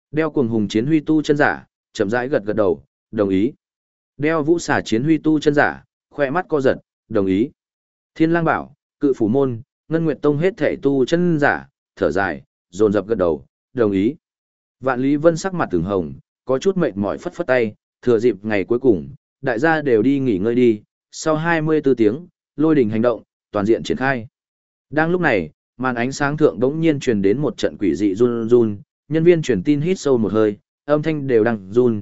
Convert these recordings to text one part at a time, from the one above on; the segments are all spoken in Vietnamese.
Đeo cuồng hùng chiến huy tu chân giả, chậm rãi gật gật đầu, đồng ý. Đeo vũ xà chiến huy tu chân giả, khoe mắt co giật, đồng ý. Thiên lang bảo, cự phủ môn, ngân nguyệt tông hết thể tu chân giả, thở dài, dồn dập gật đầu, đồng ý. Vạn Lý Vân sắc mặt từng hồng, có chút mệt mỏi phất phất tay, thừa dịp ngày cuối cùng, đại gia đều đi nghỉ ngơi đi, sau 24 tiếng, lôi đỉnh hành động, toàn diện triển khai. Đang lúc này, màn ánh sáng thượng đống nhiên truyền đến một trận quỷ dị run run, nhân viên truyền tin hít sâu một hơi, âm thanh đều đang run,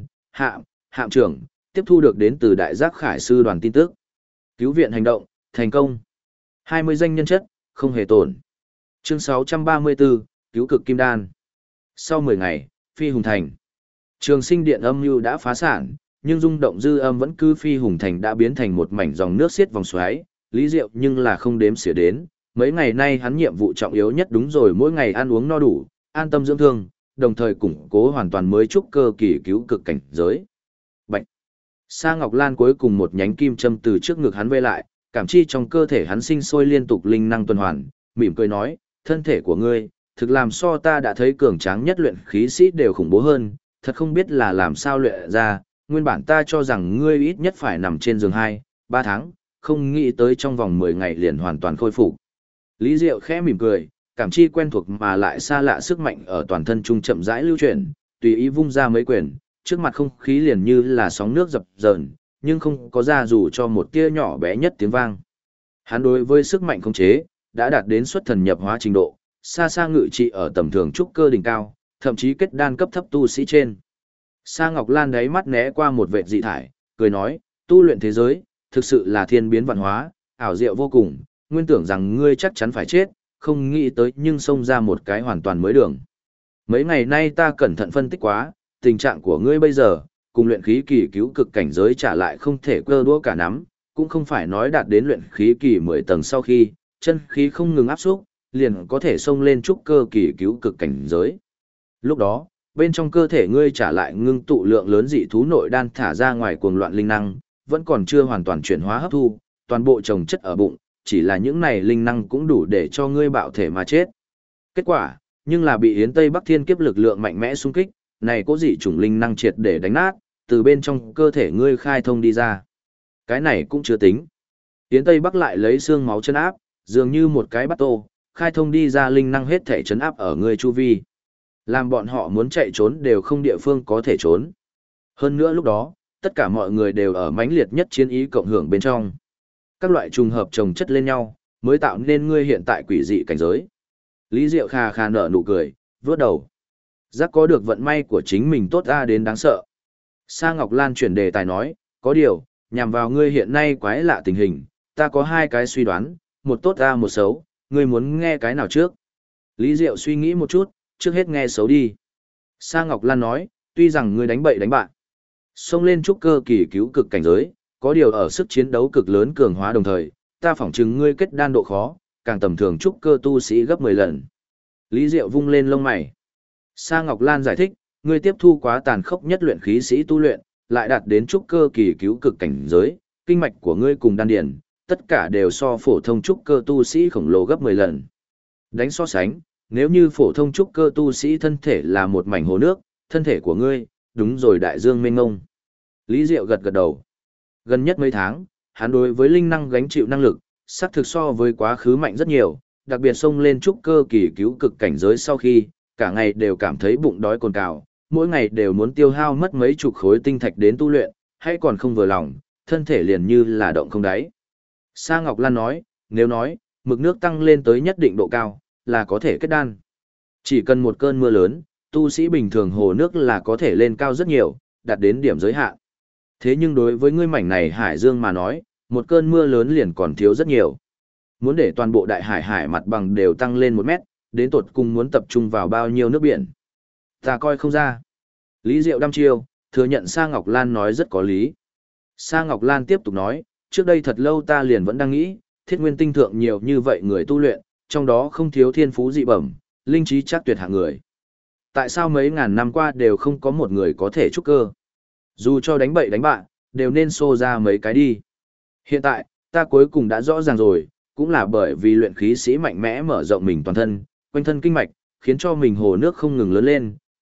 hạm trưởng, tiếp thu được đến từ đại giác khải sư đoàn tin tức. Cứu viện hành động, thành công. 20 danh nhân chất, không hề tổn. Chương 634, cứu cực kim đan. Sau 10 ngày, Phi Hùng Thành. Trường Sinh Điện âm mưu đã phá sản, nhưng rung động dư âm vẫn cứ Phi Hùng Thành đã biến thành một mảnh dòng nước xiết vòng xoáy, Lý Diệu nhưng là không đếm xỉa đến. Mấy ngày nay hắn nhiệm vụ trọng yếu nhất đúng rồi mỗi ngày ăn uống no đủ, an tâm dưỡng thương, đồng thời củng cố hoàn toàn mới trúc cơ kỳ cứu cực cảnh giới. Bạch. Sa Ngọc Lan cuối cùng một nhánh kim châm từ trước ngực hắn vây lại, cảm chi trong cơ thể hắn sinh sôi liên tục linh năng tuần hoàn, mỉm cười nói, thân thể của ngươi, thực làm so ta đã thấy cường tráng nhất luyện khí sĩ đều khủng bố hơn, thật không biết là làm sao luyện ra, nguyên bản ta cho rằng ngươi ít nhất phải nằm trên giường 2-3 tháng, không nghĩ tới trong vòng 10 ngày liền hoàn toàn khôi phục. Lý Diệu khẽ mỉm cười, cảm chi quen thuộc mà lại xa lạ sức mạnh ở toàn thân trung chậm rãi lưu chuyển, tùy ý vung ra mấy quyền, trước mặt không khí liền như là sóng nước dập dờn, nhưng không có ra dù cho một tia nhỏ bé nhất tiếng vang. Hắn đối với sức mạnh khống chế đã đạt đến xuất thần nhập hóa trình độ, xa xa ngự trị ở tầm thường trúc cơ đỉnh cao, thậm chí kết đan cấp thấp tu sĩ trên. Sa Ngọc Lan đáy mắt né qua một vệt dị thải, cười nói, tu luyện thế giới, thực sự là thiên biến vạn hóa, ảo diệu vô cùng, nguyên tưởng rằng ngươi chắc chắn phải chết, không nghĩ tới nhưng xông ra một cái hoàn toàn mới đường. Mấy ngày nay ta cẩn thận phân tích quá, tình trạng của ngươi bây giờ, cùng luyện khí kỳ cứu cực cảnh giới trả lại không thể cơ đũa cả nắm, cũng không phải nói đạt đến luyện khí kỳ 10 tầng sau khi, chân khí không ngừng áp xúc, liền có thể xông lên trúc cơ kỳ cứu cực cảnh giới. Lúc đó, bên trong cơ thể ngươi trả lại ngưng tụ lượng lớn dị thú nội đan thả ra ngoài cuồng loạn linh năng, vẫn còn chưa hoàn toàn chuyển hóa hấp thu, toàn bộ trồng chất ở bụng, chỉ là những này linh năng cũng đủ để cho ngươi bạo thể mà chết. Kết quả, nhưng là bị Yến Tây Bắc Thiên kiếp lực lượng mạnh mẽ xung kích, này có dị chủng linh năng triệt để đánh nát, từ bên trong cơ thể ngươi khai thông đi ra. Cái này cũng chưa tính. Yến Tây Bắc lại lấy xương máu chân áp, dường như một cái bắt tô, khai thông đi ra linh năng hết thể chấn áp ở ngươi chu vi. Làm bọn họ muốn chạy trốn đều không địa phương có thể trốn. Hơn nữa lúc đó, tất cả mọi người đều ở mãnh liệt nhất chiến ý cộng hưởng bên trong. Các loại trùng hợp chồng chất lên nhau, mới tạo nên ngươi hiện tại quỷ dị cảnh giới. Lý Diệu khà khà nở nụ cười, vướt đầu. Giác có được vận may của chính mình tốt ra đến đáng sợ. Sa Ngọc Lan chuyển đề tài nói, có điều, nhằm vào ngươi hiện nay quái lạ tình hình, ta có hai cái suy đoán, một tốt ra một xấu, ngươi muốn nghe cái nào trước? Lý Diệu suy nghĩ một chút, trước hết nghe xấu đi. Sa Ngọc Lan nói, tuy rằng ngươi đánh bậy đánh bạn, xông lên trúc cơ kỳ cứu cực cảnh giới, có điều ở sức chiến đấu cực lớn cường hóa đồng thời, ta phỏng chừng ngươi kết đan độ khó, càng tầm thường trúc cơ tu sĩ gấp 10 lần. Lý Diệu vung lên lông mày. Sa Ngọc Lan giải thích, ngươi tiếp thu quá tàn khốc nhất luyện khí sĩ tu luyện, lại đạt đến trúc cơ kỳ cứu cực cảnh giới, kinh mạch của ngươi cùng đan điền, tất cả đều so phổ thông trúc cơ tu sĩ khổng lồ gấp 10 lần. Đánh so sánh, nếu như phổ thông trúc cơ tu sĩ thân thể là một mảnh hồ nước, thân thể của ngươi, đúng rồi đại dương mênh mông. Lý Diệu gật gật đầu. Gần nhất mấy tháng, hắn đối với linh năng gánh chịu năng lực, xác thực so với quá khứ mạnh rất nhiều, đặc biệt xông lên trúc cơ kỳ cứu cực cảnh giới sau khi, cả ngày đều cảm thấy bụng đói cồn cào, mỗi ngày đều muốn tiêu hao mất mấy chục khối tinh thạch đến tu luyện, hay còn không vừa lòng, thân thể liền như là động không đáy. Sa Ngọc Lan nói, nếu nói, mực nước tăng lên tới nhất định độ cao, là có thể kết đan. Chỉ cần một cơn mưa lớn, tu sĩ bình thường hồ nước là có thể lên cao rất nhiều, đạt đến điểm giới hạn. Thế nhưng đối với ngươi mảnh này hải dương mà nói, một cơn mưa lớn liền còn thiếu rất nhiều. Muốn để toàn bộ đại hải mặt bằng đều tăng lên 1 mét, đến tột cùng muốn tập trung vào bao nhiêu nước biển. Ta coi không ra. Lý Diệu đăm chiêu, thừa nhận Sa Ngọc Lan nói rất có lý. Sa Ngọc Lan tiếp tục nói, trước đây thật lâu ta liền vẫn đang nghĩ, Thiết Nguyên Tinh thượng nhiều như vậy người tu luyện, trong đó không thiếu thiên phú dị bẩm, linh trí chắc tuyệt hạng người. Tại sao mấy ngàn năm qua đều không có một người có thể trúc cơ? Dù cho đánh bậy đánh bạn, đều nên xô ra mấy cái đi. Hiện tại, ta cuối cùng đã rõ ràng rồi, cũng là bởi vì luyện khí sĩ mạnh mẽ mở rộng mình toàn thân, quanh thân kinh mạch, khiến cho mình hồ nước không ngừng lớn lên,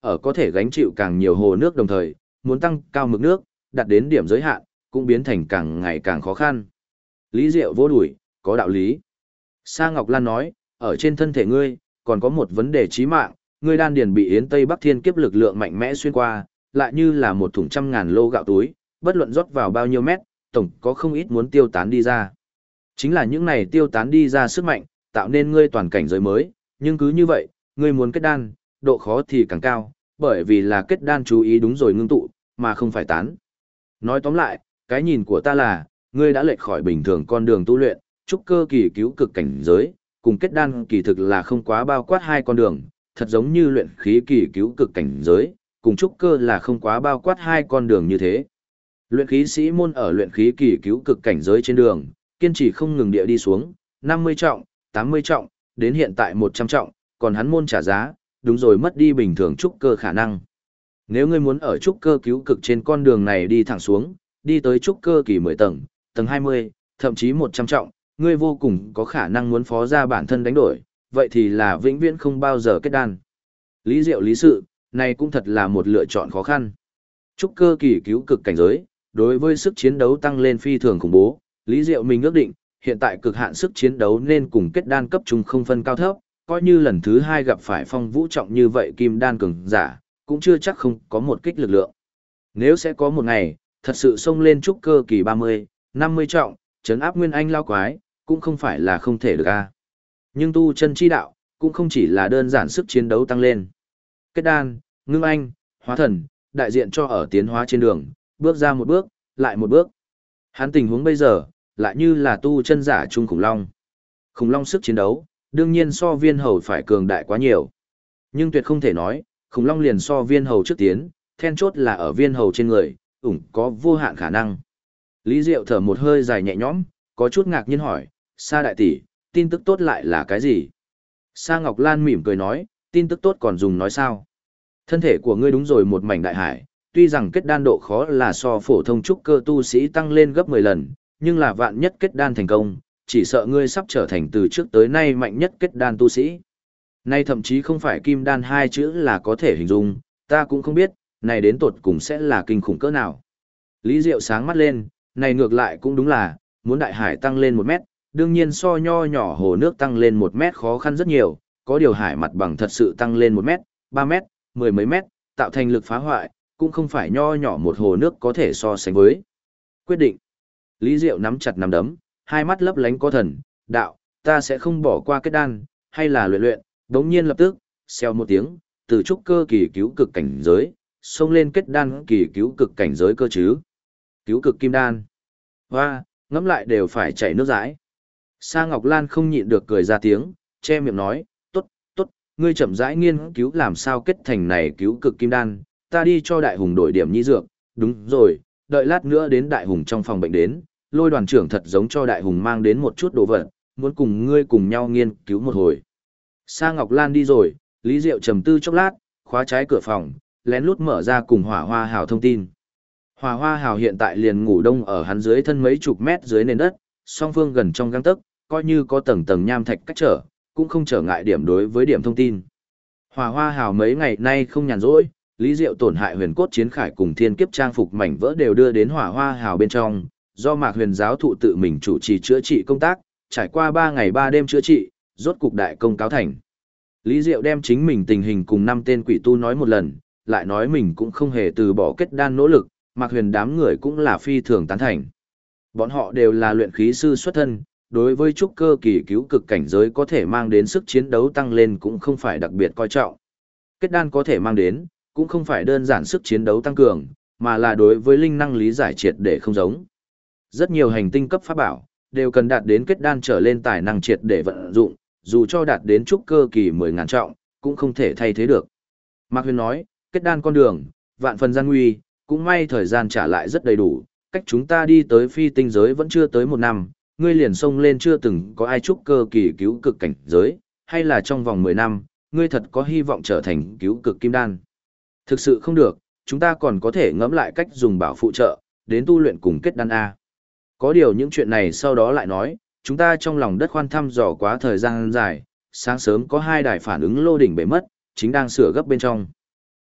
ở có thể gánh chịu càng nhiều hồ nước đồng thời, muốn tăng cao mực nước, đạt đến điểm giới hạn, cũng biến thành càng ngày càng khó khăn. Lý Diệu vô đuổi, có đạo lý. Sa Ngọc Lan nói, ở trên thân thể ngươi, còn có một vấn đề chí mạng, ngươi đan điền bị Yến Tây Bắc Thiên kiếp lực lượng mạnh mẽ xuyên qua, lại như là một thùng 100.000 lô gạo túi, bất luận rót vào bao nhiêu mét, tổng có không ít muốn tiêu tán đi ra. Chính là những này tiêu tán đi ra sức mạnh, tạo nên ngươi toàn cảnh giới mới, nhưng cứ như vậy, ngươi muốn kết đan, độ khó thì càng cao, bởi vì là kết đan chú ý đúng rồi ngưng tụ, mà không phải tán. Nói tóm lại, cái nhìn của ta là, ngươi đã lệch khỏi bình thường con đường tu luyện, trúc cơ kỳ cứu cực cảnh giới, cùng kết đan kỳ thực là không quá bao quát hai con đường, thật giống như luyện khí kỳ cứu cực cảnh giới, cùng trúc cơ là không quá bao quát hai con đường như thế. Luyện khí sĩ môn ở luyện khí kỳ cứu cực cảnh giới trên đường, kiên trì không ngừng địa đi xuống, 50 trọng, 80 trọng, đến hiện tại 100 trọng, còn hắn môn trả giá, đúng rồi mất đi bình thường trúc cơ khả năng. Nếu ngươi muốn ở trúc cơ cứu cực trên con đường này đi thẳng xuống, đi tới trúc cơ kỳ 10 tầng, tầng 20, thậm chí 100 trọng, ngươi vô cùng có khả năng muốn phó ra bản thân đánh đổi, vậy thì là vĩnh viễn không bao giờ kết đan. Lý Diệu lý sự, này cũng thật là một lựa chọn khó khăn. Trúc cơ kỳ cứu cực cảnh giới, đối với sức chiến đấu tăng lên phi thường khủng bố, Lý Diệu mình ước định, hiện tại cực hạn sức chiến đấu nên cùng kết đan cấp trung không phân cao thấp, coi như lần thứ 2 gặp phải phong vũ trọng như vậy kim đan cường giả, cũng chưa chắc không có một kích lực lượng. Nếu sẽ có một ngày, thật sự xông lên trúc cơ kỳ 30, 50 trọng, trấn áp nguyên anh lao quái, cũng không phải là không thể được a. Nhưng tu chân chi đạo, cũng không chỉ là đơn giản sức chiến đấu tăng lên. Kết đan, ngưng anh, hóa thần, đại diện cho ở tiến hóa trên đường, bước ra một bước, lại một bước. Hắn tình huống bây giờ, lại như là tu chân giả trung khủng long. Khủng long sức chiến đấu, đương nhiên so viên hầu phải cường đại quá nhiều. Nhưng tuyệt không thể nói, khủng long liền so viên hầu trước tiến, then chốt là ở viên hầu trên người, có vô hạn khả năng. Lý Diệu thở một hơi dài nhẹ nhõm, có chút ngạc nhiên hỏi, Sa đại tỷ, tin tức tốt lại là cái gì? Sa Ngọc Lan mỉm cười nói, tin tức tốt còn dùng nói sao? Thân thể của ngươi đúng rồi một mảnh đại hải, tuy rằng kết đan độ khó là so phổ thông trúc cơ tu sĩ tăng lên gấp 10 lần, nhưng là vạn nhất kết đan thành công, chỉ sợ ngươi sắp trở thành từ trước tới nay mạnh nhất kết đan tu sĩ. Nay thậm chí không phải kim đan hai chữ là có thể hình dung, ta cũng không biết, này đến tột cùng sẽ là kinh khủng cỡ nào. Lý Diệu sáng mắt lên, này ngược lại cũng đúng là, muốn đại hải tăng lên 1 mét, đương nhiên so nho nhỏ hồ nước tăng lên 1 mét khó khăn rất nhiều, có điều hải mặt bằng thật sự tăng lên 1 mét, 3 mét, 10 mấy mét, tạo thành lực phá hoại, cũng không phải nho nhỏ một hồ nước có thể so sánh với. Quyết định. Lý Diệu nắm chặt nắm đấm, hai mắt lấp lánh có thần, đạo, ta sẽ không bỏ qua kết đan, hay là luyện, đống nhiên lập tức, xèo một tiếng, từ trúc cơ kỳ cứu cực cảnh giới, xông lên kết đan kỳ cứu cực cảnh giới cơ chứ. Cứu cực kim đan. Hoa, ngẫm lại đều phải chảy nước dãi. Sa Ngọc Lan không nhịn được cười ra tiếng, che miệng nói, tốt, tốt, ngươi chậm rãi nghiên cứu làm sao kết thành này cứu cực kim đan, ta đi cho đại hùng đổi điểm nhi dược, đúng rồi, đợi lát nữa đến đại hùng trong phòng bệnh đến, Lôi đoàn trưởng thật giống cho đại hùng mang đến một chút đồ vật, muốn cùng ngươi cùng nhau nghiên cứu một hồi. Sa Ngọc Lan đi rồi, Lý Diệu trầm tư chốc lát, khóa trái cửa phòng, lén lút mở ra cùng Hỏa Hoa Hào thông tin. Hỏa Hoa Hào hiện tại liền ngủ đông ở hắn dưới thân mấy chục mét dưới nền đất, song phương gần trong gang tấc, coi như có tầng tầng nham thạch cách trở, cũng không trở ngại điểm đối với điểm thông tin. Hỏa Hoa Hào mấy ngày nay không nhàn rỗi, Lý Diệu tổn hại huyền cốt chiến khải cùng thiên kiếp trang phục mảnh vỡ đều đưa đến Hỏa Hoa Hào bên trong, do Mạc Huyền giáo thụ tự mình chủ trì chữa trị công tác, trải qua 3 ngày 3 đêm chữa trị, rốt cục đại công cáo thành. Lý Diệu đem chính mình tình hình cùng 5 tên quỷ tu nói một lần, lại nói mình cũng không hề từ bỏ kết đan nỗ lực, Mạc Huyền đám người cũng là phi thường tán thành. Bọn họ đều là luyện khí sư xuất thân, đối với trúc cơ kỳ cứu cực cảnh giới có thể mang đến sức chiến đấu tăng lên cũng không phải đặc biệt coi trọng. Kết đan có thể mang đến, cũng không phải đơn giản sức chiến đấu tăng cường, mà là đối với linh năng lý giải triệt để không giống. Rất nhiều hành tinh cấp pháp bảo, đều cần đạt đến kết đan trở lên tài năng triệt để vận dụng, dù cho đạt đến trúc cơ kỳ 10.000 trọng, cũng không thể thay thế được. Mạc Huyền nói, kết đan con đường, vạn phần gian nguy, cũng may thời gian trả lại rất đầy đủ, cách chúng ta đi tới phi tinh giới vẫn chưa tới 1 năm, ngươi liền xông lên chưa từng có ai trúc cơ kỳ cứu cực cảnh giới, hay là trong vòng 10 năm, ngươi thật có hy vọng trở thành cứu cực kim đan. Thực sự không được, chúng ta còn có thể ngẫm lại cách dùng bảo phụ trợ, đến tu luyện cùng kết đan A. Có điều những chuyện này sau đó lại nói, chúng ta trong lòng đất khoan thăm dò quá thời gian dài, sáng sớm có 2 đài phản ứng lô đỉnh bể mất, chính đang sửa gấp bên trong.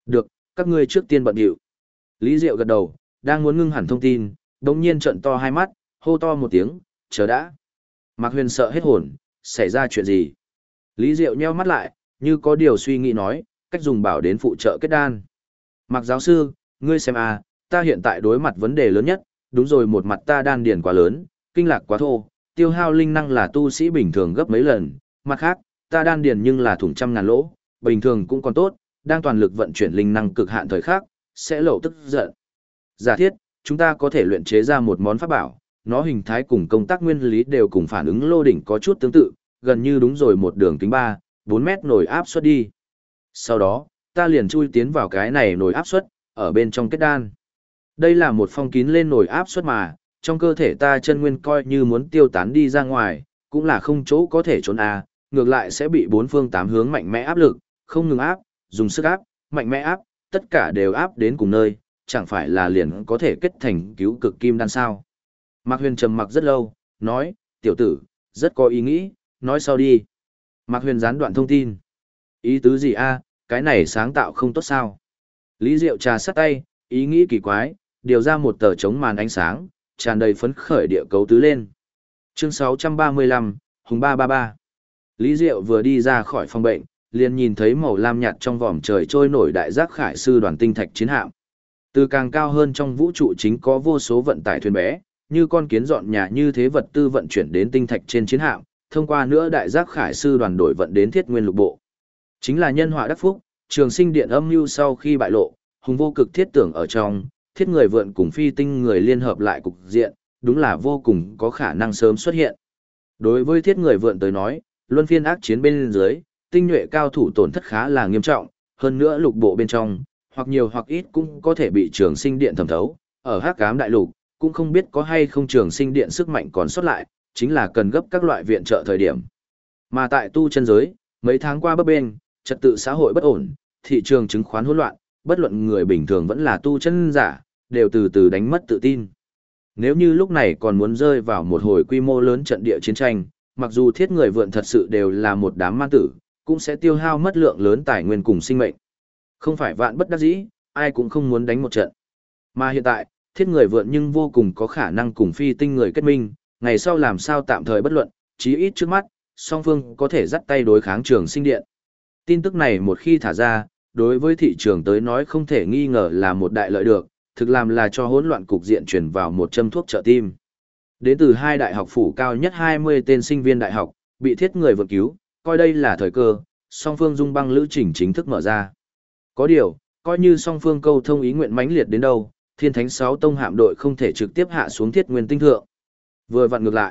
Được, các ngươi trước tiên bận điệu. Lý Diệu gật đầu, đang muốn ngưng hẳn thông tin, đống nhiên trợn to hai mắt, hô to một tiếng, chờ đã. Mạc Huyền sợ hết hồn, xảy ra chuyện gì? Lý Diệu nheo mắt lại, như có điều suy nghĩ nói, cách dùng bảo đến phụ trợ kết đan. Mạc giáo sư, ngươi xem à, ta hiện tại đối mặt vấn đề lớn nhất, đúng rồi một mặt ta đan điền quá lớn, kinh lạc quá thô, tiêu hao linh năng là tu sĩ bình thường gấp mấy lần, mặt khác, ta đan điền nhưng là thủng trăm ngàn lỗ, bình thường cũng còn tốt, đang toàn lực vận chuyển linh năng cực hạn thời khắc, sẽ lậu tức giận. Giả thiết, chúng ta có thể luyện chế ra một món pháp bảo, nó hình thái cùng công tác nguyên lý đều cùng phản ứng lô đỉnh có chút tương tự, gần như đúng rồi một đường kính 4 mét nồi áp suất đi. Sau đó, ta liền chui tiến vào cái này nồi áp suất, ở bên trong kết đan. Đây là một phong kín lên nồi áp suất mà, trong cơ thể ta chân nguyên coi như muốn tiêu tán đi ra ngoài, cũng là không chỗ có thể trốn à, ngược lại sẽ bị bốn phương tám hướng mạnh mẽ áp lực, không ngừng áp, dùng sức áp, mạnh mẽ áp, tất cả đều áp đến cùng nơi, chẳng phải là liền có thể kết thành cứu cực kim đan sao. Mạc Huyền trầm mặc rất lâu, nói, tiểu tử, rất có ý nghĩ, nói sau đi. Mạc Huyền gián đoạn thông tin. Ý tứ gì a? Cái này sáng tạo không tốt sao? Lý Diệu trà sắt tay, ý nghĩ kỳ quái, điều ra một tờ chống màn ánh sáng, tràn đầy phấn khởi địa cấu tứ lên. Chương 635, Hùng 333. Lý Diệu vừa đi ra khỏi phòng bệnh, liền nhìn thấy màu lam nhạt trong vòm trời trôi nổi đại giác khải sư đoàn tinh thạch chiến hạm. Từ càng cao hơn trong vũ trụ chính có vô số vận tải thuyền bé, như con kiến dọn nhà như thế vật tư vận chuyển đến tinh thạch trên chiến hạm, thông qua nữa đại giác khải sư đoàn đổi vận đến thiết nguyên lục bộ. Chính là nhân họa đắc phúc, trường sinh điện âm mưu sau khi bại lộ, hùng vô cực thiết tưởng ở trong, thiết người vượn cùng phi tinh người liên hợp lại cục diện, đúng là vô cùng có khả năng sớm xuất hiện. Đối với thiết người vượn tới nói, luân phiên ác chiến bên dưới, tinh nhuệ cao thủ tổn thất khá là nghiêm trọng, hơn nữa lục bộ bên trong, hoặc nhiều hoặc ít cũng có thể bị trường sinh điện thẩm thấu, ở hắc ám đại lục, cũng không biết có hay không trường sinh điện sức mạnh còn sót lại, chính là cần gấp các loại viện trợ thời điểm. Mà tại tu chân giới, mấy tháng qua bấp bênh, trật tự xã hội bất ổn, thị trường chứng khoán hỗn loạn, bất luận người bình thường vẫn là tu chân giả, đều từ từ đánh mất tự tin. Nếu như lúc này còn muốn rơi vào một hồi quy mô lớn trận địa chiến tranh, mặc dù thiết người vượn thật sự đều là một đám ma tử, cũng sẽ tiêu hao mất lượng lớn tài nguyên cùng sinh mệnh. Không phải vạn bất đắc dĩ, ai cũng không muốn đánh một trận. Mà hiện tại, thiết người vượn nhưng vô cùng có khả năng cùng phi tinh người kết minh, ngày sau làm sao tạm thời bất luận, chí ít trước mắt, song phương có thể dắt tay đối kháng trường sinh điện. Tin tức này một khi thả ra, đối với thị trường tới nói không thể nghi ngờ là một đại lợi được, thực làm là cho hỗn loạn cục diện chuyển vào một châm thuốc trợ tim. Đến từ hai đại học phủ cao nhất 20 tên sinh viên đại học, bị thiết người vượt cứu, coi đây là thời cơ, song phương dung băng lữ trình chính thức mở ra. Có điều, coi như song phương câu thông ý nguyện mãnh liệt đến đâu, Thiên Thánh 6 tông hạm đội không thể trực tiếp hạ xuống Thiết Nguyên tinh thượng. Vừa vặn ngược lại,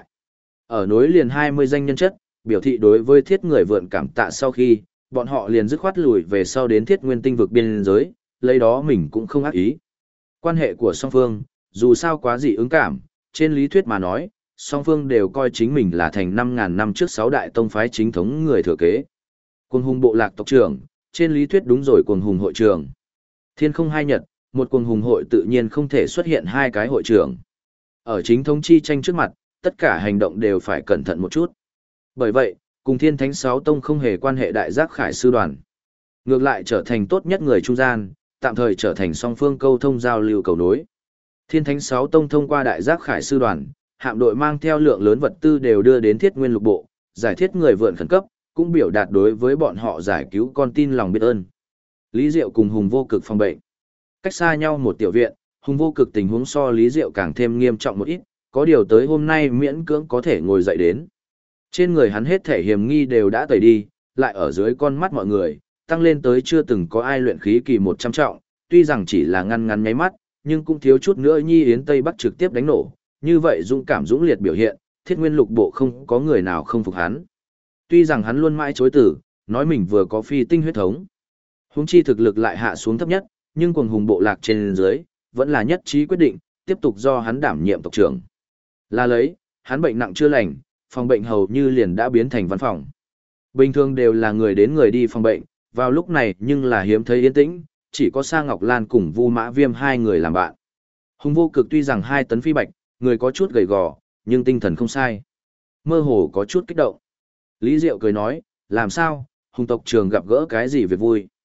ở nối liền 20 danh nhân chất, biểu thị đối với thiết người vượn cảm tạ sau khi, bọn họ liền dứt khoát lùi về sau đến Thiết Nguyên tinh vực biên giới, lấy đó mình cũng không ác ý. Quan hệ của song phương, dù sao quá dị ứng cảm, trên lý thuyết mà nói, song phương đều coi chính mình là thành 5.000 năm trước 6 đại tông phái chính thống người thừa kế. Cuồng hùng bộ lạc tộc trưởng, trên lý thuyết đúng rồi cuồng hùng hội trưởng. Thiên không hai nhật, một cuồng hùng hội tự nhiên không thể xuất hiện hai cái hội trưởng. Ở chính thống chi tranh trước mặt, tất cả hành động đều phải cẩn thận một chút. Bởi vậy, cùng Thiên Thánh 6 tông không hề quan hệ đại giác khải sư đoàn. Ngược lại trở thành tốt nhất người trung gian, tạm thời trở thành song phương câu thông giao lưu cầu nối. Thiên Thánh 6 tông thông qua đại giác khải sư đoàn, hạm đội mang theo lượng lớn vật tư đều đưa đến Thiết Nguyên lục bộ, giải thiết người vượn khẩn cấp, cũng biểu đạt đối với bọn họ giải cứu con tin lòng biết ơn. Lý Diệu cùng Hùng Vô Cực phòng bệnh. Cách xa nhau một tiểu viện, Hùng Vô Cực tình huống so Lý Diệu càng thêm nghiêm trọng một ít, có điều tới hôm nay miễn cưỡng có thể ngồi dậy đến. Trên người hắn hết thể hiểm nghi đều đã tẩy đi, lại ở dưới con mắt mọi người, tăng lên tới chưa từng có ai luyện khí kỳ 100 trọng, tuy rằng chỉ là ngăn ngắn nháy mắt, nhưng cũng thiếu chút nữa Nhi Yến Tây Bắc trực tiếp đánh nổ, như vậy dũng cảm dũng liệt biểu hiện, Thiết Nguyên lục bộ không có người nào không phục hắn. Tuy rằng hắn luôn mãi chối từ, nói mình vừa có phi tinh huyết thống. Huống chi thực lực lại hạ xuống thấp nhất, nhưng cuồng hùng bộ lạc trên dưới, vẫn là nhất trí quyết định, tiếp tục do hắn đảm nhiệm tộc trưởng. Là lấy, hắn bệnh nặng chưa lành, phòng bệnh hầu như liền đã biến thành văn phòng. Bình thường đều là người đến người đi phòng bệnh, vào lúc này nhưng là hiếm thấy yên tĩnh, chỉ có Sa Ngọc Lan cùng Vu Mã Viêm hai người làm bạn. Hùng Vô Cực tuy rằng 2 tấn phi bạch, người có chút gầy gò, nhưng tinh thần không sai. Mơ hồ có chút kích động. Lý Diệu cười nói, làm sao, Hùng tộc trưởng gặp gỡ cái gì việc vui?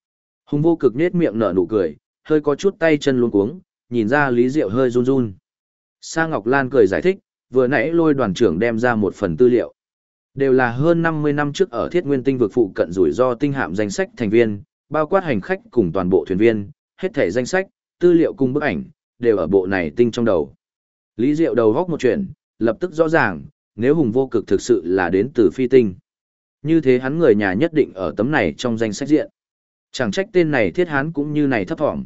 Hùng vô cực nết miệng nở nụ cười, hơi có chút tay chân luống cuống, nhìn ra Lý Diệu hơi run run. Sa Ngọc Lan cười giải thích, vừa nãy Lôi đoàn trưởng đem ra một phần tư liệu. Đều là hơn 50 năm trước ở Thiết Nguyên tinh vực phụ cận rủi ro tinh hạm danh sách thành viên, bao quát hành khách cùng toàn bộ thuyền viên, hết thảy danh sách, tư liệu cùng bức ảnh, đều ở bộ này tinh trong đầu. Lý Diệu đầu góc một chuyện, lập tức rõ ràng, nếu Hùng vô cực thực sự là đến từ phi tinh. Như thế hắn người nhà nhất định ở tấm này trong danh sách diện. Chẳng trách tên này thiết hán cũng như này thấp thỏm.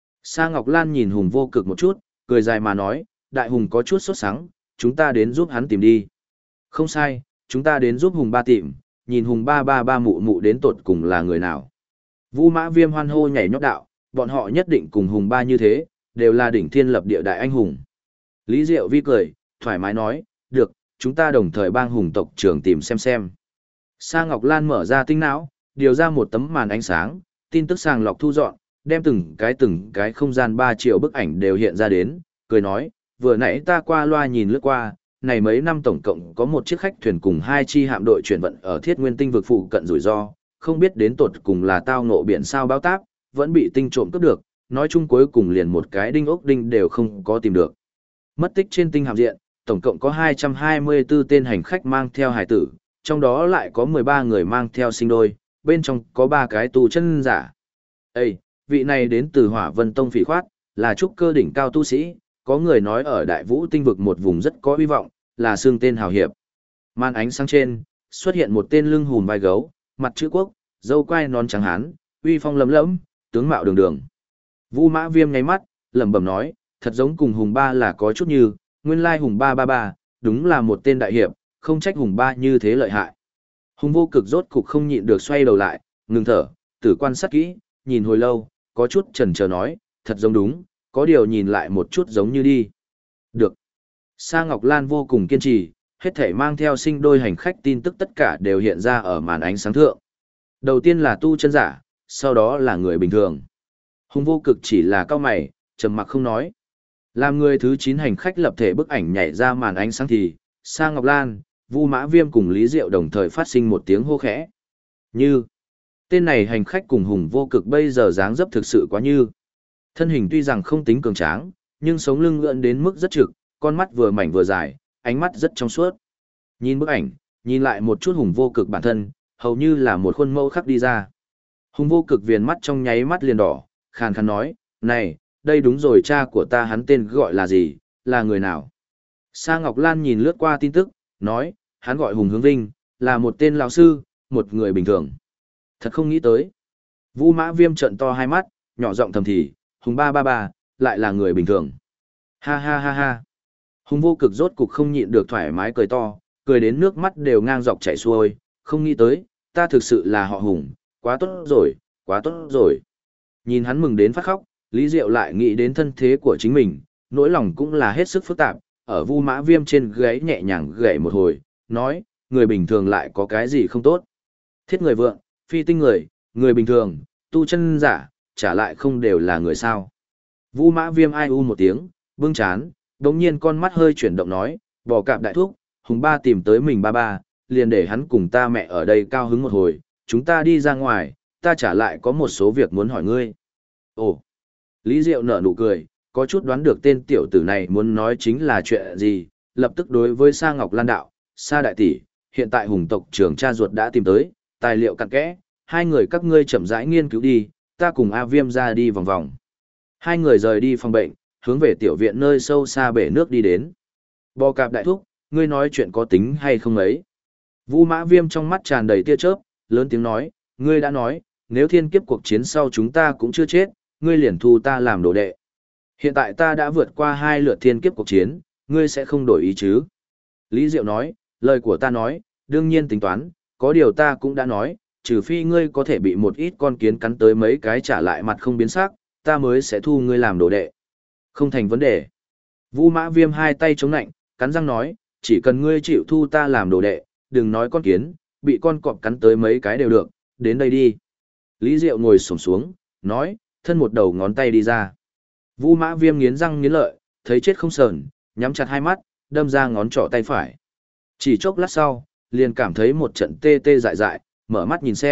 Sa Ngọc Lan nhìn Hùng vô cực một chút, cười dài mà nói, đại Hùng có chút sốt sắng, chúng ta đến giúp hắn tìm đi. Không sai, chúng ta đến giúp Hùng ba tìm, nhìn Hùng ba ba ba mụ mụ đến tột cùng là người nào. Vu Mã Viêm hoan hô nhảy nhót đạo, bọn họ nhất định cùng Hùng ba như thế, đều là đỉnh thiên lập địa đại anh hùng. Lý Diệu vi cười, thoải mái nói, được, chúng ta đồng thời bang Hùng tộc trưởng tìm xem. Sa Ngọc Lan mở ra tinh não, điều ra một tấm màn ánh sáng, tin tức sàng lọc thu dọn, đem từng cái không gian 3 triệu bức ảnh đều hiện ra đến, cười nói, vừa nãy ta qua loa nhìn lướt qua, này mấy năm tổng cộng có một chiếc khách thuyền cùng 2 chi hạm đội chuyển vận ở Thiết Nguyên tinh vực phụ cận rủi ro, không biết đến tột cùng là tao ngộ biển sao báo táp, vẫn bị tinh trộm cướp được, nói chung cuối cùng liền một cái đinh ốc đinh đều không có tìm được. Mất tích trên tinh hạm diện, tổng cộng có 224 tên hành khách mang theo hải tử, trong đó lại có 13 người mang theo sinh đôi, bên trong có 3 cái tu chân giả. Ê, vị này đến từ Hỏa Vân Tông Phỉ Khoát, là trúc cơ đỉnh cao tu sĩ, có người nói ở Đại Vũ tinh vực một vùng rất có hy vọng, là xương tên hào hiệp. Màn ánh sáng trên, xuất hiện một tên lưng hùm vai gấu, mặt chữ quốc, dâu quai nón trắng hán, uy phong lấm lẫm, tướng mạo đường đường. Vu Mã Viêm nháy mắt, lẩm bẩm nói, thật giống cùng Hùng Ba là có chút như, nguyên lai Hùng Ba ba ba, đúng là một tên đại hiệp, không trách Hùng Ba như thế lợi hại. Hùng vô cực rốt cục không nhịn được xoay đầu lại, ngừng thở, tử quan sát kỹ, nhìn hồi lâu, có chút chần chờ nói, thật giống đúng, có điều nhìn lại một chút giống như đi. Được. Sa Ngọc Lan vô cùng kiên trì, hết thể mang theo sinh đôi hành khách tin tức tất cả đều hiện ra ở màn ánh sáng thượng. Đầu tiên là tu chân giả, sau đó là người bình thường. Hùng vô cực chỉ là cao mày, trầm mặc không nói. Làm người thứ 9 hành khách lập thể bức ảnh nhảy ra màn ánh sáng thì, Sa Ngọc Lan, Vu Mã Viêm cùng Lý Diệu đồng thời phát sinh một tiếng hô khẽ. Như, tên này hành khách cùng Hùng vô cực bây giờ dáng dấp thực sự quá như. Thân hình tuy rằng không tính cường tráng, nhưng sống lưng lượn đến mức rất trực, con mắt vừa mảnh vừa dài, ánh mắt rất trong suốt. Nhìn bức ảnh, nhìn lại một chút Hùng vô cực bản thân, hầu như là một khuôn mẫu khắc đi ra. Hùng vô cực viền mắt trong nháy mắt liền đỏ, khàn khàn nói, này, đây đúng rồi, cha của ta hắn tên gọi là gì, là người nào? Sa Ngọc Lan nhìn lướt qua tin tức, nói, hắn gọi Hùng Hướng Vinh, là một tên lão sư, một người bình thường. Thật không nghĩ tới. Vu Mã Viêm trợn to hai mắt, nhỏ giọng thầm thì, Hùng ba ba ba, lại là người bình thường. Ha ha ha ha. Hùng vô cực rốt cục không nhịn được thoải mái cười to, cười đến nước mắt đều ngang dọc chảy xuôi, không nghĩ tới, ta thực sự là họ Hùng, quá tốt rồi, quá tốt rồi. Nhìn hắn mừng đến phát khóc, Lý Diệu lại nghĩ đến thân thế của chính mình, nỗi lòng cũng là hết sức phức tạp, ở Vu Mã Viêm trên gáy nhẹ nhàng gảy một hồi, nói, người bình thường lại có cái gì không tốt. Thiết người vượng, phi tinh người bình thường, tu chân giả, trả lại không đều là người sao. Vu Mã Viêm ai u một tiếng, bưng chán, đống nhiên con mắt hơi chuyển động nói, bỏ cạp đại thúc, Hùng ba tìm tới mình ba ba, liền để hắn cùng ta mẹ ở đây cao hứng một hồi, chúng ta đi ra ngoài, ta trả lại có một số việc muốn hỏi ngươi. Ồ, Lý Diệu nở nụ cười, có chút đoán được tên tiểu tử này muốn nói chính là chuyện gì, lập tức đối với Sa Ngọc Lan đạo, Sa đại tỷ, hiện tại Hùng tộc trưởng cha ruột đã tìm tới, tài liệu cặn kẽ, hai người các ngươi chậm rãi nghiên cứu đi, ta cùng A Viêm ra đi vòng vòng. Hai người rời đi phòng bệnh, hướng về tiểu viện nơi sâu xa bể nước đi đến. Bò cạp đại thúc, ngươi nói chuyện có tính hay không ấy? Vu Mã Viêm trong mắt tràn đầy tia chớp, lớn tiếng nói, ngươi đã nói, nếu thiên kiếp cuộc chiến sau chúng ta cũng chưa chết, ngươi liền thu ta làm đồ đệ. Hiện tại ta đã vượt qua 2 lượt thiên kiếp cuộc chiến, ngươi sẽ không đổi ý chứ? Lý Diệu nói, lời của ta nói, đương nhiên tính toán, có điều ta cũng đã nói, trừ phi ngươi có thể bị một ít con kiến cắn tới mấy cái trả lại mặt không biến sắc, ta mới sẽ thu ngươi làm đồ đệ. Không thành vấn đề. Vu Mã Viêm hai tay chống nạnh, cắn răng nói, chỉ cần ngươi chịu thu ta làm đồ đệ, đừng nói con kiến, bị con cọp cắn tới mấy cái đều được, đến đây đi. Lý Diệu ngồi xổm xuống, nói, thân một đầu ngón tay đi ra. Vu Mã Viêm nghiến răng nghiến lợi, thấy chết không sờn, nhắm chặt hai mắt, đâm ra ngón trỏ tay phải. Chỉ chốc lát sau, liền cảm thấy một trận tê tê dại dại, mở mắt nhìn xem,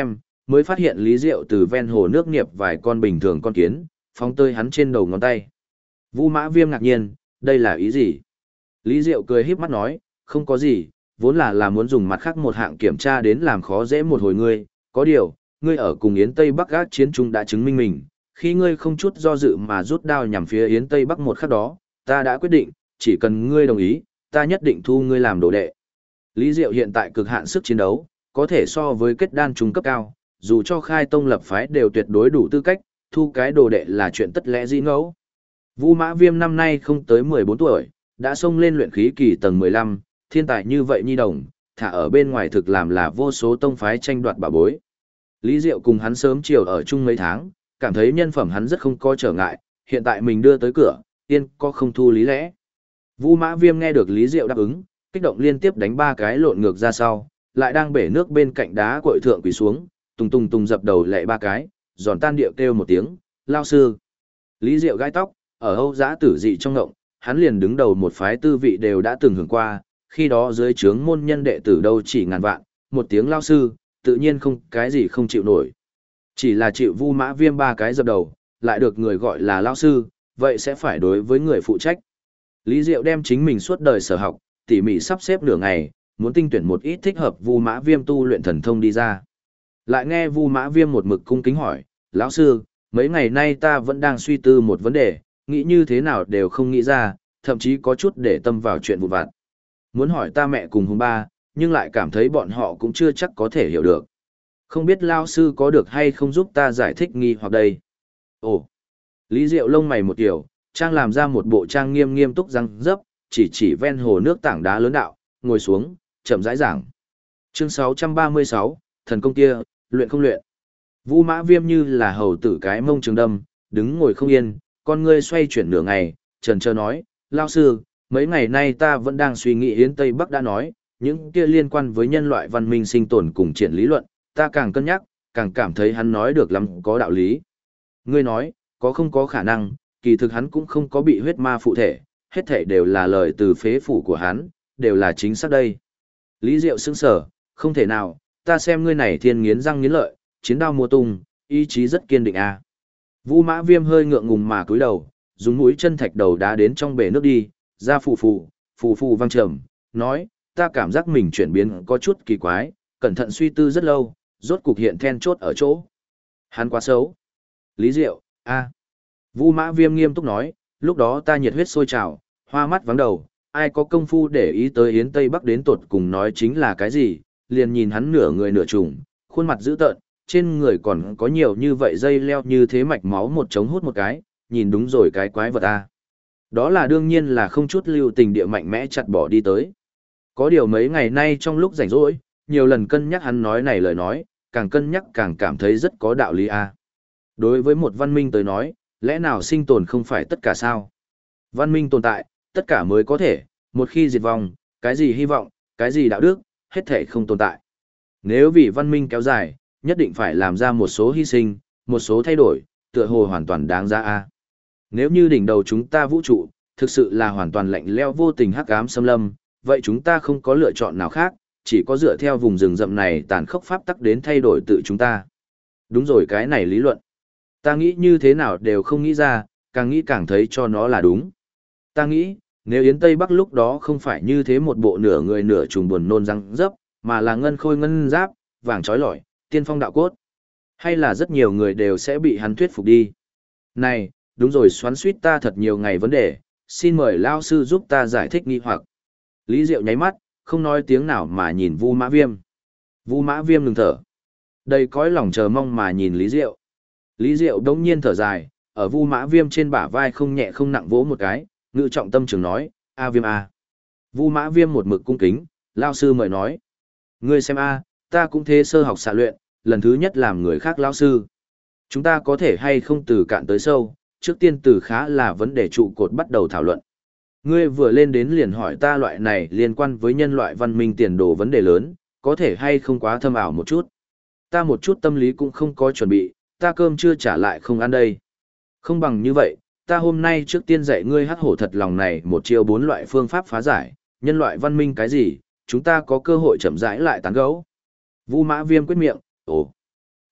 mới phát hiện Lý Diệu từ ven hồ nước niệp vài con bình thường con kiến, phóng tơi hắn trên đầu ngón tay. Vu Mã Viêm ngạc nhiên, đây là ý gì? Lý Diệu cười híp mắt nói, không có gì, vốn là muốn dùng mặt khác một hạng kiểm tra đến làm khó dễ một hồi ngươi, có điều, ngươi ở cùng Yến Tây Bắc gác chiến trung đã chứng minh mình, khi ngươi không chút do dự mà rút đao nhằm phía Yến Tây Bắc một khắc đó, ta đã quyết định, chỉ cần ngươi đồng ý, ta nhất định thu ngươi làm đồ đệ. Lý Diệu hiện tại cực hạn sức chiến đấu, có thể so với kết đan trung cấp cao, dù cho khai tông lập phái đều tuyệt đối đủ tư cách, thu cái đồ đệ là chuyện tất lẽ dĩ ngẫu. Vu Mã Viêm năm nay không tới 14 tuổi, đã xông lên luyện khí kỳ tầng 15, thiên tài như vậy nhi đồng, thả ở bên ngoài thực làm là vô số tông phái tranh đoạt bảo bối. Lý Diệu cùng hắn sớm chiều ở chung mấy tháng, cảm thấy nhân phẩm hắn rất không có trở ngại, hiện tại mình đưa tới cửa, tiên có không thu lý lẽ. Vu Mã Viêm nghe được Lý Diệu đáp ứng, kích động liên tiếp đánh 3 cái lộn ngược ra sau, lại đang bể nước bên cạnh đá cội thượng quỳ xuống, tùng tùng tùng dập đầu lệ 3 cái, giòn tan điệu kêu một tiếng, lao sư. Lý Diệu gai tóc, ở Âu Giã Tử Dị trong ngộng, hắn liền đứng đầu một phái tư vị đều đã từng hưởng qua, khi đó dưới trướng môn nhân đệ tử đâu chỉ ngàn vạn, một tiếng lao sư, tự nhiên không cái gì không chịu nổi. Chỉ là chịu Vu Mã Viêm 3 cái dập đầu, lại được người gọi là lao sư, vậy sẽ phải đối với người phụ trách. Lý Diệu đem chính mình suốt đời sở học, tỉ mỉ sắp xếp nửa ngày, muốn tinh tuyển một ít thích hợp Vu Mã Viêm tu luyện thần thông đi ra. Lại nghe Vu Mã Viêm một mực cung kính hỏi, lão sư, mấy ngày nay ta vẫn đang suy tư một vấn đề, nghĩ như thế nào đều không nghĩ ra, thậm chí có chút để tâm vào chuyện vụn vặt. Muốn hỏi ta mẹ cùng hùng ba, nhưng lại cảm thấy bọn họ cũng chưa chắc có thể hiểu được. Không biết lão sư có được hay không giúp ta giải thích nghi hoặc đây. Ồ, Lý Diệu lông mày một kiểu, trang làm ra một bộ trang nghiêm nghiêm túc răng dấp, chỉ ven hồ nước tảng đá lớn đạo, ngồi xuống, chậm rãi giảng. Chương 636, thần công kia, luyện không luyện. Vu Mã Viêm như là hầu tử cái mông trường đâm, đứng ngồi không yên, con ngươi xoay chuyển nửa ngày, trần trơ nói, lao sư, mấy ngày nay ta vẫn đang suy nghĩ Yến Tây Bắc đã nói, những kia liên quan với nhân loại văn minh sinh tồn cùng triển lý luận, ta càng cân nhắc, càng cảm thấy hắn nói được lắm có đạo lý. Ngươi nói, có không có khả năng, kỳ thực hắn cũng không có bị huyết ma phụ thể, hết thể đều là lời từ phế phủ của hắn, đều là chính xác đây. Lý Diệu sững sờ, không thể nào, ta xem ngươi này thiên nghiến răng nghiến lợi, chiến đao mùa tung, ý chí rất kiên định à. Vu Mã Viêm hơi ngượng ngùng mà cúi đầu, dùng mũi chân thạch đầu đá đến trong bể nước đi, ra phù phù vang trầm, nói, ta cảm giác mình chuyển biến có chút kỳ quái, cẩn thận suy tư rất lâu, rốt cục hiện then chốt ở chỗ. Hắn quá xấu. Lý Diệu, a. Vu Mã Viêm nghiêm túc nói, lúc đó ta nhiệt huyết sôi trào, hoa mắt vắng đầu, ai có công phu để ý tới Yến Tây Bắc đến tột cùng nói chính là cái gì, liền nhìn hắn nửa người nửa trùng, khuôn mặt dữ tợn, trên người còn có nhiều như vậy dây leo như thế mạch máu một trống hút một cái, nhìn đúng rồi cái quái vật ta. Đó là đương nhiên là không chút lưu tình địa mạnh mẽ chặt bỏ đi tới. Có điều mấy ngày nay trong lúc rảnh rỗi, nhiều lần cân nhắc hắn nói này lời nói, càng cân nhắc càng cảm thấy rất có đạo lý a. Đối với một văn minh tới nói, lẽ nào sinh tồn không phải tất cả sao? Văn minh tồn tại, tất cả mới có thể, một khi diệt vong, cái gì hy vọng, cái gì đạo đức, hết thể không tồn tại. Nếu vì văn minh kéo dài, nhất định phải làm ra một số hy sinh, một số thay đổi, tựa hồ hoàn toàn đáng giá a. Nếu như đỉnh đầu chúng ta vũ trụ, thực sự là hoàn toàn lạnh lẽo vô tình hắc ám xâm lâm, vậy chúng ta không có lựa chọn nào khác, chỉ có dựa theo vùng rừng rậm này tàn khốc pháp tắc đến thay đổi tự chúng ta. Đúng rồi, cái này lý luận. Ta nghĩ như thế nào đều không nghĩ ra, càng nghĩ càng thấy cho nó là đúng. Ta nghĩ, nếu Yến Tây Bắc lúc đó không phải như thế một bộ nửa người nửa trùng buồn nôn răng dấp, mà là ngân khôi ngân giáp, vàng trói lọi, tiên phong đạo cốt. Hay là rất nhiều người đều sẽ bị hắn thuyết phục đi. Này, đúng rồi, xoắn suýt ta thật nhiều ngày vấn đề, xin mời lao sư giúp ta giải thích nghi hoặc. Lý Diệu nháy mắt, không nói tiếng nào mà nhìn Vu Mã Viêm. Vu Mã Viêm ngừng thở. Đầy cõi lòng chờ mong mà nhìn Lý Diệu. Lý Diệu đống nhiên thở dài, ở Vu Mã Viêm trên bả vai không nhẹ không nặng vỗ một cái, ngự trọng tâm trường nói, A Viêm A. Vu Mã Viêm một mực cung kính, lao sư mời nói. Ngươi xem A, ta cũng thế sơ học xạ luyện, lần thứ nhất làm người khác lao sư. Chúng ta có thể hay không từ cạn tới sâu, trước tiên từ khá là vấn đề trụ cột bắt đầu thảo luận. Ngươi vừa lên đến liền hỏi ta loại này liên quan với nhân loại văn minh tiền đồ vấn đề lớn, có thể hay không quá thâm ảo một chút. Ta một chút tâm lý cũng không có chuẩn bị, ta cơm chưa trả lại không ăn đây. Không bằng như vậy, ta hôm nay trước tiên dạy ngươi hắc hổ thật lòng này một chiêu 4 loại phương pháp phá giải, nhân loại văn minh cái gì, chúng ta có cơ hội chậm rãi lại tán gẫu. Vu Mã Viêm quyết miệng, ồ.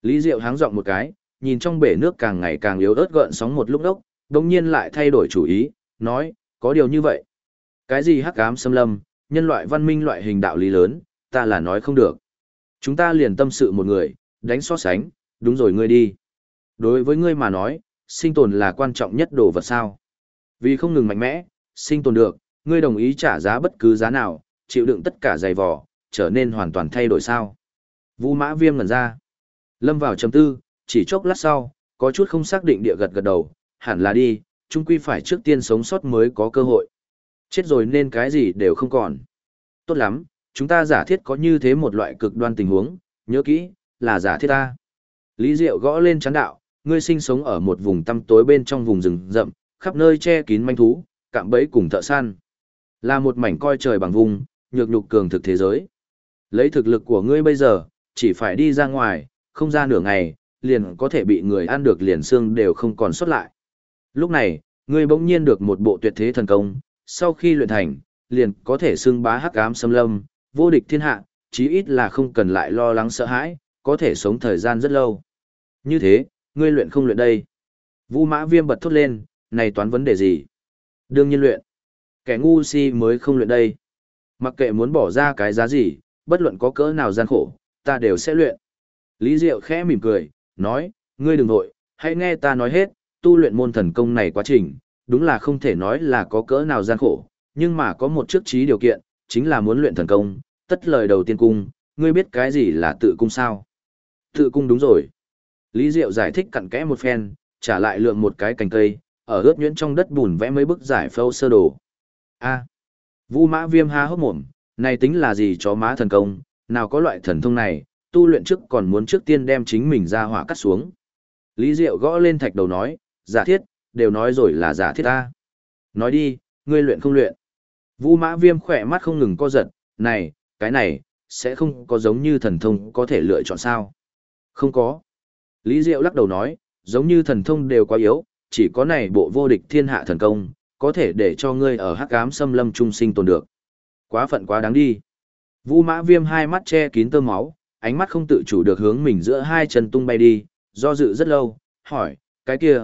Lý Diệu háng giọng một cái, nhìn trong bể nước càng ngày càng yếu ớt gợn sóng một lúc đốc, đồng nhiên lại thay đổi chủ ý, nói, có điều như vậy. Cái gì hắc ám xâm lâm, nhân loại văn minh loại hình đạo lý lớn, ta là nói không được. Chúng ta liền tâm sự một người, đánh so sánh, đúng rồi ngươi đi. Đối với ngươi mà nói, sinh tồn là quan trọng nhất đồ vật sao. Vì không ngừng mạnh mẽ, sinh tồn được, ngươi đồng ý trả giá bất cứ giá nào, chịu đựng tất cả dày vò, trở nên hoàn toàn thay đổi sao. Vu Mã Viêm ngẩn ra. Lâm vào trầm tư, chỉ chốc lát sau, có chút không xác định địa gật gật đầu, hẳn là đi, chung quy phải trước tiên sống sót mới có cơ hội. Chết rồi nên cái gì đều không còn. Tốt lắm, chúng ta giả thiết có như thế một loại cực đoan tình huống, nhớ kỹ, là giả thiết ta. Lý Diệu gõ lên chán đạo, ngươi sinh sống ở một vùng tăm tối bên trong vùng rừng rậm, khắp nơi che kín manh thú, cạm bẫy cùng thợ săn. Là một mảnh coi trời bằng vùng, nhược nhục cường thực thế giới. Lấy thực lực của ngươi bây giờ, chỉ phải đi ra ngoài, không ra nửa ngày, liền có thể bị người ăn được liền xương đều không còn sót lại. Lúc này, ngươi bỗng nhiên được một bộ tuyệt thế thần công, sau khi luyện thành, liền có thể xưng bá hắc ám xâm lâm, vô địch thiên hạ, chí ít là không cần lại lo lắng sợ hãi, có thể sống thời gian rất lâu. Như thế, ngươi luyện không luyện đây? Vu Mã Viêm bật thốt lên, này toán vấn đề gì? Đương nhiên luyện. Kẻ ngu si mới không luyện đây. Mặc kệ muốn bỏ ra cái giá gì, bất luận có cỡ nào gian khổ, ta đều sẽ luyện. Lý Diệu khẽ mỉm cười, nói, ngươi đừng vội, hãy nghe ta nói hết, tu luyện môn thần công này quá trình, đúng là không thể nói là có cỡ nào gian khổ, nhưng mà có một trước chí điều kiện, chính là muốn luyện thần công, tất lời đầu tiên cung, ngươi biết cái gì là tự cung sao? Tự cung đúng rồi. Lý Diệu giải thích cặn kẽ một phen, trả lại lượng một cái cành cây, ở ướt nhuyễn trong đất bùn vẽ mấy bức giải phẫu sơ đồ. A. Vu Mã Viêm há hốc mồm, này tính là gì chó má thần công, nào có loại thần thông này, tu luyện trước còn muốn trước tiên đem chính mình ra hỏa cắt xuống. Lý Diệu gõ lên thạch đầu nói, giả thiết, đều nói rồi là giả thiết ta. Nói đi, ngươi luyện không luyện. Vu Mã Viêm khỏe mắt không ngừng co giật, này, cái này, sẽ không có giống như thần thông có thể lựa chọn sao. Không có. Lý Diệu lắc đầu nói, giống như thần thông đều quá yếu, chỉ có này bộ vô địch thiên hạ thần công, có thể để cho ngươi ở hắc ám xâm lâm trung sinh tồn được. Quá phận quá đáng đi. Vu Mã Viêm hai mắt che kín tơ máu, ánh mắt không tự chủ được hướng mình giữa hai chân tung bay đi, do dự rất lâu, hỏi, cái kia,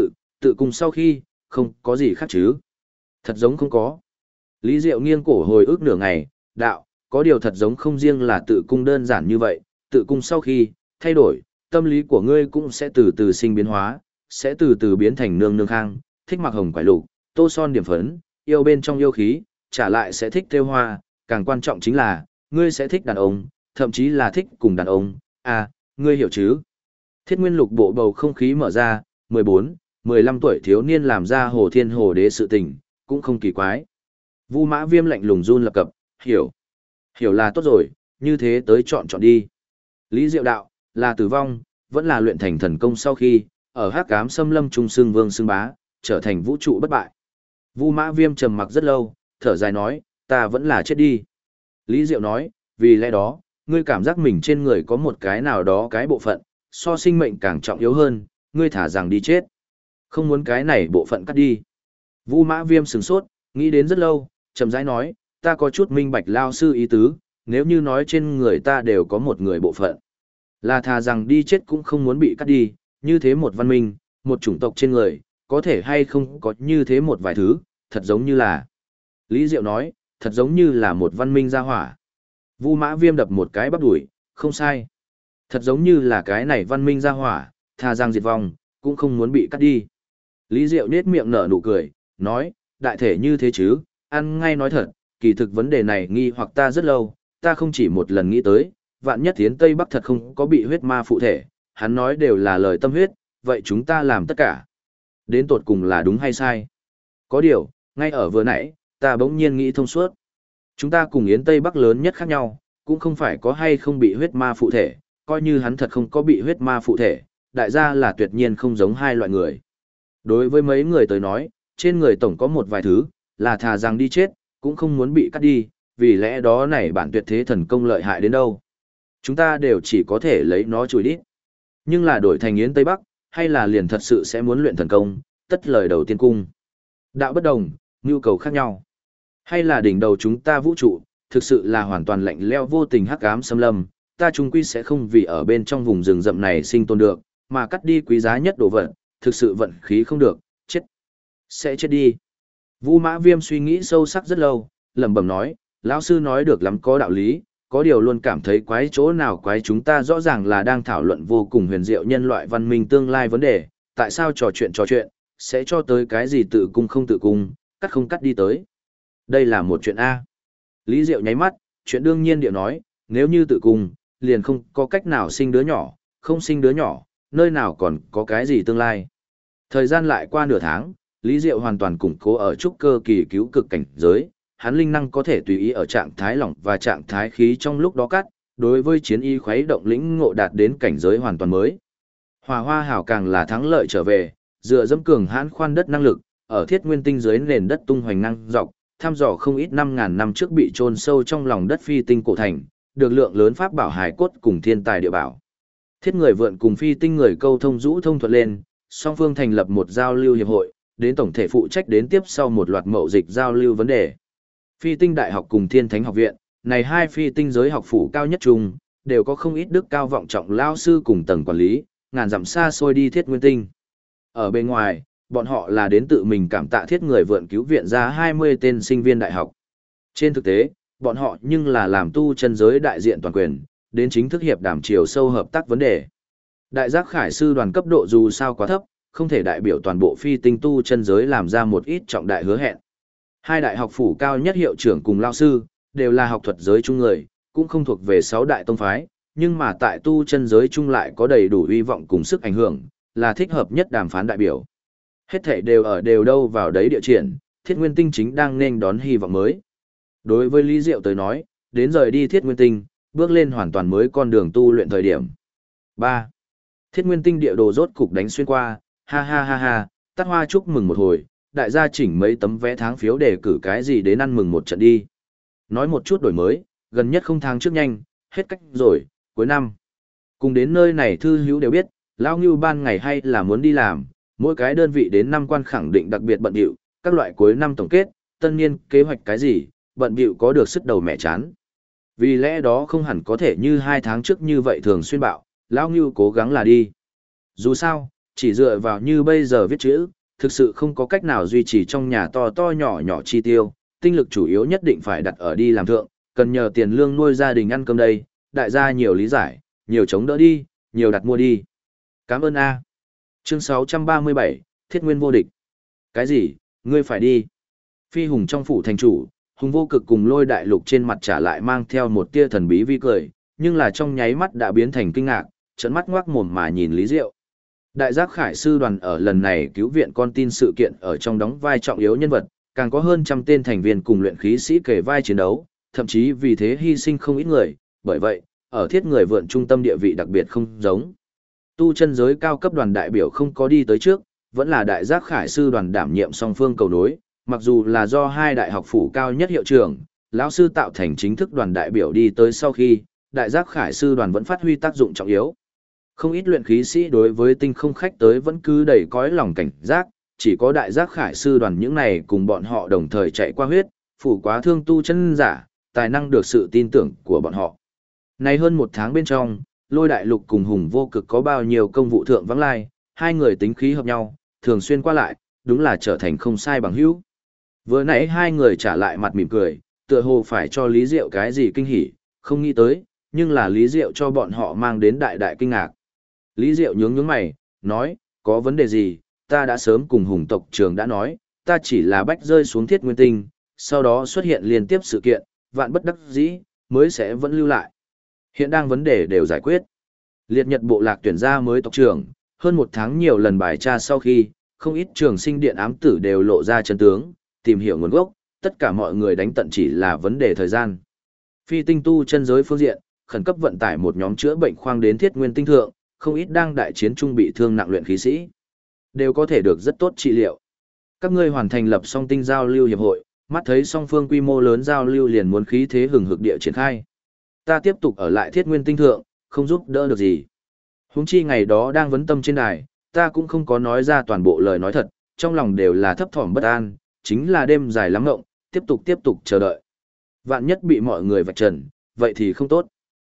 tự cùng sau khi, không có gì khác chứ? Thật giống không có. Lý Diệu nghiêng cổ hồi ức nửa ngày, đạo, có điều thật giống không riêng là tự cung đơn giản như vậy, tự cung sau khi, thay đổi, tâm lý của ngươi cũng sẽ từ từ sinh biến hóa, sẽ từ từ biến thành nương nương khang, thích mặc hồng quải lục, tô son điểm phấn, yêu bên trong yêu khí, trả lại sẽ thích thêu hoa, càng quan trọng chính là, ngươi sẽ thích đàn ông, thậm chí là thích cùng đàn ông, à, ngươi hiểu chứ? Thiết Nguyên Lục bộ bầu không khí mở ra, 14, 15 tuổi thiếu niên làm ra Hồ Thiên Hồ Đế sự tình, cũng không kỳ quái. Vu Mã Viêm lạnh lùng run lập cập, hiểu. Hiểu là tốt rồi, như thế tới chọn đi. Lý Diệu đạo, là tử vong, vẫn là luyện thành thần công sau khi, ở hắc ám xâm lâm trung xương vương xương bá, trở thành vũ trụ bất bại. Vu Mã Viêm trầm mặc rất lâu, thở dài nói, ta vẫn là chết đi. Lý Diệu nói, vì lẽ đó, ngươi cảm giác mình trên người có một cái nào đó cái bộ phận, so sinh mệnh càng trọng yếu hơn, ngươi thả rằng đi chết. Không muốn cái này bộ phận cắt đi. Vu Mã Viêm sửng sốt, nghĩ đến rất lâu, chậm rãi nói, ta có chút minh bạch lao sư ý tứ, nếu như nói trên người ta đều có một người bộ phận. Là thà rằng đi chết cũng không muốn bị cắt đi, như thế một văn minh, một chủng tộc trên người, có thể hay không có như thế một vài thứ, thật giống như là. Lý Diệu nói, thật giống như là một văn minh ra hỏa. Vu Mã Viêm đập một cái bắp đuổi, không sai. Thật giống như là cái này văn minh ra hỏa, thà rằng diệt vong, cũng không muốn bị cắt đi. Lý Diệu nết miệng nở nụ cười, nói, đại thể như thế chứ, ăn ngay nói thật, kỳ thực vấn đề này nghi hoặc ta rất lâu, ta không chỉ một lần nghĩ tới, vạn nhất tiến Tây Bắc thật không có bị huyết ma phụ thể, hắn nói đều là lời tâm huyết, vậy chúng ta làm tất cả. Đến tột cùng là đúng hay sai? Có điều, ngay ở vừa nãy, ta bỗng nhiên nghĩ thông suốt. Chúng ta cùng Yến Tây Bắc lớn nhất khác nhau, cũng không phải có hay không bị huyết ma phụ thể, coi như hắn thật không có bị huyết ma phụ thể, đại gia là tuyệt nhiên không giống hai loại người. Đối với mấy người tới nói, trên người tổng có một vài thứ, là thà rằng đi chết, cũng không muốn bị cắt đi, vì lẽ đó này bản tuyệt thế thần công lợi hại đến đâu. Chúng ta đều chỉ có thể lấy nó chùi đít. Nhưng là đổi thành Yến Tây Bắc, hay là liền thật sự sẽ muốn luyện thần công, tất lời đầu tiên cung. Đạo bất đồng, nhu cầu khác nhau. Hay là đỉnh đầu chúng ta vũ trụ, thực sự là hoàn toàn lạnh lẽo vô tình hắc ám xâm lâm, ta chung quy sẽ không vì ở bên trong vùng rừng rậm này sinh tồn được, mà cắt đi quý giá nhất đồ vật, thực sự vận khí không được, chết. Sẽ chết đi. Vu Mã Viêm suy nghĩ sâu sắc rất lâu, lẩm bẩm nói, lão sư nói được lắm có đạo lý, có điều luôn cảm thấy quái chỗ nào quái, chúng ta rõ ràng là đang thảo luận vô cùng huyền diệu nhân loại văn minh tương lai vấn đề, tại sao trò chuyện, sẽ cho tới cái gì tự cung không tự cung, cắt không cắt đi tới. Đây là một chuyện A. Lý Diệu nháy mắt, chuyện đương nhiên điệu nói, nếu như tự cung, liền không có cách nào sinh đứa nhỏ, không sinh đứa nhỏ, nơi nào còn có cái gì tương lai. Thời gian lại qua nửa tháng, Lý Diệu hoàn toàn củng cố ở trúc cơ kỳ cứu cực cảnh giới, hắn linh năng có thể tùy ý ở trạng thái lỏng và trạng thái khí trong lúc đó cắt, đối với chiến y khuấy động lĩnh ngộ đạt đến cảnh giới hoàn toàn mới. Hỏa Hoa Hảo càng là thắng lợi trở về, dựa dẫm cường hãn khoan đất năng lực, ở Thiết Nguyên Tinh dưới nền đất tung hoành năng dọc, thăm dò không ít 5.000 năm trước bị chôn sâu trong lòng đất Phi Tinh cổ thành, được lượng lớn pháp bảo hài cốt cùng thiên tài địa bảo. Thiết Người Vượn cùng Phi Tinh người câu thông rũ thông thuận lên, song phương thành lập một giao lưu hiệp hội, đến tổng thể phụ trách đến tiếp sau một loạt mậu dịch giao lưu vấn đề. Phi Tinh Đại học cùng Thiên Thánh học viện, này hai phi tinh giới học phủ cao nhất chung, đều có không ít đức cao vọng trọng lao sư cùng tầng quản lý, ngàn dặm xa xôi đi Thiết Nguyên Tinh. Ở bên ngoài, bọn họ là đến tự mình cảm tạ Thiết Người Vượn cứu viện ra 20 tên sinh viên đại học. Trên thực tế, bọn họ nhưng là làm tu chân giới đại diện toàn quyền, đến chính thức hiệp đàm chiều sâu hợp tác vấn đề. Đại giác khải sư đoàn cấp độ dù sao quá thấp, không thể đại biểu toàn bộ phi tinh tu chân giới làm ra một ít trọng đại hứa hẹn. Hai đại học phủ cao nhất hiệu trưởng cùng lao sư, đều là học thuật giới chung người, cũng không thuộc về 6 đại tông phái, nhưng mà tại tu chân giới chung lại có đầy đủ hy vọng cùng sức ảnh hưởng, là thích hợp nhất đàm phán đại biểu. Hết thảy đều ở đều đâu vào đấy địa triển, Thiết Nguyên Tinh chính đang nên đón hy vọng mới. Đối với Lý Diệu tới nói, đến rời đi Thiết Nguyên Tinh, bước lên hoàn toàn mới con đường tu luyện thời điểm. 3. Thiết Nguyên Tinh địa đồ rốt cục đánh xuyên qua, ha ha ha ha, tắt hoa chúc mừng một hồi, đại gia chỉnh mấy tấm vé tháng phiếu để cử cái gì đến ăn mừng một trận đi. Nói một chút đổi mới, gần nhất không tháng trước nhanh, hết cách rồi, cuối năm. Cùng đến nơi này thư hữu đều biết, Lão Ngưu ban ngày hay là muốn đi làm, mỗi cái đơn vị đến năm quan khẳng định đặc biệt bận bịu, các loại cuối năm tổng kết, tân niên kế hoạch cái gì, bận bịu có được sức đầu mẹ chán. Vì lẽ đó không hẳn có thể như 2 tháng trước như vậy thường xuyên bạo, Lão Ngưu cố gắng là đi. Dù sao, chỉ dựa vào như bây giờ viết chữ, thực sự không có cách nào duy trì trong nhà to to nhỏ nhỏ chi tiêu, tinh lực chủ yếu nhất định phải đặt ở đi làm thượng, cần nhờ tiền lương nuôi gia đình ăn cơm đây, đại gia nhiều lý giải, nhiều chống đỡ đi, nhiều đặt mua đi. Cảm ơn A. Chương 637, Thiết Nguyên vô địch. Cái gì, ngươi phải đi? Phi Hùng trong phủ thành chủ, Hùng Vô Cực cùng Lôi Đại Lục trên mặt trả lại mang theo một tia thần bí vi cười, nhưng là trong nháy mắt đã biến thành kinh ngạc, trợn mắt ngoác mồm mà nhìn Lý Diệu. Đại giác khải sư đoàn ở lần này cứu viện con tin sự kiện ở trong đóng vai trọng yếu nhân vật, càng có hơn 100 tên thành viên cùng luyện khí sĩ kề vai chiến đấu, thậm chí vì thế hy sinh không ít người, bởi vậy, ở Thiết Người Vượn trung tâm địa vị đặc biệt không giống. Tu chân giới cao cấp đoàn đại biểu không có đi tới trước, vẫn là đại giác khải sư đoàn đảm nhiệm song phương cầu nối, mặc dù là do hai đại học phủ cao nhất hiệu trưởng, lão sư tạo thành chính thức đoàn đại biểu đi tới sau khi, đại giác khải sư đoàn vẫn phát huy tác dụng trọng yếu. Không ít luyện khí sĩ đối với tinh không khách tới vẫn cứ đầy cõi lòng cảnh giác, chỉ có đại giác khải sư đoàn những này cùng bọn họ đồng thời chạy qua huyết, phủ quá thương tu chân giả, tài năng được sự tin tưởng của bọn họ. Nay hơn 1 tháng bên trong, Lôi Đại Lục cùng Hùng Vô Cực có bao nhiêu công vụ thượng vắng lai, hai người tính khí hợp nhau, thường xuyên qua lại, đúng là trở thành không sai bằng hữu. Vừa nãy hai người trả lại mặt mỉm cười, tựa hồ phải cho Lý Diệu cái gì kinh hỉ, không nghĩ tới, nhưng là Lý Diệu cho bọn họ mang đến đại đại kinh ngạc. Lý Diệu nhướng mày, nói, có vấn đề gì, ta đã sớm cùng Hùng tộc trưởng đã nói, ta chỉ là bách rơi xuống Thiết Nguyên Tinh, sau đó xuất hiện liên tiếp sự kiện, vạn bất đắc dĩ, mới sẽ vẫn lưu lại. Hiện đang vấn đề đều giải quyết. Liệt Nhật bộ lạc tuyển ra mới tộc trưởng, hơn 1 tháng nhiều lần bài tra sau khi, không ít trường sinh điện ám tử đều lộ ra chân tướng, tìm hiểu nguồn gốc, tất cả mọi người đánh tận chỉ là vấn đề thời gian. Phi tinh tu chân giới phương diện, khẩn cấp vận tải một nhóm chữa bệnh khoang đến Thiết Nguyên Tinh thượng, không ít đang đại chiến trung bị thương nặng luyện khí sĩ, đều có thể được rất tốt trị liệu. Các ngươi hoàn thành lập song tinh giao lưu hiệp hội, mắt thấy song phương quy mô lớn giao lưu liền muốn khí thế hừng hực địa triển khai. Ta tiếp tục ở lại Thiết Nguyên Tinh thượng, không giúp đỡ được gì. Huống chi ngày đó đang vấn tâm trên đài, ta cũng không có nói ra toàn bộ lời nói thật, trong lòng đều là thấp thỏm bất an, chính là đêm dài lắm ngộng, tiếp tục chờ đợi. Vạn nhất bị mọi người vạch trần, vậy thì không tốt.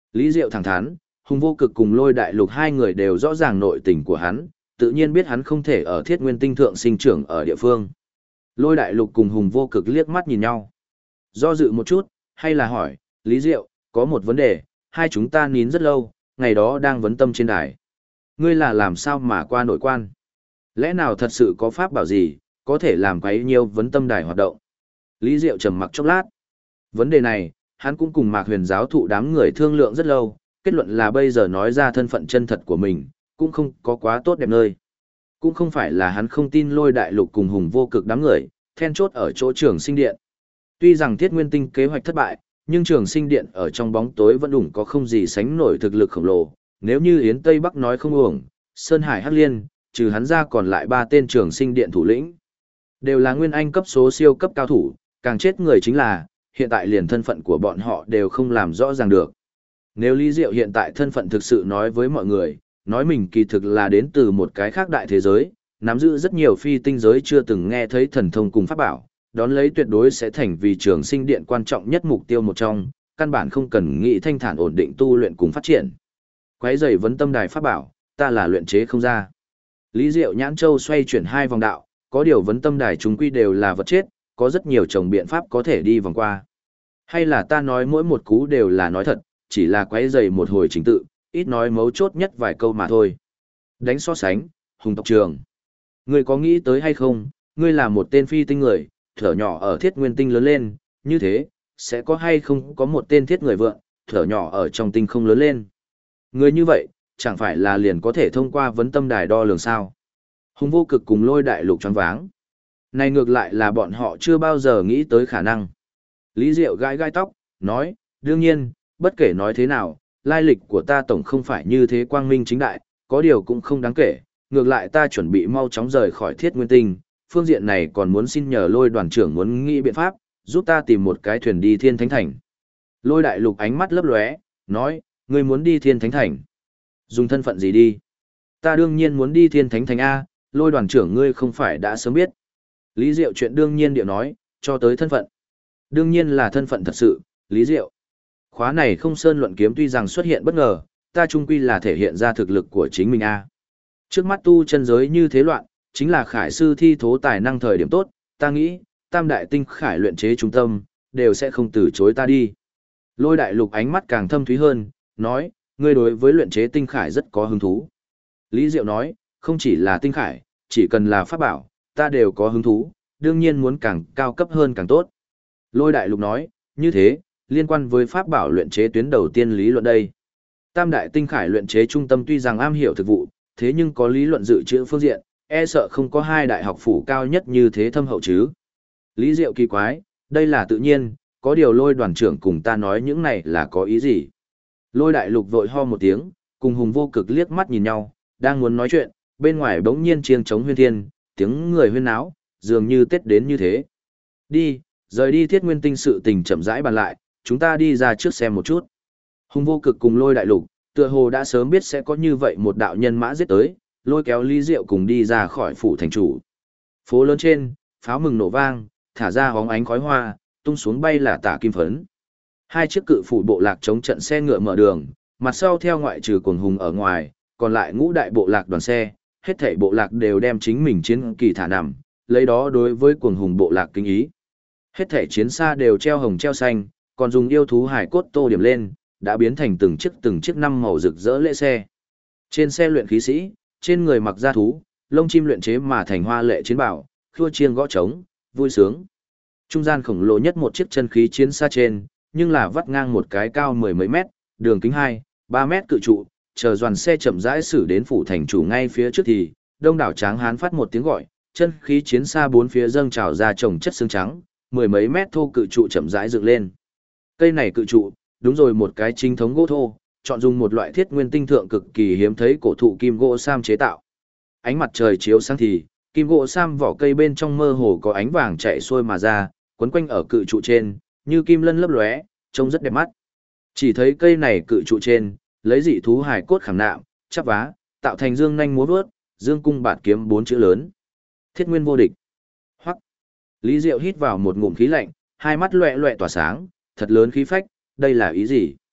Lý Diệu thẳng thắn, Hùng Vô Cực cùng Lôi Đại Lục hai người đều rõ ràng nội tình của hắn, tự nhiên biết hắn không thể ở Thiết Nguyên Tinh thượng sinh trưởng ở địa phương. Lôi Đại Lục cùng Hùng Vô Cực liếc mắt nhìn nhau. Do dự một chút, hay là hỏi, Lý Diệu, có một vấn đề, hai chúng ta nín rất lâu, ngày đó đang vấn tâm trên đài. Ngươi là làm sao mà qua nội quan? Lẽ nào thật sự có pháp bảo gì, có thể làm quấy nhiều vấn tâm đài hoạt động? Lý Diệu trầm mặc chốc lát. Vấn đề này, hắn cũng cùng Mạc Huyền giáo thụ đám người thương lượng rất lâu, kết luận là bây giờ nói ra thân phận chân thật của mình, cũng không có quá tốt đẹp nơi. Cũng không phải là hắn không tin Lôi Đại Lục cùng Hùng Vô Cực đám người, then chốt ở chỗ Trường Sinh Điện. Tuy rằng Thiết Nguyên Tinh kế hoạch thất bại, nhưng Trường Sinh Điện ở trong bóng tối vẫn đủ có không gì sánh nổi thực lực khổng lồ. Nếu như Yến Tây Bắc nói không uổng, Sơn Hải Hắc Liên, trừ hắn ra còn lại 3 tên Trường Sinh Điện thủ lĩnh. Đều là nguyên anh cấp số siêu cấp cao thủ, càng chết người chính là, hiện tại liền thân phận của bọn họ đều không làm rõ ràng được. Nếu Lý Diệu hiện tại thân phận thực sự nói với mọi người, nói mình kỳ thực là đến từ một cái khác đại thế giới, nắm giữ rất nhiều phi tinh giới chưa từng nghe thấy thần thông cùng pháp bảo, đón lấy tuyệt đối sẽ thành vì Trường Sinh Điện quan trọng nhất mục tiêu một trong, căn bản không cần nghĩ thanh thản ổn định tu luyện cùng phát triển. Quấy rầy vấn tâm đài pháp bảo, ta là luyện chế không ra. Lý Diệu nhãn châu xoay chuyển 2 vòng đạo, có điều vấn tâm đài chúng quy đều là vật chết, có rất nhiều chồng biện pháp có thể đi vòng qua. Hay là ta nói mỗi một cú đều là nói thật, chỉ là quấy rầy một hồi chính tự, ít nói mấu chốt nhất vài câu mà thôi. Đánh so sánh, Hùng tộc trường. Ngươi có nghĩ tới hay không, ngươi là một tên phi tinh người, thở nhỏ ở Thiết Nguyên Tinh lớn lên, như thế, sẽ có hay không có một tên thiết người vượng, thở nhỏ ở trong tinh không lớn lên. Người như vậy, chẳng phải là liền có thể thông qua vấn tâm đài đo lường sao. Hùng Vô Cực cùng Lôi Đại Lục choáng váng. Này ngược lại là bọn họ chưa bao giờ nghĩ tới khả năng. Lý Diệu gãi gai tóc, nói, đương nhiên, bất kể nói thế nào, lai lịch của ta tổng không phải như thế quang minh chính đại, có điều cũng không đáng kể, ngược lại ta chuẩn bị mau chóng rời khỏi Thiết Nguyên Tinh, phương diện này còn muốn xin nhờ Lôi đoàn trưởng muốn nghĩ biện pháp, giúp ta tìm một cái thuyền đi Thiên Thánh Thành. Lôi Đại Lục ánh mắt lấp lóe, nói, ngươi muốn đi Thiên Thánh Thành. Dùng thân phận gì đi? Ta đương nhiên muốn đi Thiên Thánh Thành A, Lôi đoàn trưởng ngươi không phải đã sớm biết. Lý Diệu chuyện đương nhiên điệu nói, cho tới thân phận. Đương nhiên là thân phận thật sự, Lý Diệu. Khóa này không sơn luận kiếm tuy rằng xuất hiện bất ngờ, ta chung quy là thể hiện ra thực lực của chính mình A. Trước mắt tu chân giới như thế loạn, chính là khải sư thi thố tài năng thời điểm tốt, ta nghĩ, tam đại tinh khải luyện chế trung tâm, đều sẽ không từ chối ta đi. Lôi Đại Lục ánh mắt càng thâm thúy hơn, nói, ngươi đối với luyện chế tinh khải rất có hứng thú. Lý Diệu nói, không chỉ là tinh khải, chỉ cần là pháp bảo, ta đều có hứng thú, đương nhiên muốn càng cao cấp hơn càng tốt. Lôi Đại Lục nói, như thế, liên quan với pháp bảo luyện chế tuyến đầu tiên lý luận đây. Tam đại tinh khải luyện chế trung tâm tuy rằng am hiểu thực vụ, thế nhưng có lý luận dự trữ phương diện, e sợ không có 2 đại học phủ cao nhất như thế thâm hậu chứ. Lý Diệu kỳ quái, đây là tự nhiên, có điều Lôi đoàn trưởng cùng ta nói những này là có ý gì. Lôi Đại Lục vội ho một tiếng, cùng Hùng Vô Cực liếc mắt nhìn nhau, đang muốn nói chuyện, bên ngoài bỗng nhiên chiêng trống huyên thiên, tiếng người huyên náo, dường như Tết đến như thế. Đi, rời đi Thiết Nguyên Tinh sự tình chậm rãi bàn lại, chúng ta đi ra trước xem một chút. Hùng Vô Cực cùng Lôi Đại Lục, tựa hồ đã sớm biết sẽ có như vậy một đạo nhân mã giết tới, lôi kéo Lý Diệu cùng đi ra khỏi phủ thành chủ. Phố lớn trên, pháo mừng nổ vang, thả ra hóng ánh khói hoa, tung xuống bay là tả kim phấn. 2 chiếc cự phủ bộ lạc chống trận xe ngựa mở đường, mặt sau theo ngoại trừ Cuồng Hùng ở ngoài, còn lại ngũ đại bộ lạc đoàn xe, hết thảy bộ lạc đều đem chính mình chiến kỳ thả nằm, lấy đó đối với Cuồng Hùng bộ lạc kính ý. Hết thảy chiến xa đều treo hồng treo xanh, còn dùng yêu thú hải cốt tô điểm lên, đã biến thành từng chiếc 5 màu rực rỡ lễ xe. Trên xe luyện khí sĩ, trên người mặc da thú, lông chim luyện chế mà thành hoa lệ chiến bảo, khua chiêng gõ trống, vui sướng. Trung gian khổng lồ nhất một chiếc chân khí chiến xa trên, nhưng là vắt ngang một cái cao 10 mấy mét, đường kính 2-3 mét cự trụ, chờ đoàn xe chậm rãi xử đến phủ thành chủ ngay phía trước thì, đông đảo tráng hán phát một tiếng gọi, chân khí chiến xa 4 phía dâng trào ra chồng chất xương trắng, 10 mấy mét thô cự trụ chậm rãi dựng lên. Cây này cự trụ, đúng rồi một cái chính thống gỗ thô, chọn dùng một loại thiết nguyên tinh thượng cực kỳ hiếm thấy cổ thụ kim gỗ sam chế tạo. Ánh mặt trời chiếu sáng thì, kim gỗ sam vỏ cây bên trong mơ hồ có ánh vàng chạy xuôi mà ra, quấn quanh ở cự trụ trên, như kim lân lấp lóe, trông rất đẹp mắt. Chỉ thấy cây này cự trụ trên, lấy dị thú hài cốt khảm nạm, chắp vá, tạo thành dương nhanh múa vớt, dương cung bạt kiếm 4 chữ lớn. Thiết nguyên vô địch. Hoắc. Lý Diệu hít vào một ngụm khí lạnh, hai mắt loẹt loẹt tỏa sáng, thật lớn khí phách, đây là ý gì?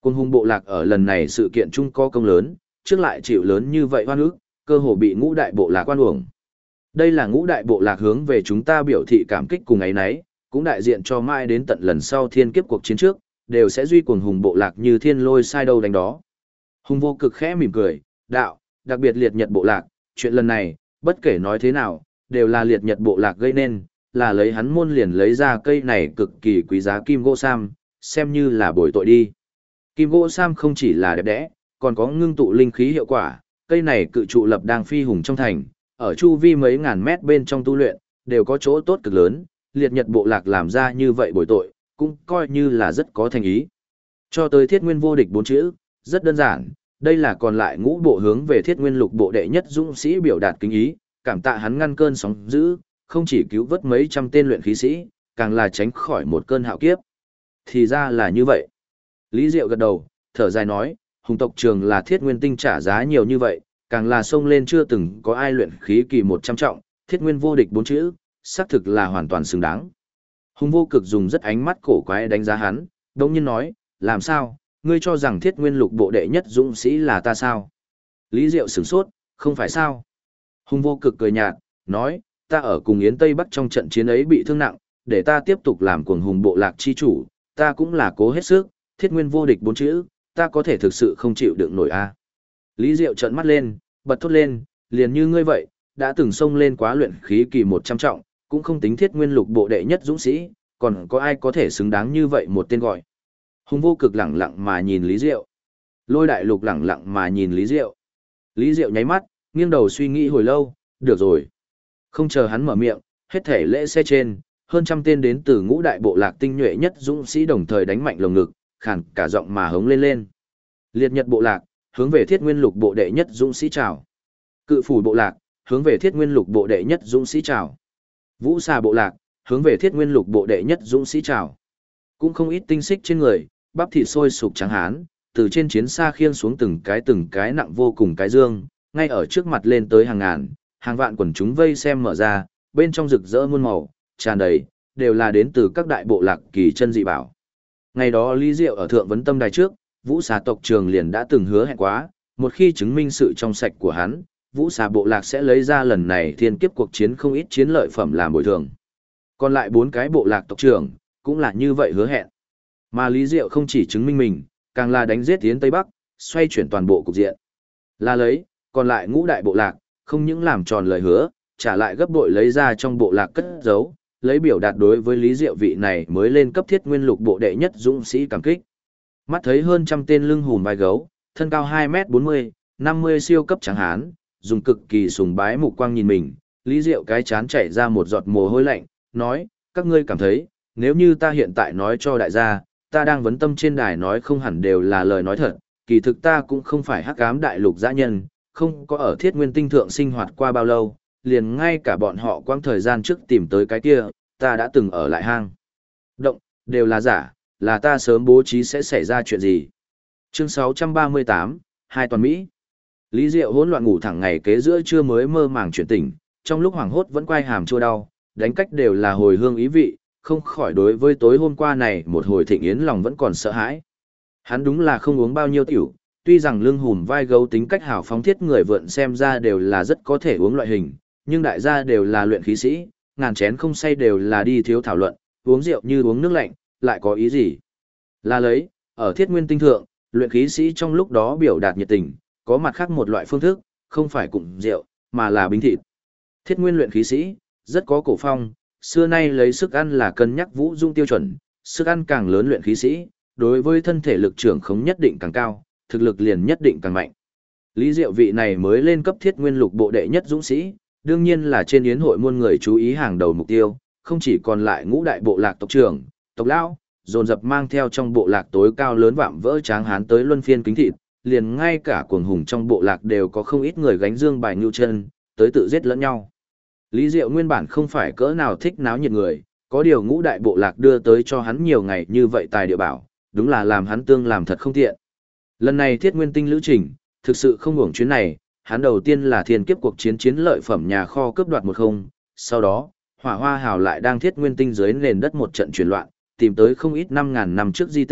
Quân hùng bộ lạc ở lần này sự kiện chung có công lớn, trước lại chịu lớn như vậy oan ức, cơ hồ bị ngũ đại bộ lạc oan uổng. Đây là ngũ đại bộ lạc hướng về chúng ta biểu thị cảm kích cùng ấy nấy, cũng đại diện cho mãi đến tận lần sau thiên kiếp cuộc chiến trước, đều sẽ duy quần hùng bộ lạc như thiên lôi sai đâu đánh đó. Hùng vô cực khẽ mỉm cười, đạo, đặc biệt liệt nhật bộ lạc, chuyện lần này, bất kể nói thế nào, đều là liệt nhật bộ lạc gây nên, là lấy hắn môn liền lấy ra cây này cực kỳ quý giá kim gỗ sam, xem như là bồi tội đi. Kim gỗ sam không chỉ là đẹp đẽ, còn có ngưng tụ linh khí hiệu quả, cây này cự trụ lập đang phi hùng trong thành, ở chu vi mấy ngàn mét bên trong tu luyện, đều có chỗ tốt cực lớn, liệt nhật bộ lạc làm ra như vậy bồi tội, cũng coi như là rất có thành ý. Cho tới thiết nguyên vô địch 4 chữ, rất đơn giản, đây là còn lại ngũ bộ hướng về thiết nguyên lục bộ đệ nhất dũng sĩ biểu đạt kính ý, cảm tạ hắn ngăn cơn sóng dữ, không chỉ cứu vớt mấy trăm tên luyện khí sĩ, càng là tránh khỏi một cơn hạo kiếp. Thì ra là như vậy. Lý Diệu gật đầu, thở dài nói, hùng tộc trường là thiết nguyên tinh trả giá nhiều như vậy, càng là xông lên chưa từng có ai luyện khí kỳ 100 trọng, thiết nguyên vô địch 4 chữ, xác thực là hoàn toàn xứng đáng. Hùng vô cực dùng rất ánh mắt cổ quái đánh giá hắn, đồng nhiên nói, làm sao, ngươi cho rằng thiết nguyên lục bộ đệ nhất dũng sĩ là ta sao? Lý Diệu sửng sốt, không phải sao? Hùng vô cực cười nhạt, nói, ta ở cùng Yến Tây Bắc trong trận chiến ấy bị thương nặng, để ta tiếp tục làm cuồng hùng bộ lạc chi chủ, ta cũng là cố hết sức, thiết nguyên vô địch 4 chữ, ta có thể thực sự không chịu đựng nổi a. Lý Diệu trợn mắt lên, bật thốt lên, liền như ngươi vậy, đã từng xông lên quá luyện khí kỳ 100 trọng, cũng không tính thiết nguyên lục bộ đệ nhất dũng sĩ, còn có ai có thể xứng đáng như vậy một tên gọi. Hùng vô cực lẳng lặng mà nhìn Lý Diệu. Lôi đại lục lẳng lặng mà nhìn Lý Diệu. Lý Diệu nháy mắt, nghiêng đầu suy nghĩ hồi lâu, được rồi. Không chờ hắn mở miệng, hết thể lễ xe trên, hơn trăm tên đến từ ngũ đại bộ lạc tinh nhuệ nhất dũng sĩ đồng thời đánh mạnh lồng ngực, khàn cả giọng mà hống lên lên. Liệt nhật bộ lạc, hướng về thiết nguyên lục bộ đệ nhất dũng sĩ chào. Cự phủ bộ lạc, hướng về thiết nguyên lục bộ đệ nhất dũng sĩ chào. Vũ xà bộ lạc, hướng về thiết nguyên lục bộ đệ nhất dũng sĩ chào. Cũng không ít tinh xích trên người, bắp thịt sôi sục trắng hán, từ trên chiến xa khiêng xuống từng cái nặng vô cùng cái dương, ngay ở trước mặt lên tới hàng ngàn, hàng vạn quần chúng vây xem mở ra, bên trong rực rỡ muôn màu, tràn đầy, đều là đến từ các đại bộ lạc kỳ chân dị bảo. Ngày đó Lý Diệu ở Thượng Vấn Tâm Đài trước, Vũ xà tộc trường liền đã từng hứa hẹn quá, một khi chứng minh sự trong sạch của hắn, Vũ xà bộ lạc sẽ lấy ra lần này thiên kiếp cuộc chiến không ít chiến lợi phẩm làm bồi thường. Còn lại 4 cái bộ lạc tộc trưởng, cũng là như vậy hứa hẹn. Mà Lý Diệu không chỉ chứng minh mình, càng là đánh giết Yến Tây Bắc, xoay chuyển toàn bộ cục diện. Là lấy, còn lại ngũ đại bộ lạc, không những làm tròn lời hứa, trả lại gấp bội lấy ra trong bộ lạc cất giấu, lấy biểu đạt đối với Lý Diệu vị này mới lên cấp thiết nguyên lục bộ đệ nhất dũng sĩ cảm kích. Mắt thấy hơn trăm tên lưng hùn vai gấu, thân cao 2m40, 50 siêu cấp trắng hán, dùng cực kỳ sùng bái mục quang nhìn mình, Lý Diệu cái chán chảy ra một giọt mồ hôi lạnh, nói, các ngươi cảm thấy, nếu như ta hiện tại nói cho đại gia, ta đang vấn tâm trên đài nói không hẳn đều là lời nói thật, kỳ thực ta cũng không phải hắc ám đại lục dã nhân, không có ở thiết nguyên tinh thượng sinh hoạt qua bao lâu, liền ngay cả bọn họ quãng thời gian trước tìm tới cái kia, ta đã từng ở lại hang động, đều là giả, là ta sớm bố trí sẽ xảy ra chuyện gì. Chương 638, hai toàn Mỹ. Lý Diệu hỗn loạn ngủ thẳng ngày kế giữa trưa mới mơ màng chuyển tỉnh, trong lúc hoảng hốt vẫn quay hàm chua đau, đánh cách đều là hồi hương ý vị, không khỏi đối với tối hôm qua này một hồi thịnh yến lòng vẫn còn sợ hãi. Hắn đúng là không uống bao nhiêu tiểu, tuy rằng lưng hùm vai gấu tính cách hào phóng thiết người vượn xem ra đều là rất có thể uống loại hình, nhưng đại gia đều là luyện khí sĩ, ngàn chén không say đều là đi thiếu thảo luận, uống rượu như uống nước lạnh, lại có ý gì? Là lấy, ở thiết nguyên tinh thượng, luyện khí sĩ trong lúc đó biểu đạt nhiệt tình, có mặt khác một loại phương thức, không phải cùng rượu, mà là bính thịt. Thiết nguyên luyện khí sĩ, rất có cổ phong, xưa nay lấy sức ăn là cân nhắc vũ dung tiêu chuẩn, sức ăn càng lớn luyện khí sĩ, đối với thân thể lực trưởng khống nhất định càng cao, thực lực liền nhất định càng mạnh. Lý Diệu vị này mới lên cấp thiết nguyên lục bộ đệ nhất dũng sĩ, đương nhiên là trên yến hội muôn người chú ý hàng đầu mục tiêu, không chỉ còn lại ngũ đại bộ lạc tộc trưởng, tộc lão, dồn dập mang theo trong bộ lạc tối cao lớn vạm vỡ tráng hán tới luân phiên kính thịt, liền ngay cả cuồng hùng trong bộ lạc đều có không ít người gánh dương bài ngưu chân, tới tự giết lẫn nhau. Lý Diệu nguyên bản không phải cỡ nào thích náo nhiệt người, có điều ngũ đại bộ lạc đưa tới cho hắn nhiều ngày như vậy tài địa bảo, đúng là làm hắn tương làm thật không tiện. Lần này thiết nguyên tinh lữ trình, thực sự không hưởng chuyến này, hắn đầu tiên là thiên kiếp cuộc chiến chiến lợi phẩm nhà kho cướp đoạt 10, sau đó, Hỏa Hoa Hào lại đang thiết nguyên tinh dưới nền đất một trận chuyển loạn, tìm tới không ít 5.000 năm trước di tích,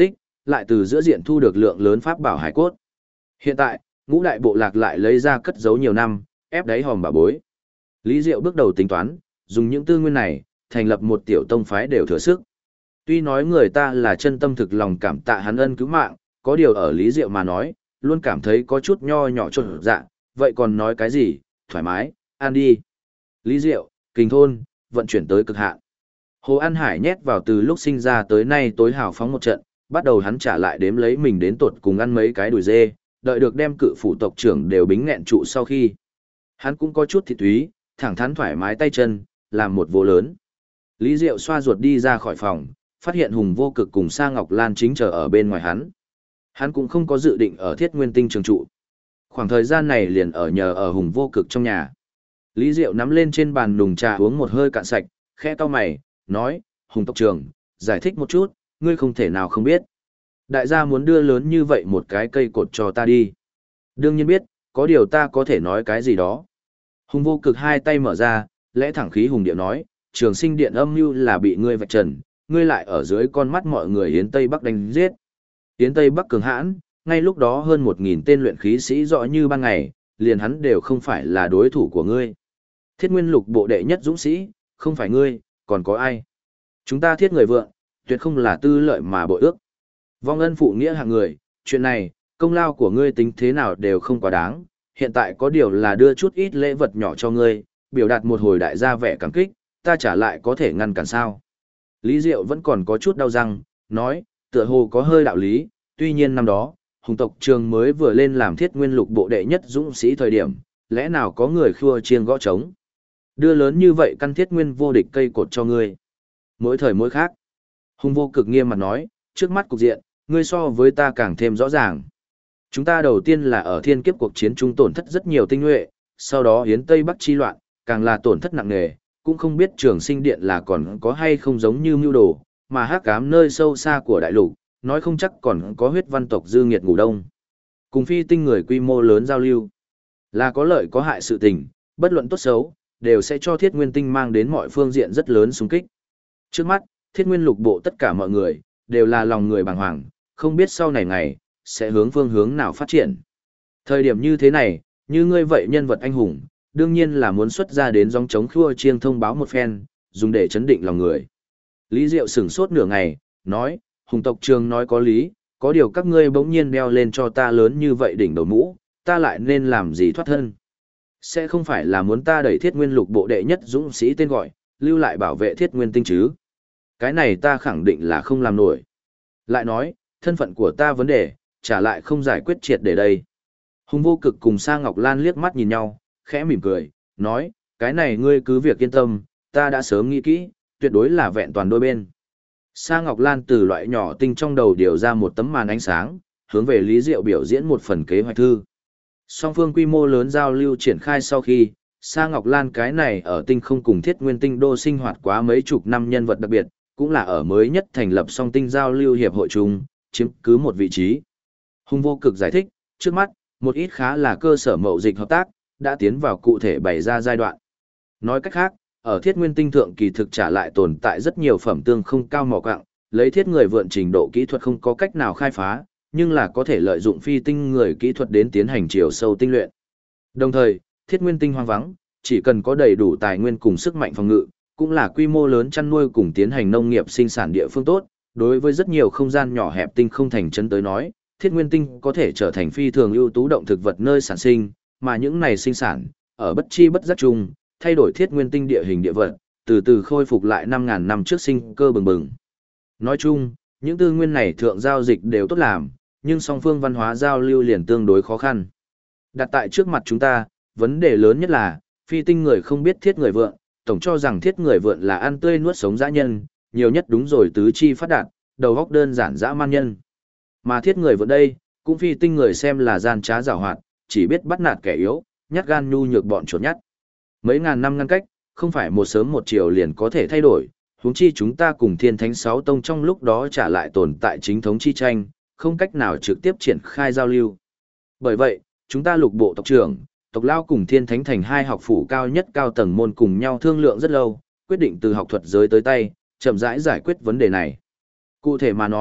lại từ giữa diện thu được lượng lớn pháp bảo hải cốt. Hiện tại, ngũ đại bộ lạc lại lấy ra cất giấu nhiều năm, ép đáy hòm bà bối. Lý Diệu bước đầu tính toán, dùng những tư nguyên này, thành lập một tiểu tông phái đều thừa sức. Tuy nói người ta là chân tâm thực lòng cảm tạ hắn ân cứu mạng, có điều ở Lý Diệu mà nói, luôn cảm thấy có chút nho nhỏ chột dạ, vậy còn nói cái gì, thoải mái, ăn đi. Lý Diệu, Kình thôn, vận chuyển tới cực hạn. Hồ An Hải nhét vào từ lúc sinh ra tới nay tối hào phóng một trận, bắt đầu hắn trả lại đếm lấy mình đến tuột cùng ăn mấy cái đùi dê, đợi được đem cự phủ tộc trưởng đều bính nghẹn trụ sau khi. Hắn cũng có chút thị túy, thẳng thắn thoải mái tay chân, làm một vô lớn. Lý Diệu xoa ruột đi ra khỏi phòng, phát hiện Hùng Vô Cực cùng Sa Ngọc Lan chính chờ ở bên ngoài hắn. Hắn cũng không có dự định ở Thiết Nguyên Tinh trường trụ. Khoảng thời gian này liền ở nhờ ở Hùng Vô Cực trong nhà. Lý Diệu nắm lên trên bàn nùng trà uống một hơi cạn sạch, khẽ cau mày, nói, Hùng tộc trưởng, giải thích một chút, ngươi không thể nào không biết. Đại gia muốn đưa lớn như vậy một cái cây cột cho ta đi. Đương nhiên biết, có điều ta có thể nói cái gì đó. Hùng Vô Cực hai tay mở ra, lẽ thẳng khí hùng điệu nói, Trường Sinh Điện âm mưu là bị ngươi vạch trần, ngươi lại ở dưới con mắt mọi người Yến Tây Bắc đánh giết. Yến Tây Bắc cường hãn, ngay lúc đó hơn 1000 tên luyện khí sĩ rõ như ban ngày, liền hắn đều không phải là đối thủ của ngươi. Thiết Nguyên Lục bộ đệ nhất dũng sĩ, không phải ngươi, còn có ai? Chúng ta Thiết người vượng, tuyệt không là tư lợi mà bội ước. Vong ân phụ nghĩa hạng người, chuyện này, công lao của ngươi tính thế nào đều không quá đáng, hiện tại có điều là đưa chút ít lễ vật nhỏ cho ngươi, biểu đạt một hồi đại gia vẻ cảm kích, ta trả lại có thể ngăn cản sao. Lý Diệu vẫn còn có chút đau răng, nói, tựa hồ có hơi đạo lý, tuy nhiên năm đó, Hùng tộc trường mới vừa lên làm Thiết Nguyên Lục bộ đệ nhất dũng sĩ thời điểm, lẽ nào có người khua chiêng gõ trống. Đưa lớn như vậy căn Thiết Nguyên vô địch cây cột cho ngươi. Mỗi thời mỗi khác. Hùng Vô Cực nghiêm mặt nói, trước mắt cục diện, ngươi so với ta càng thêm rõ ràng. Chúng ta đầu tiên là ở thiên kiếp cuộc chiến trung tổn thất rất nhiều tinh nhuệ, sau đó Yến Tây Bắc chi loạn, càng là tổn thất nặng nề, cũng không biết Trường Sinh Điện là còn có hay không giống như mưu đồ, mà hắc ám nơi sâu xa của đại lục, nói không chắc còn có huyết văn tộc dư nghiệt ngủ đông. Cùng phi tinh người quy mô lớn giao lưu, là có lợi có hại sự tình, bất luận tốt xấu, đều sẽ cho Thiết Nguyên Tinh mang đến mọi phương diện rất lớn xung kích. Trước mắt, Thiết Nguyên Lục bộ tất cả mọi người, đều là lòng người bàng hoàng, không biết sau này ngày, sẽ hướng phương hướng nào phát triển. Thời điểm như thế này, như ngươi vậy nhân vật anh hùng, đương nhiên là muốn xuất ra đến dòng chống khua chiêng thông báo một phen, dùng để chấn định lòng người. Lý Diệu sửng sốt nửa ngày, nói, Hùng tộc trường nói có lý, có điều các ngươi bỗng nhiên đeo lên cho ta lớn như vậy đỉnh đầu mũ, ta lại nên làm gì thoát thân. Sẽ không phải là muốn ta đẩy Thiết Nguyên Lục bộ đệ nhất dũng sĩ tên gọi, lưu lại bảo vệ Thiết Nguyên Tinh chứ. Cái này ta khẳng định là không làm nổi. Lại nói, thân phận của ta vấn đề, trả lại không giải quyết triệt để đây. Hùng Vô Cực cùng Sa Ngọc Lan liếc mắt nhìn nhau, khẽ mỉm cười, nói, cái này ngươi cứ việc yên tâm, ta đã sớm nghĩ kỹ, tuyệt đối là vẹn toàn đôi bên. Sa Ngọc Lan từ loại nhỏ tinh trong đầu điều ra một tấm màn ánh sáng, hướng về Lý Diệu biểu diễn một phần kế hoạch thư. Song phương quy mô lớn giao lưu triển khai sau khi, Sa Ngọc Lan cái này ở tinh không cùng Thiết Nguyên Tinh đô sinh hoạt quá mấy chục năm nhân vật đặc biệt, cũng là ở mới nhất thành lập song tinh giao lưu hiệp hội chung, chiếm cứ một vị trí. Hùng Vô Cực giải thích, trước mắt, một ít khá là cơ sở mậu dịch hợp tác, đã tiến vào cụ thể bày ra giai đoạn. Nói cách khác, ở Thiết Nguyên Tinh thượng kỳ thực trả lại tồn tại rất nhiều phẩm tương không cao mỏ quặng, lấy thiết người vượn trình độ kỹ thuật không có cách nào khai phá, nhưng là có thể lợi dụng phi tinh người kỹ thuật đến tiến hành chiều sâu tinh luyện. Đồng thời, Thiết Nguyên Tinh hoang vắng, chỉ cần có đầy đủ tài nguyên cùng sức mạnh phòng ngự, cũng là quy mô lớn chăn nuôi cùng tiến hành nông nghiệp sinh sản địa phương tốt, đối với rất nhiều không gian nhỏ hẹp tinh không thành trấn tới nói, Thiết Nguyên Tinh có thể trở thành phi thường ưu tú động thực vật nơi sản sinh, mà những này sinh sản, ở bất chi bất giác chung, thay đổi Thiết Nguyên Tinh địa hình địa vật, từ từ khôi phục lại 5000 năm trước sinh cơ bừng bừng. Nói chung, những tư nguyên này thượng giao dịch đều tốt làm, nhưng song phương văn hóa giao lưu liền tương đối khó khăn. Đặt tại trước mặt chúng ta, vấn đề lớn nhất là, phi tinh người không biết thiết người vượn, tổng cho rằng thiết người vượn là ăn tươi nuốt sống dã nhân, nhiều nhất đúng rồi tứ chi phát đạt, đầu óc đơn giản dã man nhân. Mà thiết người vượn đây, cũng phi tinh người xem là gian trá giảo hoạt, chỉ biết bắt nạt kẻ yếu, nhát gan nhu nhược bọn chuột nhắt. Mấy ngàn năm ngăn cách, không phải một sớm một chiều liền có thể thay đổi, huống chi chúng ta cùng Thiên Thánh Sáu Tông trong lúc đó trả lại tồn tại chính thống chi tranh, không cách nào trực tiếp triển khai giao lưu. Bởi vậy, chúng ta lục bộ tộc trưởng, tộc lao cùng Thiên Thánh thành hai học phủ cao nhất cao tầng môn cùng nhau thương lượng rất lâu, quyết định từ học thuật giới tới tay, chậm rãi giải quyết vấn đề này. Cụ thể mà nói,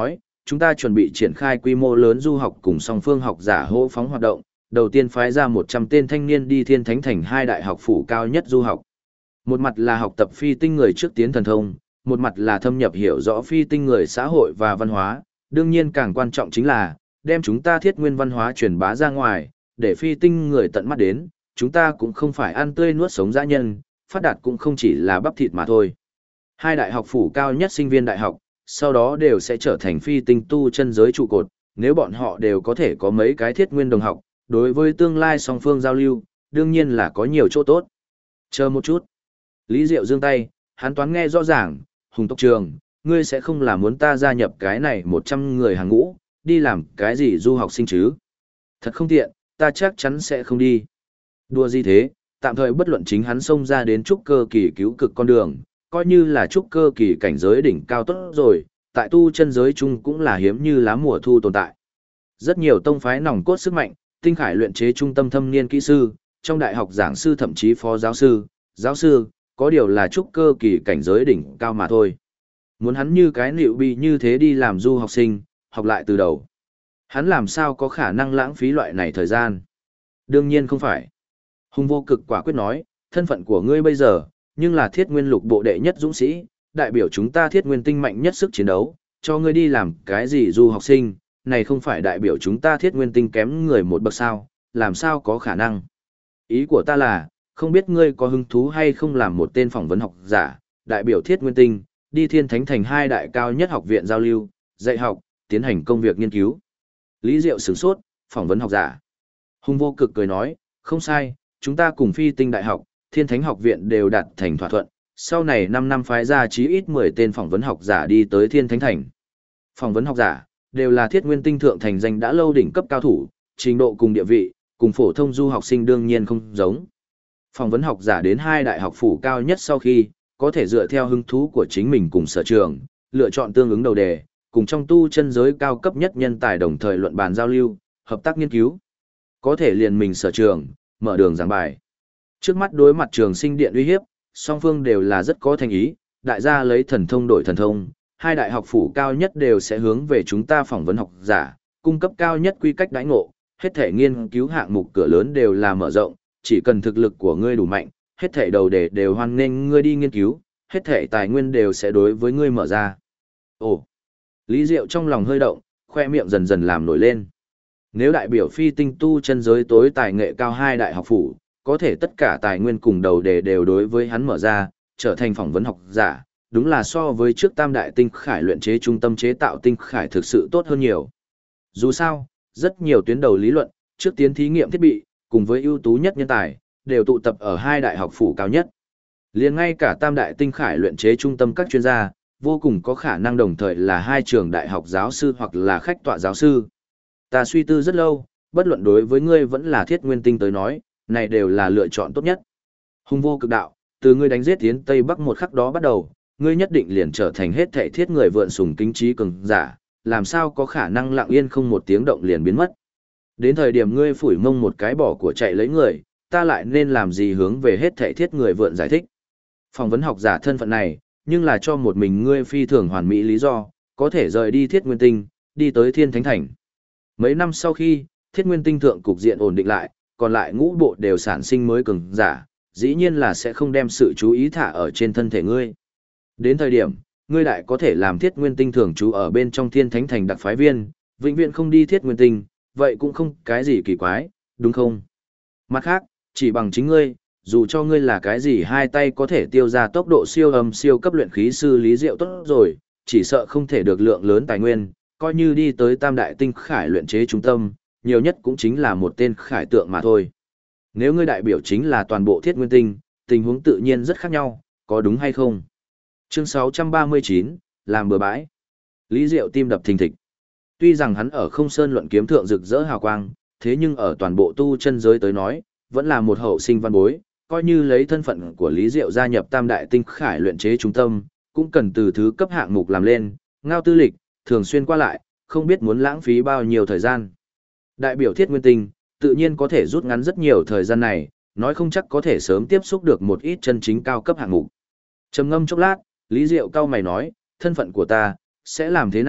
chúng ta chuẩn bị triển khai quy mô lớn du học cùng song phương học giả hô phóng hoạt động, đầu tiên phái ra 100 tên thanh niên đi Thiên Thánh Thành 2 đại học phủ cao nhất du học. Một mặt là học tập phi tinh người trước tiến thần thông, một mặt là thâm nhập hiểu rõ phi tinh người xã hội và văn hóa, đương nhiên càng quan trọng chính là đem chúng ta thiết nguyên văn hóa truyền bá ra ngoài, để phi tinh người tận mắt đến, chúng ta cũng không phải ăn tươi nuốt sống dã nhân, phát đạt cũng không chỉ là bắp thịt mà thôi. 2 đại học phủ cao nhất sinh viên đại học, sau đó đều sẽ trở thành phi tinh tu chân giới trụ cột, nếu bọn họ đều có thể có mấy cái thiết nguyên đồng học, đối với tương lai song phương giao lưu, đương nhiên là có nhiều chỗ tốt. Chờ một chút. Lý Diệu giương tay, hắn toán nghe rõ ràng, Hùng tộc trường, ngươi sẽ không là muốn ta gia nhập cái này 100 người hàng ngũ, đi làm cái gì du học sinh chứ? Thật không tiện, ta chắc chắn sẽ không đi. Đùa gì thế, tạm thời bất luận chính hắn xông ra đến trúc cơ kỳ cứu cực con đường, coi như là trúc cơ kỳ cảnh giới đỉnh cao tốt rồi, tại tu chân giới chung cũng là hiếm như lá mùa thu tồn tại. Rất nhiều tông phái nòng cốt sức mạnh, tinh khải luyện chế trung tâm thâm niên kỹ sư, trong đại học giảng sư thậm chí phó giáo sư, có điều là trúc cơ kỳ cảnh giới đỉnh cao mà thôi. Muốn hắn như cái nịu bị như thế đi làm du học sinh, học lại từ đầu. Hắn làm sao có khả năng lãng phí loại này thời gian? Đương nhiên không phải. Hùng Vô Cực quả quyết nói, thân phận của ngươi bây giờ, nhưng là thiết nguyên lục bộ đệ nhất dũng sĩ, đại biểu chúng ta thiết nguyên tinh mạnh nhất sức chiến đấu, cho ngươi đi làm cái gì du học sinh, này không phải đại biểu chúng ta thiết nguyên tinh kém người một bậc sao, làm sao có khả năng. Ý của ta là, không biết ngươi có hứng thú hay không làm một tên phỏng vấn học giả, đại biểu thiết nguyên tinh, đi Thiên Thánh Thành 2 đại cao nhất học viện giao lưu, dạy học, tiến hành công việc nghiên cứu. Lý Diệu sửng sốt, phỏng vấn học giả. Hùng Vô Cực cười nói, không sai, chúng ta cùng phi tinh đại học, Thiên Thánh học viện đều đạt thành thỏa thuận, sau này 5 năm phái ra chí ít 10 tên phỏng vấn học giả đi tới Thiên Thánh Thành. Phỏng vấn học giả, đều là thiết nguyên tinh thượng thành danh đã lâu đỉnh cấp cao thủ, trình độ cùng địa vị, cùng phổ thông du học sinh đương nhiên không giống. Phỏng vấn học giả đến 2 đại học phủ cao nhất sau khi, có thể dựa theo hứng thú của chính mình cùng sở trường, lựa chọn tương ứng đầu đề, cùng trong tu chân giới cao cấp nhất nhân tài đồng thời luận bàn giao lưu, hợp tác nghiên cứu. Có thể liền mình sở trường, mở đường giảng bài. Trước mắt đối mặt trường sinh điện uy hiếp, song phương đều là rất có thành ý, đại gia lấy thần thông đổi thần thông, 2 đại học phủ cao nhất đều sẽ hướng về chúng ta phỏng vấn học giả, cung cấp cao nhất quy cách đãi ngộ, hết thể nghiên cứu hạng mục cửa lớn đều là mở rộng, chỉ cần thực lực của ngươi đủ mạnh, hết thể đầu đề đều hoan nghênh ngươi đi nghiên cứu, hết thể tài nguyên đều sẽ đối với ngươi mở ra. Ồ! Lý Diệu trong lòng hơi động, khoe miệng dần dần làm nổi lên. Nếu đại biểu phi tinh tu chân giới tối tài nghệ cao 2 đại học phủ, có thể tất cả tài nguyên cùng đầu đề đều đối với hắn mở ra, trở thành phỏng vấn học giả, đúng là so với trước tam đại tinh khải luyện chế trung tâm chế tạo tinh khải thực sự tốt hơn nhiều. Dù sao, rất nhiều tuyến đầu lý luận, trước tiến thí nghiệm thiết bị, cùng với ưu tú nhất nhân tài, đều tụ tập ở 2 đại học phủ cao nhất. Liền ngay cả tam đại tinh khải luyện chế trung tâm các chuyên gia, vô cùng có khả năng đồng thời là 2 trường đại học giáo sư hoặc là khách tọa giáo sư. Ta suy tư rất lâu, bất luận đối với ngươi vẫn là thiết nguyên tinh tới nói, này đều là lựa chọn tốt nhất. Hùng Vô Cực đạo, từ ngươi đánh giết tiến Tây Bắc một khắc đó bắt đầu, ngươi nhất định liền trở thành hết thảy thiết người vượn sùng kính trí cường giả, làm sao có khả năng lặng yên không một tiếng động liền biến mất. Đến thời điểm ngươi phủi mông một cái bỏ của chạy lấy người, ta lại nên làm gì hướng về hết thảy thiết người vượn giải thích. Phỏng vấn học giả thân phận này, nhưng là cho một mình ngươi phi thường hoàn mỹ lý do, có thể rời đi thiết nguyên tinh, đi tới Thiên Thánh Thành. Mấy năm sau khi, thiết nguyên tinh thượng cục diện ổn định lại, còn lại ngũ bộ đều sản sinh mới cường giả, dĩ nhiên là sẽ không đem sự chú ý thả ở trên thân thể ngươi. Đến thời điểm, ngươi lại có thể làm thiết nguyên tinh thường trú ở bên trong Thiên Thánh Thành đặc phái viên, vĩnh viễn không đi thiết nguyên tinh, vậy cũng không cái gì kỳ quái, đúng không? Mặt khác, chỉ bằng chính ngươi, dù cho ngươi là cái gì hai tay có thể tiêu ra tốc độ siêu âm siêu cấp luyện khí sư Lý Diệu tốt rồi, chỉ sợ không thể được lượng lớn tài nguyên, coi như đi tới tam đại tinh khải luyện chế trung tâm, nhiều nhất cũng chính là một tên khải tượng mà thôi. Nếu ngươi đại biểu chính là toàn bộ thiết nguyên tinh, tình huống tự nhiên rất khác nhau, có đúng hay không? Chương 639, làm bừa bãi. Lý Diệu tim đập thình thịch. Tuy rằng hắn ở không sơn luận kiếm thượng rực rỡ hào quang, thế nhưng ở toàn bộ tu chân giới tới nói, vẫn là một hậu sinh văn bối, coi như lấy thân phận của Lý Diệu gia nhập tam đại tinh khải luyện chế trung tâm, cũng cần từ thứ cấp hạng mục làm lên, ngao tư lịch, thường xuyên qua lại, không biết muốn lãng phí bao nhiêu thời gian. Đại biểu thiết nguyên tinh, tự nhiên có thể rút ngắn rất nhiều thời gian này, nói không chắc có thể sớm tiếp xúc được một ít chân chính cao cấp hạng mục. Trầm ngâm chốc lát, Lý Diệu cau mày nói, thân phận của ta, sẽ làm thế nào,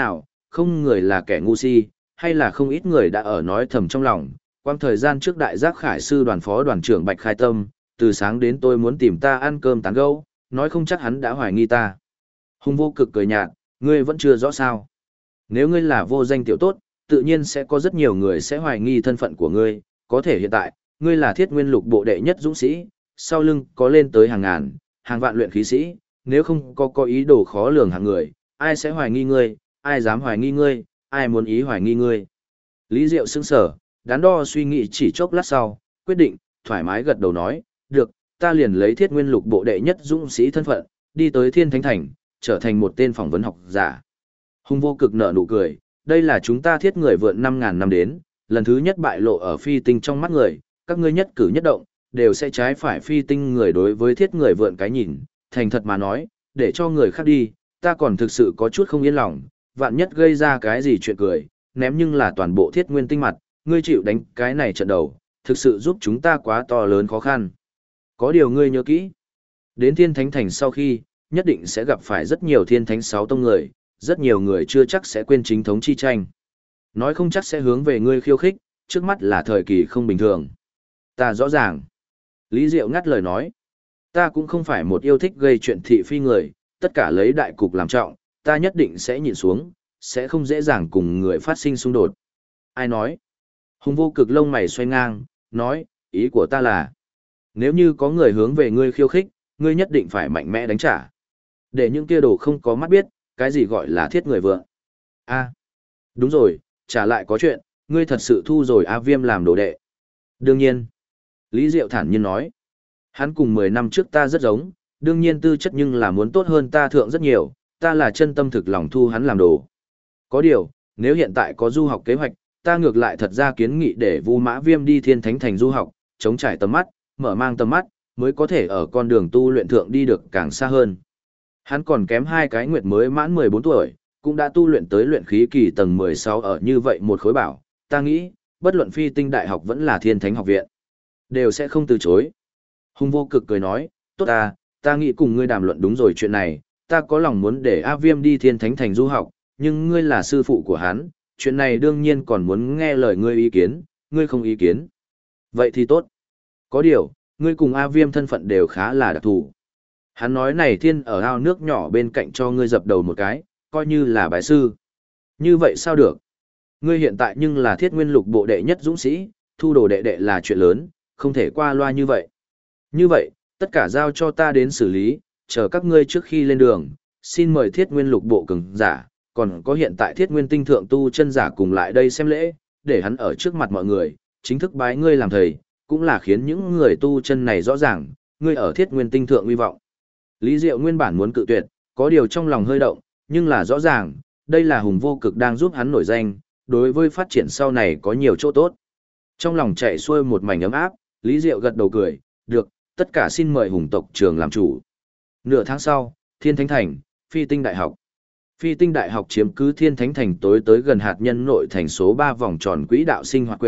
không người là kẻ ngu si, hay là không ít người đã ở nói thầm trong lòng, quang thời gian trước đại giác khải sư đoàn phó đoàn trưởng Bạch Khai Tâm, từ sáng đến tôi muốn tìm ta ăn cơm tán gẫu, nói không chắc hắn đã hoài nghi ta. Hùng Vô Cực cười nhạt, ngươi vẫn chưa rõ sao. Nếu ngươi là vô danh tiểu tốt, tự nhiên sẽ có rất nhiều người sẽ hoài nghi thân phận của ngươi, có thể hiện tại, ngươi là Thiết Nguyên Lục bộ đệ nhất dũng sĩ, sau lưng có lên tới hàng ngàn, hàng vạn luyện khí sĩ, nếu không có ý đồ khó lường hàng người, ai sẽ hoài nghi ngươi, ai dám hoài nghi ngươi, ai muốn ý hoài nghi ngươi. Lý Diệu sững sờ, đắn đo suy nghĩ chỉ chốc lát sau, quyết định, thoải mái gật đầu nói, được, ta liền lấy Thiết Nguyên Lục bộ đệ nhất dũng sĩ thân phận, đi tới Thiên Thánh Thành, trở thành một tên phỏng vấn học giả. Hùng Vô Cực nở nụ cười, đây là chúng ta thiết người vượn 5.000 năm đến, lần thứ nhất bại lộ ở phi tinh trong mắt người, các ngươi nhất cử nhất động, đều sẽ trái phải phi tinh người đối với thiết người vượn cái nhìn, thành thật mà nói, để cho người khác đi, ta còn thực sự có chút không yên lòng, vạn nhất gây ra cái gì chuyện cười, ném nhưng là toàn bộ thiết nguyên tinh mặt, ngươi chịu đánh cái này trận đầu, thực sự giúp chúng ta quá to lớn khó khăn. Có điều ngươi nhớ kỹ, đến Thiên Thánh Thành sau khi, nhất định sẽ gặp phải rất nhiều Thiên Thánh 6 tông người, rất nhiều người chưa chắc sẽ quên chính thống chi tranh. Nói không chắc sẽ hướng về ngươi khiêu khích, trước mắt là thời kỳ không bình thường. Ta rõ ràng. Lý Diệu ngắt lời nói. Ta cũng không phải một yêu thích gây chuyện thị phi người, tất cả lấy đại cục làm trọng, ta nhất định sẽ nhịn xuống, sẽ không dễ dàng cùng người phát sinh xung đột. Ai nói? Hùng Vô Cực lông mày xoay ngang, nói, ý của ta là, nếu như có người hướng về ngươi khiêu khích, ngươi nhất định phải mạnh mẽ đánh trả. Để những kia đồ không có mắt biết, cái gì gọi là thiết người vượng. A, đúng rồi, trả lại có chuyện, ngươi thật sự thu rồi A Viêm làm đồ đệ. Đương nhiên. Lý Diệu thản nhiên nói. Hắn cùng 10 năm trước ta rất giống, đương nhiên tư chất nhưng là muốn tốt hơn ta thượng rất nhiều, ta là chân tâm thực lòng thu hắn làm đồ. Có điều, nếu hiện tại có du học kế hoạch, ta ngược lại thật ra kiến nghị để Vu Mã Viêm đi Thiên Thánh Thành du học, chống trải tầm mắt, mở mang tầm mắt, mới có thể ở con đường tu luyện thượng đi được càng xa hơn. Hắn còn kém 2 cái nguyệt mới mãn 14 tuổi, cũng đã tu luyện tới luyện khí kỳ tầng 16 ở như vậy một khối bảo, ta nghĩ, bất luận phi tinh đại học vẫn là Thiên Thánh học viện, đều sẽ không từ chối. Hùng Vô Cực cười nói, tốt ta nghĩ cùng ngươi đàm luận đúng rồi chuyện này, ta có lòng muốn để A Viêm đi Thiên Thánh Thành du học, nhưng ngươi là sư phụ của hắn, chuyện này đương nhiên còn muốn nghe lời ngươi ý kiến, ngươi không ý kiến. Vậy thì tốt. Có điều, ngươi cùng A Viêm thân phận đều khá là đặc thù. Hắn nói này thiên ở ao nước nhỏ bên cạnh cho ngươi dập đầu một cái, coi như là bái sư. Như vậy sao được? Ngươi hiện tại nhưng là Thiết Nguyên Lục bộ đệ nhất dũng sĩ, thu đồ đệ đệ là chuyện lớn, không thể qua loa như vậy. Như vậy, tất cả giao cho ta đến xử lý, chờ các ngươi trước khi lên đường, xin mời Thiết Nguyên Lục bộ cường giả, còn có hiện tại Thiết Nguyên tinh thượng tu chân giả cùng lại đây xem lễ, để hắn ở trước mặt mọi người, chính thức bái ngươi làm thầy, cũng là khiến những người tu chân này rõ ràng, ngươi ở Thiết Nguyên tinh thượng uy vọng. Lý Diệu nguyên bản muốn cự tuyệt, có điều trong lòng hơi động, nhưng là rõ ràng, đây là Hùng Vô Cực đang giúp hắn nổi danh, đối với phát triển sau này có nhiều chỗ tốt. Trong lòng chạy xuôi một mảnh ấm áp, Lý Diệu gật đầu cười, được, tất cả xin mời Hùng tộc trường làm chủ. Nửa tháng sau, Thiên Thánh Thành, Phi Tinh Đại học. Phi Tinh Đại học chiếm cứ Thiên Thánh Thành tối tới gần hạt nhân nội thành số 3 vòng tròn quỹ đạo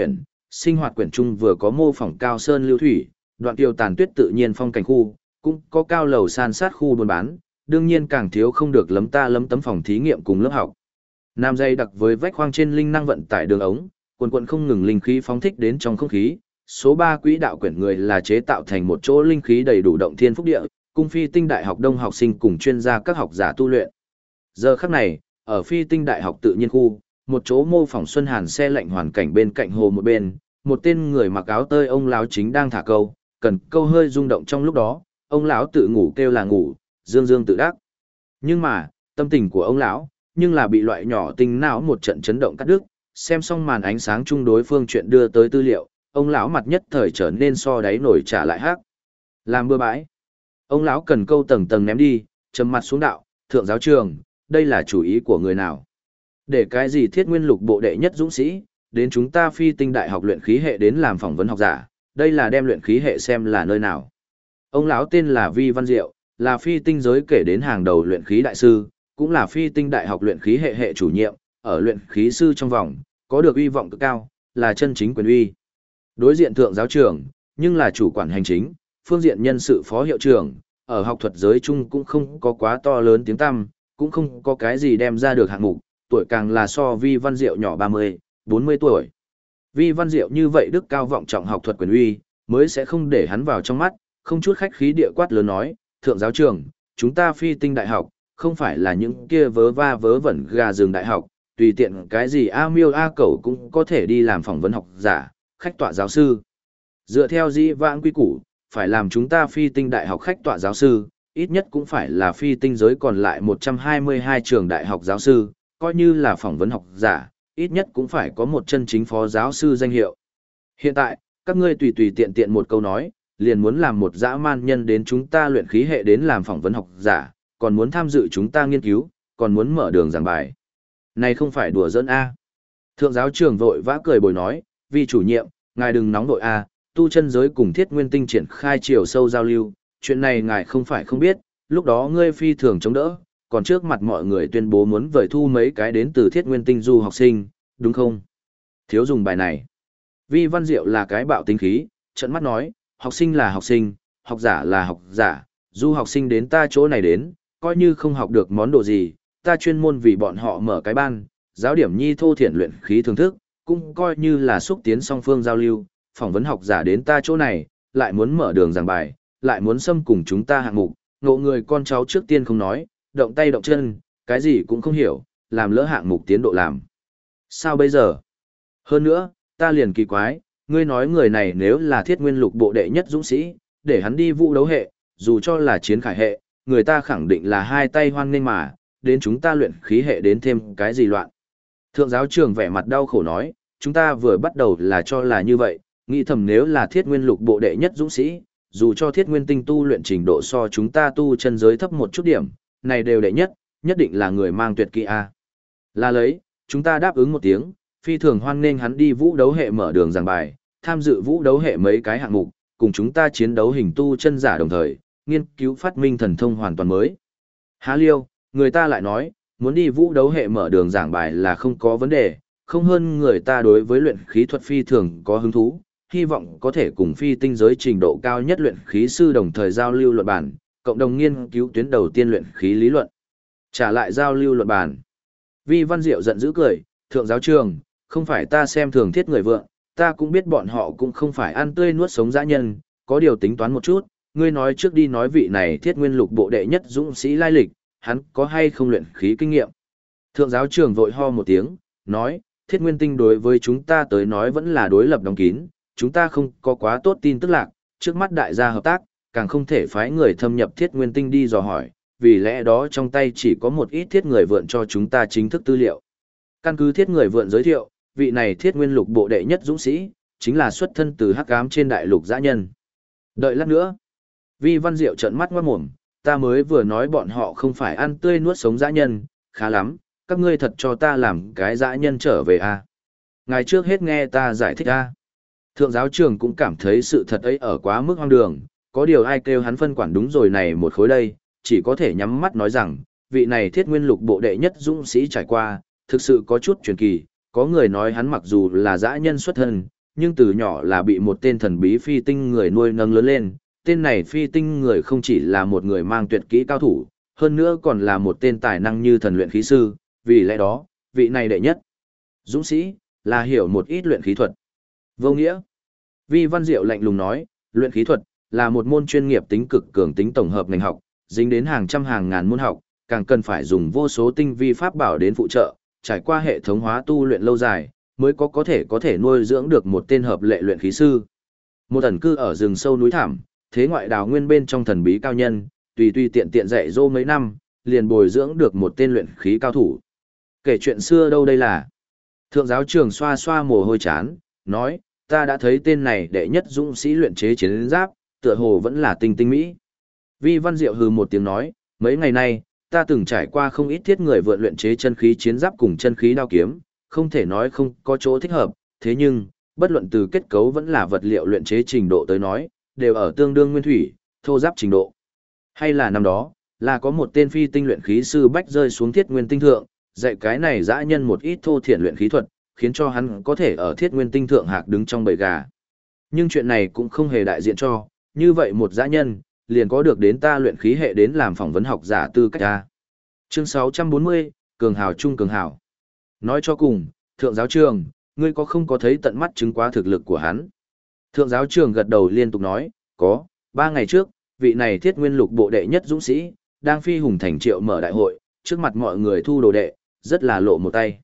sinh hoạt quyển chung vừa có mô phỏng cao sơn lưu thủy, đoạn tiêu tàn tuyết tự nhiên phong cảnh khu, cũng có cao lầu san sát khu buôn bán, đương nhiên càng thiếu không được lấm tấm phòng thí nghiệm cùng lớp học. Nam dây đặc với vách khoang trên linh năng vận tải đường ống, quần không ngừng linh khí phóng thích đến trong không khí. Số 3 quỹ đạo quyển người là chế tạo thành một chỗ linh khí đầy đủ động thiên phúc địa, cung Phi Tinh Đại học đông học sinh cùng chuyên gia các học giả tu luyện. Giờ khắc này, ở Phi Tinh Đại học tự nhiên khu, một chỗ mô phỏng xuân hàn xe lạnh hoàn cảnh bên cạnh hồ một bên, một tên người mặc áo tơi ông lão chính đang thả câu, cần câu hơi rung động trong lúc đó, ông lão tự ngủ kêu là ngủ, dương dương tự đắc. Nhưng mà, tâm tình của ông lão, nhưng là bị loại nhỏ tinh não một trận chấn động cắt đứt, xem xong màn ánh sáng chung đối phương chuyện đưa tới tư liệu, ông lão mặt nhất thời trở nên so đáy nổi trả lại hắc. Làm bừa bãi. Ông lão cần câu tầng tầng ném đi, trầm mặt xuống đạo, thượng giáo trường, đây là chủ ý của người nào? Để cái gì Thiết Nguyên Lục bộ đệ nhất dũng sĩ, đến chúng ta Phi Tinh Đại học luyện khí hệ đến làm phỏng vấn học giả, đây là đem luyện khí hệ xem là nơi nào? Ông lão tên là Vi Văn Diệu, là Phi Tinh giới kể đến hàng đầu luyện khí đại sư, cũng là Phi Tinh Đại học luyện khí hệ hệ chủ nhiệm, ở luyện khí sư trong vòng, có được uy vọng cực cao, là chân chính quyền uy. Đối diện thượng giáo trưởng, nhưng là chủ quản hành chính, phương diện nhân sự phó hiệu trưởng, ở học thuật giới chung cũng không có quá to lớn tiếng tăm, cũng không có cái gì đem ra được hạng mục, tuổi càng là so Vi Văn Diệu nhỏ 30, 40 tuổi. Vi Văn Diệu như vậy đức cao vọng trọng học thuật quyền uy, mới sẽ không để hắn vào trong mắt, không chút khách khí địa quát lớn nói, thượng giáo trưởng, chúng ta Phi Tinh Đại học, không phải là những kia vớ va vớ vẩn gà rừng đại học, tùy tiện cái gì A miêu A cẩu cũng có thể đi làm phỏng vấn học giả, khách tọa giáo sư. Dựa theo dĩ vãng quy củ, phải làm chúng ta Phi Tinh Đại học khách tọa giáo sư, ít nhất cũng phải là Phi Tinh giới còn lại 122 trường đại học giáo sư, coi như là phỏng vấn học giả, ít nhất cũng phải có một chân chính phó giáo sư danh hiệu. Hiện tại, các ngươi tùy tùy tiện tiện một câu nói, liền muốn làm một dã man nhân đến chúng ta luyện khí hệ đến làm phỏng vấn học giả, còn muốn tham dự chúng ta nghiên cứu, còn muốn mở đường giảng bài. Này không phải đùa giỡn A. Thượng giáo trưởng vội vã cười bồi nói, vì chủ nhiệm, ngài đừng nóng vội A, tu chân giới cùng thiết nguyên tinh triển khai chiều sâu giao lưu, chuyện này ngài không phải không biết, lúc đó ngươi phi thường chống đỡ, còn trước mặt mọi người tuyên bố muốn vời thu mấy cái đến từ thiết nguyên tinh du học sinh, đúng không? Thiếu dùng bài này. Vi Văn Diệu là cái bạo tính khí, trận mắt nói, học sinh là học sinh, học giả là học giả, du học sinh đến ta chỗ này đến, coi như không học được món đồ gì, ta chuyên môn vì bọn họ mở cái ban, giáo điểm nhi thô thiển luyện khí thưởng thức, cũng coi như là xúc tiến song phương giao lưu, phỏng vấn học giả đến ta chỗ này, lại muốn mở đường giảng bài, lại muốn xâm cùng chúng ta hạng mục, ngộ người con cháu trước tiên không nói, động tay động chân, cái gì cũng không hiểu, làm lỡ hạng mục tiến độ làm. Sao bây giờ? Hơn nữa, ta liền kỳ quái, ngươi nói người này nếu là thiết nguyên lục bộ đệ nhất dũng sĩ, để hắn đi vũ đấu hệ, dù cho là chiến khải hệ, người ta khẳng định là hai tay hoan nghênh mà, đến chúng ta luyện khí hệ đến thêm cái gì loạn. Thượng giáo trưởng vẻ mặt đau khổ nói, chúng ta vừa bắt đầu là cho là như vậy, nghĩ thầm nếu là thiết nguyên lục bộ đệ nhất dũng sĩ, dù cho thiết nguyên tinh tu luyện trình độ so chúng ta tu chân giới thấp một chút điểm, này đều đệ nhất, nhất định là người mang tuyệt kỹ A. Là lấy, chúng ta đáp ứng một tiếng, phi thường hoan nghênh hắn đi vũ đấu hệ mở đường giảng bài, tham dự vũ đấu hệ mấy cái hạng mục, cùng chúng ta chiến đấu hình tu chân giả đồng thời, nghiên cứu phát minh thần thông hoàn toàn mới. Há liêu, người ta lại nói, muốn đi vũ đấu hệ mở đường giảng bài là không có vấn đề, không hơn người ta đối với luyện khí thuật phi thường có hứng thú, hy vọng có thể cùng phi tinh giới trình độ cao nhất luyện khí sư đồng thời giao lưu luận bản, cộng đồng nghiên cứu tuyến đầu tiên luyện khí lý luận. Trả lại giao lưu luận bản. Vi Văn Diệu giận dữ cười, thượng giáo trường, không phải ta xem thường thiết người vượng, ta cũng biết bọn họ cũng không phải ăn tươi nuốt sống dã nhân, có điều tính toán một chút, ngươi nói trước đi nói vị này thiết nguyên lục bộ đệ nhất dũng sĩ lai lịch, hắn có hay không luyện khí kinh nghiệm. Thượng giáo trường vội ho một tiếng, nói, thiết nguyên tinh đối với chúng ta tới nói vẫn là đối lập đóng kín, chúng ta không có quá tốt tin tức lạc, trước mắt đại gia hợp tác, càng không thể phái người thâm nhập thiết nguyên tinh đi dò hỏi, vì lẽ đó trong tay chỉ có một ít thiết người vượn cho chúng ta chính thức tư liệu. Căn cứ thiết người vượn giới thiệu, vị này thiết nguyên lục bộ đệ nhất dũng sĩ, chính là xuất thân từ hắc ám trên đại lục dã nhân. Đợi lát nữa. Vi Văn Diệu trợn mắt ngoát mồm, ta mới vừa nói bọn họ không phải ăn tươi nuốt sống dã nhân, khá lắm, các ngươi thật cho ta làm cái dã nhân trở về à. Ngày trước hết nghe ta giải thích à. Thượng giáo trưởng cũng cảm thấy sự thật ấy ở quá mức hoang đường, có điều ai kêu hắn phân quản đúng rồi này một khối đây, chỉ có thể nhắm mắt nói rằng, vị này thiết nguyên lục bộ đệ nhất dũng sĩ trải qua, thực sự có chút truyền kỳ, có người nói hắn mặc dù là dã nhân xuất thân, nhưng từ nhỏ là bị một tên thần bí phi tinh người nuôi nâng lớn lên, tên này phi tinh người không chỉ là một người mang tuyệt kỹ cao thủ, hơn nữa còn là một tên tài năng như thần luyện khí sư, vì lẽ đó, vị này đệ nhất dũng sĩ, là hiểu một ít luyện khí thuật. Vô nghĩa. Vi Văn Diệu lạnh lùng nói, luyện khí thuật là một môn chuyên nghiệp tính cực cường tính tổng hợp ngành học, dính đến hàng trăm hàng ngàn môn học, càng cần phải dùng vô số tinh vi pháp bảo đến phụ trợ, trải qua hệ thống hóa tu luyện lâu dài, mới có thể nuôi dưỡng được một tên hợp lệ luyện khí sư. Một ẩn cư ở rừng sâu núi thẳm, thế ngoại đào nguyên bên trong thần bí cao nhân, tùy tiện tiện dạy dỗ mấy năm, liền bồi dưỡng được một tên luyện khí cao thủ. Kể chuyện xưa đâu đây là. Thượng giáo trường xoa xoa mồ hôi chán, nói, ta đã thấy tên này đệ nhất dũng sĩ luyện chế chiến giáp, tựa hồ vẫn là tinh tinh mỹ. Vi Văn Diệu hừ một tiếng nói, mấy ngày nay, ta từng trải qua không ít thiết người vượn luyện chế chân khí chiến giáp cùng chân khí đao kiếm, không thể nói không có chỗ thích hợp, thế nhưng, bất luận từ kết cấu vẫn là vật liệu luyện chế trình độ tới nói, đều ở tương đương nguyên thủy, thô giáp trình độ. Hay là năm đó, là có một tên phi tinh luyện khí sư bách rơi xuống thiết nguyên tinh thượng, dạy cái này dã nhân một ít thô thiển luyện khí thuật, khiến cho hắn có thể ở thiết nguyên tinh thượng hạc đứng trong bầy gà. Nhưng chuyện này cũng không hề đại diện cho, như vậy một dã nhân, liền có được đến ta luyện khí hệ đến làm phỏng vấn học giả tư cách ta. Chương 640, Cường Hào Trung Cường Hào. Nói cho cùng, thượng giáo trường, ngươi có không có thấy tận mắt chứng quá thực lực của hắn? Thượng giáo trường gật đầu liên tục nói, có, 3 ngày trước, vị này thiết nguyên lục bộ đệ nhất dũng sĩ, đang phi hùng thành triệu mở đại hội, trước mặt mọi người thu đồ đệ, rất là lộ một tay.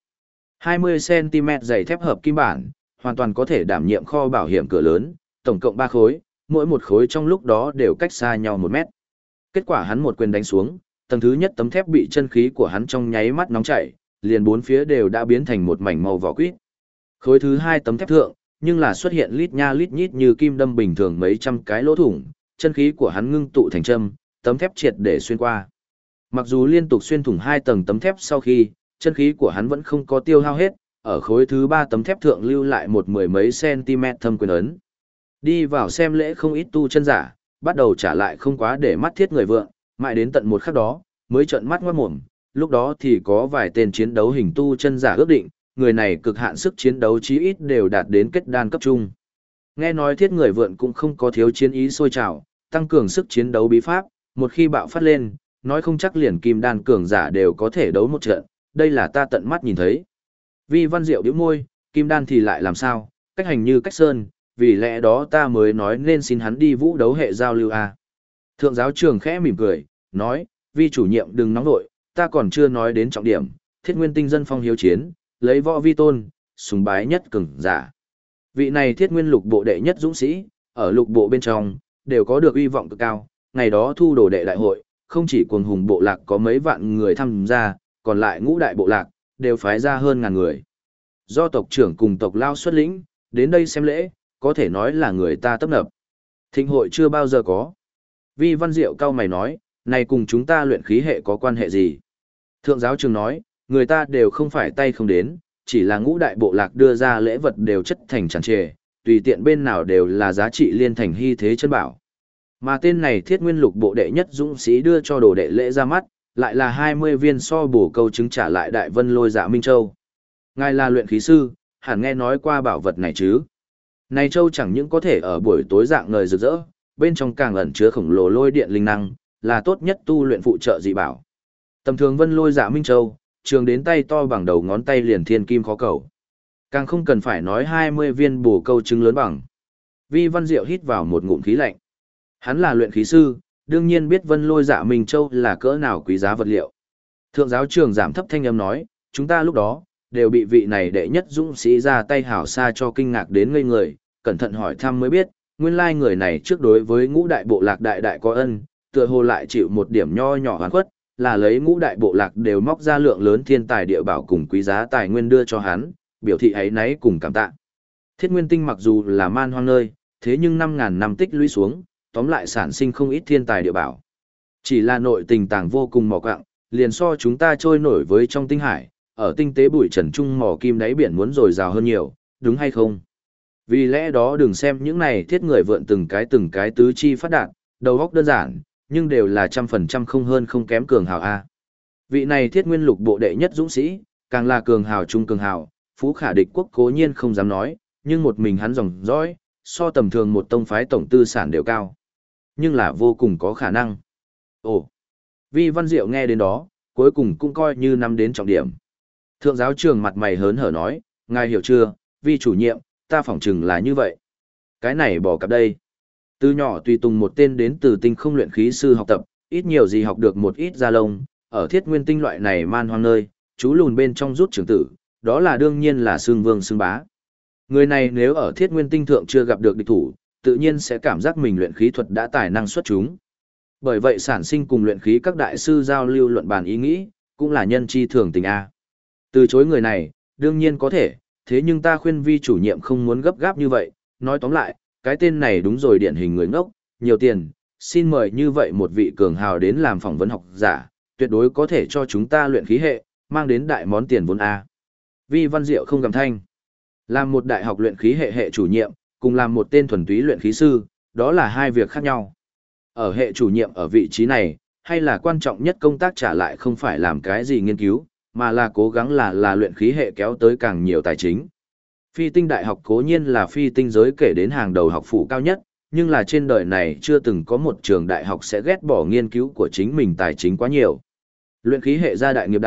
20cm dày thép hợp kim bản, hoàn toàn có thể đảm nhiệm kho bảo hiểm cửa lớn, tổng cộng 3 khối, mỗi một khối trong lúc đó đều cách xa nhau 1 mét. Kết quả hắn một quyền đánh xuống, tầng thứ nhất tấm thép bị chân khí của hắn trong nháy mắt nóng chảy, liền 4 phía đều đã biến thành một mảnh màu vỏ quýt. Khối thứ 2 tấm thép thượng, nhưng là xuất hiện lít nha lít nhít như kim đâm bình thường mấy trăm cái lỗ thủng, chân khí của hắn ngưng tụ thành châm, tấm thép triệt để xuyên qua. Mặc dù liên tục xuyên thủng 2 tầng tấm thép sau khi, chân khí của hắn vẫn không có tiêu hao hết, ở khối thứ 3 tấm thép thượng lưu lại một mười mấy cm thâm quyền ấn. Đi vào xem lễ không ít tu chân giả, bắt đầu trả lại không quá để mắt thiết người vượng, mãi đến tận một khắc đó, mới trợn mắt ngoát mồm, lúc đó thì có vài tên chiến đấu hình tu chân giả ước định, người này cực hạn sức chiến đấu chí ít đều đạt đến kết đan cấp trung. Nghe nói thiết người vượn cũng không có thiếu chiến ý sôi trào, tăng cường sức chiến đấu bí pháp, một khi bạo phát lên, nói không chắc liền kim đan cường giả đều có thể đấu một trận, đây là ta tận mắt nhìn thấy. Vi Văn Diệu nhíu môi, kim đan thì lại làm sao, cách hành như cách sơn, vì lẽ đó ta mới nói nên xin hắn đi vũ đấu hệ giao lưu a. Thượng giáo trường khẽ mỉm cười, nói, vi chủ nhiệm đừng nóng nội, ta còn chưa nói đến trọng điểm, thiết nguyên tinh dân phong hiếu chiến, lấy võ vi tôn, sùng bái nhất cường giả. Vị này thiết nguyên lục bộ đệ nhất dũng sĩ, ở lục bộ bên trong, đều có được uy vọng cực cao, ngày đó thu đồ đệ đại hội, không chỉ quần hùng bộ lạc có mấy vạn người tham gia, còn lại ngũ đại bộ lạc, đều phái ra hơn ngàn người. Do tộc trưởng cùng tộc lao xuất lĩnh, đến đây xem lễ, có thể nói là người ta tấp nập. Thịnh hội chưa bao giờ có. Vi Văn Diệu cao mày nói, này cùng chúng ta luyện khí hệ có quan hệ gì? Thượng giáo trường nói, người ta đều không phải tay không đến, chỉ là ngũ đại bộ lạc đưa ra lễ vật đều chất thành tràn trề, tùy tiện bên nào đều là giá trị liên thành hy thế chân bảo. Mà tên này thiết nguyên lục bộ đệ nhất dũng sĩ đưa cho đồ đệ lễ ra mắt, lại là 20 viên so bổ câu chứng trả lại đại vân lôi dạ Minh Châu. Ngài là luyện khí sư, hẳn nghe nói qua bảo vật này chứ. Này châu chẳng những có thể ở buổi tối dạng ngời rực rỡ, bên trong càng ẩn chứa khổng lồ lôi điện linh năng, là tốt nhất tu luyện phụ trợ dị bảo. Tầm thường vân lôi dạ Minh Châu, trường đến tay to bằng đầu ngón tay liền thiên kim khó cầu. Càng không cần phải nói 20 viên bổ câu chứng lớn bằng. Vi Văn Diệu hít vào một ngụm khí lạnh. Hắn là luyện khí sư, đương nhiên biết vân lôi dạ Minh Châu là cỡ nào quý giá vật liệu. Thượng giáo trường giảm thấp thanh âm nói, chúng ta lúc đó, đều bị vị này đệ nhất dũng sĩ ra tay hảo xa cho kinh ngạc đến ngây người, cẩn thận hỏi thăm mới biết, nguyên lai người này trước đối với ngũ đại bộ lạc đại đại có ân, tựa hồ lại chịu một điểm nho nhỏ hoàn khuất, là lấy ngũ đại bộ lạc đều móc ra lượng lớn thiên tài địa bảo cùng quý giá tài nguyên đưa cho hắn, biểu thị ấy nấy cùng cảm tạ. Thiết Nguyên Tinh mặc dù là man hoang nơi, thế nhưng 5.000 năm tích lũy xuống, tóm lại sản sinh không ít thiên tài địa bảo. Chỉ là nội tình tàng vô cùng mỏ quặng, liền so chúng ta trôi nổi với trong tinh hải, ở tinh tế bụi trần trung mỏ kim đáy biển muốn dồi dào hơn nhiều, đúng hay không? Vì lẽ đó đừng xem những này thiết người vượn từng cái tứ chi phát đạt, đầu óc đơn giản, nhưng đều là 100% không hơn không kém cường hào A. Vị này thiết nguyên lục bộ đệ nhất dũng sĩ, càng là cường hào trung cường hào, phú khả địch quốc cố nhiên không dám nói, nhưng một mình hắn dòng dõi, so tầm thường một tông phái tổng tư sản đều cao. Nhưng là vô cùng có khả năng. Ồ, Vi Văn Diệu nghe đến đó, cuối cùng cũng coi như nắm đến trọng điểm. Thượng giáo trường mặt mày hớn hở nói, ngài hiểu chưa, Vi chủ nhiệm, ta phỏng chừng là như vậy. Cái này bỏ cặp đây. Từ nhỏ tùy tùng một tên đến từ tinh không luyện khí sư học tập, ít nhiều gì học được một ít gia lông, ở thiết nguyên tinh loại này man hoang nơi, chú lùn bên trong rút trưởng tử, đó là đương nhiên là xương vương xương bá. Người này nếu ở thiết nguyên tinh thượng chưa gặp được địch thủ, tự nhiên sẽ cảm giác mình luyện khí thuật đã tài năng xuất chúng. Bởi vậy sản sinh cùng luyện khí các đại sư giao lưu luận bàn ý nghĩ, cũng là nhân chi thường tình A. Từ chối người này, đương nhiên có thể, thế nhưng ta khuyên Vi chủ nhiệm không muốn gấp gáp như vậy, nói tóm lại, cái tên này đúng rồi điển hình người ngốc, nhiều tiền, xin mời như vậy một vị cường hào đến làm phỏng vấn học giả, tuyệt đối có thể cho chúng ta luyện khí hệ, mang đến đại món tiền vốn A. Vi Văn Diệu không gầm thanh. Làm một đại học luyện khí hệ hệ chủ nhiệm, cùng làm một tên thuần túy luyện khí sư, đó là hai việc khác nhau. Ở hệ chủ nhiệm ở vị trí này, hay là quan trọng nhất công tác trả lại không phải làm cái gì nghiên cứu, mà là cố gắng là luyện khí hệ kéo tới càng nhiều tài chính. Phi tinh đại học cố nhiên là phi tinh giới kể đến hàng đầu học phủ cao nhất, nhưng là trên đời này chưa từng có một trường đại học sẽ ghét bỏ nghiên cứu của chính mình tài chính quá nhiều. Luyện khí hệ gia đại nghiệp đại,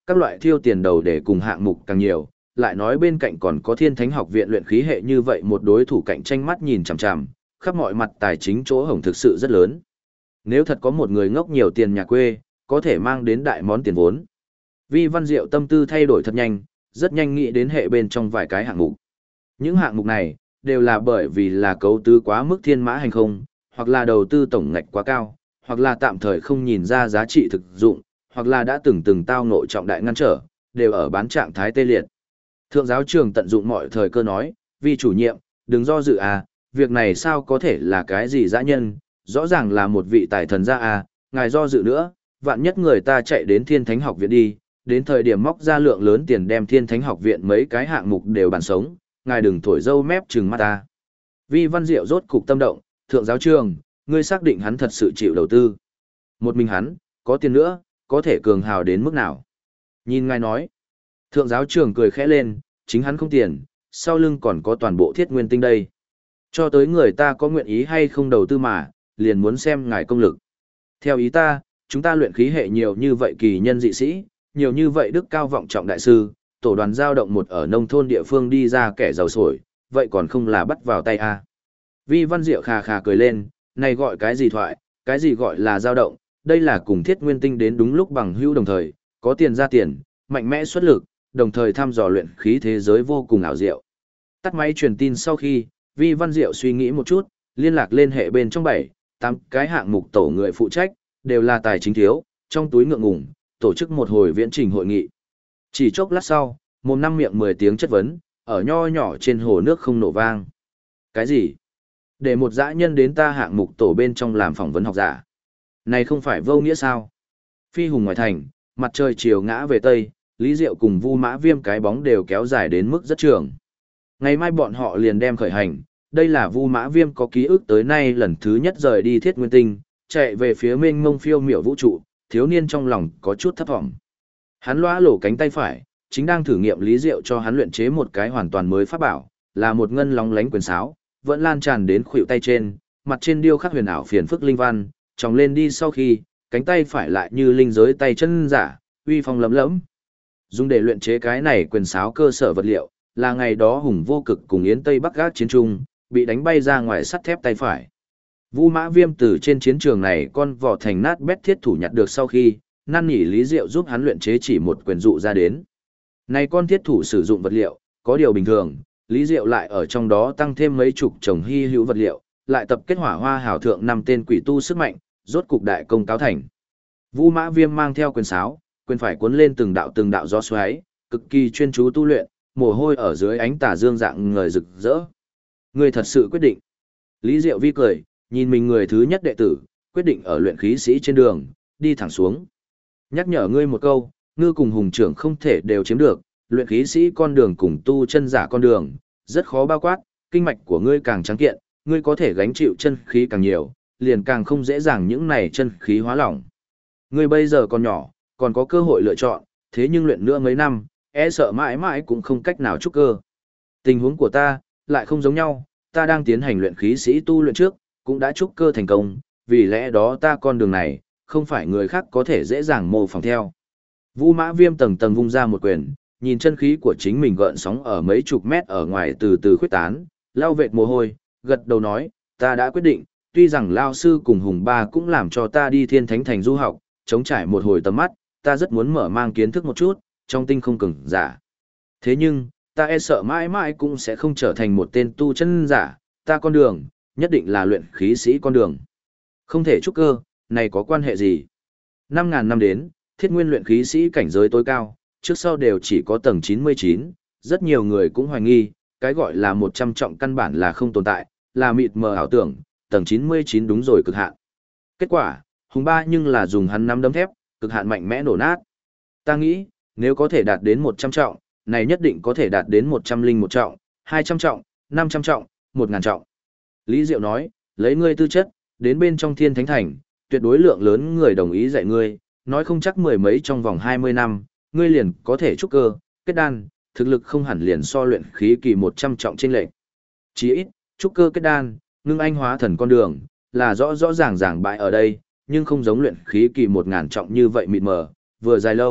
các loại thiêu tiền đầu để cùng hạng mục càng nhiều, lại nói bên cạnh còn có Thiên Thánh học viện luyện khí hệ như vậy một đối thủ cạnh tranh mắt nhìn chằm chằm, khắp mọi mặt tài chính chỗ hổng thực sự rất lớn. Nếu thật có một người ngốc nhiều tiền nhà quê, có thể mang đến đại món tiền vốn. Vi Văn Diệu tâm tư thay đổi thật nhanh, rất nhanh nghĩ đến hệ bên trong vài cái hạng mục. Những hạng mục này, đều là bởi vì là cấu tứ quá mức thiên mã hành không, hoặc là đầu tư tổng ngạch quá cao, hoặc là tạm thời không nhìn ra giá trị thực dụng, hoặc là đã từng tao ngộ trọng đại ngăn trở, đều ở bán trạng thái tê liệt. Thượng giáo trường tận dụng mọi thời cơ nói, vì chủ nhiệm, đừng do dự à, việc này sao có thể là cái gì dã nhân, rõ ràng là một vị tài thần gia à, ngài do dự nữa, vạn nhất người ta chạy đến Thiên Thánh học viện đi, đến thời điểm móc ra lượng lớn tiền đem Thiên Thánh học viện mấy cái hạng mục đều bàn sống, ngài đừng thổi dâu mép trừng mắt ta. Vi Văn Diệu rốt cục tâm động, thượng giáo trường, ngươi xác định hắn thật sự chịu đầu tư. Một mình hắn, có tiền nữa, có thể cường hào đến mức nào. Nhìn ngài nói, thượng giáo trường cười khẽ lên, chính hắn không tiền, sau lưng còn có toàn bộ Thiết Nguyên Tinh đây. Cho tới người ta có nguyện ý hay không đầu tư mà, liền muốn xem ngài công lực. Theo ý ta, chúng ta luyện khí hệ nhiều như vậy kỳ nhân dị sĩ, nhiều như vậy đức cao vọng trọng đại sư, tổ đoàn giao động một ở nông thôn địa phương đi ra kẻ giàu sổi, vậy còn không là bắt vào tay à. Vi Văn Diệu khà khà cười lên, này gọi cái gì thoại, cái gì gọi là giao động, đây là cùng Thiết Nguyên Tinh đến đúng lúc bằng hữu đồng thời, có tiền ra tiền, mạnh mẽ xuất lực, đồng thời thăm dò luyện khí thế giới vô cùng ảo diệu. Tắt máy truyền tin sau khi, Vi Văn Diệu suy nghĩ một chút, liên lạc lên hệ bên trong 7, 8 cái hạng mục tổ người phụ trách, đều là tài chính thiếu, trong túi ngượng ngùng, tổ chức một hồi viễn trình hội nghị. Chỉ chốc lát sau, mồm năm miệng 10 tiếng chất vấn, ở nho nhỏ trên hồ nước không nổ vang. Cái gì? Để một dã nhân đến ta hạng mục tổ bên trong làm phỏng vấn học giả. Này không phải vô nghĩa sao? Phi hùng ngoài thành, mặt trời chiều ngã về tây, Lý Diệu cùng Vu Mã Viêm cái bóng đều kéo dài đến mức rất trường. Ngày mai bọn họ liền đem khởi hành, đây là Vu Mã Viêm có ký ức tới nay lần thứ nhất rời đi Thiết Nguyên Tinh, chạy về phía mênh mông phiêu miểu vũ trụ, thiếu niên trong lòng có chút thấp vọng. Hắn loa lổ cánh tay phải, chính đang thử nghiệm Lý Diệu cho hắn luyện chế một cái hoàn toàn mới pháp bảo, là một ngân lóng lánh quyền sáo, vẫn lan tràn đến khuỷu tay trên, mặt trên điêu khắc huyền ảo phiền phức linh văn, tròng lên đi sau khi, cánh tay phải lại như linh giới tay chân giả, uy phong lấm lẫm. Dùng để luyện chế cái này quyền sáo cơ sở vật liệu, là ngày đó Hùng Vô Cực cùng Yến Tây Bắc gác chiến trung, bị đánh bay ra ngoài sắt thép tay phải. Vu Mã Viêm từ trên chiến trường này con vỏ thành nát bét thiết thủ nhặt được sau khi, năn nỉ Lý Diệu giúp hắn luyện chế chỉ một quyền dụ ra đến. Này con thiết thủ sử dụng vật liệu, có điều bình thường, Lý Diệu lại ở trong đó tăng thêm mấy chục chồng hy hữu vật liệu, lại tập kết hỏa hoa hảo thượng 5 tên quỷ tu sức mạnh, rốt cục đại công cáo thành. Vu Mã Viêm mang theo quyền sáo, quyền phải cuốn lên từng đạo gió xoáy, cực kỳ chuyên chú tu luyện, mồ hôi ở dưới ánh tà dương dạng ngời rực rỡ. Người thật sự quyết định. Lý Diệu vi cười, nhìn mình người thứ nhất đệ tử, quyết định ở luyện khí sĩ trên đường, đi thẳng xuống. Nhắc nhở ngươi một câu, Ngư cùng Hùng trưởng không thể đều chiếm được, luyện khí sĩ con đường cùng tu chân giả con đường, rất khó bao quát, kinh mạch của ngươi càng trắng kiện, ngươi có thể gánh chịu chân khí càng nhiều, liền càng không dễ dàng những này chân khí hóa lỏng. Ngươi bây giờ còn nhỏ, còn có cơ hội lựa chọn, thế nhưng luyện nữa mấy năm, e sợ mãi mãi cũng không cách nào trúc cơ. Tình huống của ta, lại không giống nhau, ta đang tiến hành luyện khí sĩ tu luyện trước, cũng đã trúc cơ thành công, vì lẽ đó ta con đường này, không phải người khác có thể dễ dàng mô phỏng theo. Vu Mã Viêm tầng tầng vung ra một quyền, nhìn chân khí của chính mình gợn sóng ở mấy chục mét ở ngoài từ từ khuyết tán, lau vệt mồ hôi, gật đầu nói, ta đã quyết định, tuy rằng Lao Sư cùng Hùng Ba cũng làm cho ta đi Thiên Thánh Thành du học, chống trải một hồi tầm mắt, ta rất muốn mở mang kiến thức một chút, trong tinh không cường giả. Thế nhưng, ta e sợ mãi mãi cũng sẽ không trở thành một tên tu chân giả, ta con đường, nhất định là luyện khí sĩ con đường. Không thể trúc cơ, này có quan hệ gì? 5.000 năm đến, Thiết Nguyên luyện khí sĩ cảnh giới tối cao, trước sau đều chỉ có tầng 99, rất nhiều người cũng hoài nghi, cái gọi là 100 trọng căn bản là không tồn tại, là mịt mờ ảo tưởng, tầng 99 đúng rồi cực hạn. Kết quả, Hùng Ba nhưng là dùng hắn nắm đấm thép, cực hạn mạnh mẽ nổ nát. Ta nghĩ, nếu có thể đạt đến 100 trọng, này nhất định có thể đạt đến 101 trọng, 200 trọng, 500 trọng, 1000 trọng. Lý Diệu nói, lấy ngươi tư chất, đến bên trong Thiên Thánh Thành, tuyệt đối lượng lớn người đồng ý dạy ngươi, nói không chắc mười mấy trong vòng 20 năm, ngươi liền có thể trúc cơ, kết đan, thực lực không hẳn liền so luyện khí kỳ 100 trọng trên lệnh. Chỉ ít, trúc cơ kết đan, ngưng anh hóa thần con đường, là rõ rõ ràng ràng bại ở đây, nhưng không giống luyện khí kỳ 1000 trọng như vậy mịt mờ, vừa dài lâu,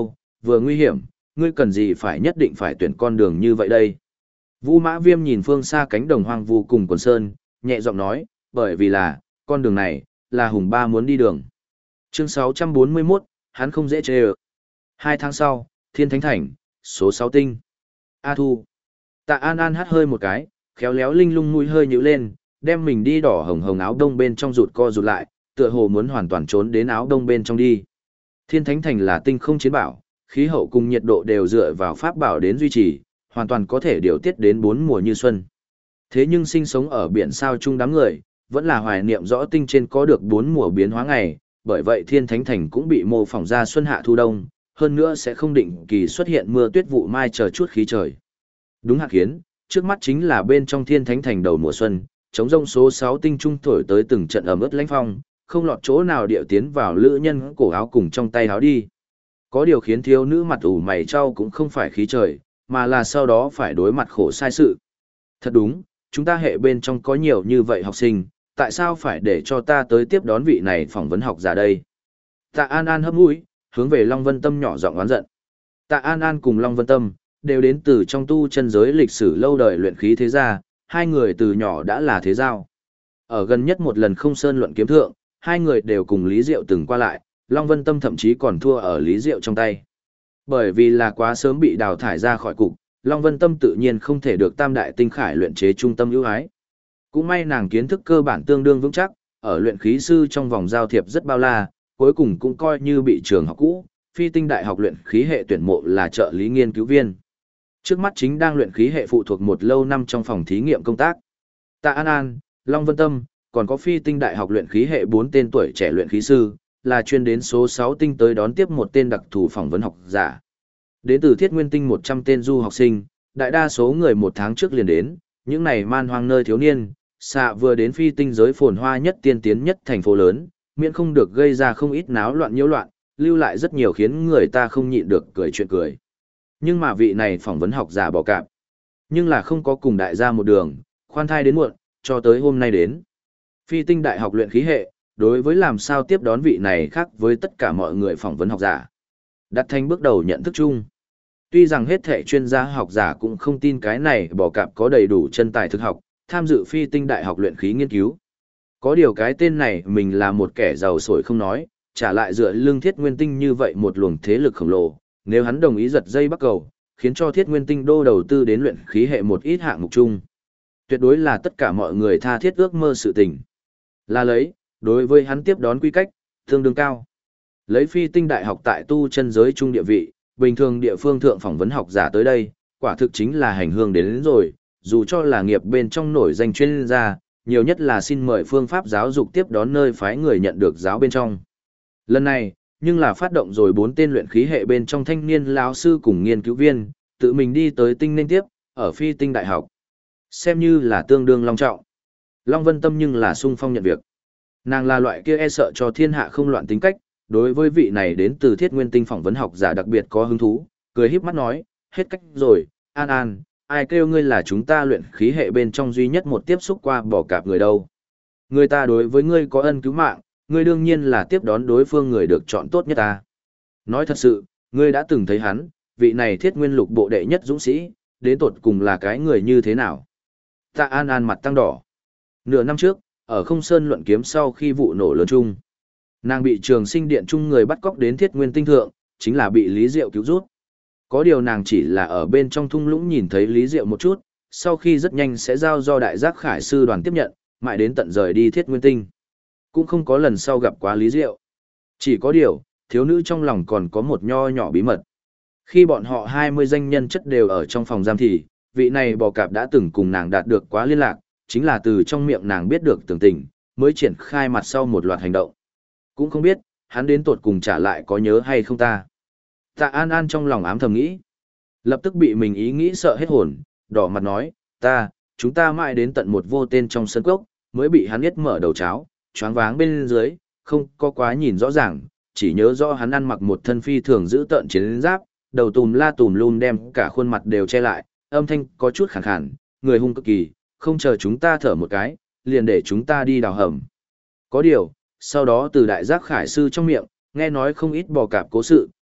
vừa nguy hiểm, ngươi cần gì phải nhất định phải tuyển con đường như vậy đây. Vũ Mã Viêm nhìn phương xa cánh đồng hoang vu cùng quần sơn, nhẹ giọng nói, bởi vì là, con đường này, là Hùng Ba muốn đi đường. Chương 641, hắn không dễ chê ợ. 2 tháng sau, Thiên Thánh Thành, số 6 tinh. A Thu. Tạ An An hắt hơi một cái, khéo léo linh lung mũi hơi nhíu lên, đem mình đi đỏ hồng hồng áo đông bên trong rụt co rụt lại, tựa hồ muốn hoàn toàn trốn đến áo đông bên trong đi. Thiên Thánh Thành là tinh không chiến bảo, khí hậu cùng nhiệt độ đều dựa vào pháp bảo đến duy trì, hoàn toàn có thể điều tiết đến 4 mùa như xuân. Thế nhưng sinh sống ở biển sao chung đám người, vẫn là hoài niệm rõ tinh trên có được 4 mùa biến hóa ngày, bởi vậy Thiên Thánh Thành cũng bị mô phỏng ra xuân hạ thu đông, hơn nữa sẽ không định kỳ xuất hiện mưa tuyết vụ mai chờ chút khí trời. Đúng hạt khiến, trước mắt chính là bên trong Thiên Thánh Thành đầu mùa xuân, chống rông số 6 tinh trung thổi tới từng trận ẩm ướt lãnh phong, không lọt chỗ nào điệu tiến vào lữ nhân cổ áo cùng trong tay áo đi. Có điều khiến thiếu nữ mặt ủ mày trao cũng không phải khí trời, mà là sau đó phải đối mặt khổ sai sự. Thật đúng, chúng ta hệ bên trong có nhiều như vậy học sinh, tại sao phải để cho ta tới tiếp đón vị này phỏng vấn học giả đây? Tạ An An hấp mũi, hướng về Long Vân Tâm nhỏ giọng oán giận. Tạ An An cùng Long Vân Tâm, đều đến từ trong tu chân giới lịch sử lâu đời luyện khí thế gia, hai người từ nhỏ đã là thế giao. Ở gần nhất một lần không sơn luận kiếm thượng, hai người đều cùng Lý Diệu từng qua lại, Long Vân Tâm thậm chí còn thua ở Lý Diệu trong tay. Bởi vì là quá sớm bị đào thải ra khỏi cục, Long Vân Tâm tự nhiên không thể được Tam Đại Tinh Khải luyện chế trung tâm ưu ái. Cũng may nàng kiến thức cơ bản tương đương vững chắc, ở luyện khí sư trong vòng giao thiệp rất bao la, cuối cùng cũng coi như bị trường học cũ, Phi Tinh Đại học luyện khí hệ tuyển mộ là trợ lý nghiên cứu viên. Trước mắt chính đang luyện khí hệ phụ thuộc một lâu năm trong phòng thí nghiệm công tác. Tạ An An, Long Vân Tâm, còn có Phi Tinh Đại học luyện khí hệ 4 tên tuổi trẻ luyện khí sư, là chuyên đến số 6 tinh tới đón tiếp một tên đặc thù phỏng vấn học giả. Đến từ Thiết Nguyên Tinh 100 tên du học sinh, đại đa số người một tháng trước liền đến, những này man hoang nơi thiếu niên, xạ vừa đến Phi Tinh giới phồn hoa nhất tiên tiến nhất thành phố lớn, miễn không được gây ra không ít náo loạn nhiễu loạn, lưu lại rất nhiều khiến người ta không nhịn được cười chuyện cười. Nhưng mà vị này phỏng vấn học giả bỏ cạp, nhưng là không có cùng đại gia một đường, khoan thai đến muộn, cho tới hôm nay đến. Phi Tinh Đại học luyện khí hệ, đối với làm sao tiếp đón vị này khác với tất cả mọi người phỏng vấn học giả. Đặt thành bước đầu nhận thức chung. Tuy rằng hết thảy chuyên gia học giả cũng không tin cái này bỏ cạp có đầy đủ chân tài thực học, tham dự Phi Tinh Đại học luyện khí nghiên cứu. Có điều cái tên này mình là một kẻ giàu sổi không nói, trả lại dựa lương Thiết Nguyên Tinh như vậy một luồng thế lực khổng lồ, nếu hắn đồng ý giật dây bắt cầu, khiến cho Thiết Nguyên Tinh đô đầu tư đến luyện khí hệ một ít hạng mục chung. Tuyệt đối là tất cả mọi người tha thiết ước mơ sự tình. Là lấy, đối với hắn tiếp đón quy cách, tương đương cao. Lấy Phi Tinh Đại học tại tu chân giới trung địa vị, bình thường địa phương thượng phỏng vấn học giả tới đây, quả thực chính là hành hương đến rồi, dù cho là nghiệp bên trong nổi danh chuyên gia, nhiều nhất là xin mời phương pháp giáo dục tiếp đón nơi phái người nhận được giáo bên trong. Lần này, nhưng là phát động rồi 4 tên luyện khí hệ bên trong thanh niên lão sư cùng nghiên cứu viên, tự mình đi tới tinh nên tiếp, ở Phi Tinh Đại học. Xem như là tương đương long trọng. Long Vân Tâm nhưng là sung phong nhận việc. Nàng là loại kia e sợ cho thiên hạ không loạn tính cách, đối với vị này đến từ Thiết Nguyên Tinh phỏng vấn học giả đặc biệt có hứng thú, cười híp mắt nói, hết cách rồi, An An, ai kêu ngươi là chúng ta luyện khí hệ bên trong duy nhất một tiếp xúc qua bỏ cạp người đâu. Người ta đối với ngươi có ân cứu mạng, ngươi đương nhiên là tiếp đón đối phương người được chọn tốt nhất ta. Nói thật sự, ngươi đã từng thấy hắn, vị này Thiết Nguyên lục bộ đệ nhất dũng sĩ, đến tột cùng là cái người như thế nào. Tạ An An mặt tăng đỏ. Nửa năm trước, ở không sơn luận kiếm sau khi vụ nổ lớn chung, nàng bị trường sinh điện chung người bắt cóc đến Thiết Nguyên Tinh thượng, chính là bị Lý Diệu cứu rút. Có điều nàng chỉ là ở bên trong thung lũng nhìn thấy Lý Diệu một chút, sau khi rất nhanh sẽ giao do đại giác khải sư đoàn tiếp nhận, mãi đến tận rời đi Thiết Nguyên Tinh. Cũng không có lần sau gặp quá Lý Diệu. Chỉ có điều, thiếu nữ trong lòng còn có một nho nhỏ bí mật. Khi bọn họ 20 danh nhân chất đều ở trong phòng giam thì, vị này bò cạp đã từng cùng nàng đạt được quá liên lạc, chính là từ trong miệng nàng biết được tường tình, mới triển khai mặt sau một loạt hành động. Cũng không biết, hắn đến tột cùng trả lại có nhớ hay không ta. Tạ An An trong lòng ám thầm nghĩ. Lập tức bị mình ý nghĩ sợ hết hồn, đỏ mặt nói, chúng ta mãi đến tận một vô tên trong sân cốc, mới bị hắn biết mở đầu cháo, choáng váng bên dưới, không có quá nhìn rõ ràng, chỉ nhớ rõ hắn ăn mặc một thân phi thường giữ tợn chiến giáp, đầu tùm la tùm lum đem cả khuôn mặt đều che lại, âm thanh có chút khàn khàn, người hung cực kỳ, không chờ chúng ta thở một cái, liền để chúng ta đi đào hầm. Có điều, sau đó từ đại giác khải sư trong miệng, nghe nói không ít bò cạp cố sự,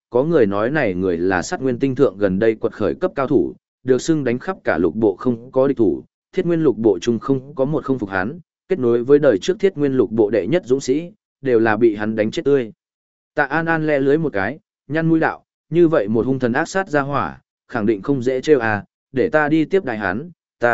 có người nói này người là sát nguyên tinh thượng gần đây quật khởi cấp cao thủ, được xưng đánh khắp cả lục bộ không có địch thủ, thiết nguyên lục bộ chung không có một không phục hắn, kết nối với đời trước thiết nguyên lục bộ đệ nhất dũng sĩ, đều là bị hắn đánh chết tươi. Tạ An An le lưới một cái, nhăn mũi đạo, như vậy một hung thần ác sát ra hỏa, khẳng định không dễ trêu à, để ta đi tiếp đại hắn,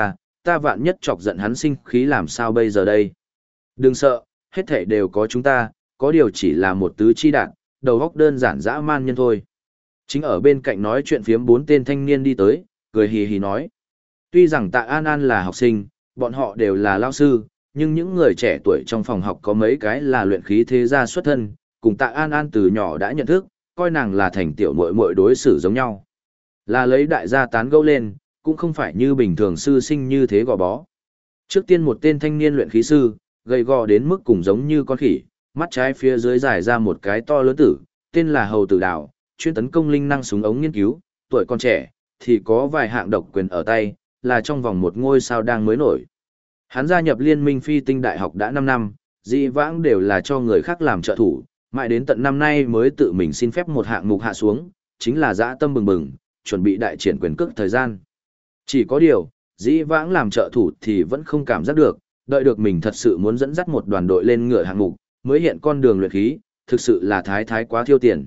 ta vạn nhất chọc giận hắn sinh khí làm sao bây giờ đây. Đừng sợ, hết thảy đều có chúng ta, có điều chỉ là một tứ chi đạn, đầu óc đơn giản dã man nhân thôi. Chính ở bên cạnh nói chuyện phiếm bốn tên thanh niên đi tới, cười hì hì nói. Tuy rằng Tạ An An là học sinh, bọn họ đều là lao sư, nhưng những người trẻ tuổi trong phòng học có mấy cái là luyện khí thế gia xuất thân, cùng Tạ An An từ nhỏ đã nhận thức, coi nàng là thành tiểu muội muội đối xử giống nhau. Là lấy đại gia tán gẫu lên, cũng không phải như bình thường sư sinh như thế gò bó. Trước tiên một tên thanh niên luyện khí sư, gầy gò đến mức cùng giống như con khỉ, mắt trái phía dưới dài ra một cái to lớn tử, tên là Hầu Tử Đào, chuyên tấn công linh năng súng ống nghiên cứu, tuổi còn trẻ, thì có vài hạng độc quyền ở tay, là trong vòng một ngôi sao đang mới nổi. Hắn gia nhập Liên minh Phi Tinh Đại học đã 5 năm, dị vãng đều là cho người khác làm trợ thủ, mãi đến tận năm nay mới tự mình xin phép một hạng mục hạ xuống, chính là dã tâm bừng bừng, chuẩn bị đại triển quyền cước thời gian. Chỉ có điều, dĩ vãng làm trợ thủ thì vẫn không cảm giác được, đợi được mình thật sự muốn dẫn dắt một đoàn đội lên ngựa hạng mục, mới hiện con đường luyện khí, thực sự là thái quá thiêu tiền.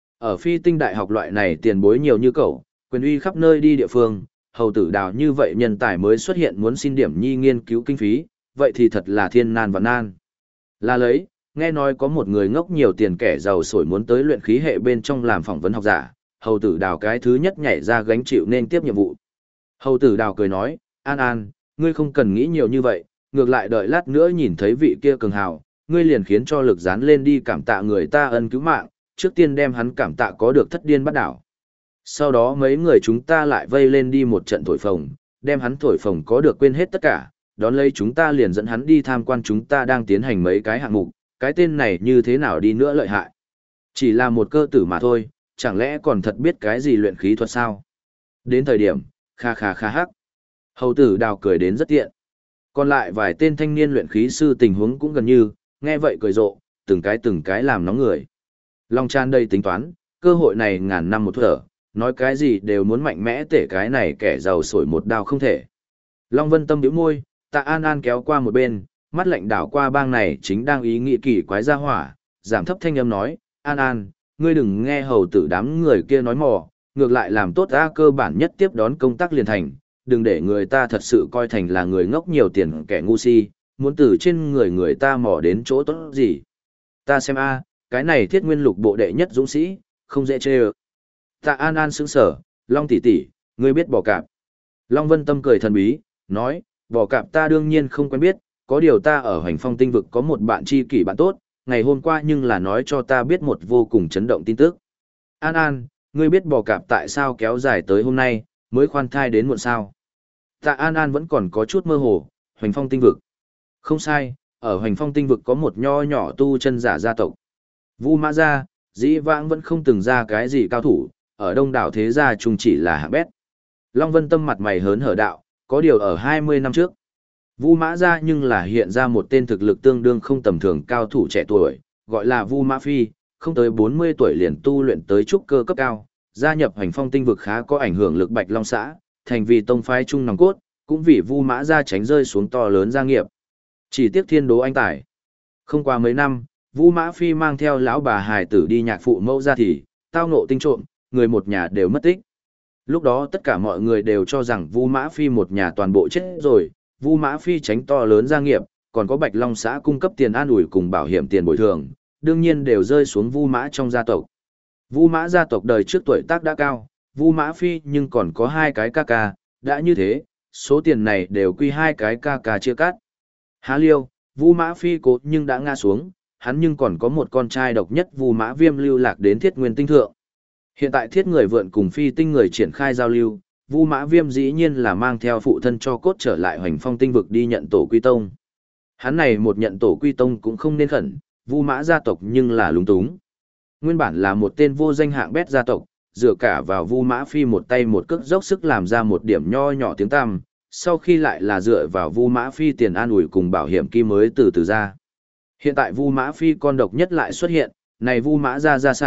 Ở Phi Tinh Đại học loại này tiền bối nhiều như cậu, quyền uy khắp nơi đi địa phương, Hầu Tử Đào như vậy nhân tài mới xuất hiện muốn xin điểm nhi nghiên cứu kinh phí, vậy thì thật là thiên nan và nan. Là lấy, nghe nói có một người ngốc nhiều tiền kẻ giàu sổi muốn tới luyện khí hệ bên trong làm phỏng vấn học giả, Hầu Tử Đào cái thứ nhất nhảy ra gánh chịu nên tiếp nhiệm vụ. Hầu Tử Đào cười nói, An An, ngươi không cần nghĩ nhiều như vậy, ngược lại đợi lát nữa nhìn thấy vị kia cường hào, ngươi liền khiến cho lực dán lên đi cảm tạ người ta ân cứu mạng, trước tiên đem hắn cảm tạ có được thất điên bắt đảo. Sau đó mấy người chúng ta lại vây lên đi một trận thổi phồng, đem hắn thổi phồng có được quên hết tất cả, đón lấy chúng ta liền dẫn hắn đi tham quan chúng ta đang tiến hành mấy cái hạng mục, cái tên này như thế nào đi nữa lợi hại. Chỉ là một cơ tử mà thôi, chẳng lẽ còn thật biết cái gì luyện khí thuật sao? Đến thời điểm, kha hắc. Hầu Tử Đào cười đến rất tiện. Còn lại vài tên thanh niên luyện khí sư tình huống cũng gần như, nghe vậy cười rộ, từng cái làm nóng người. Long tràn đầy tính toán, cơ hội này ngàn năm một thở, nói cái gì đều muốn mạnh mẽ tể cái này kẻ giàu sổi một đao không thể. Long Vân Tâm bĩu môi, Tạ An An kéo qua một bên, mắt lạnh đảo qua bang này chính đang ý nghĩ kỳ quái ra hỏa, giảm thấp thanh âm nói, An An, ngươi đừng nghe hầu tử đám người kia nói mò, ngược lại làm tốt ra cơ bản nhất tiếp đón công tác liền thành, đừng để người ta thật sự coi thành là người ngốc nhiều tiền kẻ ngu si, muốn từ trên người ta mò đến chỗ tốt gì. Ta xem cái này thiết nguyên lục bộ đệ nhất dũng sĩ, không dễ chê ơ. Tạ An An sững sở, Long tỷ tỷ, ngươi biết bò cạp. Long Vân Tâm cười thần bí, nói, bò cạp ta đương nhiên không quen biết, có điều ta ở Hoành Phong tinh vực có một bạn tri kỷ bạn tốt, ngày hôm qua nhưng là nói cho ta biết một vô cùng chấn động tin tức. An An, ngươi biết bò cạp tại sao kéo dài tới hôm nay, mới khoan thai đến muộn sao? Tạ An An vẫn còn có chút mơ hồ, Hoành Phong tinh vực. Không sai, ở Hoành Phong tinh vực có một nho nhỏ tu chân giả gia tộc. Vu Mã gia, dĩ vãng vẫn không từng ra cái gì cao thủ, ở đông đảo thế gia chung chỉ là hạng bét. Long Vân Tâm mặt mày hớn hở đạo, có điều ở 20 năm trước. Vu Mã gia nhưng là hiện ra một tên thực lực tương đương không tầm thường cao thủ trẻ tuổi, gọi là Vu Mã Phi, không tới 40 tuổi liền tu luyện tới trúc cơ cấp cao, gia nhập Hoành Phong tinh vực khá có ảnh hưởng lực Bạch Long xã, thành vì tông phái trung nòng cốt, cũng vì Vu Mã gia tránh rơi xuống to lớn gia nghiệp. Chỉ tiếc thiên đố anh tài. Không qua mấy năm, Vu Mã Phi mang theo lão bà hài tử đi nhạc phụ mẫu ra thì, tao ngộ tinh trộm, người một nhà đều mất tích. Lúc đó tất cả mọi người đều cho rằng Vu Mã Phi một nhà toàn bộ chết rồi, Vu Mã Phi tránh to lớn gia nghiệp, còn có Bạch Long xã cung cấp tiền an ủi cùng bảo hiểm tiền bồi thường, đương nhiên đều rơi xuống Vu Mã trong gia tộc. Vu Mã gia tộc đời trước tuổi tác đã cao, Vu Mã Phi nhưng còn có hai cái ca ca, đã như thế, số tiền này đều quy hai cái ca ca chia cắt. Há liêu, Vu Mã Phi cố nhưng đã ngã xuống, hắn nhưng còn có một con trai độc nhất Vu Mã Viêm lưu lạc đến Thiết Nguyên tinh thượng. Hiện tại Thiết người vượn cùng Phi tinh người triển khai giao lưu, Vu Mã Viêm dĩ nhiên là mang theo phụ thân cho cốt trở lại Hoành Phong tinh vực đi nhận tổ quy tông. Hắn này một nhận tổ quy tông cũng không nên khẩn, Vu Mã gia tộc nhưng là lúng túng. Nguyên bản là một tên vô danh hạng bét gia tộc, dựa cả vào Vu Mã Phi một tay một cước dốc sức làm ra một điểm nho nhỏ tiếng tăm, sau khi lại là dựa vào Vu Mã Phi tiền an ủi cùng bảo hiểm kim mới từ từ ra. Hiện tại Vu Mã Phi con độc nhất lại xuất hiện, này Vu Mã gia sản,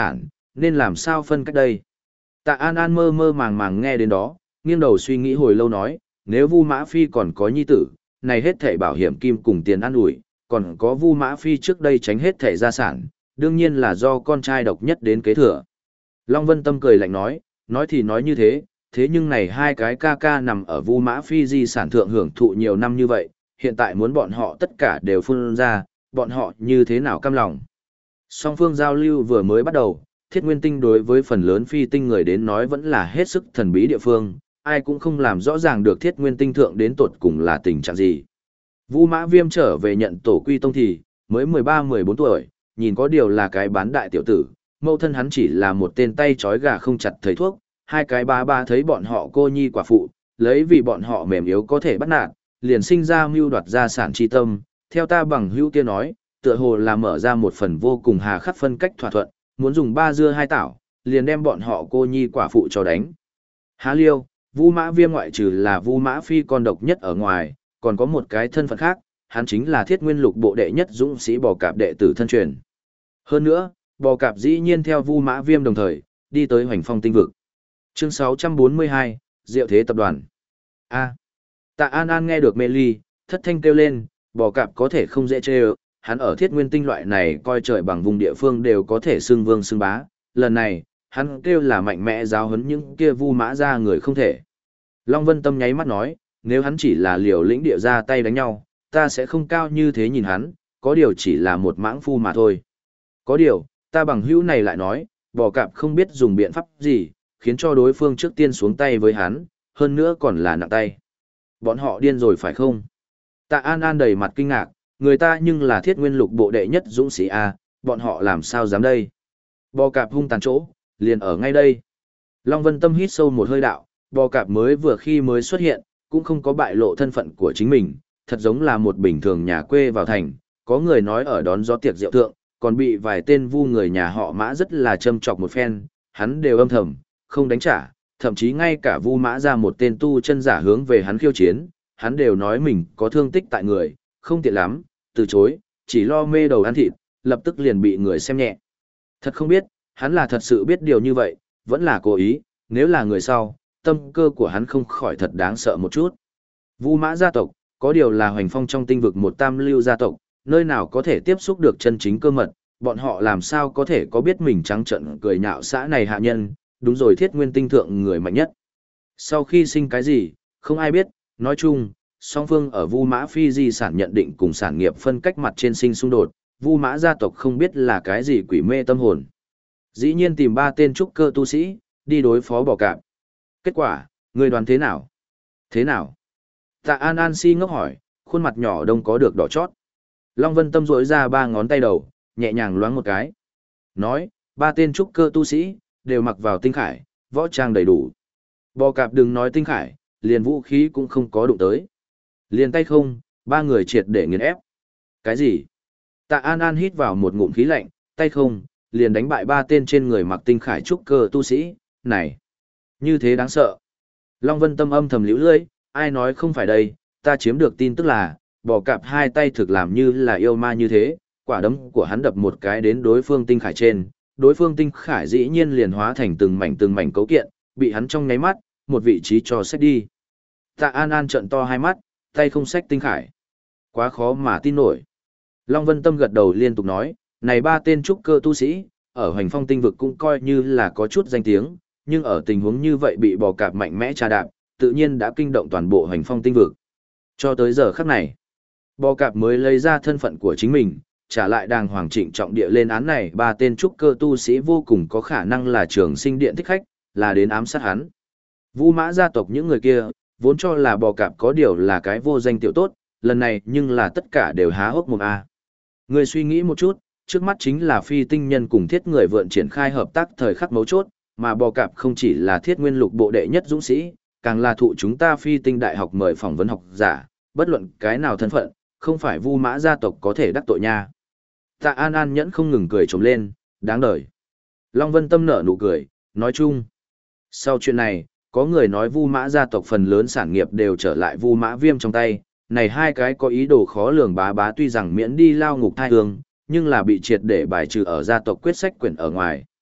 nên làm sao phân cách đây? Tạ An An mơ mơ màng màng nghe đến đó, nghiêng đầu suy nghĩ hồi lâu nói, nếu Vu Mã Phi còn có nhi tử, này hết thảy bảo hiểm kim cùng tiền ăn ủi, còn có Vu Mã Phi trước đây tránh hết thảy gia sản, đương nhiên là do con trai độc nhất đến kế thừa. Long Vân Tâm cười lạnh nói thì nói như thế, thế nhưng này hai cái ca ca nằm ở Vu Mã Phi di sản thượng hưởng thụ nhiều năm như vậy, hiện tại muốn bọn họ tất cả đều phun ra, bọn họ như thế nào cam lòng. Song phương giao lưu vừa mới bắt đầu, Thiết Nguyên Tinh đối với phần lớn phi tinh người đến nói vẫn là hết sức thần bí địa phương, ai cũng không làm rõ ràng được Thiết Nguyên Tinh thượng đến tột cùng là tình trạng gì. Vu Mã Viêm trở về nhận tổ quy tông thì, mới 13-14 tuổi, nhìn có điều là cái bán đại tiểu tử, mẫu thân hắn chỉ là một tên tay trói gà không chặt thầy thuốc, hai cái ba thấy bọn họ cô nhi quả phụ, lấy vì bọn họ mềm yếu có thể bắt nạt, liền sinh ra mưu đoạt gia sản chi tâm, theo ta bằng hữu kia nói, tựa hồ là mở ra một phần vô cùng hà khắc phân cách thỏa thuận, muốn dùng 3 dưa 2 tảo, liền đem bọn họ cô nhi quả phụ cho đánh. Há liêu, Vu Mã Viêm ngoại trừ là Vu Mã Phi con độc nhất ở ngoài, còn có một cái thân phận khác, hắn chính là Thiết Nguyên Lục bộ đệ nhất dũng sĩ bò cạp đệ tử thân truyền. Hơn nữa, bò cạp dĩ nhiên theo Vu Mã Viêm đồng thời, đi tới Hoành Phong tinh vực. Chương 642, Diệu Thế Tập đoàn. A. Tạ An An nghe được mê ly, thất thanh kêu lên, bò cạp có thể không dễ chê ơ, hắn ở Thiết Nguyên Tinh loại này coi trời bằng vùng địa phương đều có thể xưng vương xưng bá, lần này, hắn kêu là mạnh mẽ giáo huấn những kia Vu Mã ra người không thể. Long Vân Tâm nháy mắt nói, nếu hắn chỉ là liều lĩnh địa ra tay đánh nhau, ta sẽ không cao như thế nhìn hắn, có điều chỉ là một mãng phu mà thôi. Có điều, ta bằng hữu này lại nói, bò cạp không biết dùng biện pháp gì, khiến cho đối phương trước tiên xuống tay với hắn, hơn nữa còn là nặng tay. Bọn họ điên rồi phải không? Tạ An An đầy mặt kinh ngạc, người ta nhưng là Thiết Nguyên Lục bộ đệ nhất dũng sĩ A, bọn họ làm sao dám đây? Bò cạp hung tàn chỗ, liền ở ngay đây. Long Vân Tâm hít sâu một hơi đạo, bò cạp mới vừa khi mới xuất hiện, cũng không có bại lộ thân phận của chính mình, thật giống là một bình thường nhà quê vào thành, có người nói ở đón gió tiệc rượu thượng, còn bị vài tên Vu người nhà họ Mã rất là châm chọc một phen, hắn đều âm thầm, không đánh trả, thậm chí ngay cả Vu Mã ra một tên tu chân giả hướng về hắn khiêu chiến, hắn đều nói mình có thương tích tại người, không tiện lắm, từ chối, chỉ lo mê đầu ăn thịt, lập tức liền bị người xem nhẹ. Thật không biết, hắn là thật sự biết điều như vậy, vẫn là cố ý, nếu là người sau, tâm cơ của hắn không khỏi thật đáng sợ một chút. Vu Mã gia tộc, có điều là Hoành Phong trong tinh vực một tam lưu gia tộc, nơi nào có thể tiếp xúc được chân chính cơ mật, bọn họ làm sao có thể có biết mình trắng trợn cười nhạo xã này hạ nhân, đúng rồi Thiết Nguyên Tinh thượng người mạnh nhất. Sau khi sinh cái gì, không ai biết, nói chung, song phương ở Vu Mã Phi di sản nhận định cùng sản nghiệp phân cách mặt trên sinh xung đột, Vu Mã gia tộc không biết là cái gì quỷ mê tâm hồn. Dĩ nhiên tìm 3 tên trúc cơ tu sĩ, đi đối phó bò cạp. Kết quả, người đoán thế nào? Thế nào? Tạ An An si ngốc hỏi, khuôn mặt nhỏ đông có được đỏ chót. Long Vân Tâm rỗi ra 3 ngón tay đầu, nhẹ nhàng loáng một cái. Nói, 3 tên trúc cơ tu sĩ, đều mặc vào tinh khải, võ trang đầy đủ. Bò cạp đừng nói tinh khải, liền vũ khí cũng không có đụng tới. Liền tay không, 3 người triệt để nghiền ép. Cái gì? Tạ An An hít vào một ngụm khí lạnh, tay không, liền đánh bại 3 tên trên người mặc tinh khải trúc cơ tu sĩ, này. Như thế đáng sợ. Long Vân Tâm âm thầm liễu lưỡi, ai nói không phải đây, ta chiếm được tin tức là, bò cạp 2 tay thực làm như là yêu ma như thế, quả đấm của hắn đập một cái đến đối phương tinh khải trên, đối phương tinh khải dĩ nhiên liền hóa thành từng mảnh cấu kiện, bị hắn trong nháy mắt, một vị trí cho xách đi. Tạ An An trợn to hai mắt, tay không xách tinh khải. Quá khó mà tin nổi. Long Vân Tâm gật đầu liên tục nói, này 3 tên trúc cơ tu sĩ, ở Hoành Phong tinh vực cũng coi như là có chút danh tiếng, nhưng ở tình huống như vậy bị bò cạp mạnh mẽ trà đạp, tự nhiên đã kinh động toàn bộ Hoành Phong tinh vực. Cho tới giờ khắc này, bò cạp mới lấy ra thân phận của chính mình, trả lại đàng hoàng trịnh trọng địa lên án này 3 tên trúc cơ tu sĩ vô cùng có khả năng là Trường Sinh Điện thích khách, là đến ám sát hắn. Vu Mã gia tộc những người kia, vốn cho là bò cạp có điều là cái vô danh tiểu tốt, lần này nhưng là tất cả đều há hốc mồm a. Người suy nghĩ một chút, trước mắt chính là phi tinh nhân cùng thiết người vượn triển khai hợp tác thời khắc mấu chốt, mà bò cạp không chỉ là Thiết Nguyên Lục bộ đệ nhất dũng sĩ, càng là thụ chúng ta phi tinh đại học mời phỏng vấn học giả, bất luận cái nào thân phận, không phải Vu Mã gia tộc có thể đắc tội nha. Tạ An An nhẫn không ngừng cười trống lên, đáng đời. Long Vân Tâm nở nụ cười, nói chung. Sau chuyện này, có người nói Vu Mã gia tộc phần lớn sản nghiệp đều trở lại Vu Mã Viêm trong tay, này 2 cái có ý đồ khó lường bá bá tuy rằng miễn đi lao ngục thai hương, nhưng là bị triệt để bài trừ ở gia tộc quyết sách quyển ở ngoài.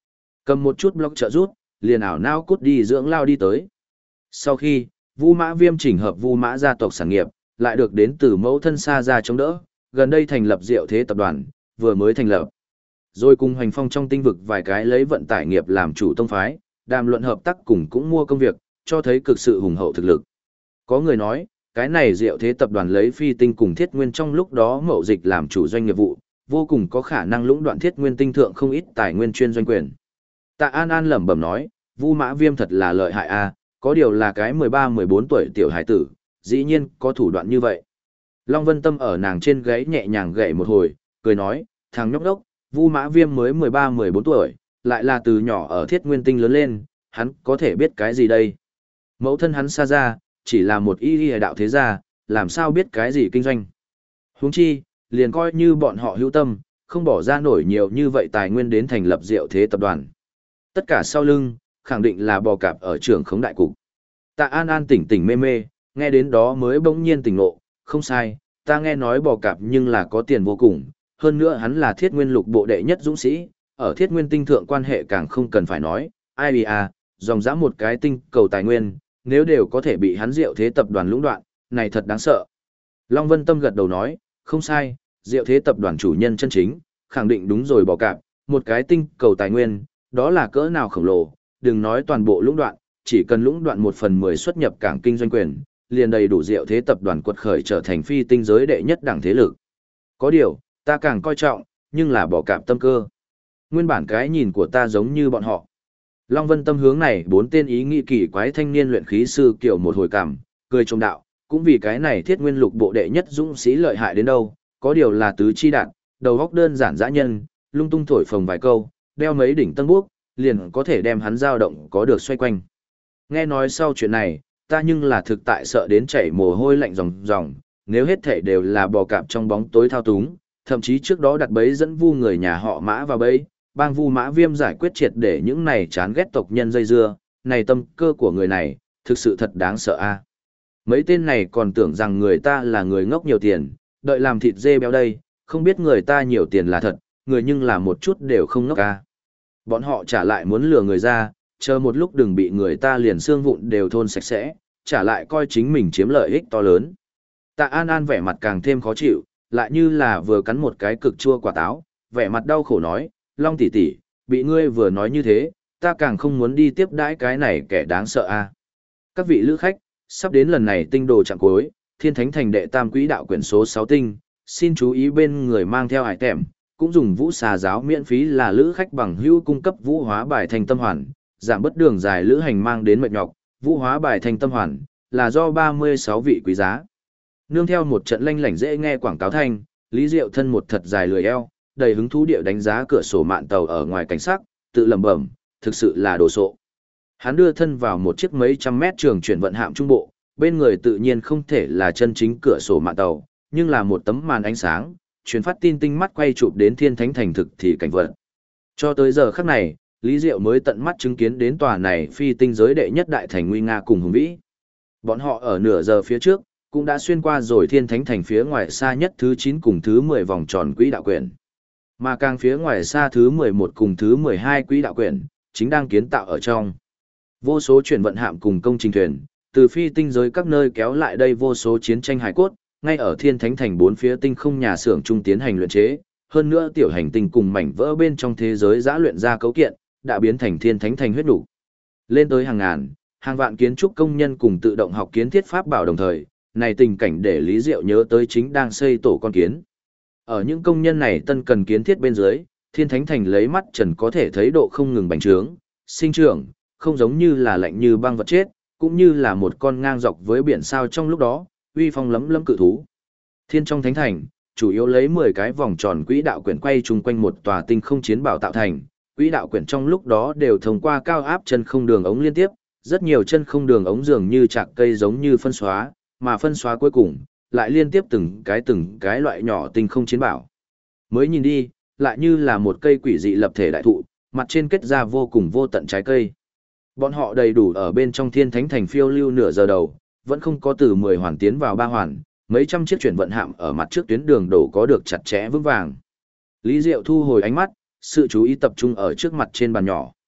Cầm một chút block trợ rút, liền ảo não cút đi dưỡng lao đi tới. Sau khi, Vu Mã Viêm chỉnh hợp Vu Mã gia tộc sản nghiệp, lại được đến từ mẫu thân xa ra chống đỡ, gần đây thành lập Diệu Thế tập đoàn, vừa mới thành lập. Rồi cùng hoành phong trong tinh vực vài cái lấy vận tải nghiệp làm chủ tông phái, đàm luận hợp tác cùng cũng mua công việc, cho thấy cực sự hùng hậu thực lực. Có người nói, cái này Diệu Thế tập đoàn lấy phi tinh cùng thiết nguyên trong lúc đó mậu dịch làm chủ doanh nghiệp vụ, vô cùng có khả năng lũng đoạn thiết nguyên tinh thượng không ít tài nguyên chuyên doanh quyền. Tạ An An lẩm bẩm nói, Vu Mã Viêm thật là lợi hại a, có điều là cái 13-14 tuổi tiểu hải tử, dĩ nhiên có thủ đoạn như vậy. Long Vân Tâm ở nàng trên gáy nhẹ nhàng gậy một hồi, cười nói, thằng nhóc đốc, Vu Mã Viêm mới 13-14 tuổi, lại là từ nhỏ ở thiết nguyên tinh lớn lên, hắn có thể biết cái gì đây? Mẫu thân hắn xa ra, chỉ là một y đạo thế gia, làm sao biết cái gì kinh doanh? Huống chi, liền coi như bọn họ hữu tâm, không bỏ ra nổi nhiều như vậy tài nguyên đến thành lập Diệu Thế tập đoàn. Tất cả sau lưng, khẳng định là bò cạp ở trường khống đại cục. Tạ An An tỉnh tỉnh mê mê, nghe đến đó mới bỗng nhiên tỉnh ngộ, không sai, ta nghe nói bò cạp nhưng là có tiền vô cùng, hơn nữa hắn là thiết nguyên lục bộ đệ nhất dũng sĩ, ở thiết nguyên tinh thượng quan hệ càng không cần phải nói, ai à, dòng dã một cái tinh cầu tài nguyên, nếu đều có thể bị hắn Diệu Thế tập đoàn lũng đoạn, này thật đáng sợ. Long Vân Tâm gật đầu nói, không sai, Diệu Thế tập đoàn chủ nhân chân chính, khẳng định đúng rồi bò cạp, một cái tinh cầu tài nguyên, đó là cỡ nào khổng lồ, đừng nói toàn bộ lũng đoạn, chỉ cần lũng đoạn 1/10 xuất nhập cảng kinh doanh quyền, liền đầy đủ Diệu Thế tập đoàn quật khởi trở thành phi tinh giới đệ nhất đẳng thế lực. Có điều, ta càng coi trọng, nhưng là bỏ cạp tâm cơ. Nguyên bản cái nhìn của ta giống như bọn họ. Long Vân Tâm hướng này 4 tên ý nghĩ kỳ quái thanh niên luyện khí sư kiểu một hồi cảm, cười trong đạo, cũng vì cái này thiết nguyên lục bộ đệ nhất dũng sĩ lợi hại đến đâu, có điều là tứ chi đạn, đầu góc đơn giản dã nhân, lung tung thổi phồng vài câu, đeo mấy đỉnh tân bước, liền có thể đem hắn dao động có được xoay quanh. Nghe nói sau chuyện này, ta nhưng là thực tại sợ đến chảy mồ hôi lạnh ròng ròng, nếu hết thể đều là bò cạp trong bóng tối thao túng, thậm chí trước đó đặt bẫy dẫn Vu người nhà họ Mã vào bẫy, bang Vu Mã Viêm giải quyết triệt để những này chán ghét tộc nhân dây dưa, này tâm cơ của người này, thực sự thật đáng sợ a. Mấy tên này còn tưởng rằng người ta là người ngốc nhiều tiền, đợi làm thịt dê béo đây, không biết người ta nhiều tiền là thật, người nhưng là một chút đều không ngốc a. Bọn họ trả lại muốn lừa người ra, chờ một lúc đừng bị người ta liền xương vụn đều thôn sạch sẽ, trả lại coi chính mình chiếm lợi ích to lớn. Tạ An An vẻ mặt càng thêm khó chịu, lại như là vừa cắn một cái cực chua quả táo, vẻ mặt đau khổ nói, Long tỷ tỷ, bị ngươi vừa nói như thế, ta càng không muốn đi tiếp đãi cái này kẻ đáng sợ a. Các vị lữ khách, sắp đến lần này tinh đồ chặng cuối, Thiên Thánh Thành đệ tam quỹ đạo quyển số 6 tinh, xin chú ý bên người mang theo hải tẻm, cũng dùng vũ xà giáo miễn phí là lữ khách bằng hữu cung cấp vũ hóa bài thành tâm hoàn, giảm bớt đường dài lữ hành mang đến mệt nhọc, vũ hóa bài thành tâm hoàn, là do 36 vị quý giá. Nương theo một trận lanh lảnh dễ nghe quảng cáo thanh, Lý Diệu thân một thật dài lười eo, đầy hứng thú điệu đánh giá cửa sổ mạn tàu ở ngoài cảnh sắc, tự lẩm bẩm, thực sự là đồ sộ. Hắn đưa thân vào một chiếc mấy trăm mét trường chuyển vận hạm trung bộ, bên người tự nhiên không thể là chân chính cửa sổ mạn tàu, nhưng là một tấm màn ánh sáng, truyền phát tin tinh mắt quay chụp đến Thiên Thánh Thành thực thì cảnh vật. Cho tới giờ khắc này, Lý Diệu mới tận mắt chứng kiến đến tòa này phi tinh giới đệ nhất đại thành nguy nga cùng hùng vĩ. Bọn họ ở nửa giờ phía trước, cũng đã xuyên qua rồi Thiên Thánh Thành phía ngoài xa nhất thứ 9 cùng thứ 10 vòng tròn quỹ đạo quyển. Mà càng phía ngoài xa thứ 11 cùng thứ 12 quỹ đạo quyển, chính đang kiến tạo ở trong. Vô số chuyển vận hạm cùng công trình thuyền, từ phi tinh giới các nơi kéo lại đây vô số chiến tranh hải cốt, ngay ở Thiên Thánh Thành bốn phía tinh không nhà xưởng trung tiến hành luyện chế, hơn nữa tiểu hành tinh cùng mảnh vỡ bên trong thế giới giã luyện ra cấu kiện, đã biến thành Thiên Thánh Thành huyết đủ. Lên tới hàng ngàn, hàng vạn kiến trúc công nhân cùng tự động học kiến thiết pháp bảo đồng thời, này tình cảnh để Lý Diệu nhớ tới chính đang xây tổ con kiến. Ở những công nhân này tân cần kiến thiết bên dưới, Thiên Thánh Thành lấy mắt trần có thể thấy độ không ngừng bành trướng, sinh trưởng, không giống như là lạnh như băng vật chết, cũng như là một con ngang dọc với biển sao trong lúc đó, uy phong lấm lấm cự thú. Thiên trong Thánh Thành, chủ yếu lấy 10 cái vòng tròn quỹ đạo quyển quay chung quanh một tòa tinh không chiến bảo tạo thành, quỹ đạo quyển trong lúc đó đều thông qua cao áp chân không đường ống liên tiếp, rất nhiều chân không đường ống dường như chạc cây giống như phân xóa, mà phân xóa cuối cùng lại liên tiếp từng cái loại nhỏ tinh không chiến bảo. Mới nhìn đi, lại như là một cây quỷ dị lập thể đại thụ, mặt trên kết ra vô cùng vô tận trái cây. Bọn họ đầy đủ ở bên trong Thiên Thánh Thành phiêu lưu nửa giờ đầu, vẫn không có từ 10 hoàn tiến vào 3 hoàn, mấy trăm chiếc chuyển vận hạm ở mặt trước tuyến đường đổ có được chặt chẽ vững vàng. Lý Diệu thu hồi ánh mắt, sự chú ý tập trung ở trước mặt trên bàn nhỏ.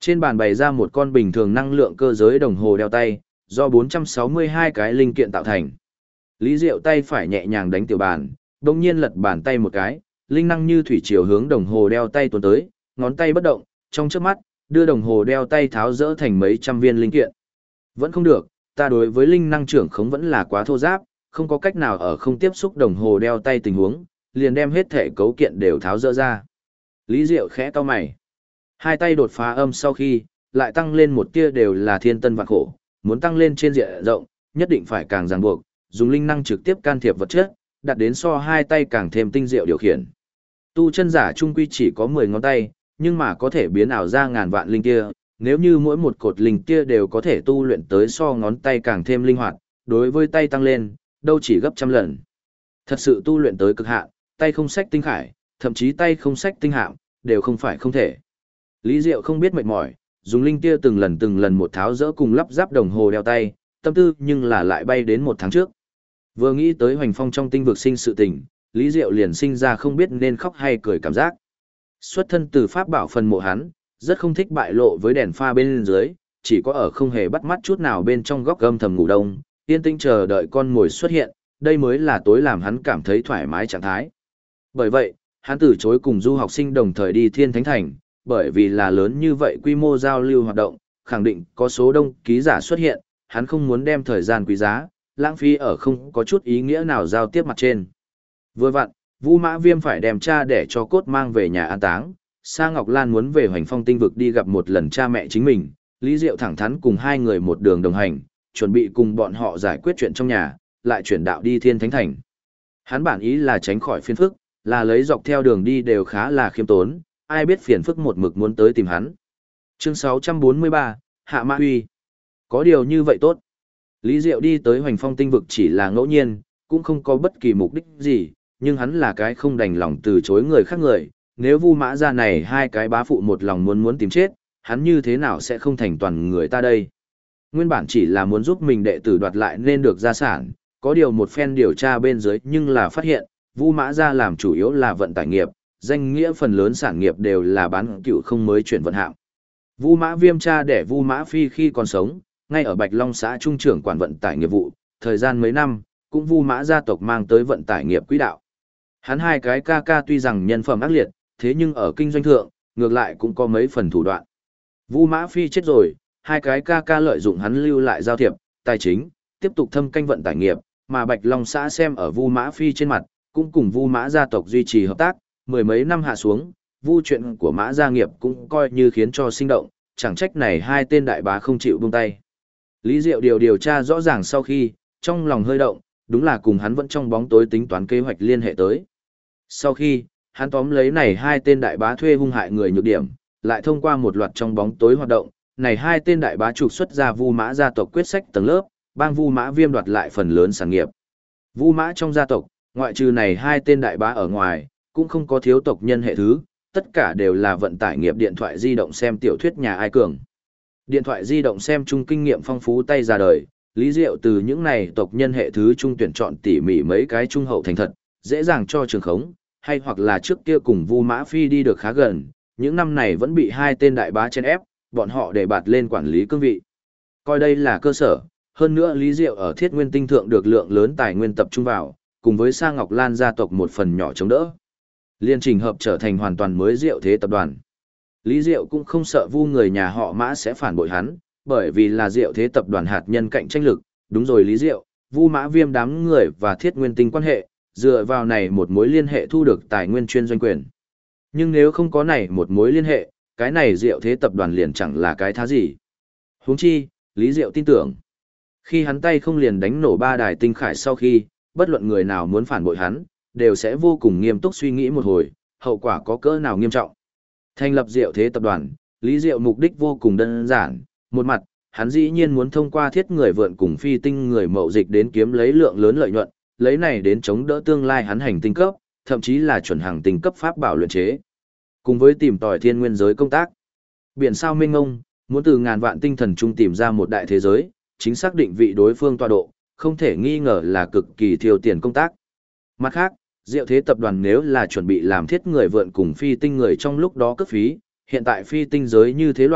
Trên bàn bày ra một con bình thường năng lượng cơ giới đồng hồ đeo tay, do 462 cái linh kiện tạo thành. Lý Diệu tay phải nhẹ nhàng đánh tiểu bàn, đồng nhiên lật bàn tay một cái, linh năng như thủy chiều hướng đồng hồ đeo tay tuôn tới, ngón tay bất động, trong chớp mắt, đưa đồng hồ đeo tay tháo rỡ thành mấy trăm viên linh kiện. Vẫn không được, ta đối với linh năng trưởng khống vẫn là quá thô giáp, không có cách nào ở không tiếp xúc đồng hồ đeo tay tình huống, liền đem hết thể cấu kiện đều tháo rỡ ra. Lý Diệu khẽ cau mày. Hai tay đột phá âm sau khi, lại tăng lên một tia đều là thiên tân vạn khổ, muốn tăng lên trên diện rộng, nhất định phải càng ràng buộc, dùng linh năng trực tiếp can thiệp vật chất, đạt đến so hai tay càng thêm tinh diệu điều khiển. Tu chân giả trung quy chỉ có 10 ngón tay, nhưng mà có thể biến ảo ra ngàn vạn linh tia, nếu như mỗi một cột linh tia đều có thể tu luyện tới so ngón tay càng thêm linh hoạt, đối với tay tăng lên, đâu chỉ gấp trăm lần. Thật sự tu luyện tới cực hạn, tay không sách tinh khải, thậm chí tay không sách tinh hạm, đều không phải không thể. Lý Diệu không biết mệt mỏi, dùng linh tia từng lần một tháo dỡ cùng lắp ráp đồng hồ đeo tay, tâm tư nhưng là lại bay đến một tháng trước. Vừa nghĩ tới Hoành Phong trong tinh vực sinh sự tình, Lý Diệu liền sinh ra không biết nên khóc hay cười cảm giác. Xuất thân từ pháp bảo phần mộ hắn, rất không thích bại lộ với đèn pha bên dưới, chỉ có ở không hề bắt mắt chút nào bên trong góc âm thầm ngủ đông, yên tĩnh chờ đợi con mồi xuất hiện, đây mới là tối làm hắn cảm thấy thoải mái trạng thái. Bởi vậy, hắn từ chối cùng du học sinh đồng thời đi Thiên Thánh Thành, bởi vì là lớn như vậy quy mô giao lưu hoạt động, khẳng định có số đông ký giả xuất hiện, hắn không muốn đem thời gian quý giá, lãng phí ở không có chút ý nghĩa nào giao tiếp mặt trên. Vừa vặn, Vu Mã Viêm phải đem cha để cho cốt mang về nhà an táng, Sa Ngọc Lan muốn về Hoành Phong tinh vực đi gặp một lần cha mẹ chính mình, Lý Diệu thẳng thắn cùng hai người một đường đồng hành, chuẩn bị cùng bọn họ giải quyết chuyện trong nhà, lại chuyển đạo đi Thiên Thánh Thành. Hắn bản ý là tránh khỏi phiền phức, là lấy dọc theo đường đi đều khá là khiêm tốn, ai biết phiền phức một mực muốn tới tìm hắn. Chương 643, Hạ Mã Huy. Có điều như vậy tốt. Lý Diệu đi tới Hoành Phong tinh vực chỉ là ngẫu nhiên, cũng không có bất kỳ mục đích gì, nhưng hắn là cái không đành lòng từ chối người khác người, nếu Vu Mã gia này hai cái bá phụ một lòng muốn tìm chết, hắn như thế nào sẽ không thành toàn người ta đây. Nguyên bản chỉ là muốn giúp mình đệ tử đoạt lại nên được gia sản, có điều một phen điều tra bên dưới nhưng là phát hiện, Vu Mã gia làm chủ yếu là vận tải nghiệp, danh nghĩa phần lớn sản nghiệp đều là bán cựu không mới chuyển vận hạng. Vu Mã Viêm cha đẻ Vu Mã Phi khi còn sống, ngay ở Bạch Long xã trung trưởng quản vận tải nghiệp vụ, thời gian mấy năm, cũng Vu Mã gia tộc mang tới vận tải nghiệp quỹ đạo. Hắn hai cái ca ca tuy rằng nhân phẩm ác liệt, thế nhưng ở kinh doanh thượng, ngược lại cũng có mấy phần thủ đoạn. Vu Mã Phi chết rồi, hai cái ca ca lợi dụng hắn lưu lại giao thiệp, tài chính, tiếp tục thâm canh vận tải nghiệp, mà Bạch Long xã xem ở Vu Mã Phi trên mặt, cũng cùng Vu Mã gia tộc duy trì hợp tác, mười mấy năm hạ xuống, Vu chuyện của Mã gia nghiệp cũng coi như khiến cho sinh động, chẳng trách này hai tên đại bá không chịu buông tay. Lý Diệu điều tra rõ ràng sau khi, trong lòng hơi động, đúng là cùng hắn vẫn trong bóng tối tính toán kế hoạch liên hệ tới. Sau khi, hắn tóm lấy này hai tên đại bá thuê hung hại người nhược điểm, lại thông qua một loạt trong bóng tối hoạt động, này hai tên đại bá trục xuất ra Vu Mã gia tộc quyết sách tầng lớp, bang Vu Mã Viêm đoạt lại phần lớn sản nghiệp. Vu Mã trong gia tộc, ngoại trừ này hai tên đại bá ở ngoài, cũng không có thiếu tộc nhân hệ thứ, tất cả đều là vận tải nghiệp điện thoại di động xem tiểu thuyết nhà ai cường. Điện thoại di động xem chung kinh nghiệm phong phú tay ra đời, Lý Diệu từ những này tộc nhân hệ thứ trung tuyển chọn tỉ mỉ mấy cái trung hậu thành thật, dễ dàng cho trường khống, hay hoặc là trước kia cùng Vu Mã Phi đi được khá gần, những năm này vẫn bị hai tên đại bá chen ép, bọn họ để bạt lên quản lý cương vị. Coi đây là cơ sở, hơn nữa Lý Diệu ở Thiết Nguyên Tinh thượng được lượng lớn tài nguyên tập trung vào, cùng với Sa Ngọc Lan gia tộc một phần nhỏ chống đỡ. Liên trình hợp trở thành hoàn toàn mới Diệu Thế tập đoàn. Lý Diệu cũng không sợ Vu người nhà họ Mã sẽ phản bội hắn, bởi vì là Diệu Thế tập đoàn hạt nhân cạnh tranh lực, đúng rồi Lý Diệu, Vu Mã Viêm đám người và Thiết Nguyên Tinh quan hệ, dựa vào này một mối liên hệ thu được tài nguyên chuyên doanh quyền. Nhưng nếu không có này một mối liên hệ, cái này Diệu Thế tập đoàn liền chẳng là cái thá gì. Huống chi, Lý Diệu tin tưởng, khi hắn tay không liền đánh nổ ba đài tinh khải sau khi, bất luận người nào muốn phản bội hắn, đều sẽ vô cùng nghiêm túc suy nghĩ một hồi, hậu quả có cỡ nào nghiêm trọng. Thành lập Diệu Thế tập đoàn, Lý Diệu mục đích vô cùng đơn giản, một mặt, hắn dĩ nhiên muốn thông qua thiết người vượn cùng phi tinh người mậu dịch đến kiếm lấy lượng lớn lợi nhuận, lấy này đến chống đỡ tương lai hắn hành tinh cấp, thậm chí là chuẩn hàng tinh cấp pháp bảo luyện chế. Cùng với tìm tòi thiên nguyên giới công tác. Biển sao mênh mông, muốn từ ngàn vạn tinh thần chung tìm ra một đại thế giới, chính xác định vị đối phương tọa độ, không thể nghi ngờ là cực kỳ thiêu tiền công tác. Mặt khác, Diệu Thế tập đoàn nếu là chuẩn bị làm thiết người vượn cùng phi tinh người trong lúc đó cướp phí, hiện tại phi tinh giới như thế loạn,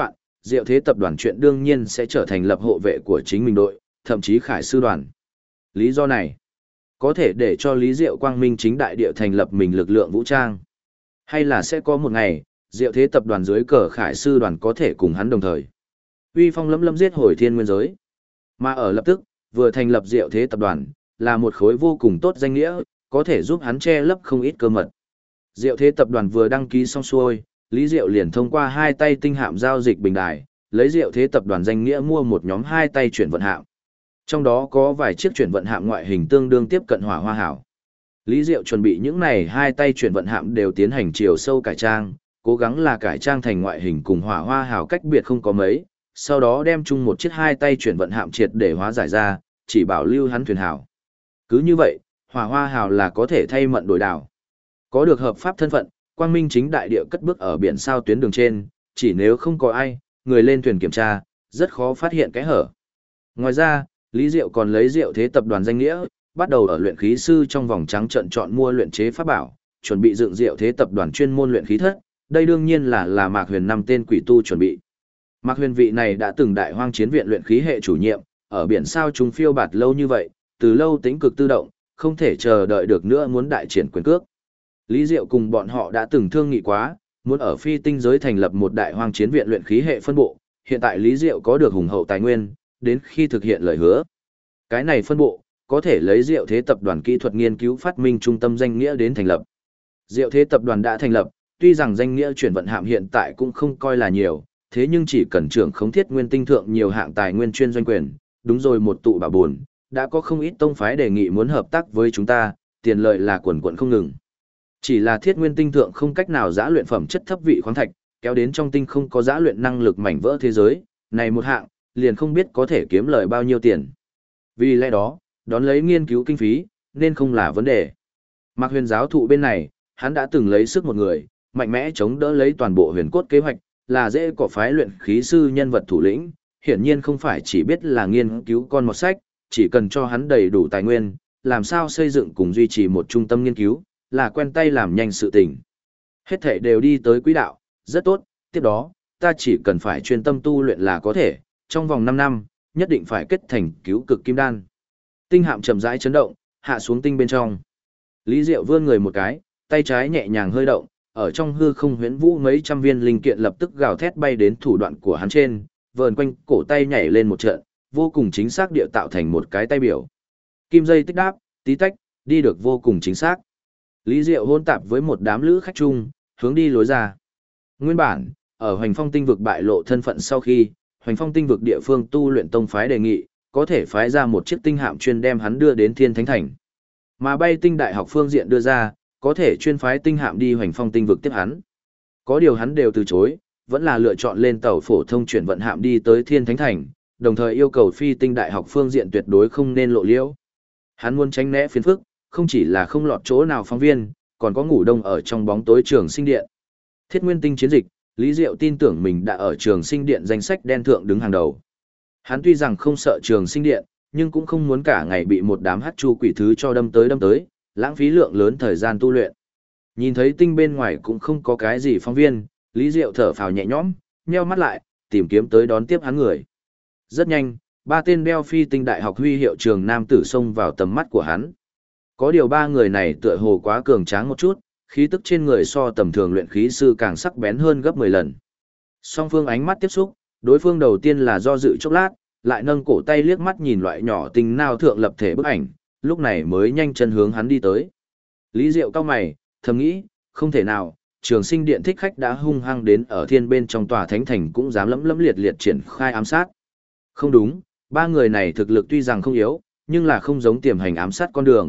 Diệu Thế tập đoàn chuyện đương nhiên sẽ trở thành lập hộ vệ của chính mình đội, thậm chí khải sư đoàn. Lý do này, có thể để cho Lý Diệu quang minh chính đại địa thành lập mình lực lượng vũ trang. Hay là sẽ có một ngày, Diệu Thế tập đoàn dưới cờ khải sư đoàn có thể cùng hắn đồng thời. Uy phong lẫm lẫm giết hồi thiên nguyên giới. Mà ở lập tức, vừa thành lập Diệu Thế tập đoàn, là một khối vô cùng tốt danh nghĩa, có thể giúp hắn che lấp không ít cơ mật. Diệu Thế tập đoàn vừa đăng ký xong xuôi, Lý Diệu liền thông qua hai tay tinh hạm giao dịch bình đài, lấy Diệu Thế tập đoàn danh nghĩa mua một nhóm hai tay chuyển vận hạm. Trong đó có vài chiếc chuyển vận hạm ngoại hình tương đương tiếp cận Hỏa Hoa Hảo. Lý Diệu chuẩn bị những này hai tay chuyển vận hạm đều tiến hành chiều sâu cải trang, cố gắng là cải trang thành ngoại hình cùng Hỏa Hoa Hảo cách biệt không có mấy, sau đó đem chung một chiếc hai tay chuyển vận hạm triệt để hóa giải ra, chỉ bảo lưu hắn thuyền hảo. Cứ như vậy, Hỏa Hoa Hảo là có thể thay mận đổi đảo. Có được hợp pháp thân phận, quang minh chính đại địa cất bước ở biển sao tuyến đường trên, chỉ nếu không có ai, người lên thuyền kiểm tra, rất khó phát hiện cái hở. Ngoài ra, Lý Diệu còn lấy Diệu Thế tập đoàn danh nghĩa, bắt đầu ở luyện khí sư trong vòng trắng trận chọn mua luyện chế pháp bảo, chuẩn bị dựng Diệu Thế tập đoàn chuyên môn luyện khí thất, đây đương nhiên là Mạc Huyền năm tên quỷ tu chuẩn bị. Mạc Huyền vị này đã từng đại hoang chiến viện luyện khí hệ chủ nhiệm, ở biển sao chúng phiêu bạt lâu như vậy, từ lâu tính cực tự động, không thể chờ đợi được nữa muốn đại triển quyền cước. Lý Diệu cùng bọn họ đã từng thương nghị quá, muốn ở phi tinh giới thành lập một đại hoang chiến viện luyện khí hệ phân bộ, hiện tại Lý Diệu có được hùng hậu tài nguyên, đến khi thực hiện lời hứa. Cái này phân bộ, có thể lấy Diệu Thế tập đoàn kỹ thuật nghiên cứu phát minh trung tâm danh nghĩa đến thành lập. Diệu Thế tập đoàn đã thành lập, tuy rằng danh nghĩa chuyển vận hạm hiện tại cũng không coi là nhiều, thế nhưng chỉ cần trưởng khống thiết nguyên tinh thượng nhiều hạng tài nguyên chuyên doanh quyền, đúng rồi một tụ bảo buồn, đã có không ít tông phái đề nghị muốn hợp tác với chúng ta, tiền lợi là quần quần không ngừng. Chỉ là thiết nguyên tinh thượng không cách nào giã luyện phẩm chất thấp vị khoáng thạch, kéo đến trong tinh không có giã luyện năng lực mảnh vỡ thế giới, này một hạng, liền không biết có thể kiếm lời bao nhiêu tiền. Vì lẽ đó, đón lấy nghiên cứu kinh phí, nên không là vấn đề. Mạc Huyền giáo thụ bên này, hắn đã từng lấy sức một người, mạnh mẽ chống đỡ lấy toàn bộ huyền cốt kế hoạch, là dễ có phái luyện khí sư nhân vật thủ lĩnh, hiển nhiên không phải chỉ biết là nghiên cứu con một sách, chỉ cần cho hắn đầy đủ tài nguyên, làm sao xây dựng cùng duy trì một trung tâm nghiên cứu, là quen tay làm nhanh sự tình. Hết thể đều đi tới quỹ đạo, rất tốt, tiếp đó, ta chỉ cần phải chuyên tâm tu luyện là có thể, trong vòng 5 năm, nhất định phải kết thành cứu cực kim đan. Tinh hạm chậm rãi chấn động, hạ xuống tinh bên trong. Lý Diệu vươn người một cái, tay trái nhẹ nhàng hơi động, ở trong hư không huyễn vũ mấy trăm viên linh kiện lập tức gào thét bay đến thủ đoạn của hắn trên, vờn quanh cổ tay nhảy lên một trận, vô cùng chính xác địa tạo thành một cái tay biểu. Kim dây tích đáp, tí tách, đi được vô cùng chính xác. Lý Diệu hôn tạp với một đám lữ khách chung, hướng đi lối ra. Nguyên bản, ở Hoành Phong tinh vực bại lộ thân phận sau khi, Hoành Phong tinh vực địa phương tu luyện tông phái đề nghị, có thể phái ra một chiếc tinh hạm chuyên đem hắn đưa đến Thiên Thánh Thành. Mà bay tinh đại học phương diện đưa ra, có thể chuyên phái tinh hạm đi Hoành Phong tinh vực tiếp hắn. Có điều hắn đều từ chối, vẫn là lựa chọn lên tàu phổ thông chuyển vận hạm đi tới Thiên Thánh Thành, đồng thời yêu cầu phi tinh đại học phương diện tuyệt đối không nên lộ liễu. Hắn muốn tránh né phiền phức, không chỉ là không lọt chỗ nào phóng viên, còn có ngủ đông ở trong bóng tối trường sinh điện. Thiết nguyên tinh chiến dịch, Lý Diệu tin tưởng mình đã ở trường sinh điện danh sách đen thượng đứng hàng đầu. Hắn tuy rằng không sợ trường sinh điện, nhưng cũng không muốn cả ngày bị một đám hắc chu quỷ thứ cho đâm tới, lãng phí lượng lớn thời gian tu luyện. Nhìn thấy tinh bên ngoài cũng không có cái gì phóng viên, Lý Diệu thở phào nhẹ nhõm, nheo mắt lại, tìm kiếm tới đón tiếp hắn người. Rất nhanh, 3 tên đeo phi tinh đại học huy hiệu trường nam tử xông vào tầm mắt của hắn. Có điều 3 người này tựa hồ quá cường tráng một chút, khí tức trên người so tầm thường luyện khí sư càng sắc bén hơn gấp 10 lần. Song phương ánh mắt tiếp xúc, đối phương đầu tiên là do dự chốc lát, lại nâng cổ tay liếc mắt nhìn loại nhỏ tinh nào thượng lập thể bức ảnh, lúc này mới nhanh chân hướng hắn đi tới. Lý Diệu cao mày, thầm nghĩ, không thể nào, trường sinh điện thích khách đã hung hăng đến ở thiên bên trong tòa thánh thành cũng dám lẫm liệt liệt triển khai ám sát. Không đúng, 3 người này thực lực tuy rằng không yếu, nhưng là không giống tiềm hành ám sát con đường.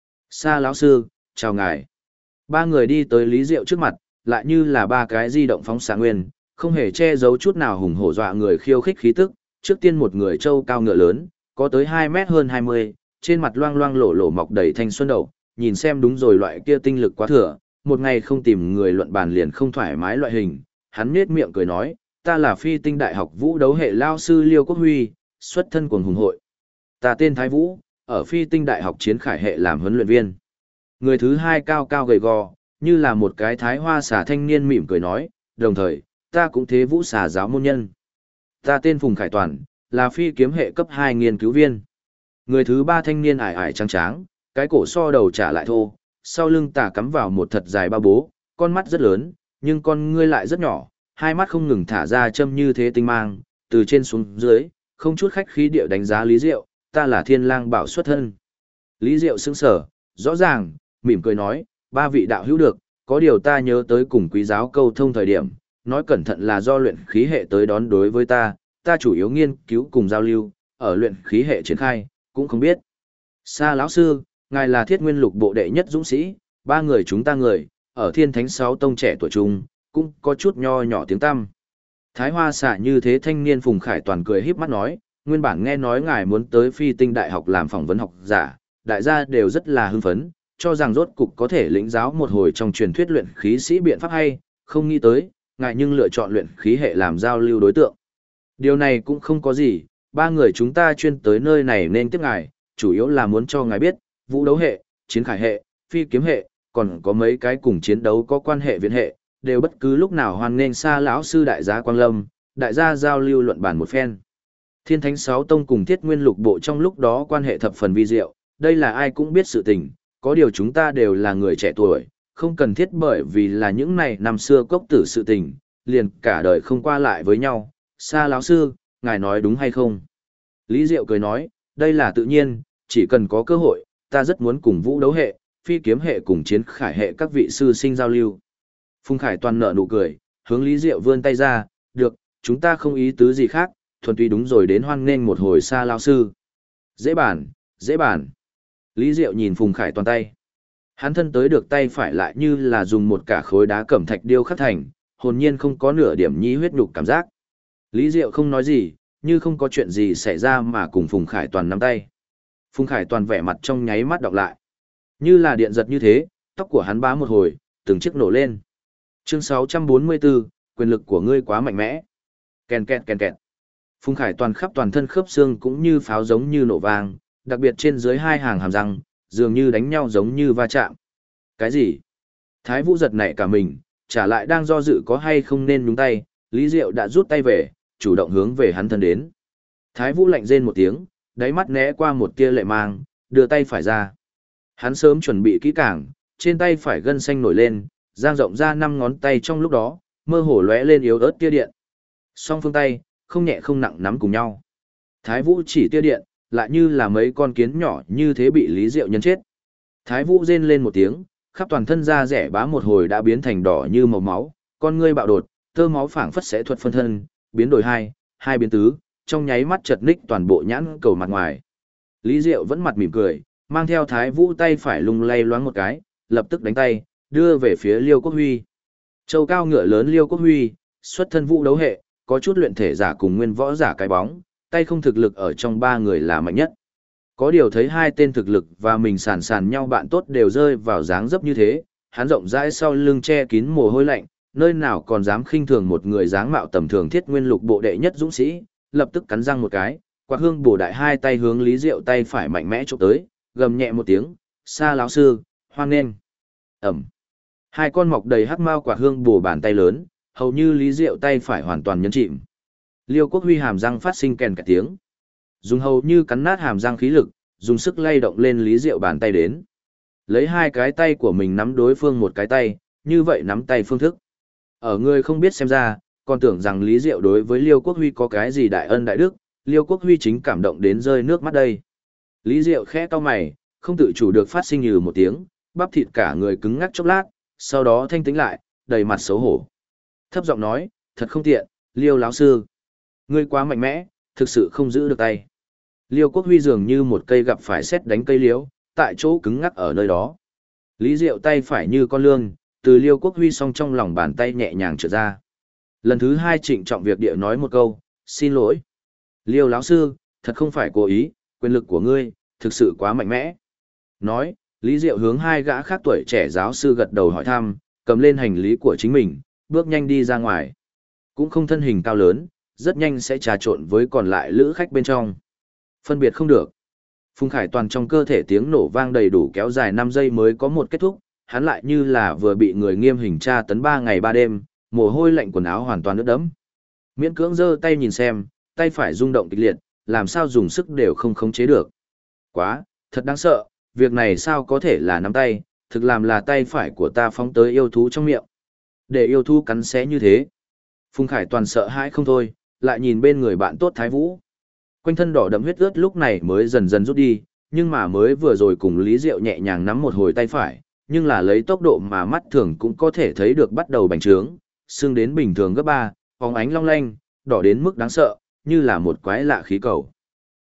Sa lão sư, chào ngài. 3 người đi tới Lý Diệu trước mặt, lại như là 3 cái di động phóng xạ nguyên, không hề che giấu chút nào hùng hổ dọa người khiêu khích khí tức. Trước tiên một người trâu cao ngựa lớn, có tới 2 mét hơn 20, trên mặt loang loang lổ lổ mọc đầy thanh xuân đầu, nhìn xem đúng rồi loại kia tinh lực quá thừa, một ngày không tìm người luận bàn liền không thoải mái loại hình. Hắn nhếch miệng cười nói, ta là phi tinh đại học vũ đấu hệ lao sư Liêu Quốc Huy, xuất thân quần hùng hội. Ta tên Thái Vũ, ở phi tinh đại học chiến khải hệ làm huấn luyện viên. Người thứ hai cao cao gầy gò, như là một cái thái hoa xà thanh niên mỉm cười nói, đồng thời, ta cũng thế vũ xà giáo môn nhân. Ta tên Phùng Khải Toàn, là phi kiếm hệ cấp 2 nghiên cứu viên. Người thứ ba thanh niên ải ải trắng tráng, cái cổ so đầu trả lại thô, sau lưng tà cắm vào một thật dài ba bố, con mắt rất lớn, nhưng con ngươi lại rất nhỏ, hai mắt không ngừng thả ra châm như thế tinh mang, từ trên xuống dưới, không chút khách khí điệu đánh giá Lý Diệu, ta là Thiên Lang Bảo xuất thân. Lý Diệu sững sờ, rõ ràng, mỉm cười nói, ba vị đạo hữu được, có điều ta nhớ tới cùng quý giáo câu thông thời điểm, nói cẩn thận là do luyện khí hệ tới đón đối với ta chủ yếu nghiên cứu cùng giao lưu, ở luyện khí hệ triển khai, cũng không biết. Sa lão sư, ngài là Thiết Nguyên Lục bộ đệ nhất dũng sĩ, ba người chúng ta người, ở Thiên Thánh Sáu Tông trẻ tuổi trung, cũng có chút nho nhỏ tiếng tăm. Thái Hoa xạ như thế thanh niên Phùng Khải Toàn cười híp mắt nói, nguyên bản nghe nói ngài muốn tới Phi Tinh Đại học làm phỏng vấn học giả, đại gia đều rất là hưng phấn, cho rằng rốt cục có thể lĩnh giáo một hồi trong truyền thuyết luyện khí sĩ biện pháp hay, không nghĩ tới, ngài nhưng lựa chọn luyện khí hệ làm giao lưu đối tượng. Điều này cũng không có gì, ba người chúng ta chuyên tới nơi này nên tiếp ngài, chủ yếu là muốn cho ngài biết, vũ đấu hệ, chiến khải hệ, phi kiếm hệ, còn có mấy cái cùng chiến đấu có quan hệ viện hệ, đều bất cứ lúc nào hoan nghênh Sa lão sư đại gia Quang Lâm, đại gia giao lưu luận bàn một phen. Thiên Thánh Sáu Tông cùng Thiết Nguyên Lục bộ trong lúc đó quan hệ thập phần vi diệu, đây là ai cũng biết sự tình, có điều chúng ta đều là người trẻ tuổi, không cần thiết bởi vì là những này năm xưa cốc tử sự tình, liền cả đời không qua lại với nhau. Sa lão sư, ngài nói đúng hay không? Lý Diệu cười nói, đây là tự nhiên, chỉ cần có cơ hội, ta rất muốn cùng vũ đấu hệ, phi kiếm hệ cùng chiến khải hệ các vị sư sinh giao lưu. Phùng Khải Toàn nở nụ cười, hướng Lý Diệu vươn tay ra, được, chúng ta không ý tứ gì khác, thuần túy đúng rồi đến hoan nghênh một hồi Sa lão sư. Dễ bàn, dễ bàn. Lý Diệu nhìn Phùng Khải Toàn tay. Hắn thân tới được tay phải lại như là dùng một cả khối đá cẩm thạch điêu khắc thành, hồn nhiên không có nửa điểm nhi huyết nhục cảm giác. Lý Diệu không nói gì, như không có chuyện gì xảy ra mà cùng Phùng Khải Toàn nắm tay. Phùng Khải Toàn vẻ mặt trong nháy mắt đọc lại. Như là điện giật như thế, tóc của hắn bá một hồi, từng chiếc nổ lên. Chương 644, quyền lực của ngươi quá mạnh mẽ. Kèn kẹt kèn kẹt. Phùng Khải Toàn khắp toàn thân khớp xương cũng như pháo giống như nổ vang, đặc biệt trên dưới hai hàng hàm răng, dường như đánh nhau giống như va chạm. Cái gì? Thái Vũ giật nảy cả mình, trả lại đang do dự có hay không nên nhúng tay, Lý Diệu đã rút tay về, chủ động hướng về hắn thân đến. Thái Vũ lạnh rên một tiếng, đáy mắt né qua một tia lệ mang, đưa tay phải ra. Hắn sớm chuẩn bị kỹ càng, trên tay phải gân xanh nổi lên, dang rộng ra 5 ngón tay trong lúc đó, mơ hồ lóe lên yếu ớt tia điện. Song phương tay, không nhẹ không nặng nắm cùng nhau. Thái Vũ chỉ tia điện, lại như là mấy con kiến nhỏ như thế bị Lý Diệu nhấn chết. Thái Vũ rên lên một tiếng, khắp toàn thân da rẻ bá một hồi đã biến thành đỏ như màu máu, con ngươi bạo đột, tơ máu phảng phất sẽ thuật phân thân, biến đổi hai biến tứ, trong nháy mắt chật ních toàn bộ nhãn cầu mặt ngoài. Lý Diệu vẫn mặt mỉm cười, mang theo Thái Vũ tay phải lung lay loáng một cái, lập tức đánh tay, đưa về phía Liêu Quốc Huy. Châu cao ngựa lớn Liêu Quốc Huy, xuất thân vũ đấu hệ, có chút luyện thể giả cùng nguyên võ giả cái bóng, tay không thực lực ở trong ba người là mạnh nhất. Có điều thấy hai tên thực lực và mình sàn sàn nhau bạn tốt đều rơi vào dáng dấp như thế, hắn rộng rãi sau lưng che kín mồ hôi lạnh, nơi nào còn dám khinh thường một người dáng mạo tầm thường Thiết Nguyên Lục bộ đệ nhất dũng sĩ, lập tức cắn răng một cái, quạt hương bổ đại hai tay hướng Lý Diệu tay phải mạnh mẽ chụp tới, gầm nhẹ một tiếng, Sa lão sư, hoan nghênh. Ẩm. Hai con mọc đầy hắc mao quạt hương bổ bàn tay lớn, hầu như Lý Diệu tay phải hoàn toàn nhấn chìm. Liêu Quốc Huy hàm răng phát sinh kèn cả tiếng. Dùng hầu như cắn nát hàm răng khí lực, dùng sức lay động lên Lý Diệu bàn tay đến. Lấy hai cái tay của mình nắm đối phương một cái tay, như vậy nắm tay phương thức. Ở người không biết xem ra, còn tưởng rằng Lý Diệu đối với Liêu Quốc Huy có cái gì đại ân đại đức, Liêu Quốc Huy chính cảm động đến rơi nước mắt đây. Lý Diệu khẽ cau mày, không tự chủ được phát sinh như một tiếng, bắp thịt cả người cứng ngắc chốc lát, sau đó thanh tĩnh lại, đầy mặt xấu hổ. Thấp giọng nói, thật không tiện, Liêu lão sư. Ngươi quá mạnh mẽ, thực sự không giữ được tay. Liêu Quốc Huy dường như một cây gặp phải sét đánh cây liễu, tại chỗ cứng ngắc ở nơi đó. Lý Diệu tay phải như con lươn, từ Liêu Quốc Huy song trong lòng bàn tay nhẹ nhàng trượt ra. Lần thứ hai trịnh trọng việc địa nói một câu, xin lỗi. Liêu lão sư, thật không phải cố ý, quyền lực của ngươi, thực sự quá mạnh mẽ. Nói, Lý Diệu hướng hai gã khác tuổi trẻ giáo sư gật đầu hỏi thăm, cầm lên hành lý của chính mình, bước nhanh đi ra ngoài. Cũng không thân hình cao lớn, rất nhanh sẽ trà trộn với còn lại lữ khách bên trong. Phân biệt không được. Phùng Khải Toàn trong cơ thể tiếng nổ vang đầy đủ kéo dài 5 giây mới có một kết thúc, hắn lại như là vừa bị người nghiêm hình tra tấn 3 ngày 3 đêm, mồ hôi lạnh quần áo hoàn toàn ướt đẫm. Miễn cưỡng giơ tay nhìn xem, tay phải rung động kịch liệt, làm sao dùng sức đều không khống chế được. Quá, thật đáng sợ, việc này sao có thể là nắm tay, thực làm là tay phải của ta phóng tới yêu thú trong miệng. Để yêu thú cắn xé như thế. Phùng Khải Toàn sợ hãi không thôi, lại nhìn bên người bạn tốt Thái Vũ. Quanh thân đỏ đậm huyết ướt lúc này mới dần dần rút đi, nhưng mà mới vừa rồi cùng Lý Diệu nhẹ nhàng nắm một hồi tay phải, nhưng là lấy tốc độ mà mắt thường cũng có thể thấy được bắt đầu bành trướng, xương đến bình thường gấp 3, phóng ánh long lanh, đỏ đến mức đáng sợ, như là một quái lạ khí cầu.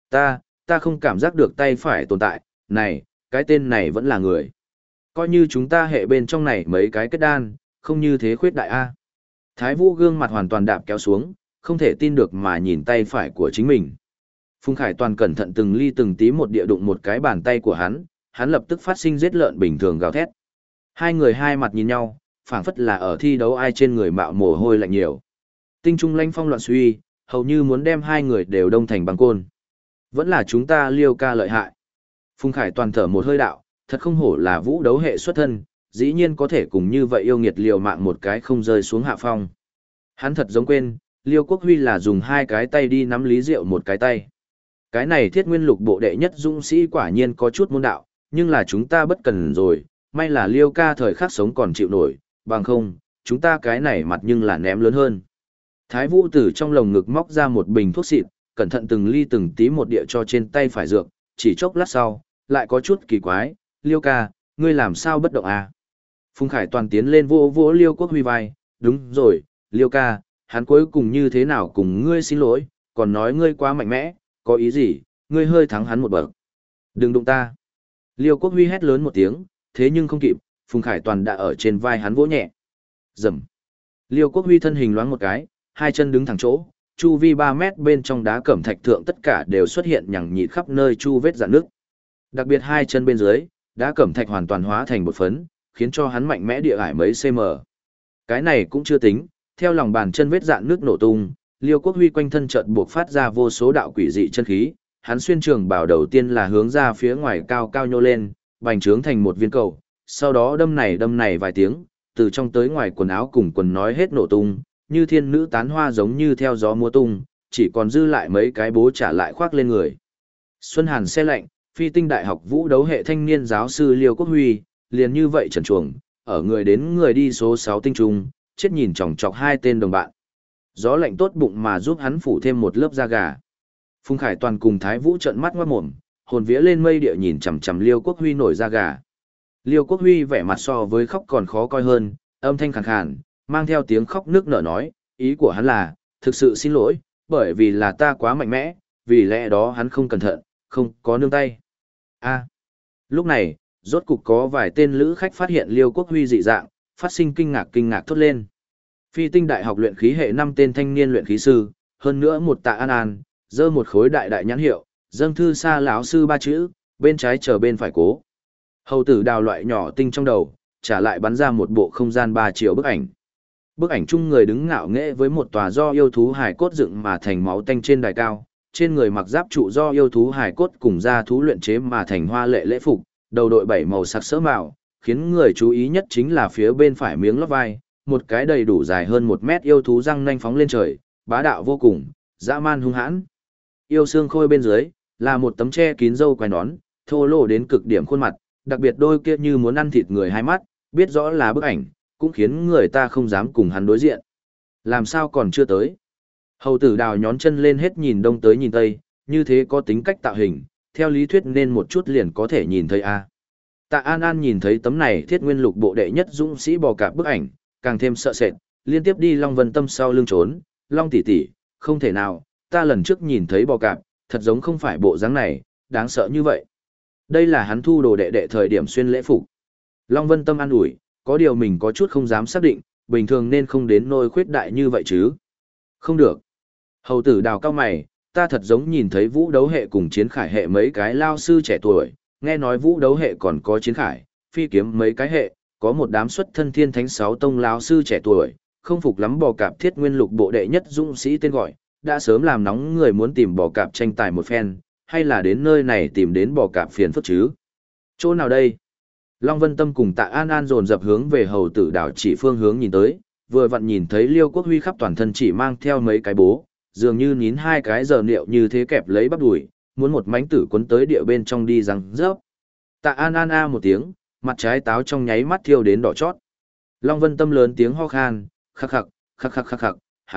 Ta không cảm giác được tay phải tồn tại, này, cái tên này vẫn là người. Coi như chúng ta hệ bên trong này mấy cái kết đan, không như thế khuyết đại A. Thái Vũ gương mặt hoàn toàn đạp kéo xuống, không thể tin được mà nhìn tay phải của chính mình. Phùng Khải Toàn cẩn thận từng ly từng tí một địa đụng một cái bàn tay của hắn lập tức phát sinh giết lợn bình thường gào thét. Hai người hai mặt nhìn nhau, phảng phất là ở thi đấu ai trên người mạo mồ hôi lạnh nhiều. Tinh trung lanh phong loạn suy, hầu như muốn đem hai người đều đông thành băng côn. Vẫn là chúng ta Liêu ca lợi hại. Phùng Khải Toàn thở một hơi đạo, thật không hổ là vũ đấu hệ xuất thân, dĩ nhiên có thể cùng như vậy yêu nghiệt liều mạng một cái không rơi xuống hạ phong. Hắn thật giống quên, Liêu Quốc Huy là dùng hai cái tay đi nắm Lý Diệu một cái tay. Cái này Thiết Nguyên Lục bộ đệ nhất dũng sĩ quả nhiên có chút môn đạo, nhưng là chúng ta bất cần rồi, may là Liêu ca thời khắc sống còn chịu nổi, bằng không, chúng ta cái này mặt nhưng là ném lớn hơn. Thái Vũ từ trong lồng ngực móc ra một bình thuốc xịt, cẩn thận từng ly từng tí một địa cho trên tay phải dược, chỉ chốc lát sau, lại có chút kỳ quái, Liêu ca, ngươi làm sao bất động à? Phùng Khải Toàn tiến lên vỗ vỗ Liêu Quốc Huy vai, đúng rồi, Liêu ca, hắn cuối cùng như thế nào cùng ngươi xin lỗi, còn nói ngươi quá mạnh mẽ, có ý gì, ngươi hơi thắng hắn một bậc. Đừng đụng ta. Liêu Quốc Huy hét lớn một tiếng, thế nhưng không kịp, Phùng Khải Toàn đã ở trên vai hắn vỗ nhẹ. Rầm. Liêu Quốc Huy thân hình loáng một cái, hai chân đứng thẳng chỗ, chu vi 3 mét bên trong đá cẩm thạch thượng tất cả đều xuất hiện nhằng nhịt khắp nơi chu vết rạn nước. Đặc biệt hai chân bên dưới, đá cẩm thạch hoàn toàn hóa thành bột phấn, khiến cho hắn mạnh mẽ địa ải mấy cm. Cái này cũng chưa tính, theo lòng bàn chân vết rạn nước nổ tung, Liêu Quốc Huy quanh thân chợt buộc phát ra vô số đạo quỷ dị chân khí, hắn xuyên trường bảo đầu tiên là hướng ra phía ngoài cao cao nhô lên, bành trướng thành một viên cầu, sau đó đâm này vài tiếng, từ trong tới ngoài quần áo cùng quần nói hết nổ tung, như thiên nữ tán hoa giống như theo gió múa tung, chỉ còn dư lại mấy cái bố trả lại khoác lên người. Xuân Hàn xe lạnh, Phi Tinh Đại học vũ đấu hệ thanh niên giáo sư Liêu Quốc Huy, liền như vậy trần chuồng, ở người đến người đi số 6 tinh trung, chết nhìn chòng chọc hai tên đồng bạn. Gió lạnh tốt bụng mà giúp hắn phủ thêm một lớp da gà. Phùng Khải Toàn cùng Thái Vũ trợn mắt ngoát mồm, hồn vía lên mây địa nhìn chằm chằm Liêu Quốc Huy nổi da gà. Liêu Quốc Huy vẻ mặt so với khóc còn khó coi hơn, âm thanh khàn khàn, mang theo tiếng khóc nước nở nói, ý của hắn là, thực sự xin lỗi, bởi vì là ta quá mạnh mẽ, vì lẽ đó hắn không cẩn thận, không có nương tay. Lúc này, rốt cục có vài tên lữ khách phát hiện Liêu Quốc Huy dị dạng, phát sinh kinh ngạc thốt lên. Phi Tinh Đại học luyện khí hệ 5 tên thanh niên luyện khí sư, hơn nữa một Tạ An An, giơ một khối đại nhãn hiệu, dâng thư xa lão sư 3 chữ, bên trái chờ bên phải cố. Hầu tử đào loại nhỏ tinh trong đầu, trả lại bắn ra một bộ không gian 3 triệu bức ảnh. Bức ảnh chung người đứng ngạo nghễ với một tòa do yêu thú hài cốt dựng mà thành máu tanh trên đài cao, trên người mặc giáp trụ do yêu thú hài cốt cùng da thú luyện chế mà thành hoa lệ lễ phục, đầu đội 7 màu sắc sỡ mạo, khiến người chú ý nhất chính là phía bên phải miếng lót vai, một cái đầy đủ dài hơn 1 mét yêu thú răng nanh phóng lên trời, bá đạo vô cùng, dã man hung hãn. Yêu xương khôi bên dưới, là một tấm che kín râu quai nón, thô lỗ đến cực điểm khuôn mặt, đặc biệt đôi kia như muốn ăn thịt người hai mắt, biết rõ là bức ảnh, cũng khiến người ta không dám cùng hắn đối diện. Làm sao còn chưa tới? Hầu tử đào nhón chân lên hết nhìn đông tới nhìn tây, như thế có tính cách tạo hình, theo lý thuyết nên một chút liền có thể nhìn thấy a. Tạ An An nhìn thấy tấm này Thiết Nguyên Lục bộ đệ nhất dũng sĩ bò cạp bức ảnh, càng thêm sợ sệt, liên tiếp đi Long Vân Tâm sau lưng trốn, Long tỷ tỷ, không thể nào, ta lần trước nhìn thấy bò cạp, thật giống không phải bộ dáng này, đáng sợ như vậy. Đây là hắn thu đồ đệ đệ thời điểm xuyên lễ phục. Long Vân Tâm an ủi, có điều mình có chút không dám xác định, bình thường nên không đến nỗi khuyết đại như vậy chứ. Không được. Hầu tử đào cao mày, ta thật giống nhìn thấy vũ đấu hệ cùng chiến khải hệ mấy cái lao sư trẻ tuổi, nghe nói vũ đấu hệ còn có chiến khải, phi kiếm mấy cái hệ, có một đám xuất thân thiên thánh 6 tông lao sư trẻ tuổi, không phục lắm bò cạp Thiết Nguyên Lục bộ đệ nhất dũng sĩ tên gọi, đã sớm làm nóng người muốn tìm bò cạp tranh tài một phen, hay là đến nơi này tìm đến bò cạp phiền phức chứ. Chỗ nào đây? Long Vân Tâm cùng Tạ An An dồn dập hướng về hầu tử đảo chỉ phương hướng nhìn tới, vừa vặn nhìn thấy Liêu Quốc Huy khắp toàn thân chỉ mang theo mấy cái bố, dường như nín hai cái giờ liệu như thế kẹp lấy bắp đùi, muốn một mánh tử cuốn tới địa bên trong đi răng rớp. Tạ An An a một tiếng, mặt trái táo trong nháy mắt thiêu đến đỏ chót. Long Vân Tâm lớn tiếng ho khan, khắc khắc, khắc khắc khắc khắc,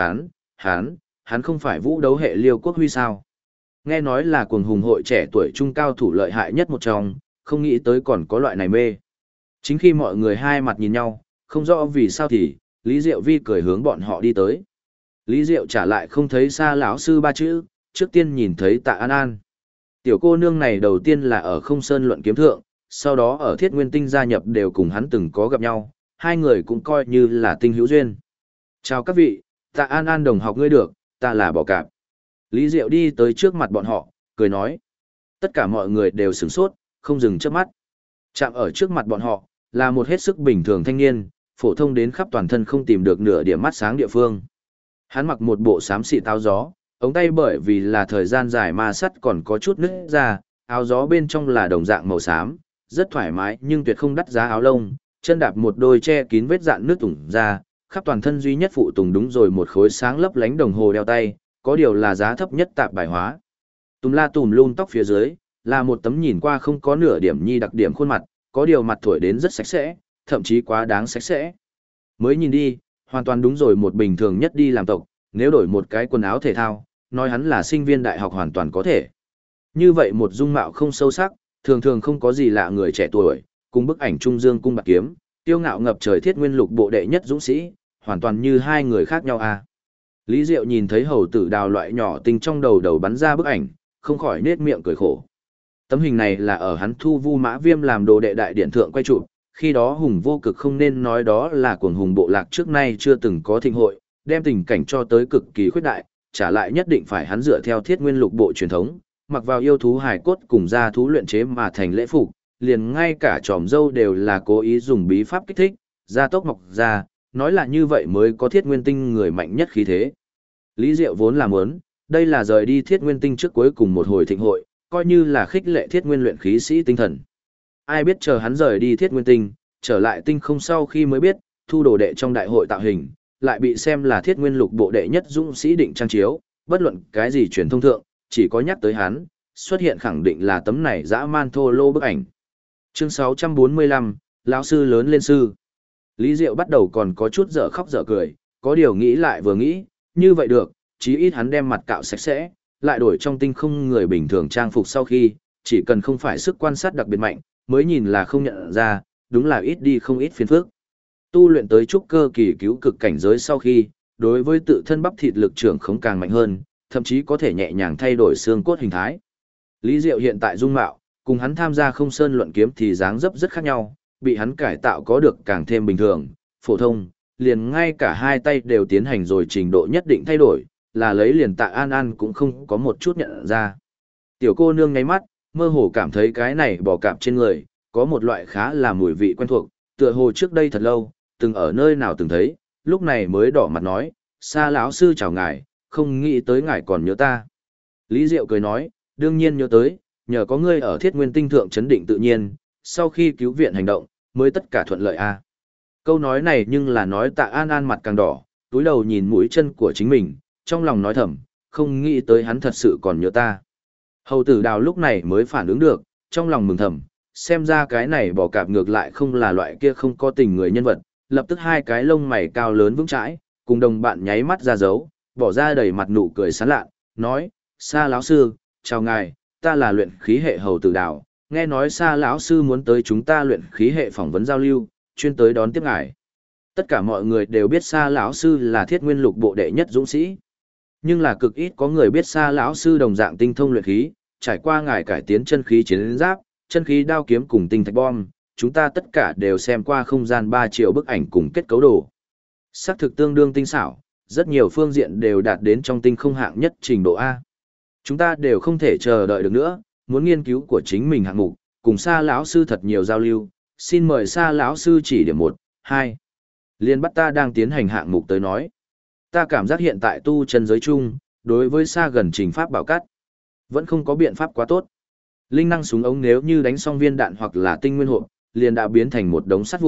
hắn không phải vũ đấu hệ Liêu Quốc Huy sao? Nghe nói là cuồng hùng hội trẻ tuổi trung cao thủ lợi hại nhất một trong, không nghĩ tới còn có loại này mê. Chính khi mọi người hai mặt nhìn nhau, không rõ vì sao thì, Lý Diệu Vi cười hướng bọn họ đi tới. Lý Diệu trả lại không thấy xa lão sư ba chữ, trước tiên nhìn thấy Tạ An An. Tiểu cô nương này đầu tiên là ở Không Sơn luận kiếm thượng, sau đó ở Thiết Nguyên Tinh gia nhập đều cùng hắn từng có gặp nhau, hai người cũng coi như là tinh hữu duyên. Chào các vị, Tạ An An đồng học ngươi được, ta là Bò Cạp. Lý Diệu đi tới trước mặt bọn họ, cười nói. Tất cả mọi người đều sửng sốt, không dừng chớp mắt. Chạm ở trước mặt bọn họ, là một hết sức bình thường thanh niên, phổ thông đến khắp toàn thân không tìm được nửa điểm mắt sáng địa phương. Hắn mặc một bộ xám xị áo gió, ống tay bởi vì là thời gian dài ma sắt còn có chút nứt ra, áo gió bên trong là đồng dạng màu xám, rất thoải mái nhưng tuyệt không đắt giá áo lông, chân đạp một đôi che kín vết dạn nước tủng ra, khắp toàn thân duy nhất phụ tùng đúng rồi một khối sáng lấp lánh đồng hồ đeo tay, có điều là giá thấp nhất tạp bài hóa. Tùm la tùm lum tóc phía dưới, là một tấm nhìn qua không có nửa điểm nhi đặc điểm khuôn mặt, có điều mặt thổi đến rất sạch sẽ, thậm chí quá đáng sạch sẽ. Mới nhìn đi, hoàn toàn đúng rồi một bình thường nhất đi làm tộc, nếu đổi một cái quần áo thể thao, nói hắn là sinh viên đại học hoàn toàn có thể. Như vậy một dung mạo không sâu sắc, thường thường không có gì lạ người trẻ tuổi, cùng bức ảnh Trung Dương cung bạc kiếm, tiêu ngạo ngập trời Thiết Nguyên Lục bộ đệ nhất dũng sĩ, hoàn toàn như hai người khác nhau à. Lý Diệu nhìn thấy hầu tử đào loại nhỏ tinh trong đầu bắn ra bức ảnh, không khỏi nết miệng cười khổ. Tấm hình này là ở hắn thu Vu Mã Viêm làm đồ đệ đại điện thượng quay chụp, khi đó hùng vô cực không nên nói đó là cuồng hùng bộ lạc trước nay chưa từng có thịnh hội, đem tình cảnh cho tới cực kỳ khuyết đại, trả lại nhất định phải hắn dựa theo Thiết Nguyên Lục bộ truyền thống, mặc vào yêu thú hài cốt cùng gia thú luyện chế mà thành lễ phục, liền ngay cả tròm dâu đều là cố ý dùng bí pháp kích thích, gia tốc mọc ra, nói là như vậy mới có Thiết Nguyên Tinh người mạnh nhất khí thế. Lý Diệu vốn là muốn, đây là rời đi Thiết Nguyên Tinh trước cuối cùng một hồi thịnh hội, coi như là khích lệ Thiết Nguyên luyện khí sĩ tinh thần. Ai biết chờ hắn rời đi Thiết Nguyên Tinh, trở lại tinh không sau khi mới biết, thu đồ đệ trong đại hội tạo hình, lại bị xem là Thiết Nguyên Lục bộ đệ nhất dũng sĩ định trang chiếu, bất luận cái gì truyền thông thượng, chỉ có nhắc tới hắn, xuất hiện khẳng định là tấm này dã man thô lô bức ảnh. Chương 645, lão sư lớn lên sư. Lý Diệu bắt đầu còn có chút dở khóc dở cười, có điều nghĩ lại vừa nghĩ, như vậy được, chí ít hắn đem mặt cạo sạch sẽ, lại đổi trong tinh không người bình thường trang phục sau khi, chỉ cần không phải sức quan sát đặc biệt mạnh, mới nhìn là không nhận ra, đúng là ít đi không ít phiền phức. Tu luyện tới trúc cơ kỳ cứu cực cảnh giới sau khi, đối với tự thân bắp thịt lực trưởng không càng mạnh hơn, thậm chí có thể nhẹ nhàng thay đổi xương cốt hình thái. Lý Diệu hiện tại dung mạo, cùng hắn tham gia Không Sơn luận kiếm thì dáng dấp rất khác nhau, bị hắn cải tạo có được càng thêm bình thường, phổ thông, liền ngay cả hai tay đều tiến hành rồi trình độ nhất định thay đổi, là lấy liền Tạ An An cũng không có một chút nhận ra. Tiểu cô nương ngáy mắt, mơ hồ cảm thấy cái này bò cạp trên người, có một loại khá là mùi vị quen thuộc, tựa hồ trước đây thật lâu, từng ở nơi nào từng thấy, lúc này mới đỏ mặt nói, Sa lão sư chào ngài, không nghĩ tới ngài còn nhớ ta. Lý Diệu cười nói, đương nhiên nhớ tới, nhờ có ngươi ở Thiết Nguyên Tinh thượng chấn định tự nhiên, sau khi cứu viện hành động, mới tất cả thuận lợi a. Câu nói này nhưng là nói Tạ An An mặt càng đỏ, túi đầu nhìn mũi chân của chính mình, trong lòng nói thầm, không nghĩ tới hắn thật sự còn nhớ ta. Hầu tử đào lúc này mới phản ứng được, trong lòng mừng thầm, xem ra cái này bò cạp ngược lại không là loại kia không có tình người nhân vật, lập tức hai cái lông mày cao lớn vững chãi, cùng đồng bạn nháy mắt ra dấu, bỏ ra đầy mặt nụ cười sán lạ, nói, Sa lão sư, chào ngài, ta là luyện khí hệ hầu tử đào, nghe nói Sa lão sư muốn tới chúng ta luyện khí hệ phỏng vấn giao lưu, chuyên tới đón tiếp ngài. Tất cả mọi người đều biết Sa lão sư là Thiết Nguyên Lục bộ đệ nhất dũng sĩ, nhưng là cực ít có người biết Sa lão sư đồng dạng tinh thông luyện khí, trải qua ngài cải tiến chân khí chiến giáp, chân khí đao kiếm cùng tinh thạch bom, chúng ta tất cả đều xem qua không gian 3 triệu bức ảnh cùng kết cấu đồ. Sắc thực tương đương tinh xảo, rất nhiều phương diện đều đạt đến trong tinh không hạng nhất trình độ A. Chúng ta đều không thể chờ đợi được nữa, muốn nghiên cứu của chính mình hạng mục, cùng Sa lão sư thật nhiều giao lưu, xin mời Sa lão sư chỉ điểm 1, 2. Liên bắt ta đang tiến hành hạng mục tới nói. Ta cảm giác hiện tại tu chân giới chung, đối với Sa gần trình pháp bảo cắt, vẫn không có biện pháp quá tốt. Linh năng súng ống nếu như đánh xong viên đạn hoặc là tinh nguyên hộp, liền đã biến thành một đống sắt vụn,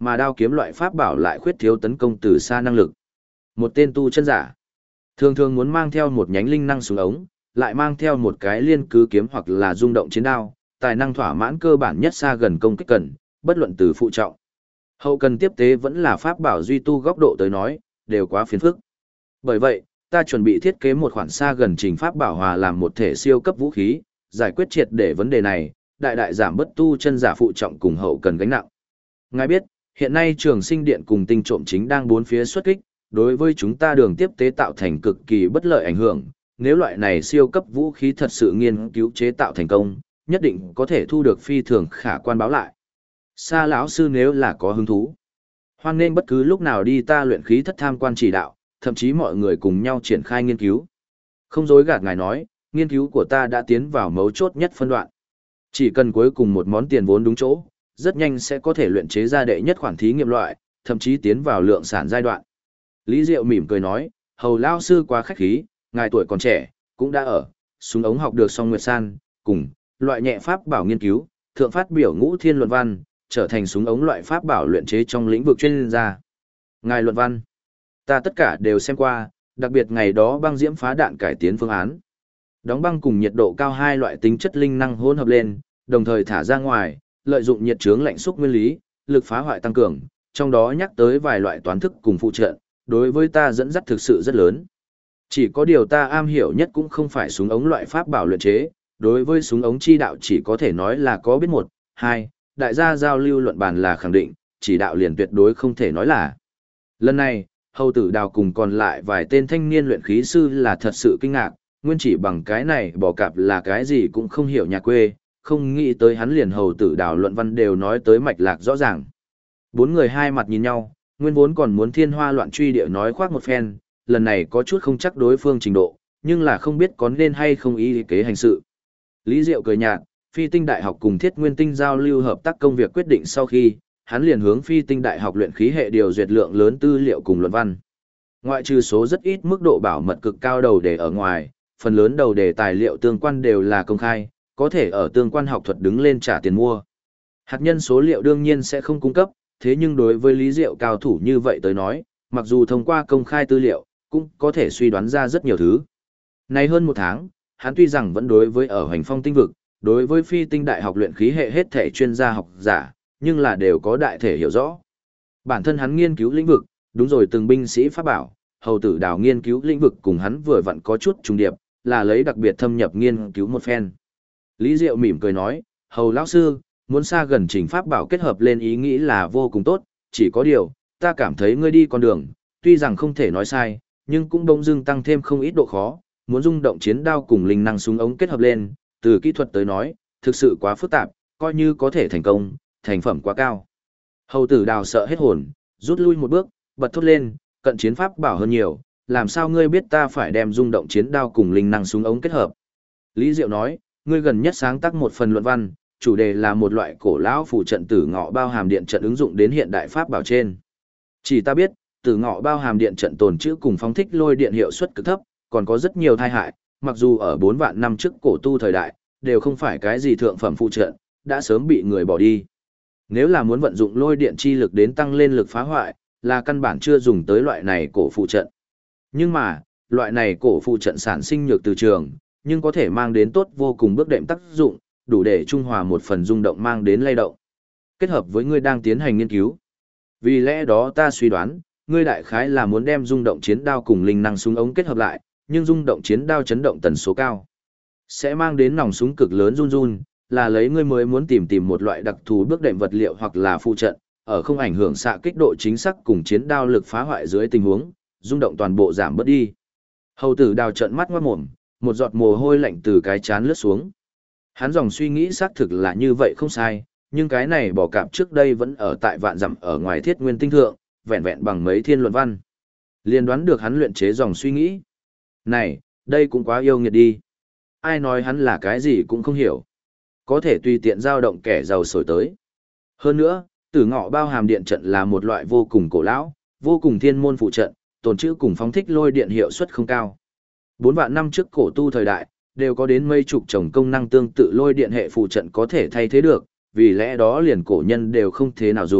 mà đao kiếm loại pháp bảo lại khuyết thiếu tấn công từ xa năng lực. Một tên tu chân giả, thường thường muốn mang theo một nhánh linh năng súng ống, lại mang theo một cái liên cứ kiếm hoặc là rung động chiến đao, tài năng thỏa mãn cơ bản nhất xa gần công kích cần, bất luận từ phụ trọng. Hậu cần tiếp tế vẫn là pháp bảo duy tu góc độ tới nói, đều quá phiền phức. Bởi vậy, ta chuẩn bị thiết kế một khoản xa gần trình pháp bảo hòa làm một thể siêu cấp vũ khí, giải quyết triệt để vấn đề này, đại đại giảm bất tu chân giả phụ trọng cùng hậu cần gánh nặng. Ngài biết, hiện nay Trường Sinh Điện cùng tinh trộm chính đang bốn phía xuất kích, đối với chúng ta đường tiếp tế tạo thành cực kỳ bất lợi ảnh hưởng, nếu loại này siêu cấp vũ khí thật sự nghiên cứu chế tạo thành công, nhất định có thể thu được phi thường khả quan báo lại. Sa lão sư nếu là có hứng thú, hoan nên bất cứ lúc nào đi ta luyện khí thất tham quan chỉ đạo, thậm chí mọi người cùng nhau triển khai nghiên cứu. Không dối gạt ngài nói, nghiên cứu của ta đã tiến vào mấu chốt nhất phân đoạn. Chỉ cần cuối cùng một món tiền vốn đúng chỗ, rất nhanh sẽ có thể luyện chế ra đệ nhất khoản thí nghiệm loại, thậm chí tiến vào lượng sản giai đoạn. Lý Diệu mỉm cười nói, hầu lao sư quá khách khí, ngài tuổi còn trẻ, cũng đã ở, súng ống học được song nguyệt san, cùng, loại nhẹ pháp bảo nghiên cứu, thượng phát biểu ngũ thiên luận văn, trở thành súng ống loại pháp bảo luyện chế trong lĩnh vực chuyên gia. Ngài luận văn, ta tất cả đều xem qua, đặc biệt ngày đó băng diễm phá đạn cải tiến phương án. Đóng băng cùng nhiệt độ cao hai loại tính chất linh năng hỗn hợp lên, đồng thời thả ra ngoài, lợi dụng nhiệt chướng lạnh xúc nguyên lý, lực phá hoại tăng cường, trong đó nhắc tới vài loại toán thức cùng phụ trợ, đối với ta dẫn dắt thực sự rất lớn. Chỉ có điều ta am hiểu nhất cũng không phải súng ống loại pháp bảo luyện chế, đối với súng ống chi đạo chỉ có thể nói là có biết một, hai, đại gia giao lưu luận bàn là khẳng định, chỉ đạo liền tuyệt đối không thể nói là. Lần này, Hầu Tử Đào cùng còn lại vài tên thanh niên luyện khí sư là thật sự kinh ngạc, nguyên chỉ bằng cái này bỏ cạp là cái gì cũng không hiểu nhà quê, không nghĩ tới hắn liền Hầu Tử Đào luận văn đều nói tới mạch lạc rõ ràng. Bốn người hai mặt nhìn nhau, nguyên vốn còn muốn thiên hoa loạn truy địa nói khoác một phen, lần này có chút không chắc đối phương trình độ, nhưng là không biết có nên hay không ý kế hành sự. Lý Diệu cười nhạt, Phi Tinh Đại học cùng Thiết Nguyên Tinh giao lưu hợp tác công việc quyết định sau khi, hắn liền hướng Phi Tinh Đại học luyện khí hệ điều duyệt lượng lớn tư liệu cùng luận văn. Ngoại trừ số rất ít mức độ bảo mật cực cao đầu đề ở ngoài, phần lớn đầu đề tài liệu tương quan đều là công khai, có thể ở tương quan học thuật đứng lên trả tiền mua. Hạt nhân số liệu đương nhiên sẽ không cung cấp, thế nhưng đối với Lý Diệu cao thủ như vậy tới nói, mặc dù thông qua công khai tư liệu, cũng có thể suy đoán ra rất nhiều thứ. Nay hơn một tháng, hắn tuy rằng vẫn đối với ở Hoành Phong tinh vực, đối với Phi Tinh Đại học luyện khí hệ hết thể chuyên gia học giả, nhưng là đều có đại thể hiểu rõ. Bản thân hắn nghiên cứu lĩnh vực, đúng rồi từng binh sĩ pháp bảo, Hầu Tử Đào nghiên cứu lĩnh vực cùng hắn vừa vặn có chút trùng điệp, là lấy đặc biệt thâm nhập nghiên cứu một phen. Lý Diệu mỉm cười nói, Hầu lão sư, muốn xa gần trình pháp bảo kết hợp lên ý nghĩ là vô cùng tốt, chỉ có điều, ta cảm thấy ngươi đi con đường, tuy rằng không thể nói sai, nhưng cũng bỗng dưng tăng thêm không ít độ khó, muốn rung động chiến đao cùng linh năng súng ống kết hợp lên, từ kỹ thuật tới nói, thực sự quá phức tạp, coi như có thể thành công, thành phẩm quá cao. Hầu Tử Đào sợ hết hồn, rút lui một bước, bật thốt lên, cận chiến pháp bảo hơn nhiều, làm sao ngươi biết ta phải đem rung động chiến đao cùng linh năng súng ống kết hợp? Lý Diệu nói, ngươi gần nhất sáng tác một phần luận văn, chủ đề là một loại cổ lão phù trận tử ngọ bao hàm điện trận ứng dụng đến hiện đại pháp bảo trên. Chỉ ta biết, tử ngọ bao hàm điện trận tồn trữ cùng phóng thích lôi điện hiệu suất cực thấp, còn có rất nhiều tai hại, mặc dù ở 4 vạn năm trước cổ tu thời đại, đều không phải cái gì thượng phẩm phụ trận, đã sớm bị người bỏ đi. Nếu là muốn vận dụng lôi điện chi lực đến tăng lên lực phá hoại, là căn bản chưa dùng tới loại này cổ phụ trận. Nhưng mà, loại này cổ phụ trận sản sinh nhược từ trường, nhưng có thể mang đến tốt vô cùng bước đệm tác dụng, đủ để trung hòa một phần rung động mang đến lay động. Kết hợp với ngươi đang tiến hành nghiên cứu. Vì lẽ đó ta suy đoán, ngươi đại khái là muốn đem rung động chiến đao cùng linh năng súng ống kết hợp lại, nhưng rung động chiến đao chấn động tần số cao, sẽ mang đến nòng súng cực lớn run run, là lấy ngươi mới muốn tìm một loại đặc thù bước đệm vật liệu hoặc là phụ trận, ở không ảnh hưởng xạ kích độ chính xác cùng chiến đao lực phá hoại dưới tình huống, rung động toàn bộ giảm bớt đi. Hầu Tử Đào trợn mắt ngoác mồm, một giọt mồ hôi lạnh từ cái chán lướt xuống. Hắn dòng suy nghĩ xác thực là như vậy không sai, nhưng cái này bỏ cạp trước đây vẫn ở tại vạn dặm ở ngoài Thiết Nguyên Tinh thượng, vẹn vẹn bằng mấy thiên luận văn. Liên đoán được hắn luyện chế dòng suy nghĩ. Này, đây cũng quá yêu nghiệt đi. Ai nói hắn là cái gì cũng không hiểu. Có thể tùy tiện giao động kẻ giàu sổi tới. Hơn nữa, tử ngọ bao hàm điện trận là một loại vô cùng cổ lão, vô cùng thiên môn phụ trận, tồn trữ cùng phóng thích lôi điện hiệu suất không cao. 4 vạn năm trước cổ tu thời đại, đều có đến mấy chục chồng công năng tương tự lôi điện hệ phụ trận có thể thay thế được, vì lẽ đó liền cổ nhân đều không thế nào dùng,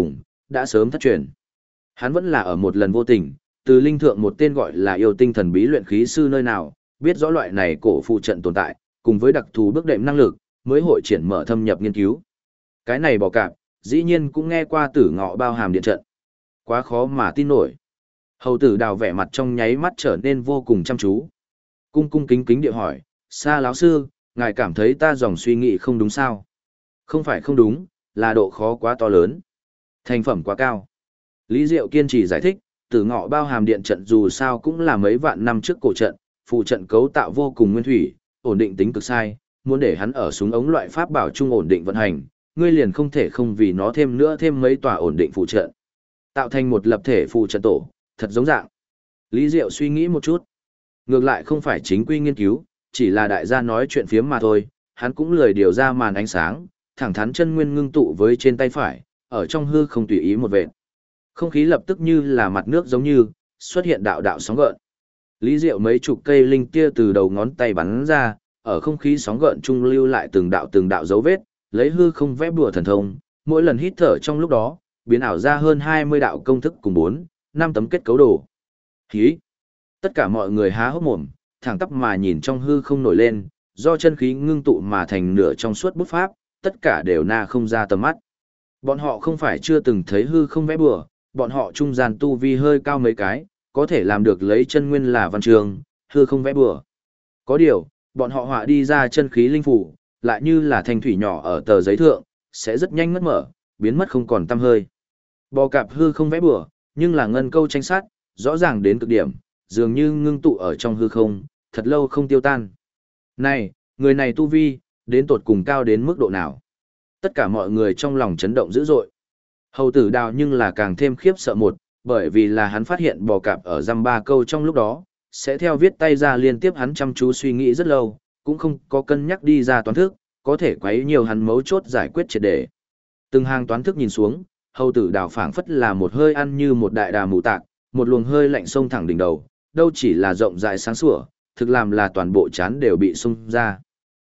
đã sớm thất truyền. Hắn vẫn là ở một lần vô tình, từ linh thượng một tên gọi là yêu tinh thần bí luyện khí sư nơi nào, biết rõ loại này cổ phụ trận tồn tại, cùng với đặc thù bước đệm năng lực, mới hội triển mở thâm nhập nghiên cứu. Cái này bò cạp, dĩ nhiên cũng nghe qua Tử Ngọ bao hàm điện trận. Quá khó mà tin nổi. Hầu tử Đào vẻ mặt trong nháy mắt trở nên vô cùng chăm chú. Cung cung kính kính địa hỏi, Sa lão sư, ngài cảm thấy ta dòng suy nghĩ không đúng sao? Không phải không đúng, là độ khó quá to lớn. Thành phẩm quá cao. Lý Diệu kiên trì giải thích, Tử Ngọ bao hàm điện trận dù sao cũng là mấy vạn năm trước cổ trận, phụ trận cấu tạo vô cùng nguyên thủy, ổn định tính cực sai, muốn để hắn ở súng ống loại pháp bảo trung ổn định vận hành, ngươi liền không thể không vì nó thêm mấy tòa ổn định phụ trận. Tạo thành một lập thể phụ trận tổ, thật giống dạng. Lý Diệu suy nghĩ một chút. Ngược lại không phải chính quy nghiên cứu, chỉ là đại gia nói chuyện phiếm mà thôi, hắn cũng lười điều ra màn ánh sáng, thẳng thắn chân nguyên ngưng tụ với trên tay phải, ở trong hư không tùy ý một vệt. Không khí lập tức như là mặt nước giống như, xuất hiện đạo đạo sóng gợn. Lý Diệu mấy chục cây linh tia từ đầu ngón tay bắn ra, ở không khí sóng gợn trung lưu lại từng đạo dấu vết, lấy hư không vẽ bùa thần thông, mỗi lần hít thở trong lúc đó, biến ảo ra hơn 20 đạo công thức cùng 4, 5 tấm kết cấu đồ. Khí! Tất cả mọi người há hốc mồm, thẳng tắp mà nhìn trong hư không nổi lên, do chân khí ngưng tụ mà thành nửa trong suốt bút pháp, tất cả đều na không ra tầm mắt. Bọn họ không phải chưa từng thấy hư không vẽ bùa, bọn họ trung gian tu vi hơi cao mấy cái, có thể làm được lấy chân nguyên là văn trường, hư không vẽ bùa. Có điều, bọn họ họa đi ra chân khí linh phủ, lại như là thanh thủy nhỏ ở tờ giấy thượng, sẽ rất nhanh mất mở, biến mất không còn tăm hơi. Bò cạp hư không vẽ bùa, nhưng là ngân câu tranh sát, rõ ràng đến cực điểm, dường như ngưng tụ ở trong hư không, thật lâu không tiêu tan. Này, người này tu vi, đến tột cùng cao đến mức độ nào? Tất cả mọi người trong lòng chấn động dữ dội. Hầu tử Đào nhưng là càng thêm khiếp sợ một, bởi vì là hắn phát hiện bò cạp ở dăm ba câu trong lúc đó, sẽ theo viết tay ra liên tiếp hắn chăm chú suy nghĩ rất lâu, cũng không có cân nhắc đi ra toán thức, có thể quấy nhiều hắn mấu chốt giải quyết triệt đề. Từng hàng toán thức nhìn xuống, hầu tử Đào phảng phất là một hơi ăn như một đại đà mù tạc, một luồng hơi lạnh sông thẳng đỉnh đầu, đâu chỉ là rộng rãi sáng sủa, thực làm là toàn bộ chán đều bị xung ra.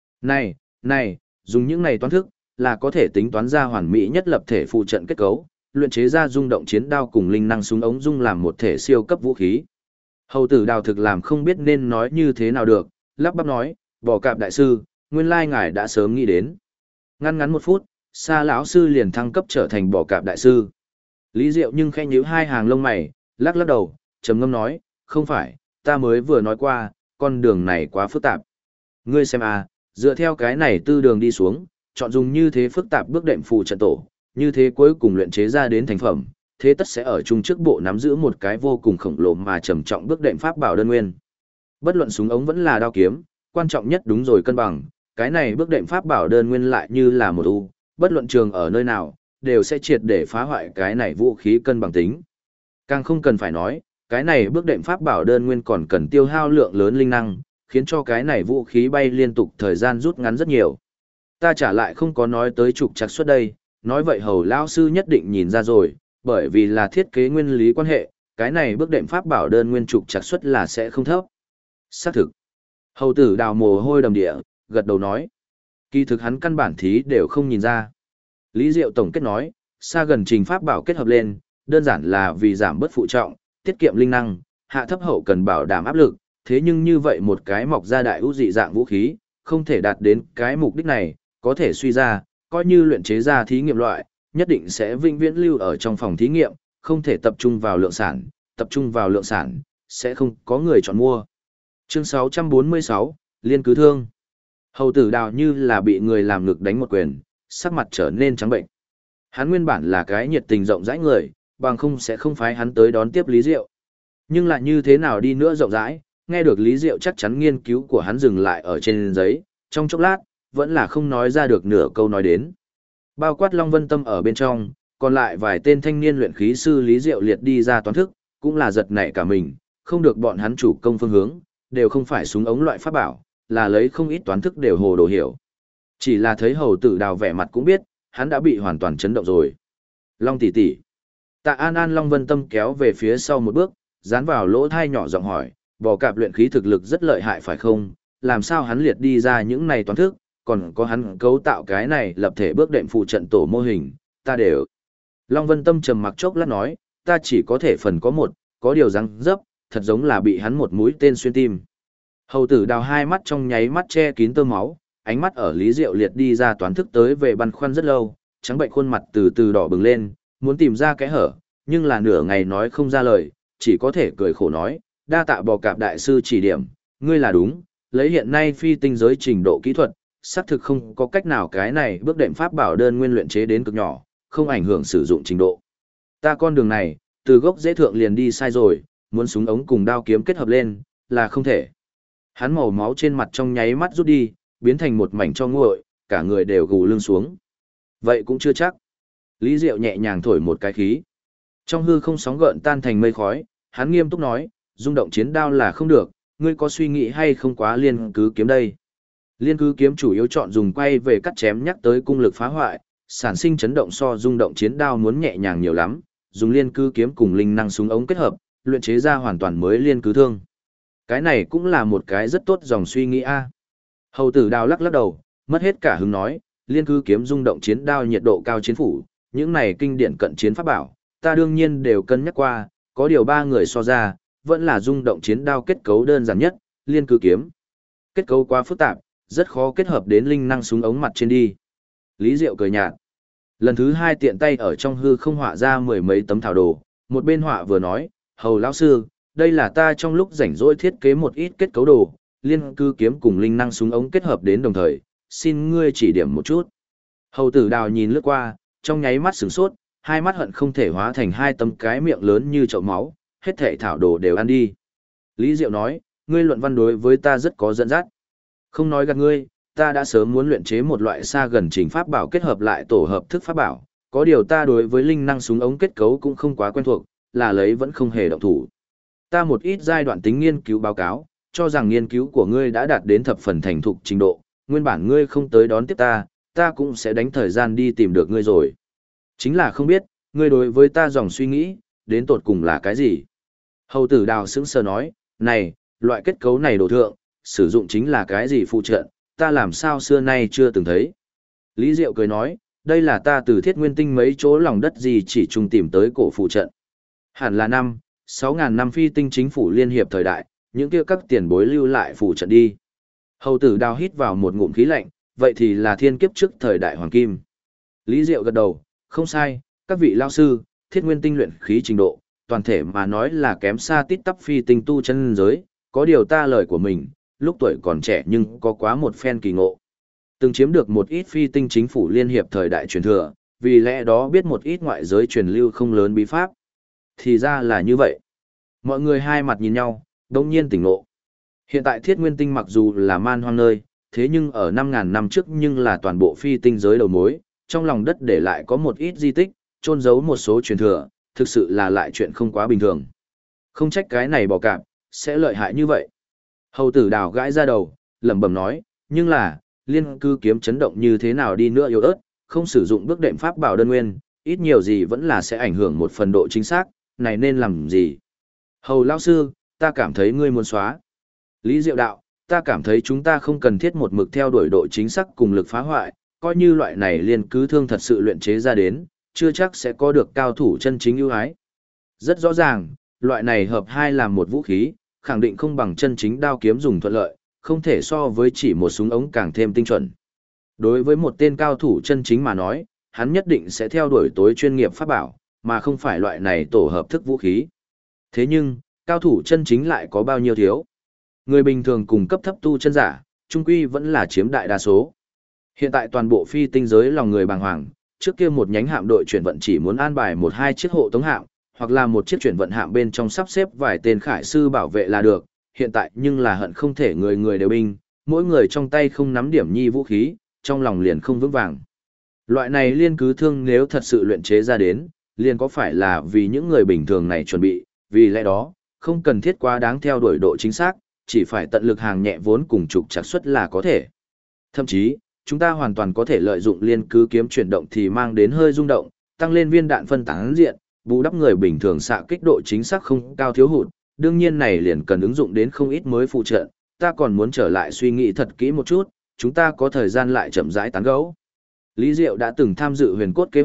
Này, dùng những này toán thức, là có thể tính toán ra hoàn mỹ nhất lập thể phụ trận kết cấu, luyện chế ra rung động chiến đao cùng linh năng súng ống dung làm một thể siêu cấp vũ khí. Hầu tử Đào thực làm không biết nên nói như thế nào được, lắp bắp nói, bò cạp đại sư, nguyên lai ngài đã sớm nghĩ đến. Ngắn một phút, Sa lão sư liền thăng cấp trở thành bò cạp đại sư. Lý Diệu nhưng khẽ nhíu hai hàng lông mày, lắc đầu, trầm ngâm nói, không phải, ta mới vừa nói qua, con đường này quá phức tạp. Ngươi xem à, dựa theo cái này tư đường đi xuống, chọn dùng như thế phức tạp bước đệm phù trận tổ, như thế cuối cùng luyện chế ra đến thành phẩm, thế tất sẽ ở chung trước bộ nắm giữ một cái vô cùng khổng lồ mà trầm trọng bước đệm pháp bảo đơn nguyên. Bất luận súng ống vẫn là đao kiếm, quan trọng nhất đúng rồi cân bằng, cái này bước đệm pháp bảo đơn nguyên lại như là một u, bất luận trường ở nơi nào, đều sẽ triệt để phá hoại cái này vũ khí cân bằng tính. Càng không cần phải nói, cái này bước đệm pháp bảo đơn nguyên còn cần tiêu hao lượng lớn linh năng, khiến cho cái này vũ khí bay liên tục thời gian rút ngắn rất nhiều. Ta trả lại không có nói tới trục trặc suốt đây, nói vậy hầu lão sư nhất định nhìn ra rồi, bởi vì là thiết kế nguyên lý quan hệ, cái này bước đệm pháp bảo đơn nguyên trục trặc suất là sẽ không thấp. Xác thực. Hầu tử Đào mồ hôi đầm địa, gật đầu nói. Kỳ thực hắn căn bản thí đều không nhìn ra. Lý Diệu tổng kết nói, xa gần trình pháp bảo kết hợp lên, đơn giản là vì giảm bớt phụ trọng, tiết kiệm linh năng, hạ thấp hậu cần bảo đảm áp lực, thế nhưng như vậy một cái mọc ra đại ưu dị dạng vũ khí, không thể đạt đến cái mục đích này, có thể suy ra, coi như luyện chế ra thí nghiệm loại, nhất định sẽ vĩnh viễn lưu ở trong phòng thí nghiệm, không thể tập trung vào lượng sản, sẽ không có người chọn mua. Chương 646, Liên cứ thương. Hầu tử Đào như là bị người làm ngực đánh một quyền, sắc mặt trở nên trắng bệnh. Hắn nguyên bản là cái nhiệt tình rộng rãi người, bằng không sẽ không phái hắn tới đón tiếp Lý Diệu. Nhưng lại như thế nào đi nữa rộng rãi, nghe được Lý Diệu chắc chắn nghiên cứu của hắn dừng lại ở trên giấy, trong chốc lát, vẫn là không nói ra được nửa câu nói đến. Bao quát Long Vân Tâm ở bên trong, còn lại vài tên thanh niên luyện khí sư Lý Diệu liệt đi ra toán thức, cũng là giật nảy cả mình, không được bọn hắn chủ công phương hướng, đều không phải súng ống loại pháp bảo, là lấy không ít toán thức đều hồ đồ hiểu. Chỉ là thấy hầu tử Đào vẻ mặt cũng biết, hắn đã bị hoàn toàn chấn động rồi. Long tỷ tỷ. Tạ An Long Vân Tâm kéo về phía sau một bước, dán vào lỗ thai nhỏ giọng hỏi, bò cạp luyện khí thực lực rất lợi hại phải không? Làm sao hắn liệt đi ra những này toán thức, còn có hắn cấu tạo cái này lập thể bước đệm phụ trận tổ mô hình, ta đều. Long Vân Tâm trầm mặc chốc lát nói, ta chỉ có thể phần có một, có điều răng dấp, thật giống là bị hắn một mũi tên xuyên tim. Hầu tử đào hai mắt trong nháy mắt che kín tơ máu, ánh mắt ở Lý Diệu liệt đi ra toán thức tới về băn khoăn rất lâu, trắng bệnh khuôn mặt từ từ đỏ bừng lên, muốn tìm ra kẽ hở, nhưng là nửa ngày nói không ra lời, chỉ có thể cười khổ nói, đa tạ bò cạp đại sư chỉ điểm, ngươi là đúng, lấy hiện nay phi tinh giới trình độ kỹ thuật, xác thực không có cách nào cái này bước đệm pháp bảo đơn nguyên luyện chế đến cực nhỏ, không ảnh hưởng sử dụng trình độ. Ta con đường này, từ gốc dễ thượng liền đi sai rồi, muốn súng ống cùng đao kiếm kết hợp lên, là không thể. Hắn màu máu trên mặt trong nháy mắt rút đi, biến thành một mảnh cho nguội, cả người đều gù lưng xuống. Vậy cũng chưa chắc. Lý Diệu nhẹ nhàng thổi một cái khí. Trong hư không sóng gợn tan thành mây khói, hắn nghiêm túc nói, rung động chiến đao là không được, ngươi có suy nghĩ hay không quá liên cứ kiếm đây. Liên cứ kiếm chủ yếu chọn dùng quay về cắt chém nhắc tới cung lực phá hoại, sản sinh chấn động so rung động chiến đao muốn nhẹ nhàng nhiều lắm, dùng liên cứ kiếm cùng linh năng súng ống kết hợp, luyện chế ra hoàn toàn mới liên cứ thương. Cái này cũng là một cái rất tốt dòng suy nghĩ a. Hầu tử đào lắc lắc đầu, mất hết cả hứng nói, liên cứ kiếm rung động chiến đao nhiệt độ cao chiến phủ, những này kinh điển cận chiến pháp bảo, ta đương nhiên đều cân nhắc qua, có điều ba người so ra, vẫn là rung động chiến đao kết cấu đơn giản nhất, liên cứ kiếm. Kết cấu quá phức tạp, rất khó kết hợp đến linh năng súng ống mặt trên đi. Lý Diệu cười nhạt. Lần thứ hai tiện tay ở trong hư không họa ra mười mấy tấm thảo đồ, một bên họa vừa nói, hầu lão sư, đây là ta trong lúc rảnh rỗi thiết kế một ít kết cấu đồ, liên cứ kiếm cùng linh năng súng ống kết hợp đến đồng thời, xin ngươi chỉ điểm một chút. Hầu tử đào nhìn lướt qua, trong nháy mắt sửng sốt, hai mắt hận không thể hóa thành hai tấm cái miệng lớn như chậu máu, hết thảy thảo đồ đều ăn đi. Lý Diệu nói, ngươi luận văn đối với ta rất có dẫn dắt. Không nói gạt ngươi, ta đã sớm muốn luyện chế một loại xa gần trình pháp bảo kết hợp lại tổ hợp thức pháp bảo, có điều ta đối với linh năng súng ống kết cấu cũng không quá quen thuộc, là lấy vẫn không hề động thủ. Ta một ít giai đoạn tính nghiên cứu báo cáo, cho rằng nghiên cứu của ngươi đã đạt đến thập phần thành thục trình độ, nguyên bản ngươi không tới đón tiếp ta, ta cũng sẽ đánh thời gian đi tìm được ngươi rồi. Chính là không biết, ngươi đối với ta dòng suy nghĩ, đến tột cùng là cái gì? Hầu tử đào sững sờ nói, này, loại kết cấu này đồ thượng, sử dụng chính là cái gì phụ trợ, ta làm sao xưa nay chưa từng thấy. Lý Diệu cười nói, đây là ta từ thiết nguyên tinh mấy chỗ lòng đất gì chỉ chung tìm tới cổ phụ trận. Hẳn là 6.000 năm phi tinh chính phủ liên hiệp thời đại, những kia các tiền bối lưu lại phụ trận đi. Hầu tử đào hít vào một ngụm khí lạnh, vậy thì là thiên kiếp trước thời đại hoàng kim. Lý Diệu gật đầu, không sai, các vị lao sư, thiết nguyên tinh luyện khí trình độ, toàn thể mà nói là kém xa tít tắp phi tinh tu chân giới, có điều ta lời của mình, lúc tuổi còn trẻ nhưng có quá một phen kỳ ngộ. Từng chiếm được một ít phi tinh chính phủ liên hiệp thời đại truyền thừa, vì lẽ đó biết một ít ngoại giới truyền lưu không lớn bí pháp. Thì ra là như vậy. Mọi người hai mặt nhìn nhau, đồng nhiên tỉnh ngộ. Hiện tại thiết nguyên tinh mặc dù là man hoang nơi, thế nhưng ở 5.000 năm trước nhưng là toàn bộ phi tinh giới đầu mối, trong lòng đất để lại có một ít di tích, trôn giấu một số truyền thừa, thực sự là lại chuyện không quá bình thường. Không trách cái này bỏ cạp, sẽ lợi hại như vậy. Hầu tử đào gãi ra đầu, lẩm bẩm nói, nhưng là, liên cư kiếm chấn động như thế nào đi nữa yếu ớt, không sử dụng bước đệm pháp bảo đơn nguyên, ít nhiều gì vẫn là sẽ ảnh hưởng một phần độ chính xác, này nên làm gì? Hầu lão sư, ta cảm thấy ngươi muốn xóa. Lý Diệu đạo, ta cảm thấy chúng ta không cần thiết một mực theo đuổi độ chính xác cùng lực phá hoại, coi như loại này liên cứ thương thật sự luyện chế ra đến, chưa chắc sẽ có được cao thủ chân chính ưu ái. Rất rõ ràng, loại này hợp hai làm một vũ khí, khẳng định không bằng chân chính đao kiếm dùng thuận lợi, không thể so với chỉ một súng ống càng thêm tinh chuẩn. Đối với một tên cao thủ chân chính mà nói, hắn nhất định sẽ theo đuổi tối chuyên nghiệp pháp bảo, mà không phải loại này tổ hợp thức vũ khí. Thế nhưng, cao thủ chân chính lại có bao nhiêu thiếu? Người bình thường cùng cấp thấp tu chân giả, trung quy vẫn là chiếm đại đa số. Hiện tại toàn bộ phi tinh giới lòng người bàng hoàng, trước kia một nhánh hạm đội chuyển vận chỉ muốn an bài một hai chiếc hộ tống hạm, hoặc là một chiếc chuyển vận hạm bên trong sắp xếp vài tên khải sư bảo vệ là được, hiện tại nhưng là hận không thể người người đều binh, mỗi người trong tay không nắm điểm nhi vũ khí, trong lòng liền không vững vàng. Loại này liên cứ thương nếu thật sự luyện chế ra đến, liền có phải là vì những người bình thường này chuẩn bị, vì lẽ đó, không cần thiết quá đáng theo đuổi độ chính xác, chỉ phải tận lực hàng nhẹ vốn cùng trục trặc suất là có thể. Thậm chí, chúng ta hoàn toàn có thể lợi dụng liên cứ kiếm chuyển động thì mang đến hơi rung động, tăng lên viên đạn phân tán diện, bù đắp người bình thường xạ kích độ chính xác không cao thiếu hụt, đương nhiên này liền cần ứng dụng đến không ít mới phụ trợ, ta còn muốn trở lại suy nghĩ thật kỹ một chút, chúng ta có thời gian lại chậm rãi tán gẫu. Lý Diệu đã từng tham dự huyền cốt kế hoạch,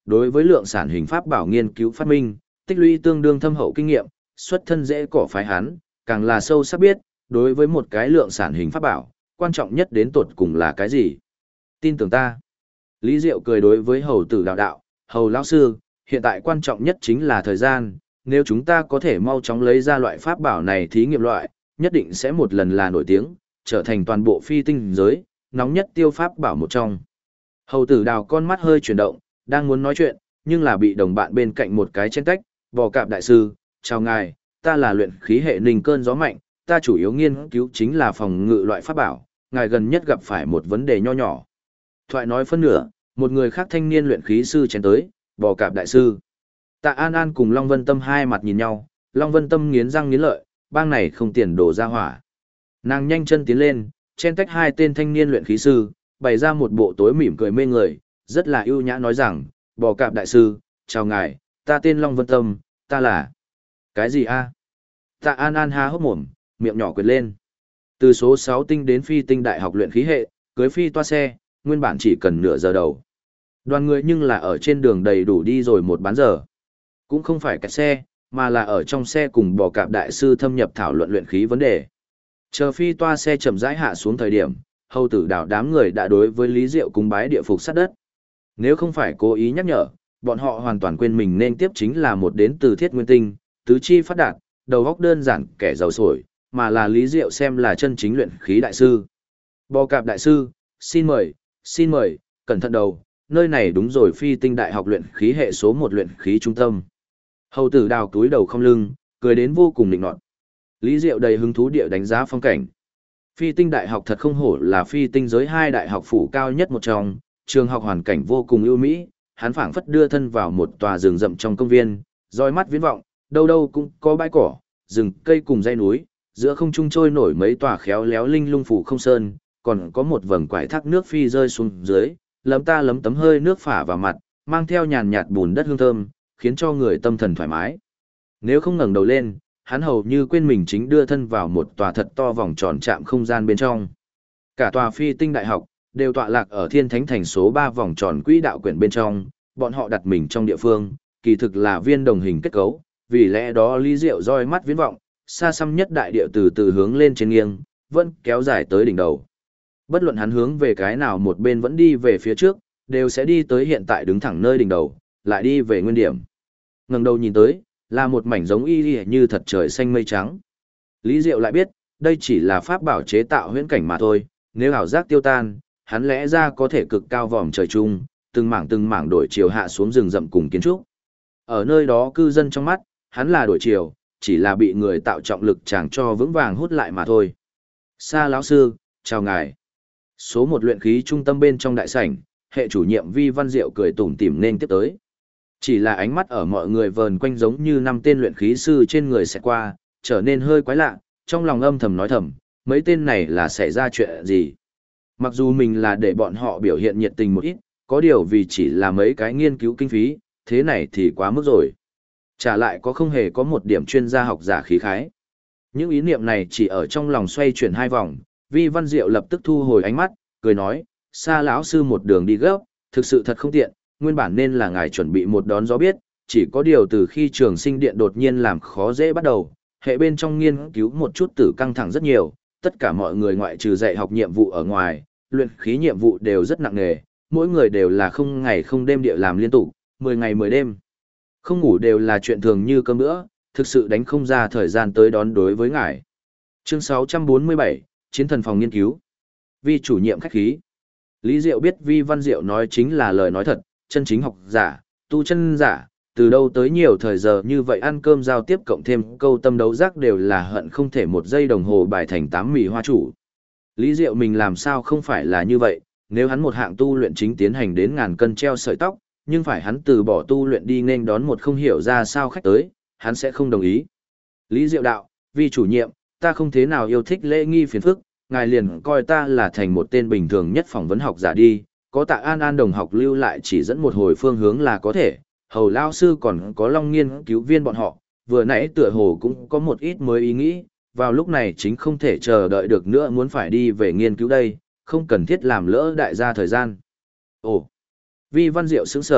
đối với lượng sản hình pháp bảo nghiên cứu phát minh, tích lũy tương đương thâm hậu kinh nghiệm, xuất thân dễ cỏ phái hắn, càng là sâu sắc biết, đối với một cái lượng sản hình pháp bảo, quan trọng nhất đến tột cùng là cái gì. Tin tưởng ta. Lý Diệu cười đối với hầu tử đạo, hầu lão sư, hiện tại quan trọng nhất chính là thời gian, nếu chúng ta có thể mau chóng lấy ra loại pháp bảo này thí nghiệm loại, nhất định sẽ một lần là nổi tiếng, trở thành toàn bộ phi tinh giới, nóng nhất tiêu pháp bảo một trong. Hầu tử đào con mắt hơi chuyển động, đang muốn nói chuyện, nhưng là bị đồng bạn bên cạnh một cái chen tách, bò cạp đại sư, chào ngài, ta là luyện khí hệ ninh cơn gió mạnh, ta chủ yếu nghiên cứu chính là phòng ngự loại pháp bảo, ngài gần nhất gặp phải một vấn đề nho nhỏ. Thoại nói phân nửa, một người khác thanh niên luyện khí sư chen tới, bò cạp đại sư. Tạ An An cùng Long Vân Tâm hai mặt nhìn nhau, Long Vân Tâm nghiến răng nghiến lợi, bang này không tiền đổ ra hỏa. Nàng nhanh chân tiến lên, chen tách hai tên thanh niên luyện khí sư, bày ra một bộ tối mỉm cười mê người, rất là ưu nhã nói rằng, bò cạp đại sư, chào ngài, ta tên Long Vân Tâm, ta là... Cái gì a? Tạ An An há hốc mồm, miệng nhỏ quyệt lên. Từ số 6 tinh đến phi tinh đại học luyện khí hệ, cưới phi toa xe, nguyên bản chỉ cần nửa giờ đầu. Đoàn người nhưng là ở trên đường đầy đủ đi rồi một bán giờ. Cũng không phải kẹt xe, mà là ở trong xe cùng bò cạp đại sư thâm nhập thảo luận luyện khí vấn đề. Chờ phi toa xe chậm rãi hạ xuống thời điểm, hầu tử đảo đám người đã đối với Lý Diệu cúng bái địa phục sát đất. Nếu không phải cố ý nhắc nhở, bọn họ hoàn toàn quên mình nên tiếp chính là một đến từ thiết nguyên tinh, tứ chi phát đạt, đầu óc đơn giản kẻ giàu sổi, mà là Lý Diệu xem là chân chính luyện khí đại sư. Bò cạp đại sư, xin mời, cẩn thận đầu, nơi này đúng rồi phi tinh đại học luyện khí hệ số 1 luyện khí trung tâm. Hầu tử đào túi đầu không lưng, cười đến vô cùng nịnh nọt. Lý Diệu đầy hứng thú địa đánh giá phong cảnh. Phi tinh đại học thật không hổ là phi tinh giới 2 đại học phủ cao nhất một trong, trường học hoàn cảnh vô cùng ưu mỹ, hắn phảng phất đưa thân vào một tòa rừng rậm trong công viên, roi mắt viễn vọng, đâu đâu cũng có bãi cỏ, rừng cây cùng dãy núi, giữa không trung trôi nổi mấy tòa khéo léo linh lung phủ không sơn, còn có một vầng quải thác nước phi rơi xuống dưới, lấm tấm hơi nước phả vào mặt, mang theo nhàn nhạt bùn đất hương thơm, khiến cho người tâm thần thoải mái. Nếu không ngẩng đầu lên, hắn hầu như quên mình chính đưa thân vào một tòa thật to vòng tròn chạm không gian bên trong. Cả tòa phi tinh đại học đều tọa lạc ở thiên thánh thành số 3 vòng tròn quỹ đạo quyển bên trong, bọn họ đặt mình trong địa phương, kỳ thực là viên đồng hình kết cấu, vì lẽ đó Lý Diệu roi mắt viễn vọng, xa xăm nhất đại địa từ từ hướng lên trên nghiêng, vẫn kéo dài tới đỉnh đầu. Bất luận hắn hướng về cái nào một bên vẫn đi về phía trước, đều sẽ đi tới hiện tại đứng thẳng nơi đỉnh đầu, lại đi về nguyên điểm. Ngẩng đầu nhìn tới, là một mảnh giống y như thật trời xanh mây trắng. Lý Diệu lại biết, đây chỉ là pháp bảo chế tạo huyễn cảnh mà thôi, nếu ảo giác tiêu tan, hắn lẽ ra có thể cực cao vòm trời chung, từng mảng đổi chiều hạ xuống rừng rậm cùng kiến trúc. Ở nơi đó cư dân trong mắt, hắn là đổi chiều, chỉ là bị người tạo trọng lực chàng cho vững vàng hút lại mà thôi. Sa lão sư, chào ngài. Số 1 luyện khí trung tâm bên trong đại sảnh, hệ chủ nhiệm Vi Văn Diệu cười tủm tỉm nên tiếp tới. Chỉ là ánh mắt ở mọi người vờn quanh giống như 5 tên luyện khí sư trên người sẽ qua, trở nên hơi quái lạ, trong lòng âm thầm nói thầm, mấy tên này là xảy ra chuyện gì. Mặc dù mình là để bọn họ biểu hiện nhiệt tình một ít, có điều vì chỉ là mấy cái nghiên cứu kinh phí, thế này thì quá mức rồi. Trả lại có không hề có một điểm chuyên gia học giả khí khái. Những ý niệm này chỉ ở trong lòng xoay chuyển 2 vòng, Vi Văn Diệu lập tức thu hồi ánh mắt, cười nói, Sa lão sư một đường đi gấp, thực sự thật không tiện, nguyên bản nên là ngài chuẩn bị một đón gió biết, chỉ có điều từ khi trường sinh điện đột nhiên làm khó dễ bắt đầu, hệ bên trong nghiên cứu một chút tử căng thẳng rất nhiều, tất cả mọi người ngoại trừ dạy học nhiệm vụ ở ngoài, luyện khí nhiệm vụ đều rất nặng nề, mỗi người đều là không ngày không đêm địa làm liên tục, 10 ngày 10 đêm. Không ngủ đều là chuyện thường như cơm bữa, thực sự đánh không ra thời gian tới đón đối với ngài. Chương 647, Chiến thần phòng nghiên cứu. Vi chủ nhiệm khách khí. Lý Diệu biết Vi Văn Diệu nói chính là lời nói thật, chân chính học giả, tu chân giả, từ đâu tới nhiều thời giờ như vậy ăn cơm giao tiếp cộng thêm câu tâm đấu giác đều là hận không thể một giây đồng hồ bài thành 8 mì hoa chủ. Lý Diệu mình làm sao không phải là như vậy, nếu hắn một hạng tu luyện chính tiến hành đến ngàn cân treo sợi tóc, nhưng phải hắn từ bỏ tu luyện đi nên đón một không hiểu ra sao khách tới, hắn sẽ không đồng ý. Lý Diệu đạo, Vi chủ nhiệm, ta không thế nào yêu thích lễ nghi phiền phức, ngài liền coi ta là thành một tên bình thường nhất phỏng vấn học giả đi, có Tạ An An đồng học lưu lại chỉ dẫn một hồi phương hướng là có thể, hầu lao sư còn có Long nghiên cứu viên bọn họ, vừa nãy tựa hồ cũng có một ít mới ý nghĩ, vào lúc này chính không thể chờ đợi được nữa muốn phải đi về nghiên cứu đây, không cần thiết làm lỡ đại gia thời gian. Ồ, Vi Văn Diệu sững sở,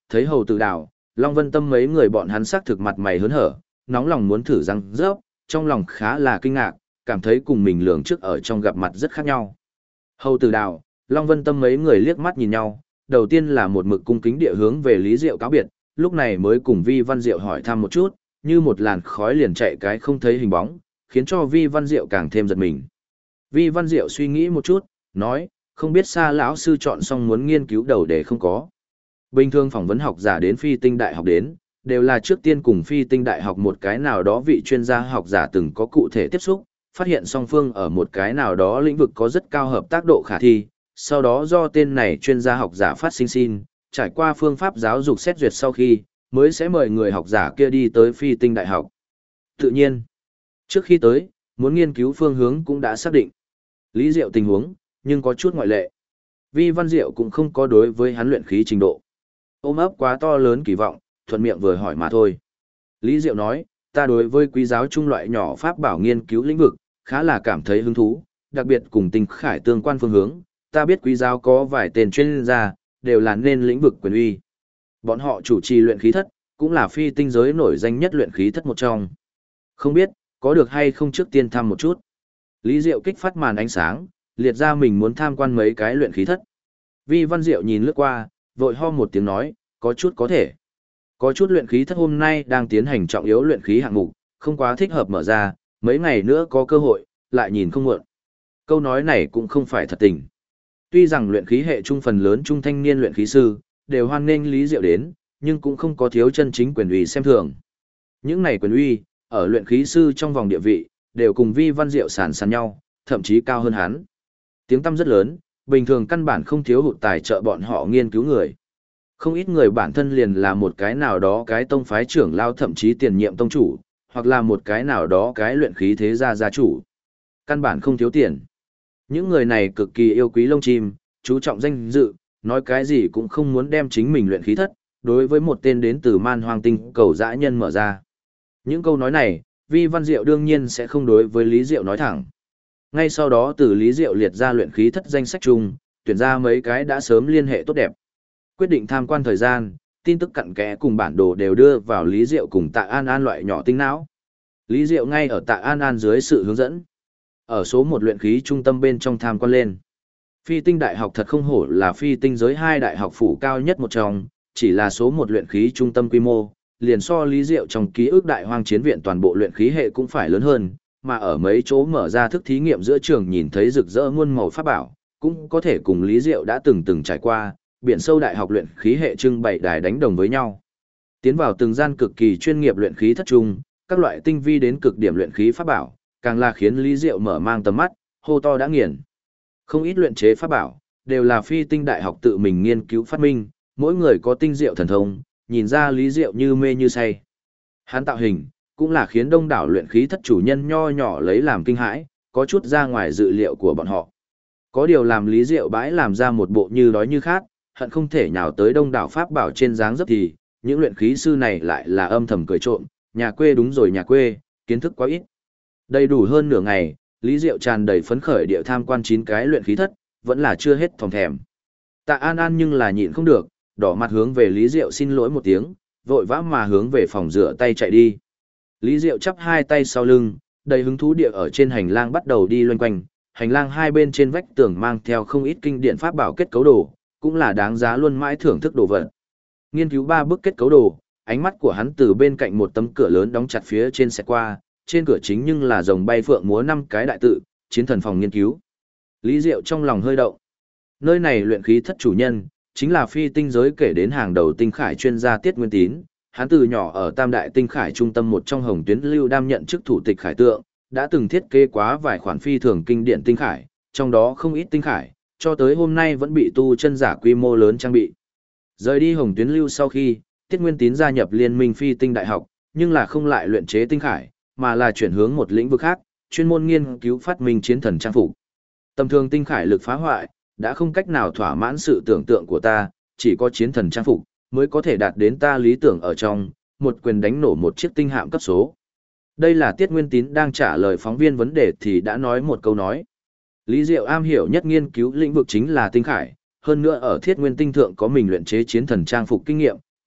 thấy Hầu Tử Đào, Long Vân Tâm mấy người bọn hắn sắc thực mặt mày hớn hở, nóng lòng muốn thử răng rớp, trong lòng khá là kinh ngạc, cảm thấy cùng mình lường trước ở trong gặp mặt rất khác nhau. Hầu Tử Đào, Long Vân Tâm mấy người liếc mắt nhìn nhau, đầu tiên là một mực cung kính địa hướng về Lý Diệu cáo biệt, lúc này mới cùng Vi Văn Diệu hỏi thăm một chút, như một làn khói liền chạy cái không thấy hình bóng, khiến cho Vi Văn Diệu càng thêm giật mình. Vi Văn Diệu suy nghĩ một chút, nói, không biết Sa lão sư chọn xong muốn nghiên cứu đầu đề không có. Bình thường phỏng vấn học giả đến Phi Tinh Đại học đến, đều là trước tiên cùng Phi Tinh Đại học một cái nào đó vị chuyên gia học giả từng có cụ thể tiếp xúc, phát hiện song phương ở một cái nào đó lĩnh vực có rất cao hợp tác độ khả thi, sau đó do tên này chuyên gia học giả phát sinh xin, trải qua phương pháp giáo dục xét duyệt sau khi, mới sẽ mời người học giả kia đi tới Phi Tinh Đại học. Tự nhiên, trước khi tới, muốn nghiên cứu phương hướng cũng đã xác định. Lý Diệu tình huống, nhưng có chút ngoại lệ. Vi Văn Diệu cũng không có đối với hắn luyện khí trình độ. Ôm ấp quá to lớn kỳ vọng, thuận miệng vừa hỏi mà thôi. Lý Diệu nói, ta đối với quý giáo trung loại nhỏ pháp bảo nghiên cứu lĩnh vực, khá là cảm thấy hứng thú, đặc biệt cùng tinh khải tương quan phương hướng. Ta biết quý giáo có vài tên chuyên gia, đều là nên lĩnh vực quyền uy. Bọn họ chủ trì luyện khí thất, cũng là phi tinh giới nổi danh nhất luyện khí thất một trong. Không biết, có được hay không trước tiên thăm một chút. Lý Diệu kích phát màn ánh sáng, liệt ra mình muốn tham quan mấy cái luyện khí thất. Vi Văn Diệu nhìn lướt qua, vội ho một tiếng nói, có chút có thể. Có chút luyện khí thất hôm nay đang tiến hành trọng yếu luyện khí hạng mục, không quá thích hợp mở ra, mấy ngày nữa có cơ hội, lại nhìn không muộn. Câu nói này cũng không phải thật tình. Tuy rằng luyện khí hệ trung phần lớn trung thanh niên luyện khí sư, đều hoan nghênh Lý Diệu đến, nhưng cũng không có thiếu chân chính quyền uy xem thường. Những này quyền uy, ở luyện khí sư trong vòng địa vị, đều cùng Vi Văn Diệu sàn sàn nhau, thậm chí cao hơn hắn. Tiếng tăm rất lớn, bình thường căn bản không thiếu hụt tài trợ bọn họ nghiên cứu người. Không ít người bản thân liền là một cái nào đó cái tông phái trưởng lao thậm chí tiền nhiệm tông chủ, hoặc là một cái nào đó cái luyện khí thế gia gia chủ. Căn bản không thiếu tiền. Những người này cực kỳ yêu quý lông chim, chú trọng danh dự, nói cái gì cũng không muốn đem chính mình luyện khí thất, đối với một tên đến từ man hoang tinh cầu dã nhân mở ra. Những câu nói này, Vi Văn Diệu đương nhiên sẽ không đối với Lý Diệu nói thẳng. Ngay sau đó từ Lý Diệu liệt ra luyện khí thất danh sách chung, tuyển ra mấy cái đã sớm liên hệ tốt đẹp. Quyết định tham quan thời gian, tin tức cặn kẽ cùng bản đồ đều đưa vào Lý Diệu cùng Tạ An An loại nhỏ tinh não. Lý Diệu ngay ở Tạ An An dưới sự hướng dẫn. Ở số 1 luyện khí trung tâm bên trong tham quan lên. Phi Tinh Đại học thật không hổ là phi tinh giới 2 đại học phủ cao nhất một trong, chỉ là số 1 luyện khí trung tâm quy mô, liền so Lý Diệu trong ký ức Đại Hoang chiến viện toàn bộ luyện khí hệ cũng phải lớn hơn, mà ở mấy chỗ mở ra thức thí nghiệm giữa trường nhìn thấy rực rỡ muôn màu pháp bảo, cũng có thể cùng Lý Diệu đã từng trải qua, biển sâu đại học luyện khí hệ trưng bày đài đánh đồng với nhau. Tiến vào từng gian cực kỳ chuyên nghiệp luyện khí thất trung, các loại tinh vi đến cực điểm luyện khí pháp bảo, càng là khiến Lý Diệu mở mang tầm mắt, hô to đã nghiền. Không ít luyện chế pháp bảo, đều là phi tinh đại học tự mình nghiên cứu phát minh, mỗi người có tinh diệu thần thông, nhìn ra Lý Diệu như mê như say. Hắn tạo hình, cũng là khiến đông đảo luyện khí thất chủ nhân nho nhỏ lấy làm kinh hãi, có chút ra ngoài dự liệu của bọn họ. Có điều làm Lý Diệu bãi làm ra một bộ như đói như khát, hận không thể nhào tới đông đảo pháp bảo trên dáng dấp thì, những luyện khí sư này lại là âm thầm cười trộm, nhà quê đúng rồi nhà quê, kiến thức quá ít. Đầy đủ hơn nửa ngày, Lý Diệu tràn đầy phấn khởi địa tham quan 9 cái luyện khí thất, vẫn là chưa hết thòng thèm. Tạ An An nhưng là nhịn không được, đỏ mặt hướng về Lý Diệu xin lỗi một tiếng, vội vã mà hướng về phòng rửa tay chạy đi. Lý Diệu chắp hai tay sau lưng, đầy hứng thú địa ở trên hành lang bắt đầu đi loanh quanh, hành lang hai bên trên vách tường mang theo không ít kinh điển pháp bảo kết cấu đồ, cũng là đáng giá luôn mãi thưởng thức đồ vật. Nghiên cứu 3 bước kết cấu đồ, ánh mắt của hắn từ bên cạnh một tấm cửa lớn đóng chặt phía trên xẹt qua, trên cửa chính nhưng là rồng bay phượng múa 5 cái đại tự, chiến thần phòng nghiên cứu. Lý Diệu trong lòng hơi động. Nơi này luyện khí thất chủ nhân, chính là phi tinh giới kể đến hàng đầu tinh khải chuyên gia Tiết Nguyên Tín. Hắn từ nhỏ ở Tam Đại Tinh Khải trung tâm một trong Hồng Tuyến Lưu đam nhận chức thủ tịch khải tượng, đã từng thiết kế quá vài khoản phi thường kinh điển tinh khải, trong đó không ít tinh khải, cho tới hôm nay vẫn bị tu chân giả quy mô lớn trang bị. Rời đi Hồng Tuyến Lưu sau khi, Tiết Nguyên Tín gia nhập Liên minh Phi Tinh Đại học, nhưng là không lại luyện chế tinh khải, mà là chuyển hướng một lĩnh vực khác, chuyên môn nghiên cứu phát minh chiến thần trang phục. Tầm thường tinh khải lực phá hoại, đã không cách nào thỏa mãn sự tưởng tượng của ta, chỉ có chiến thần trang phục mới có thể đạt đến ta lý tưởng ở trong, một quyền đánh nổ một chiếc tinh hạm cấp số. Đây là Tiết Nguyên Tín đang trả lời phóng viên vấn đề thì đã nói một câu nói. Lý Diệu am hiểu nhất nghiên cứu lĩnh vực chính là tinh khải, hơn nữa ở Thiết Nguyên Tinh thượng có mình luyện chế chiến thần trang phục kinh nghiệm,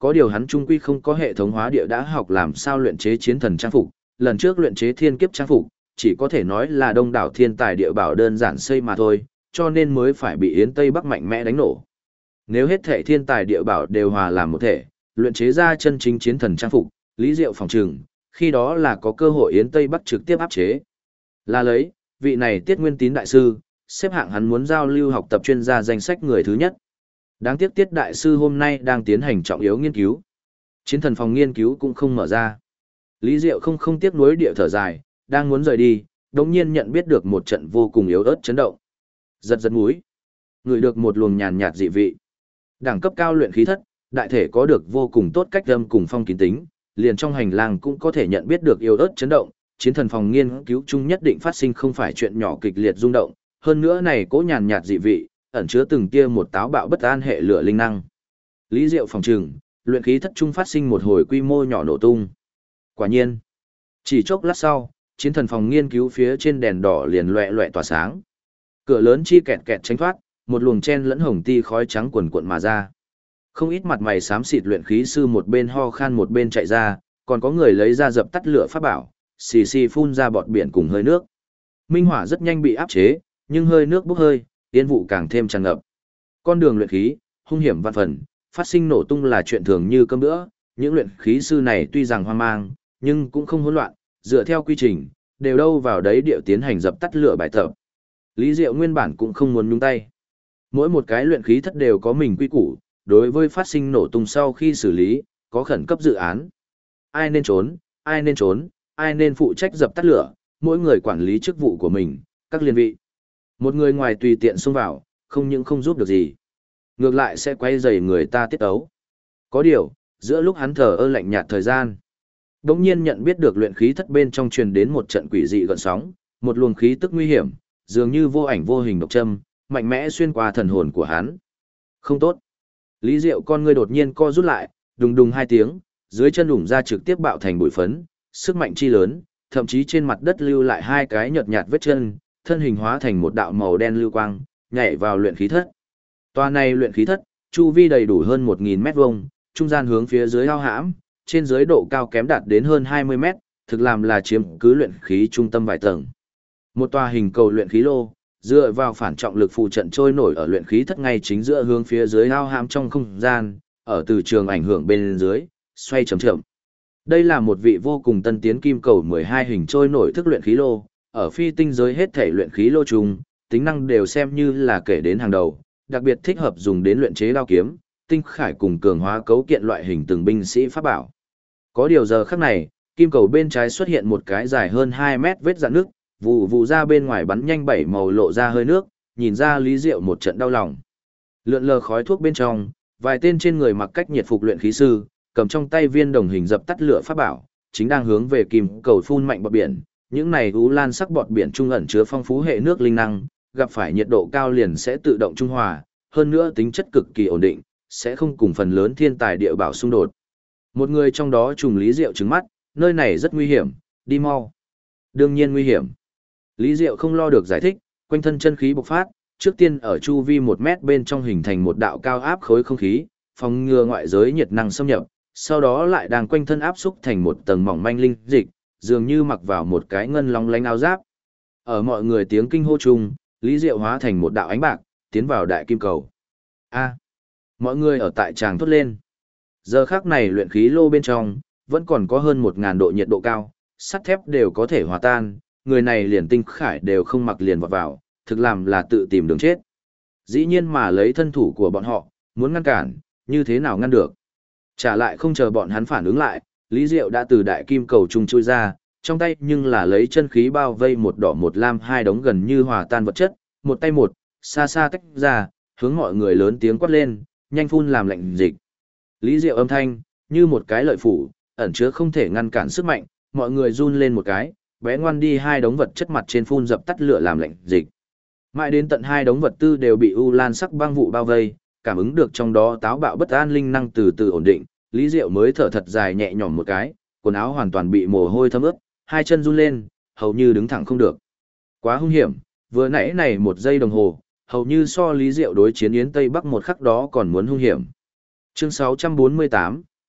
Có điều hắn trung quy không có hệ thống hóa địa đã học làm sao luyện chế chiến thần trang phục, lần trước luyện chế thiên kiếp trang phục, chỉ có thể nói là đông đảo thiên tài địa bảo đơn giản xây mà thôi, cho nên mới phải bị Yến Tây Bắc mạnh mẽ đánh nổ. Nếu hết thể thiên tài địa bảo đều hòa làm một thể, luyện chế ra chân chính chiến thần trang phục, Lý Diệu phòng trừng, khi đó là có cơ hội Yến Tây Bắc trực tiếp áp chế. Là lấy, vị này Tiết Nguyên Tín đại sư, xếp hạng hắn muốn giao lưu học tập chuyên gia danh sách người thứ nhất. Đáng tiếc Tiết đại sư hôm nay đang tiến hành trọng yếu nghiên cứu. Chiến thần phòng nghiên cứu cũng không mở ra. Lý Diệu không tiếc nuối địa thở dài, đang muốn rời đi, đột nhiên nhận biết được một trận vô cùng yếu ớt chấn động. Giật giật mũi, ngửi được một luồng nhàn nhạt dị vị. Đẳng cấp cao luyện khí thất, đại thể có được vô cùng tốt cách âm cùng phong kín tính, liền trong hành lang cũng có thể nhận biết được yếu ớt chấn động, chiến thần phòng nghiên cứu chung nhất định phát sinh không phải chuyện nhỏ kịch liệt rung động, hơn nữa này cố nhàn nhạt dị vị, ẩn chứa từng tia một táo bạo bất an hệ lửa linh năng. Lý Diệu phòng trừng, luyện khí thất trung phát sinh một hồi quy mô nhỏ nổ tung. Quả nhiên, chỉ chốc lát sau, chiến thần phòng nghiên cứu phía trên đèn đỏ liền loẹ loẹ tỏa sáng. Cửa lớn chi kẹt kẹt tránh thoát, một luồng chen lẫn hồng ti khói trắng quần cuộn mà ra. Không ít mặt mày xám xịt luyện khí sư một bên ho khan một bên chạy ra, còn có người lấy ra dập tắt lửa pháp bảo, xì xì phun ra bọt biển cùng hơi nước. Minh hỏa rất nhanh bị áp chế, nhưng hơi nước bốc hơi, yên vụ càng thêm tràn ngập. Con đường luyện khí, hung hiểm vạn phần, phát sinh nổ tung là chuyện thường như cơm bữa, những luyện khí sư này tuy rằng hoang mang, nhưng cũng không hỗn loạn, dựa theo quy trình, đều đâu vào đấy điệu tiến hành dập tắt lửa bài tập. Lý Diệu nguyên bản cũng không muốn nhúng tay. Mỗi một cái luyện khí thất đều có mình quy củ, đối với phát sinh nổ tung sau khi xử lý, có khẩn cấp dự án. Ai nên trốn, ai nên trốn, ai nên phụ trách dập tắt lửa, mỗi người quản lý chức vụ của mình, các liên vị. Một người ngoài tùy tiện xông vào, không những không giúp được gì, ngược lại sẽ quay rầy người ta tiết ấu. Có điều, giữa lúc hắn thờ ơ lạnh nhạt thời gian, đống nhiên nhận biết được luyện khí thất bên trong truyền đến một trận quỷ dị gợn sóng, một luồng khí tức nguy hiểm, dường như vô ảnh vô hình độc châm, mạnh mẽ xuyên qua thần hồn của hắn. Không tốt. Lý Diệu con ngươi đột nhiên co rút lại, đùng đùng hai tiếng, dưới chân đủng ra trực tiếp bạo thành bụi phấn, sức mạnh chi lớn, thậm chí trên mặt đất lưu lại hai cái nhợt nhạt vết chân, thân hình hóa thành một đạo màu đen lưu quang, nhảy vào luyện khí thất. Tòa này luyện khí thất, chu vi đầy đủ hơn 1000 mét vuông, trung gian hướng phía dưới ao hãm, trên dưới độ cao kém đạt đến hơn 20 mét, thực làm là chiếm cứ luyện khí trung tâm vài tầng. Một tòa hình cầu luyện khí lô, dựa vào phản trọng lực phù trận trôi nổi ở luyện khí thất ngay chính giữa hướng phía dưới ao hãm trong không gian, ở từ trường ảnh hưởng bên dưới, xoay chậm chậm. Đây là một vị vô cùng tân tiến kim cầu 12 hình trôi nổi thức luyện khí lô, ở phi tinh giới hết thể luyện khí lô chung, tính năng đều xem như là kể đến hàng đầu, đặc biệt thích hợp dùng đến luyện chế đao kiếm, tinh khải cùng cường hóa cấu kiện loại hình từng binh sĩ pháp bảo. Có điều giờ khắc này, kim cầu bên trái xuất hiện một cái dài hơn 2 mét vết rạn nước, vụ vụ ra bên ngoài bắn nhanh bảy màu lộ ra hơi nước, nhìn ra Lý Diệu một trận đau lòng. Lượn lờ khói thuốc bên trong, vài tên trên người mặc cách nhiệt phục luyện khí sư, cầm trong tay viên đồng hình dập tắt lửa pháp bảo, chính đang hướng về kim cầu phun mạnh bọt biển. Những này u lan sắc bọt biển trung ẩn chứa phong phú hệ nước linh năng, gặp phải nhiệt độ cao liền sẽ tự động trung hòa, hơn nữa tính chất cực kỳ ổn định, sẽ không cùng phần lớn thiên tài địa bảo xung đột. Một người trong đó trùng Lý Diệu trừng mắt, nơi này rất nguy hiểm, đi mau. Đương nhiên nguy hiểm. Lý Diệu không lo được giải thích, quanh thân chân khí bộc phát, trước tiên ở chu vi 1 mét bên trong hình thành một đạo cao áp khối không khí, phòng ngừa ngoại giới nhiệt năng xâm nhập, sau đó lại đang quanh thân áp xúc thành một tầng mỏng manh linh dịch, dường như mặc vào một cái ngân long lánh áo giáp. Ở mọi người tiếng kinh hô chung, Lý Diệu hóa thành một đạo ánh bạc, tiến vào đại kim cầu. A! Mọi người ở tại tràng thốt lên. Giờ khắc này luyện khí lô bên trong, vẫn còn có hơn 1000 độ nhiệt độ cao, sắt thép đều có thể hòa tan, người này liền tinh khải đều không mặc liền vọt vào, thực làm là tự tìm đường chết. Dĩ nhiên mà lấy thân thủ của bọn họ, muốn ngăn cản, như thế nào ngăn được. Trả lại không chờ bọn hắn phản ứng lại, Lý Diệu đã từ đại kim cầu trung chui ra, trong tay nhưng là lấy chân khí bao vây một đỏ một lam hai đống gần như hòa tan vật chất, một tay một, xa xa tách ra, hướng mọi người lớn tiếng quát lên, nhanh phun làm lạnh dịch. Lý Diệu âm thanh, như một cái lợi phủ, ẩn chứa không thể ngăn cản sức mạnh, mọi người run lên một cái, bé ngoan đi hai đống vật chất mặt trên phun dập tắt lửa làm lạnh dịch. Mãi đến tận hai đống vật tư đều bị u lan sắc băng vụ bao vây, cảm ứng được trong đó táo bạo bất an linh năng từ từ ổn định, Lý Diệu mới thở thật dài nhẹ nhõm một cái, quần áo hoàn toàn bị mồ hôi thấm ướt, hai chân run lên, hầu như đứng thẳng không được. Quá hung hiểm, vừa nãy này 1 giây đồng hồ, hầu như so Lý Diệu đối chiến Yến Tây Bắc một khắc đó còn muốn hung hiểm. Chương 648,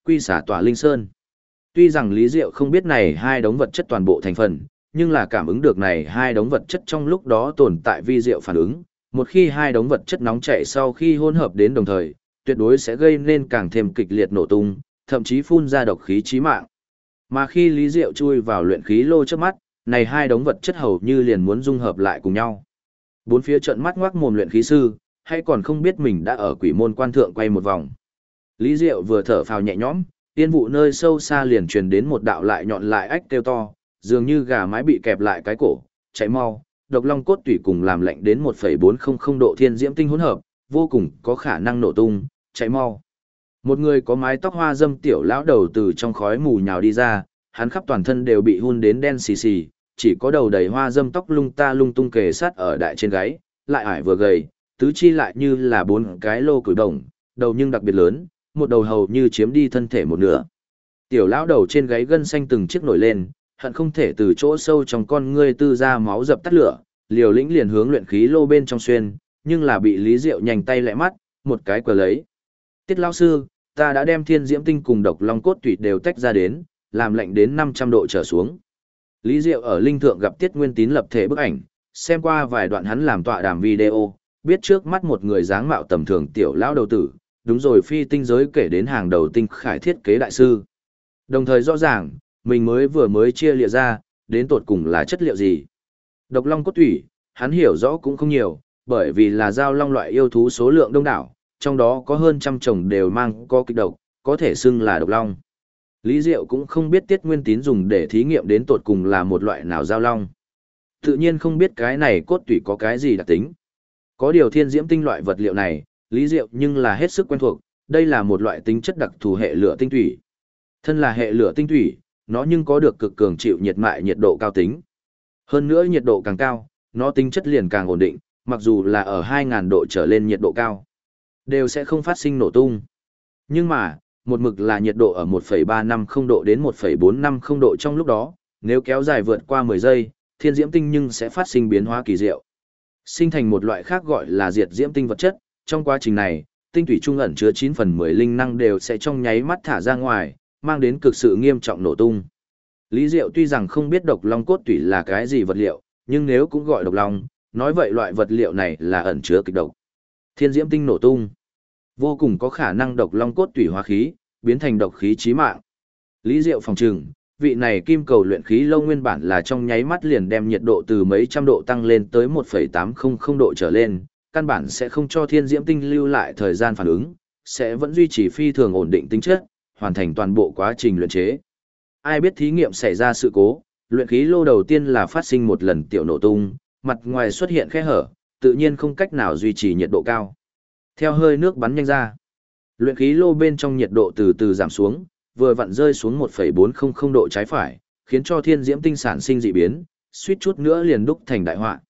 quy xả tỏa linh sơn. Tuy rằng Lý Diệu không biết này hai đống vật chất toàn bộ thành phần, nhưng là cảm ứng được này hai đống vật chất trong lúc đó tồn tại vi diệu phản ứng, một khi hai đống vật chất nóng chảy sau khi hỗn hợp đến đồng thời, tuyệt đối sẽ gây nên càng thêm kịch liệt nổ tung, thậm chí phun ra độc khí chí mạng. Mà khi Lý Diệu chui vào luyện khí lô trước mắt, này hai đống vật chất hầu như liền muốn dung hợp lại cùng nhau. Bốn phía trợn mắt ngoác mồm luyện khí sư, hay còn không biết mình đã ở quỷ môn quan thượng quay một vòng. Lý Diệu vừa thở phào nhẹ nhõm, tiên vụ nơi sâu xa liền truyền đến một đạo lại nhọn lại ách kêu to, dường như gà mái bị kẹp lại cái cổ, chạy mau, độc long cốt tủy cùng làm lạnh đến 1,400 độ thiên diễm tinh hỗn hợp, vô cùng có khả năng nổ tung, chạy mau. Một người có mái tóc hoa dâm tiểu lão đầu từ trong khói mù nhào đi ra, hắn khắp toàn thân đều bị hun đến đen xì xì, chỉ có đầu đầy hoa dâm tóc lung ta lung tung kề sát ở đại trên gáy, lại ải vừa gầy, tứ chi lại như là bốn cái lô cửi đồng, đầu nhưng đặc biệt lớn, một đầu hầu như chiếm đi thân thể một nửa. Tiểu lão đầu trên gáy gân xanh từng chiếc nổi lên, hận không thể từ chỗ sâu trong con ngươi tư ra máu dập tắt lửa, liều lĩnh liền hướng luyện khí lô bên trong xuyên, nhưng là bị Lý Diệu nhanh tay lẹ mắt, một cái quờ lấy. Tiết lão sư, ta đã đem thiên diễm tinh cùng độc long cốt tủy đều tách ra đến, làm lạnh đến 500 độ trở xuống. Lý Diệu ở linh thượng gặp Tiết Nguyên Tín lập thể bức ảnh, xem qua vài đoạn hắn làm tọa đàm video, biết trước mắt một người dáng mạo tầm thường tiểu lão đầu tử, đúng rồi phi tinh giới kể đến hàng đầu tinh khải thiết kế đại sư. Đồng thời rõ ràng, mình mới chia lịa ra, đến tột cùng là chất liệu gì. Độc long cốt tủy, hắn hiểu rõ cũng không nhiều, bởi vì là giao long loại yêu thú số lượng đông đảo, trong đó có hơn trăm chồng đều mang có kịch độc, có thể xưng là độc long. Lý Diệu cũng không biết Tiết Nguyên Tín dùng để thí nghiệm đến tột cùng là một loại nào giao long. Tự nhiên không biết cái này cốt tủy có cái gì đặc tính. Có điều thiên diễm tinh loại vật liệu này, Lý Diệu nhưng là hết sức quen thuộc, đây là một loại tính chất đặc thù hệ lửa tinh thủy. Thân là hệ lửa tinh thủy, nó nhưng có được cực cường chịu nhiệt mại nhiệt độ cao tính. Hơn nữa nhiệt độ càng cao, nó tính chất liền càng ổn định, mặc dù là ở 2000 độ trở lên nhiệt độ cao, đều sẽ không phát sinh nổ tung. Nhưng mà, một mực là nhiệt độ ở 1,350 độ đến 1,450 độ trong lúc đó, nếu kéo dài vượt qua 10 giây, thiên diễm tinh nhưng sẽ phát sinh biến hóa kỳ diệu. Sinh thành một loại khác gọi là diệt diễm tinh vật chất, trong quá trình này, tinh thủy trung ẩn chứa 9 phần 10 linh năng đều sẽ trong nháy mắt thả ra ngoài, mang đến cực sự nghiêm trọng nổ tung. Lý Diệu tuy rằng không biết độc long cốt tủy là cái gì vật liệu, nhưng nếu cũng gọi độc long, nói vậy loại vật liệu này là ẩn chứa kịch độc. Thiên diễm tinh nổ tung, vô cùng có khả năng độc long cốt tủy hóa khí, biến thành độc khí chí mạng. Lý Diệu phòng trừng, vị này kim cầu luyện khí lâu nguyên bản là trong nháy mắt liền đem nhiệt độ từ mấy trăm độ tăng lên tới 1,800 độ trở lên, căn bản sẽ không cho thiên diễm tinh lưu lại thời gian phản ứng, sẽ vẫn duy trì phi thường ổn định tính chất, hoàn thành toàn bộ quá trình luyện chế. Ai biết thí nghiệm xảy ra sự cố, luyện khí lô đầu tiên là phát sinh một lần tiểu nổ tung, mặt ngoài xuất hiện khe hở, tự nhiên không cách nào duy trì nhiệt độ cao. Theo hơi nước bắn nhanh ra, luyện khí lô bên trong nhiệt độ từ từ giảm xuống, vừa vặn rơi xuống 1,400 độ trái phải, khiến cho thiên diễm tinh sản sinh dị biến, suýt chút nữa liền đúc thành đại họa.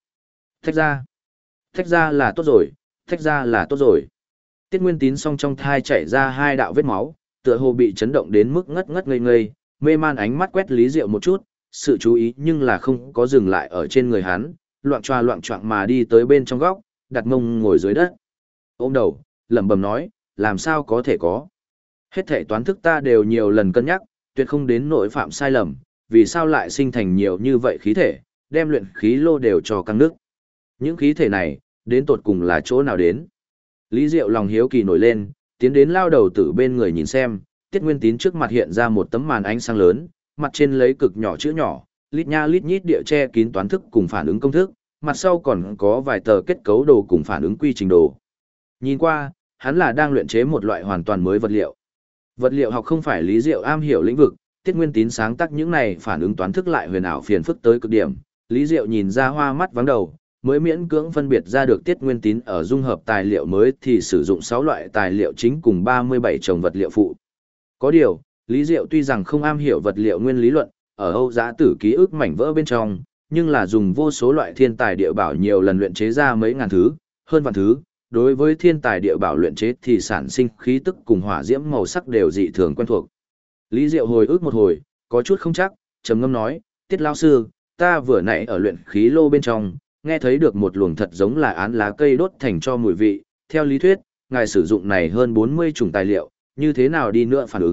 Tách ra là tốt rồi, tách ra là tốt rồi. Tiết Nguyên Tín song trong thai chảy ra hai đạo vết máu, tựa hồ bị chấn động đến mức ngất ngất ngây ngây, mê man ánh mắt quét Lý Diệu một chút, sự chú ý nhưng là không có dừng lại ở trên người hắn, loạng choạng mà đi tới bên trong góc, đặt mông ngồi dưới đất. Ôm đầu, lẩm bẩm nói, làm sao có thể có. Hết thảy toán thức ta đều nhiều lần cân nhắc, tuyệt không đến nỗi phạm sai lầm, vì sao lại sinh thành nhiều như vậy khí thể, đem luyện khí lô đều cho căng nước. Những khí thể này, đến tột cùng là chỗ nào đến? Lý Diệu lòng hiếu kỳ nổi lên, tiến đến lao đầu tử bên người nhìn xem, Tiết Nguyên Tín trước mặt hiện ra một tấm màn ánh sáng lớn, mặt trên lấy cực nhỏ chữ nhỏ, lít nha lít nhít địa che kín toán thức cùng phản ứng công thức, mặt sau còn có vài tờ kết cấu đồ cùng phản ứng quy trình đồ. Nhìn qua, hắn là đang luyện chế một loại hoàn toàn mới vật liệu. Vật liệu học không phải Lý Diệu am hiểu lĩnh vực, Tiết Nguyên Tín sáng tác những này phản ứng toán thức lại huyền ảo phiền phức tới cực điểm. Lý Diệu nhìn ra hoa mắt vắng đầu, mới miễn cưỡng phân biệt ra được Tiết Nguyên Tín ở dung hợp tài liệu mới thì sử dụng 6 loại tài liệu chính cùng 37 chồng vật liệu phụ. Có điều, Lý Diệu tuy rằng không am hiểu vật liệu nguyên lý luận, ở Âu Giá Tử ký ức mảnh vỡ bên trong, nhưng là dùng vô số loại thiên tài địa bảo nhiều lần luyện chế ra mấy ngàn thứ, hơn vạn thứ. Đối với thiên tài địa bảo luyện chế thì sản sinh khí tức cùng hỏa diễm màu sắc đều dị thường quen thuộc. Lý Diệu hồi ức một hồi, có chút không chắc, trầm ngâm nói, Tiết lão sư, ta vừa nãy ở luyện khí lô bên trong, nghe thấy được một luồng thật giống là án lá cây đốt thành cho mùi vị, theo lý thuyết, ngài sử dụng này hơn 40 chủng tài liệu, như thế nào đi nữa phản ứng,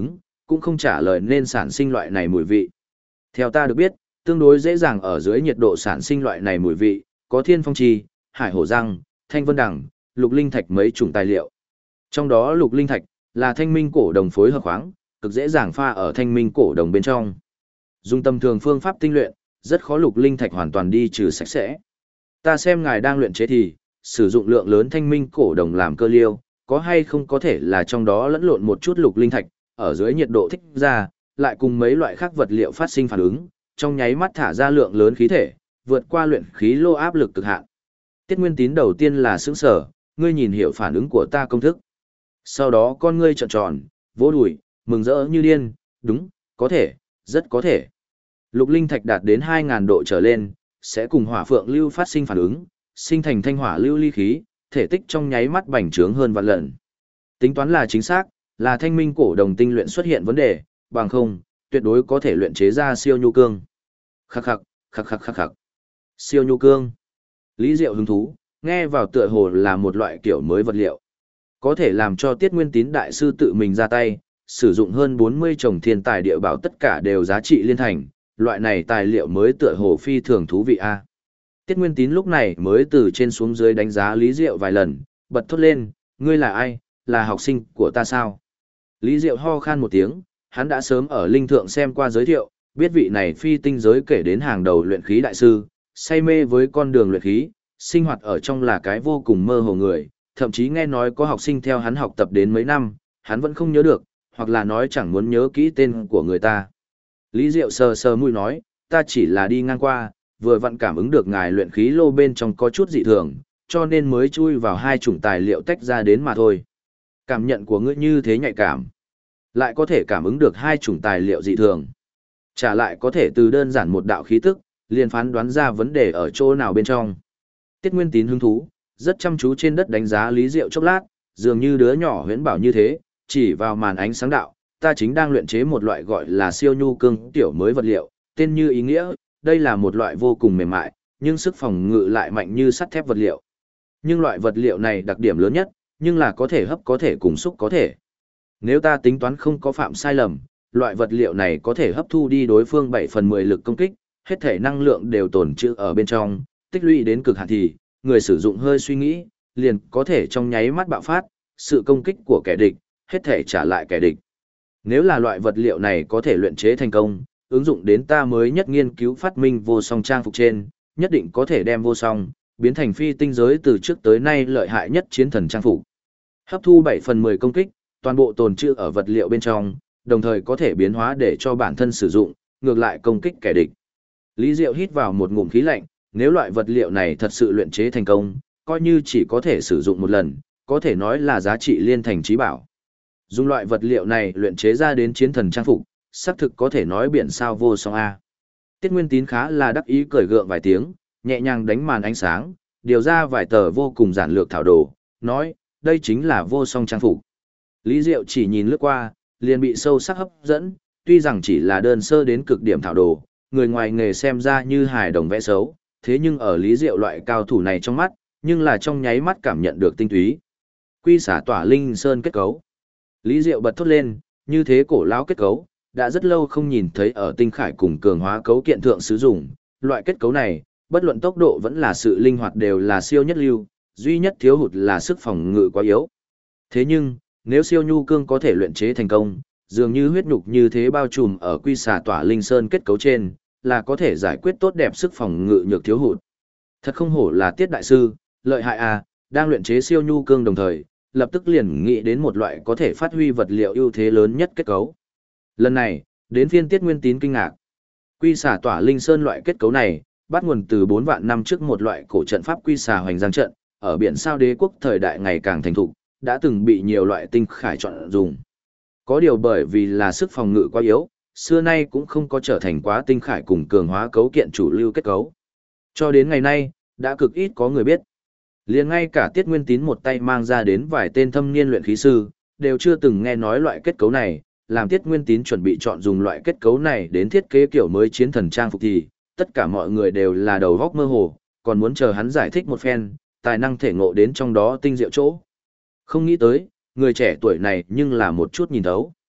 cũng không trả lời nên sản sinh loại này mùi vị. Theo ta được biết, tương đối dễ dàng ở dưới nhiệt độ sản sinh loại này mùi vị, có thiên phong trì, hải hổ răng, thanh vân đằng, lục linh thạch mấy chủng tài liệu. Trong đó lục linh thạch là thanh minh cổ đồng phối hợp khoáng, cực dễ dàng pha ở thanh minh cổ đồng bên trong. Dùng tầm thường phương pháp tinh luyện, rất khó lục linh thạch hoàn toàn đi trừ sạch sẽ. Ta xem ngài đang luyện chế thì sử dụng lượng lớn thanh minh cổ đồng làm cơ liêu, có hay không có thể là trong đó lẫn lộn một chút lục linh thạch, ở dưới nhiệt độ thích ra, lại cùng mấy loại khác vật liệu phát sinh phản ứng, trong nháy mắt thả ra lượng lớn khí thể, vượt qua luyện khí lô áp lực cực hạn. Tiết Nguyên Tín đầu tiên là sững sờ, ngươi nhìn hiểu phản ứng của ta công thức. Sau đó con ngươi trợn tròn, vỗ đùi, mừng rỡ như điên, đúng, có thể, rất có thể. Lục linh thạch đạt đến 2000 độ trở lên, sẽ cùng hỏa phượng lưu phát sinh phản ứng, sinh thành thanh hỏa lưu ly khí, thể tích trong nháy mắt bành trướng hơn vạn lần. Tính toán là chính xác, là thanh minh cổ đồng tinh luyện xuất hiện vấn đề, bằng không, tuyệt đối có thể luyện chế ra siêu nhu cương. Khắc khắc, khắc khắc khắc khắc. Siêu nhu cương. Lý Diệu hứng thú, nghe vào tựa hồ là một loại kiểu mới vật liệu. Có thể làm cho Tiết Nguyên Tín đại sư tự mình ra tay, sử dụng hơn 40 chồng thiên tài địa bảo tất cả đều giá trị liên thành, loại này tài liệu mới tựa hồ phi thường thú vị a. Tiết Nguyên Tín lúc này mới từ trên xuống dưới đánh giá Lý Diệu vài lần, bật thốt lên, ngươi là ai, là học sinh của ta sao? Lý Diệu ho khan một tiếng, hắn đã sớm ở linh thượng xem qua giới thiệu, biết vị này phi tinh giới kể đến hàng đầu luyện khí đại sư, say mê với con đường luyện khí, sinh hoạt ở trong là cái vô cùng mơ hồ người, thậm chí nghe nói có học sinh theo hắn học tập đến mấy năm, hắn vẫn không nhớ được, hoặc là nói chẳng muốn nhớ kỹ tên của người ta. Lý Diệu sờ sờ mũi nói, ta chỉ là đi ngang qua, vừa vặn cảm ứng được ngài luyện khí lô bên trong có chút dị thường, cho nên mới chui vào hai chủng tài liệu tách ra đến mà thôi. Cảm nhận của ngươi như thế nhạy cảm, lại có thể cảm ứng được hai chủng tài liệu dị thường. Trả lại có thể từ đơn giản một đạo khí tức, liền phán đoán ra vấn đề ở chỗ nào bên trong. Tiết Nguyên Tín hứng thú, rất chăm chú trên đất đánh giá Lý Diệu chốc lát, dường như đứa nhỏ huyễn bảo như thế, chỉ vào màn ánh sáng đạo, ta chính đang luyện chế một loại gọi là siêu nhu cương tiểu mới vật liệu, tên như ý nghĩa, đây là một loại vô cùng mềm mại, nhưng sức phòng ngự lại mạnh như sắt thép vật liệu. Nhưng loại vật liệu này đặc điểm lớn nhất, nhưng là có thể hấp có thể cùng xúc có thể. Nếu ta tính toán không có phạm sai lầm, loại vật liệu này có thể hấp thu đi đối phương 7/10 lực công kích, hết thể năng lượng đều tồn trữ ở bên trong, tích lũy đến cực hạn thì, người sử dụng hơi suy nghĩ, liền có thể trong nháy mắt bạo phát, sự công kích của kẻ địch, hết thể trả lại kẻ địch. Nếu là loại vật liệu này có thể luyện chế thành công, ứng dụng đến ta mới nhất nghiên cứu phát minh vô song trang phục trên, nhất định có thể đem vô song, biến thành phi tinh giới từ trước tới nay lợi hại nhất chiến thần trang phục. Hấp thu 7/10 công kích, toàn bộ tồn trữ ở vật liệu bên trong, đồng thời có thể biến hóa để cho bản thân sử dụng, ngược lại công kích kẻ địch. Lý Diệu hít vào một ngụm khí lạnh, nếu loại vật liệu này thật sự luyện chế thành công, coi như chỉ có thể sử dụng một lần, có thể nói là giá trị liên thành trí bảo. Dùng loại vật liệu này luyện chế ra đến chiến thần trang phục, xác thực có thể nói biển sao vô song A. Tiết Nguyên Tín khá là đắc ý cười gượng vài tiếng, nhẹ nhàng đánh màn ánh sáng, điều ra vài tờ vô cùng giản lược thảo đồ, nói, đây chính là vô song trang phục. Lý Diệu chỉ nhìn lướt qua, liền bị sâu sắc hấp dẫn, tuy rằng chỉ là đơn sơ đến cực điểm thảo đồ, người ngoài nghề xem ra như hài đồng vẽ xấu, thế nhưng ở Lý Diệu loại cao thủ này trong mắt, nhưng là trong nháy mắt cảm nhận được tinh túy. Quy xả tỏa linh sơn kết cấu. Lý Diệu bật thốt lên, như thế cổ lão kết cấu, đã rất lâu không nhìn thấy ở tinh khải cùng cường hóa cấu kiện thượng sử dụng, loại kết cấu này, bất luận tốc độ vẫn là sự linh hoạt đều là siêu nhất lưu, duy nhất thiếu hụt là sức phòng ngự quá yếu. Thế nhưng, nếu siêu nhu cương có thể luyện chế thành công, dường như huyết nhục như thế bao trùm ở quy xả tỏa linh sơn kết cấu trên, là có thể giải quyết tốt đẹp sức phòng ngự nhược thiếu hụt. Thật không hổ là Tiết đại sư, lợi hại à, đang luyện chế siêu nhu cương đồng thời, lập tức liền nghĩ đến một loại có thể phát huy vật liệu ưu thế lớn nhất kết cấu. Lần này, đến phiên Tiết Nguyên Tín kinh ngạc. Quy xả tỏa linh sơn loại kết cấu này, bắt nguồn từ 4 vạn năm trước một loại cổ trận pháp quy xả hoành giang trận, ở biển sao đế quốc thời đại ngày càng thành thục, đã từng bị nhiều loại tinh khải chọn dùng. Có điều bởi vì là sức phòng ngự quá yếu, xưa nay cũng không có trở thành quá tinh khải cùng cường hóa cấu kiện chủ lưu kết cấu. Cho đến ngày nay, đã cực ít có người biết. Liền ngay cả Tiết Nguyên Tín một tay mang ra đến vài tên thâm niên luyện khí sư, đều chưa từng nghe nói loại kết cấu này, làm Tiết Nguyên Tín chuẩn bị chọn dùng loại kết cấu này đến thiết kế kiểu mới chiến thần trang phục thì, tất cả mọi người đều là đầu góc mơ hồ, còn muốn chờ hắn giải thích một phen, tài năng thể ngộ đến trong đó tinh diệu chỗ. Không nghĩ tới, người trẻ tuổi này nhưng là một chút nhìn thấu.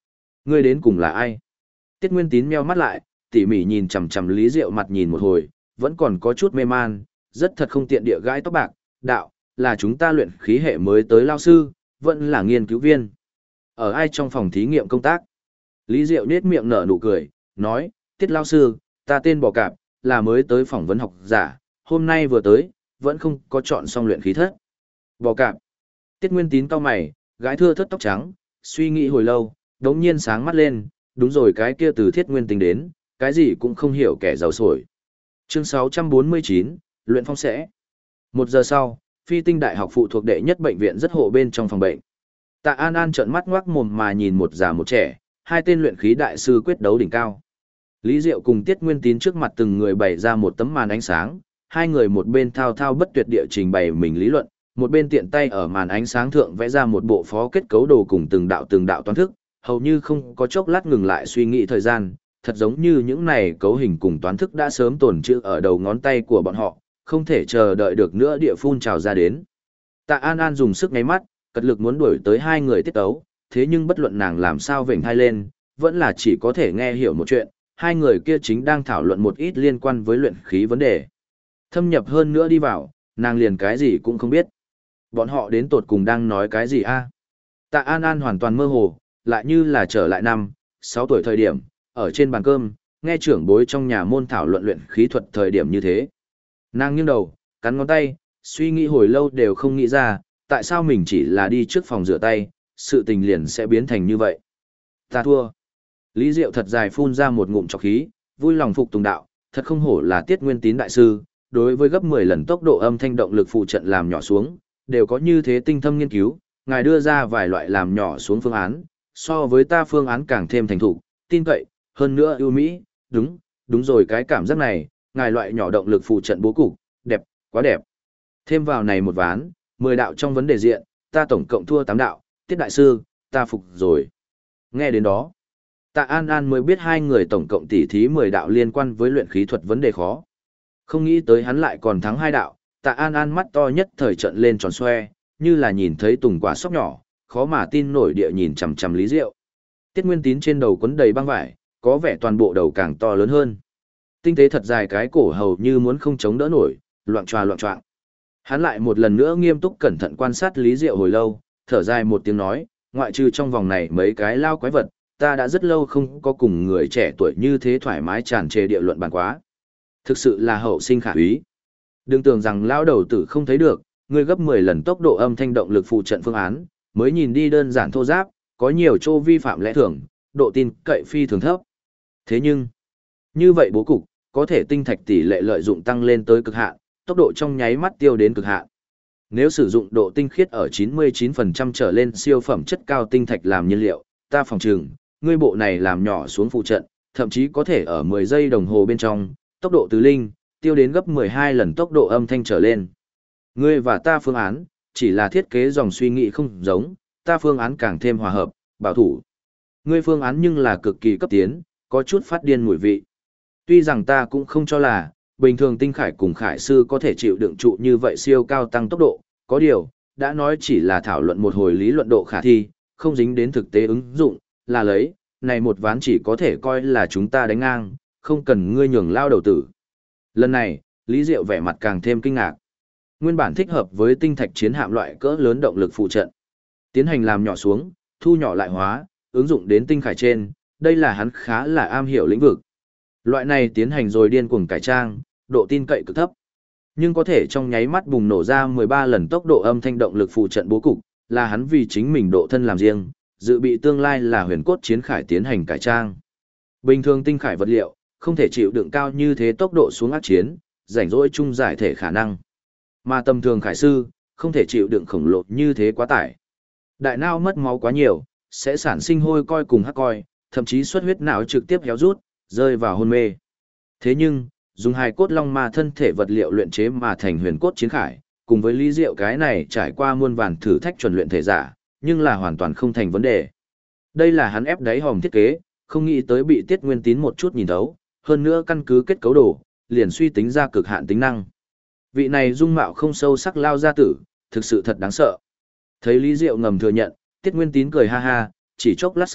Ngươi đến cùng là ai? Tiết Nguyên Tín meo mắt lại, tỉ mỉ nhìn chằm chằm Lý Diệu mặt nhìn một hồi, vẫn còn có chút mê man, rất thật không tiện địa gãi tóc bạc, đạo, là chúng ta luyện khí hệ mới tới lao sư, vẫn là nghiên cứu viên. Ở ai trong phòng thí nghiệm công tác? Lý Diệu nết miệng nở nụ cười, nói, Tiết lao sư, ta tên Bò Cạp, là mới tới phỏng vấn học giả, hôm nay vừa tới, vẫn không có chọn xong luyện khí thất. Bò Cạp. Tiết Nguyên Tín cau mày, gái thưa thất tóc trắng, suy nghĩ hồi lâu, đống nhiên sáng mắt lên, đúng rồi cái kia từ Thiết Nguyên Tính đến, cái gì cũng không hiểu kẻ giàu sổi. Chương 649, Luyện Phong sẽ. 1 giờ sau, Phi Tinh Đại học phụ thuộc đệ nhất bệnh viện rất hộ bên trong phòng bệnh. Tạ An An trợn mắt ngoác mồm mà nhìn một già một trẻ, hai tên luyện khí đại sư quyết đấu đỉnh cao. Lý Diệu cùng Tiết Nguyên Tín trước mặt từng người bày ra một tấm màn ánh sáng, hai người một bên thao thao bất tuyệt địa trình bày mình lý luận, một bên tiện tay ở màn ánh sáng thượng vẽ ra một bộ phó kết cấu đồ cùng từng đạo toán thức, hầu như không có chốc lát ngừng lại suy nghĩ thời gian, thật giống như những này cấu hình cùng toán thức đã sớm tồn trữ ở đầu ngón tay của bọn họ, không thể chờ đợi được nữa địa phun trào ra đến. Tạ An An dùng sức ngáy mắt, cật lực muốn đuổi tới hai người tiết tấu, thế nhưng bất luận nàng làm sao vểnh hai lên, vẫn là chỉ có thể nghe hiểu một chuyện, hai người kia chính đang thảo luận một ít liên quan với luyện khí vấn đề. Thâm nhập hơn nữa đi vào, nàng liền cái gì cũng không biết. Bọn họ đến tột cùng đang nói cái gì a? Tạ An An hoàn toàn mơ hồ, lại như là trở lại 6 tuổi thời điểm, ở trên bàn cơm, nghe trưởng bối trong nhà môn thảo luận luyện khí thuật thời điểm như thế. Nàng nghiêng đầu, cắn ngón tay, suy nghĩ hồi lâu đều không nghĩ ra, tại sao mình chỉ là đi trước phòng rửa tay, sự tình liền sẽ biến thành như vậy. Ta thua. Lý Diệu thật dài phun ra một ngụm trọc khí, vui lòng phục tùng đạo, thật không hổ là Tiết Nguyên Tín đại sư, đối với gấp 10 lần tốc độ âm thanh động lực phụ trận làm nhỏ xuống, đều có như thế tinh thâm nghiên cứu, ngài đưa ra vài loại làm nhỏ xuống phương án, so với ta phương án càng thêm thành thục, tin cậy, hơn nữa ưu mỹ, đúng rồi cái cảm giác này, ngài loại nhỏ động lực phụ trận bố cục, đẹp, quá đẹp. Thêm vào này một ván, 10 đạo trong vấn đề diện, ta tổng cộng thua 8 đạo, Tiết đại sư, ta phục rồi. Nghe đến đó, Tạ An An mới biết hai người tổng cộng tỉ thí 10 đạo liên quan với luyện khí thuật vấn đề khó. Không nghĩ tới hắn lại còn thắng 2 đạo, Tạ An An mắt to nhất thời trận lên tròn xoe, như là nhìn thấy tùng quả sóc nhỏ, khó mà tin nổi địa nhìn chằm chằm Lý Diệu. Tiết Nguyên Tín trên đầu quấn đầy băng vải, có vẻ toàn bộ đầu càng to lớn hơn. Tinh tế thật dài cái cổ hầu như muốn không chống đỡ nổi, loạng choạng. Hắn lại một lần nữa nghiêm túc cẩn thận quan sát Lý Diệu hồi lâu, thở dài một tiếng nói, ngoại trừ trong vòng này mấy cái lao quái vật, ta đã rất lâu không có cùng người trẻ tuổi như thế thoải mái tràn trề địa luận bàn quá. Thực sự là hậu sinh khả úy. Đừng tưởng rằng lao đầu tử không thấy được, ngươi gấp 10 lần tốc độ âm thanh động lực phụ trận phương án, mới nhìn đi đơn giản thô giáp, có nhiều chỗ vi phạm lẽ thường, độ tin cậy phi thường thấp. Thế nhưng, như vậy bố cục, có thể tinh thạch tỷ lệ lợi dụng tăng lên tới cực hạn, tốc độ trong nháy mắt tiêu đến cực hạn. Nếu sử dụng độ tinh khiết ở 99% trở lên siêu phẩm chất cao tinh thạch làm nhiên liệu, ta phòng trừng, ngươi bộ này làm nhỏ xuống phụ trận, thậm chí có thể ở 10 giây đồng hồ bên trong, tốc độ từ linh, tiêu đến gấp 12 lần tốc độ âm thanh trở lên. Ngươi và ta phương án, chỉ là thiết kế dòng suy nghĩ không giống, ta phương án càng thêm hòa hợp, bảo thủ. Ngươi phương án nhưng là cực kỳ cấp tiến, có chút phát điên mùi vị. Tuy rằng ta cũng không cho là, bình thường tinh khải cùng khải sư có thể chịu đựng trụ như vậy siêu cao tăng tốc độ, có điều, đã nói chỉ là thảo luận một hồi lý luận độ khả thi, không dính đến thực tế ứng dụng, là lấy, này một ván chỉ có thể coi là chúng ta đánh ngang, không cần ngươi nhường lao đầu tử. Lần này, Lý Diệu vẻ mặt càng thêm kinh ngạc. Nguyên bản thích hợp với tinh thạch chiến hạm loại cỡ lớn động lực phụ trận. Tiến hành làm nhỏ xuống, thu nhỏ lại hóa, ứng dụng đến tinh khải trên, đây là hắn khá là am hiểu lĩnh vực. Loại này tiến hành rồi điên cuồng cải trang, độ tin cậy cực thấp. Nhưng có thể trong nháy mắt bùng nổ ra 13 lần tốc độ âm thanh động lực phụ trận bố cục, là hắn vì chính mình độ thân làm riêng, dự bị tương lai là huyền cốt chiến khải tiến hành cải trang. Bình thường tinh khải vật liệu, không thể chịu đựng cao như thế tốc độ xuống ác chiến, rảnh rỗi chung giải thể khả năng. Mà tầm thường khải sư, không thể chịu đựng khổng lồ như thế quá tải. Đại não mất máu quá nhiều, sẽ sản sinh hôi coi cùng hắc coi, thậm chí xuất huyết não trực tiếp héo rút, rơi vào hôn mê. Thế nhưng, dùng hài cốt long ma thân thể vật liệu luyện chế mà thành huyền cốt chiến khải, cùng với Lý Diệu cái này trải qua muôn vàn thử thách chuẩn luyện thể giả, nhưng là hoàn toàn không thành vấn đề. Đây là hắn ép đáy hòm thiết kế, không nghĩ tới bị Tiết Nguyên Tín một chút nhìn thấu, hơn nữa căn cứ kết cấu đồ, liền suy tính ra cực hạn tính năng. Vị này dung mạo không sâu sắc lao gia tử, thực sự thật đáng sợ. Thấy Lý Diệu ngầm thừa nhận, Tiết Nguyên Tín cười ha ha, chỉ chốc lát sau,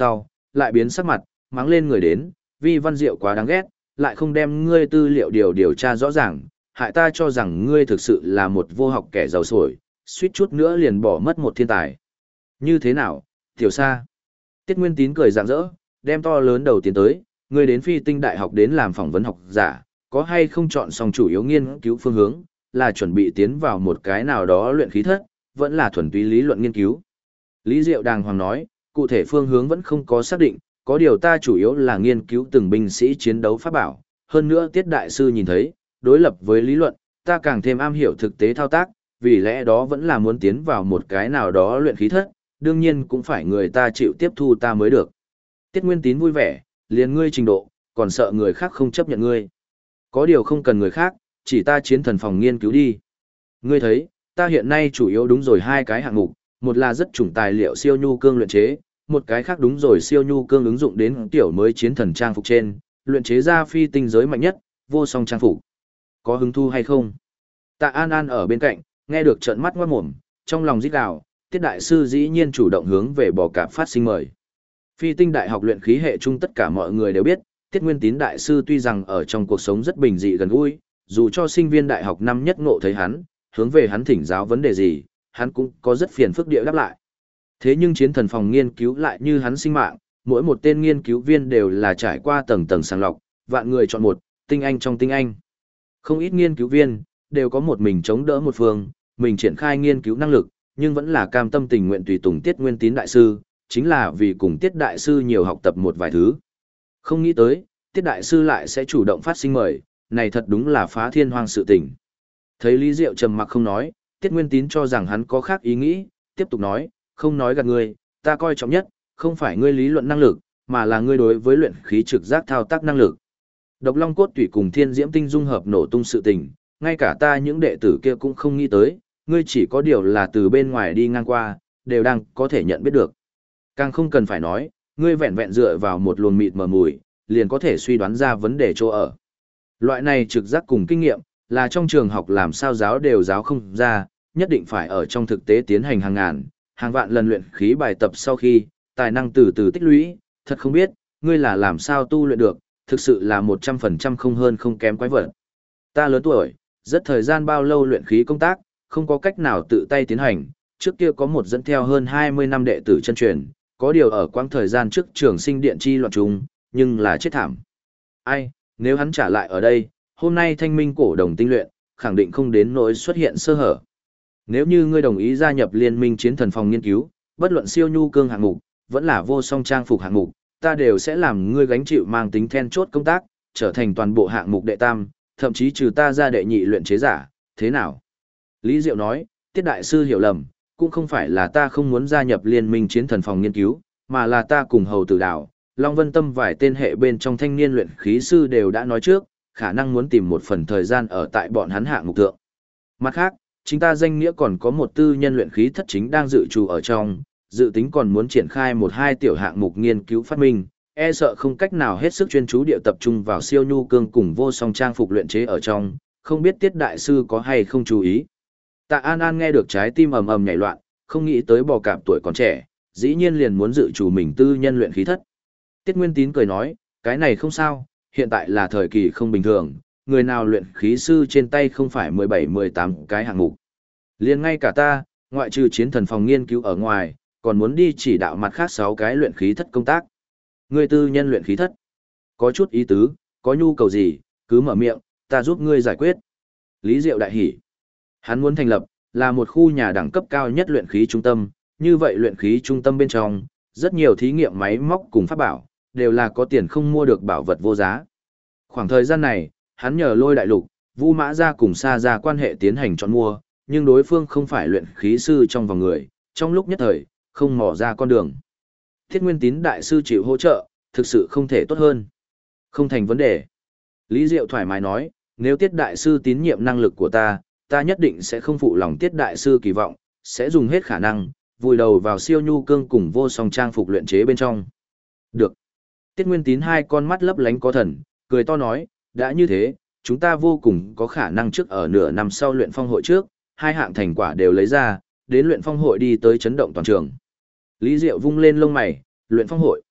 lại biến sắc mặt, mắng lên người đến, Vi Văn Diệu quá đáng ghét, lại không đem ngươi tư liệu điều tra rõ ràng, hại ta cho rằng ngươi thực sự là một vô học kẻ giàu sổi, suýt chút nữa liền bỏ mất một thiên tài. Như thế nào, Tiểu Sa? Tiết Nguyên Tín cười rạng rỡ, đem to lớn đầu tiến tới, ngươi đến Phi Tinh Đại học đến làm phỏng vấn học giả, có hay không chọn xong chủ yếu nghiên cứu phương hướng, là chuẩn bị tiến vào một cái nào đó luyện khí thất, vẫn là thuần túy lý luận nghiên cứu. Lý Diệu đàng hoàng nói, cụ thể phương hướng vẫn không có xác định, có điều ta chủ yếu là nghiên cứu từng binh sĩ chiến đấu pháp bảo, hơn nữa Tiết Đại Sư nhìn thấy, đối lập với lý luận, ta càng thêm am hiểu thực tế thao tác, vì lẽ đó vẫn là muốn tiến vào một cái nào đó luyện khí thất, đương nhiên cũng phải người ta chịu tiếp thu ta mới được. Tiết Nguyên Tín vui vẻ, liền ngươi trình độ, còn sợ người khác không chấp nhận ngươi. Có điều không cần người khác, chỉ ta chiến thần phòng nghiên cứu đi. Ngươi thấy, ta hiện nay chủ yếu đúng rồi hai cái hạng mục, một là rất chủng tài liệu siêu nhu cương luyện chế, một cái khác đúng rồi siêu nhu cương ứng dụng đến tiểu mới chiến thần trang phục trên, luyện chế ra phi tinh giới mạnh nhất, vô song trang phục. Có hứng thu hay không? Tạ An An ở bên cạnh, nghe được trợn mắt ngoát mồm, trong lòng rít gào, Tiết Đại Sư dĩ nhiên chủ động hướng về bò cạp phát sinh mời. Phi Tinh Đại học luyện khí hệ chung tất cả mọi người đều biết, Tiết Nguyên Tín Đại Sư tuy rằng ở trong cuộc sống rất bình dị gần gũi, dù cho sinh viên đại học năm nhất ngộ thấy hắn, hướng về hắn thỉnh giáo vấn đề gì, hắn cũng có rất phiền phức địa đáp lại. Thế nhưng chiến thần phòng nghiên cứu lại như hắn sinh mạng, mỗi một tên nghiên cứu viên đều là trải qua tầng tầng sàng lọc, vạn người chọn một, tinh anh trong tinh anh. Không ít nghiên cứu viên, đều có một mình chống đỡ một phương, mình triển khai nghiên cứu năng lực, nhưng vẫn là cam tâm tình nguyện tùy tùng Tiết Nguyên Tín Đại Sư, chính là vì cùng Tiết Đại Sư nhiều học tập một vài thứ. Không nghĩ tới, Tiết Đại Sư lại sẽ chủ động phát sinh mời, này thật đúng là phá thiên hoang sự tình. Thấy Lý Diệu trầm mặc không nói, Tiết Nguyên Tín cho rằng hắn có khác ý nghĩ, tiếp tục nói, không nói gạt ngươi, ta coi trọng nhất, không phải ngươi lý luận năng lực, mà là ngươi đối với luyện khí trực giác thao tác năng lực. Độc Long cốt tủy cùng Thiên Diễm tinh dung hợp nổ tung sự tình, ngay cả ta những đệ tử kia cũng không nghĩ tới, ngươi chỉ có điều là từ bên ngoài đi ngang qua, đều đang có thể nhận biết được. Càng không cần phải nói, ngươi vẹn vẹn dựa vào một luồng mịt mờ mùi, liền có thể suy đoán ra vấn đề chỗ ở. Loại này trực giác cùng kinh nghiệm, là trong trường học làm sao giáo đều giáo không ra, nhất định phải ở trong thực tế tiến hành hàng ngàn, hàng vạn lần luyện khí bài tập sau khi, tài năng từ từ tích lũy, thật không biết, ngươi là làm sao tu luyện được, thực sự là 100% không hơn không kém quái vật. Ta lớn tuổi, rất thời gian bao lâu luyện khí công tác, không có cách nào tự tay tiến hành, trước kia có một dẫn theo hơn 20 năm đệ tử chân truyền, có điều ở quãng thời gian trước trường sinh điện chi loạn trùng, nhưng là chết thảm. Ai, nếu hắn trả lại ở đây, hôm nay thanh minh cổ đồng tinh luyện, khẳng định không đến nỗi xuất hiện sơ hở. Nếu như ngươi đồng ý gia nhập liên minh chiến thần phòng nghiên cứu, bất luận siêu nhu cương hạng mục, vẫn là vô song trang phục hạng mục, ta đều sẽ làm ngươi gánh chịu mang tính then chốt công tác, trở thành toàn bộ hạng mục đệ tam, thậm chí trừ ta ra đệ nhị luyện chế giả, thế nào? Lý Diệu nói, Tiết Đại Sư hiểu lầm, cũng không phải là ta không muốn gia nhập liên minh chiến thần phòng nghiên cứu, mà là ta cùng Hầu Tử Đào, Long Vân Tâm vài tên hệ bên trong thanh niên luyện khí sư đều đã nói trước, khả năng muốn tìm một phần thời gian ở tại bọn hắn hạng mục thượng. Mặt khác, chính ta danh nghĩa còn có một tư nhân luyện khí thất chính đang dự trù ở trong, dự tính còn muốn triển khai một hai tiểu hạng mục nghiên cứu phát minh, e sợ không cách nào hết sức chuyên chú địa tập trung vào siêu nhu cương cùng vô song trang phục luyện chế ở trong, không biết Tiết Đại Sư có hay không chú ý. Tạ An An nghe được trái tim ầm ầm nhảy loạn, không nghĩ tới bò cạp tuổi còn trẻ, dĩ nhiên liền muốn dự chủ mình tư nhân luyện khí thất. Tiết Nguyên Tín cười nói, cái này không sao, hiện tại là thời kỳ không bình thường, người nào luyện khí sư trên tay không phải 17-18 cái hạng mục. Liền ngay cả ta, ngoại trừ chiến thần phòng nghiên cứu ở ngoài, còn muốn đi chỉ đạo mặt khác 6 cái luyện khí thất công tác. Ngươi tư nhân luyện khí thất, có chút ý tứ, có nhu cầu gì, cứ mở miệng, ta giúp ngươi giải quyết. Lý Diệu đại hỉ. Hắn muốn thành lập, là một khu nhà đẳng cấp cao nhất luyện khí trung tâm, như vậy luyện khí trung tâm bên trong, rất nhiều thí nghiệm máy móc cùng pháp bảo, đều là có tiền không mua được bảo vật vô giá. Khoảng thời gian này, hắn nhờ Lôi Đại Lục, Vu Mã Gia cùng Sa Gia quan hệ tiến hành chọn mua, nhưng đối phương không phải luyện khí sư trong vòng người, trong lúc nhất thời, không mò ra con đường. Thiết Nguyên Tín Đại Sư chịu hỗ trợ, thực sự không thể tốt hơn. Không thành vấn đề. Lý Diệu thoải mái nói, nếu Tiết Đại Sư tín nhiệm năng lực của ta, ta nhất định sẽ không phụ lòng Tiết Đại Sư kỳ vọng, sẽ dùng hết khả năng, vùi đầu vào siêu nhu cương cùng vô song trang phục luyện chế bên trong. Được. Tiết Nguyên Tín hai con mắt lấp lánh có thần, cười to nói, đã như thế, chúng ta vô cùng có khả năng trước ở nửa năm sau luyện phong hội trước, hai hạng thành quả đều lấy ra, đến luyện phong hội đi tới chấn động toàn trường. Lý Diệu vung lên lông mày, luyện phong hội.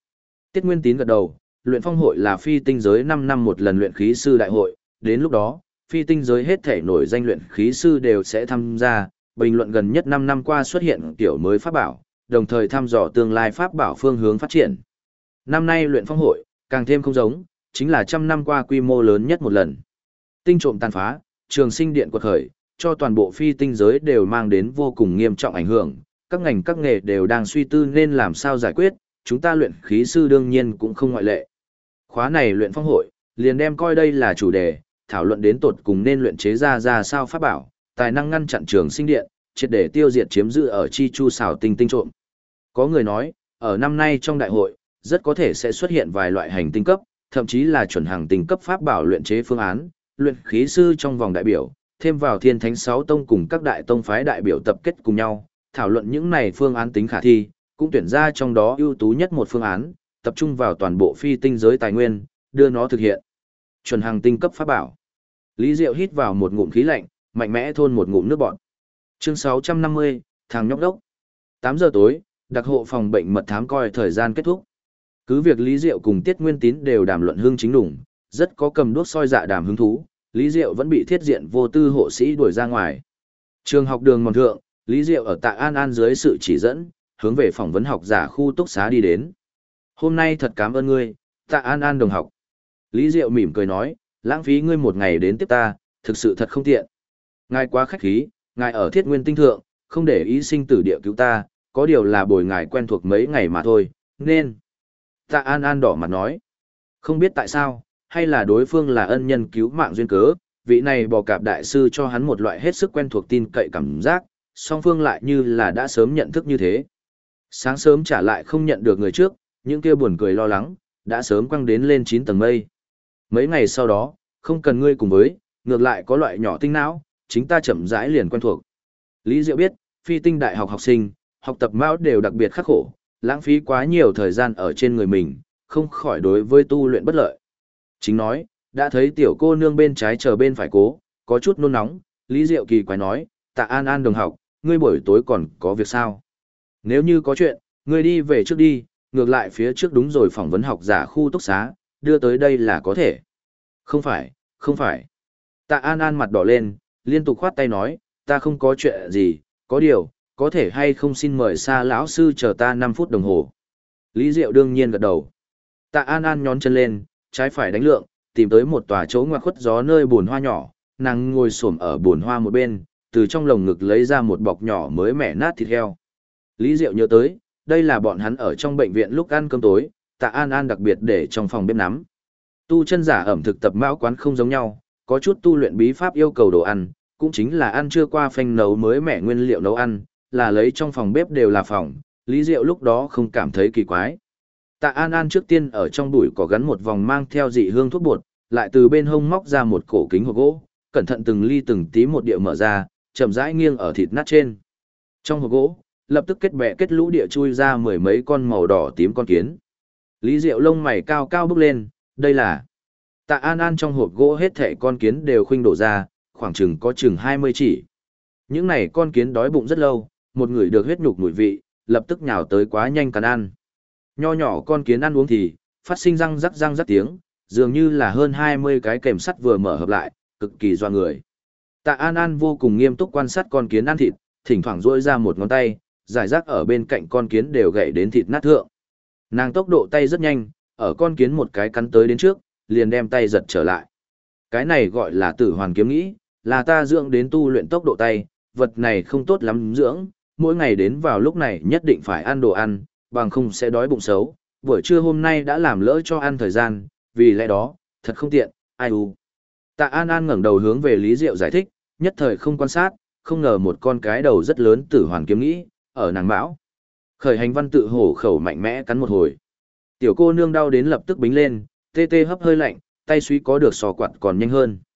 Tiết Nguyên Tín gật đầu, luyện phong hội là phi tinh giới 5 năm một lần luyện khí sư đại hội, đến lúc đó, phi tinh giới hết thể nổi danh luyện khí sư đều sẽ tham gia, bình luận gần nhất 5 năm qua xuất hiện kiểu mới pháp bảo, đồng thời thăm dò tương lai pháp bảo phương hướng phát triển. Năm nay luyện phong hội, càng thêm không giống, chính là trăm năm qua quy mô lớn nhất một lần. Tinh trộm tàn phá, trường sinh điện quật khởi, cho toàn bộ phi tinh giới đều mang đến vô cùng nghiêm trọng ảnh hưởng, các ngành các nghề đều đang suy tư nên làm sao giải quyết, chúng ta luyện khí sư đương nhiên cũng không ngoại lệ. Khóa này luyện phong hội, liền đem coi đây là chủ đề, thảo luận đến tột cùng nên luyện chế ra sao pháp bảo, tài năng ngăn chặn trường sinh điện, triệt để tiêu diệt chiếm giữ ở chi chu xảo tinh trộm. Có người nói, ở năm nay trong đại hội, rất có thể sẽ xuất hiện vài loại hành tinh cấp, thậm chí là chuẩn hàng tinh cấp pháp bảo luyện chế phương án, luyện khí sư trong vòng đại biểu, thêm vào thiên thánh 6 tông cùng các đại tông phái đại biểu tập kết cùng nhau, thảo luận những này phương án tính khả thi, cũng tuyển ra trong đó ưu tú nhất một phương án, tập trung vào toàn bộ phi tinh giới tài nguyên, đưa nó thực hiện. Chuẩn hàng tinh cấp pháp bảo. Lý Diệu hít vào một ngụm khí lạnh, mạnh mẽ thôn một ngụm nước bọt. Chương 650, thằng nhóc đốc. 8 giờ tối, đặc hộ phòng bệnh mật thám coi thời gian kết thúc. Cứ việc Lý Diệu cùng Tiết Nguyên Tín đều đàm luận hương chính đủng, rất có cầm đuốc soi dạ đàm hứng thú, Lý Diệu vẫn bị thiết diện vô tư hộ sĩ đuổi ra ngoài. Trường học đường mòn thượng, Lý Diệu ở Tạ An An dưới sự chỉ dẫn, hướng về phỏng vấn học giả khu túc xá đi đến. Hôm nay thật cảm ơn ngươi, Tạ An An đồng học. Lý Diệu mỉm cười nói, lãng phí ngươi một ngày đến tiếp ta, thực sự thật không tiện. Ngài quá khách khí, ngài ở Thiết Nguyên tinh thượng, không để ý sinh tử địa cứu ta, có điều là bồi ngài quen thuộc mấy ngày mà thôi, nên. Tạ An An đỏ mặt nói, không biết tại sao, hay là đối phương là ân nhân cứu mạng duyên cớ, vị này bò cạp đại sư cho hắn một loại hết sức quen thuộc tin cậy cảm giác, song phương lại như là đã sớm nhận thức như thế. Sáng sớm trả lại không nhận được người trước, những kia buồn cười lo lắng, đã sớm quăng đến lên 9 tầng mây. Mấy ngày sau đó, không cần ngươi cùng với, ngược lại có loại nhỏ tinh não, chính ta chậm rãi liền quen thuộc. Lý Diệu biết, phi tinh đại học học sinh, học tập mão đều đặc biệt khắc khổ, lãng phí quá nhiều thời gian ở trên người mình, không khỏi đối với tu luyện bất lợi. Chính nói, đã thấy tiểu cô nương bên trái chờ bên phải cố, có chút nôn nóng, Lý Diệu kỳ quái nói, Tạ An An đồng học, ngươi buổi tối còn có việc sao? Nếu như có chuyện, ngươi đi về trước đi, ngược lại phía trước đúng rồi phỏng vấn học giả khu túc xá, đưa tới đây là có thể. Không phải, không phải. Tạ An An mặt đỏ lên, liên tục khoát tay nói, ta không có chuyện gì, có điều, có thể hay không xin mời Sa lão sư chờ ta 5 phút đồng hồ. Lý Diệu đương nhiên gật đầu. Tạ An An nhón chân lên, trái phải đánh lượng, tìm tới một tòa chỗ ngoặc khuất gió nơi buồn hoa nhỏ, nàng ngồi xổm ở buồn hoa một bên, từ trong lồng ngực lấy ra một bọc nhỏ mới mẻ nát thịt heo. Lý Diệu nhớ tới, đây là bọn hắn ở trong bệnh viện lúc ăn cơm tối, Tạ An An đặc biệt để trong phòng bếp nắm. Tu chân giả ẩm thực tập mão quán không giống nhau, có chút tu luyện bí pháp yêu cầu đồ ăn, cũng chính là ăn chưa qua phanh nấu mới mẻ nguyên liệu nấu ăn, là lấy trong phòng bếp đều là phòng, Lý Diệu lúc đó không cảm thấy kỳ quái. Tạ An An trước tiên ở trong bụi cỏ gắn một vòng mang theo dị hương thuốc bột, lại từ bên hông móc ra một cổ kính hộp gỗ, cẩn thận từng ly từng tí một địa mở ra, chậm rãi nghiêng ở thịt nát trên. Trong hộp gỗ, lập tức kết bè kết lũ địa chui ra mười mấy con màu đỏ tím con kiến. Lý Diệu lông mày cao cao bước lên, đây là. Tạ An An trong hộp gỗ hết thảy con kiến đều khuynh đổ ra, khoảng chừng có chừng 20 chỉ. Những này con kiến đói bụng rất lâu, một người được huyết nhục mùi vị, lập tức nhào tới quá nhanh cắn ăn. Nho nhỏ con kiến ăn uống thì, phát sinh răng rắc tiếng, dường như là hơn 20 cái kềm sắt vừa mở hợp lại, cực kỳ doa người. Tạ An An vô cùng nghiêm túc quan sát con kiến ăn thịt, thỉnh thoảng duỗi ra một ngón tay, giải rác ở bên cạnh con kiến đều gãy đến thịt nát thượng. Nàng tốc độ tay rất nhanh, ở con kiến một cái cắn tới đến trước, liền đem tay giật trở lại. Cái này gọi là tử hoàn kiếm nghĩ, là ta dưỡng đến tu luyện tốc độ tay, vật này không tốt lắm dưỡng, mỗi ngày đến vào lúc này nhất định phải ăn đồ ăn, bằng không sẽ đói bụng xấu, buổi trưa hôm nay đã làm lỡ cho ăn thời gian, vì lẽ đó, thật không tiện, ai u. Tạ An An ngẩng đầu hướng về Lý Diệu giải thích, nhất thời không quan sát, không ngờ một con cái đầu rất lớn tử hoàn kiếm nghĩ, ở nàng bão. Khởi hành văn tự hổ khẩu mạnh mẽ cắn một hồi. Tiểu cô nương đau đến lập tức bính lên, tê tê hấp hơi lạnh, tay suy có được sò quạt còn nhanh hơn.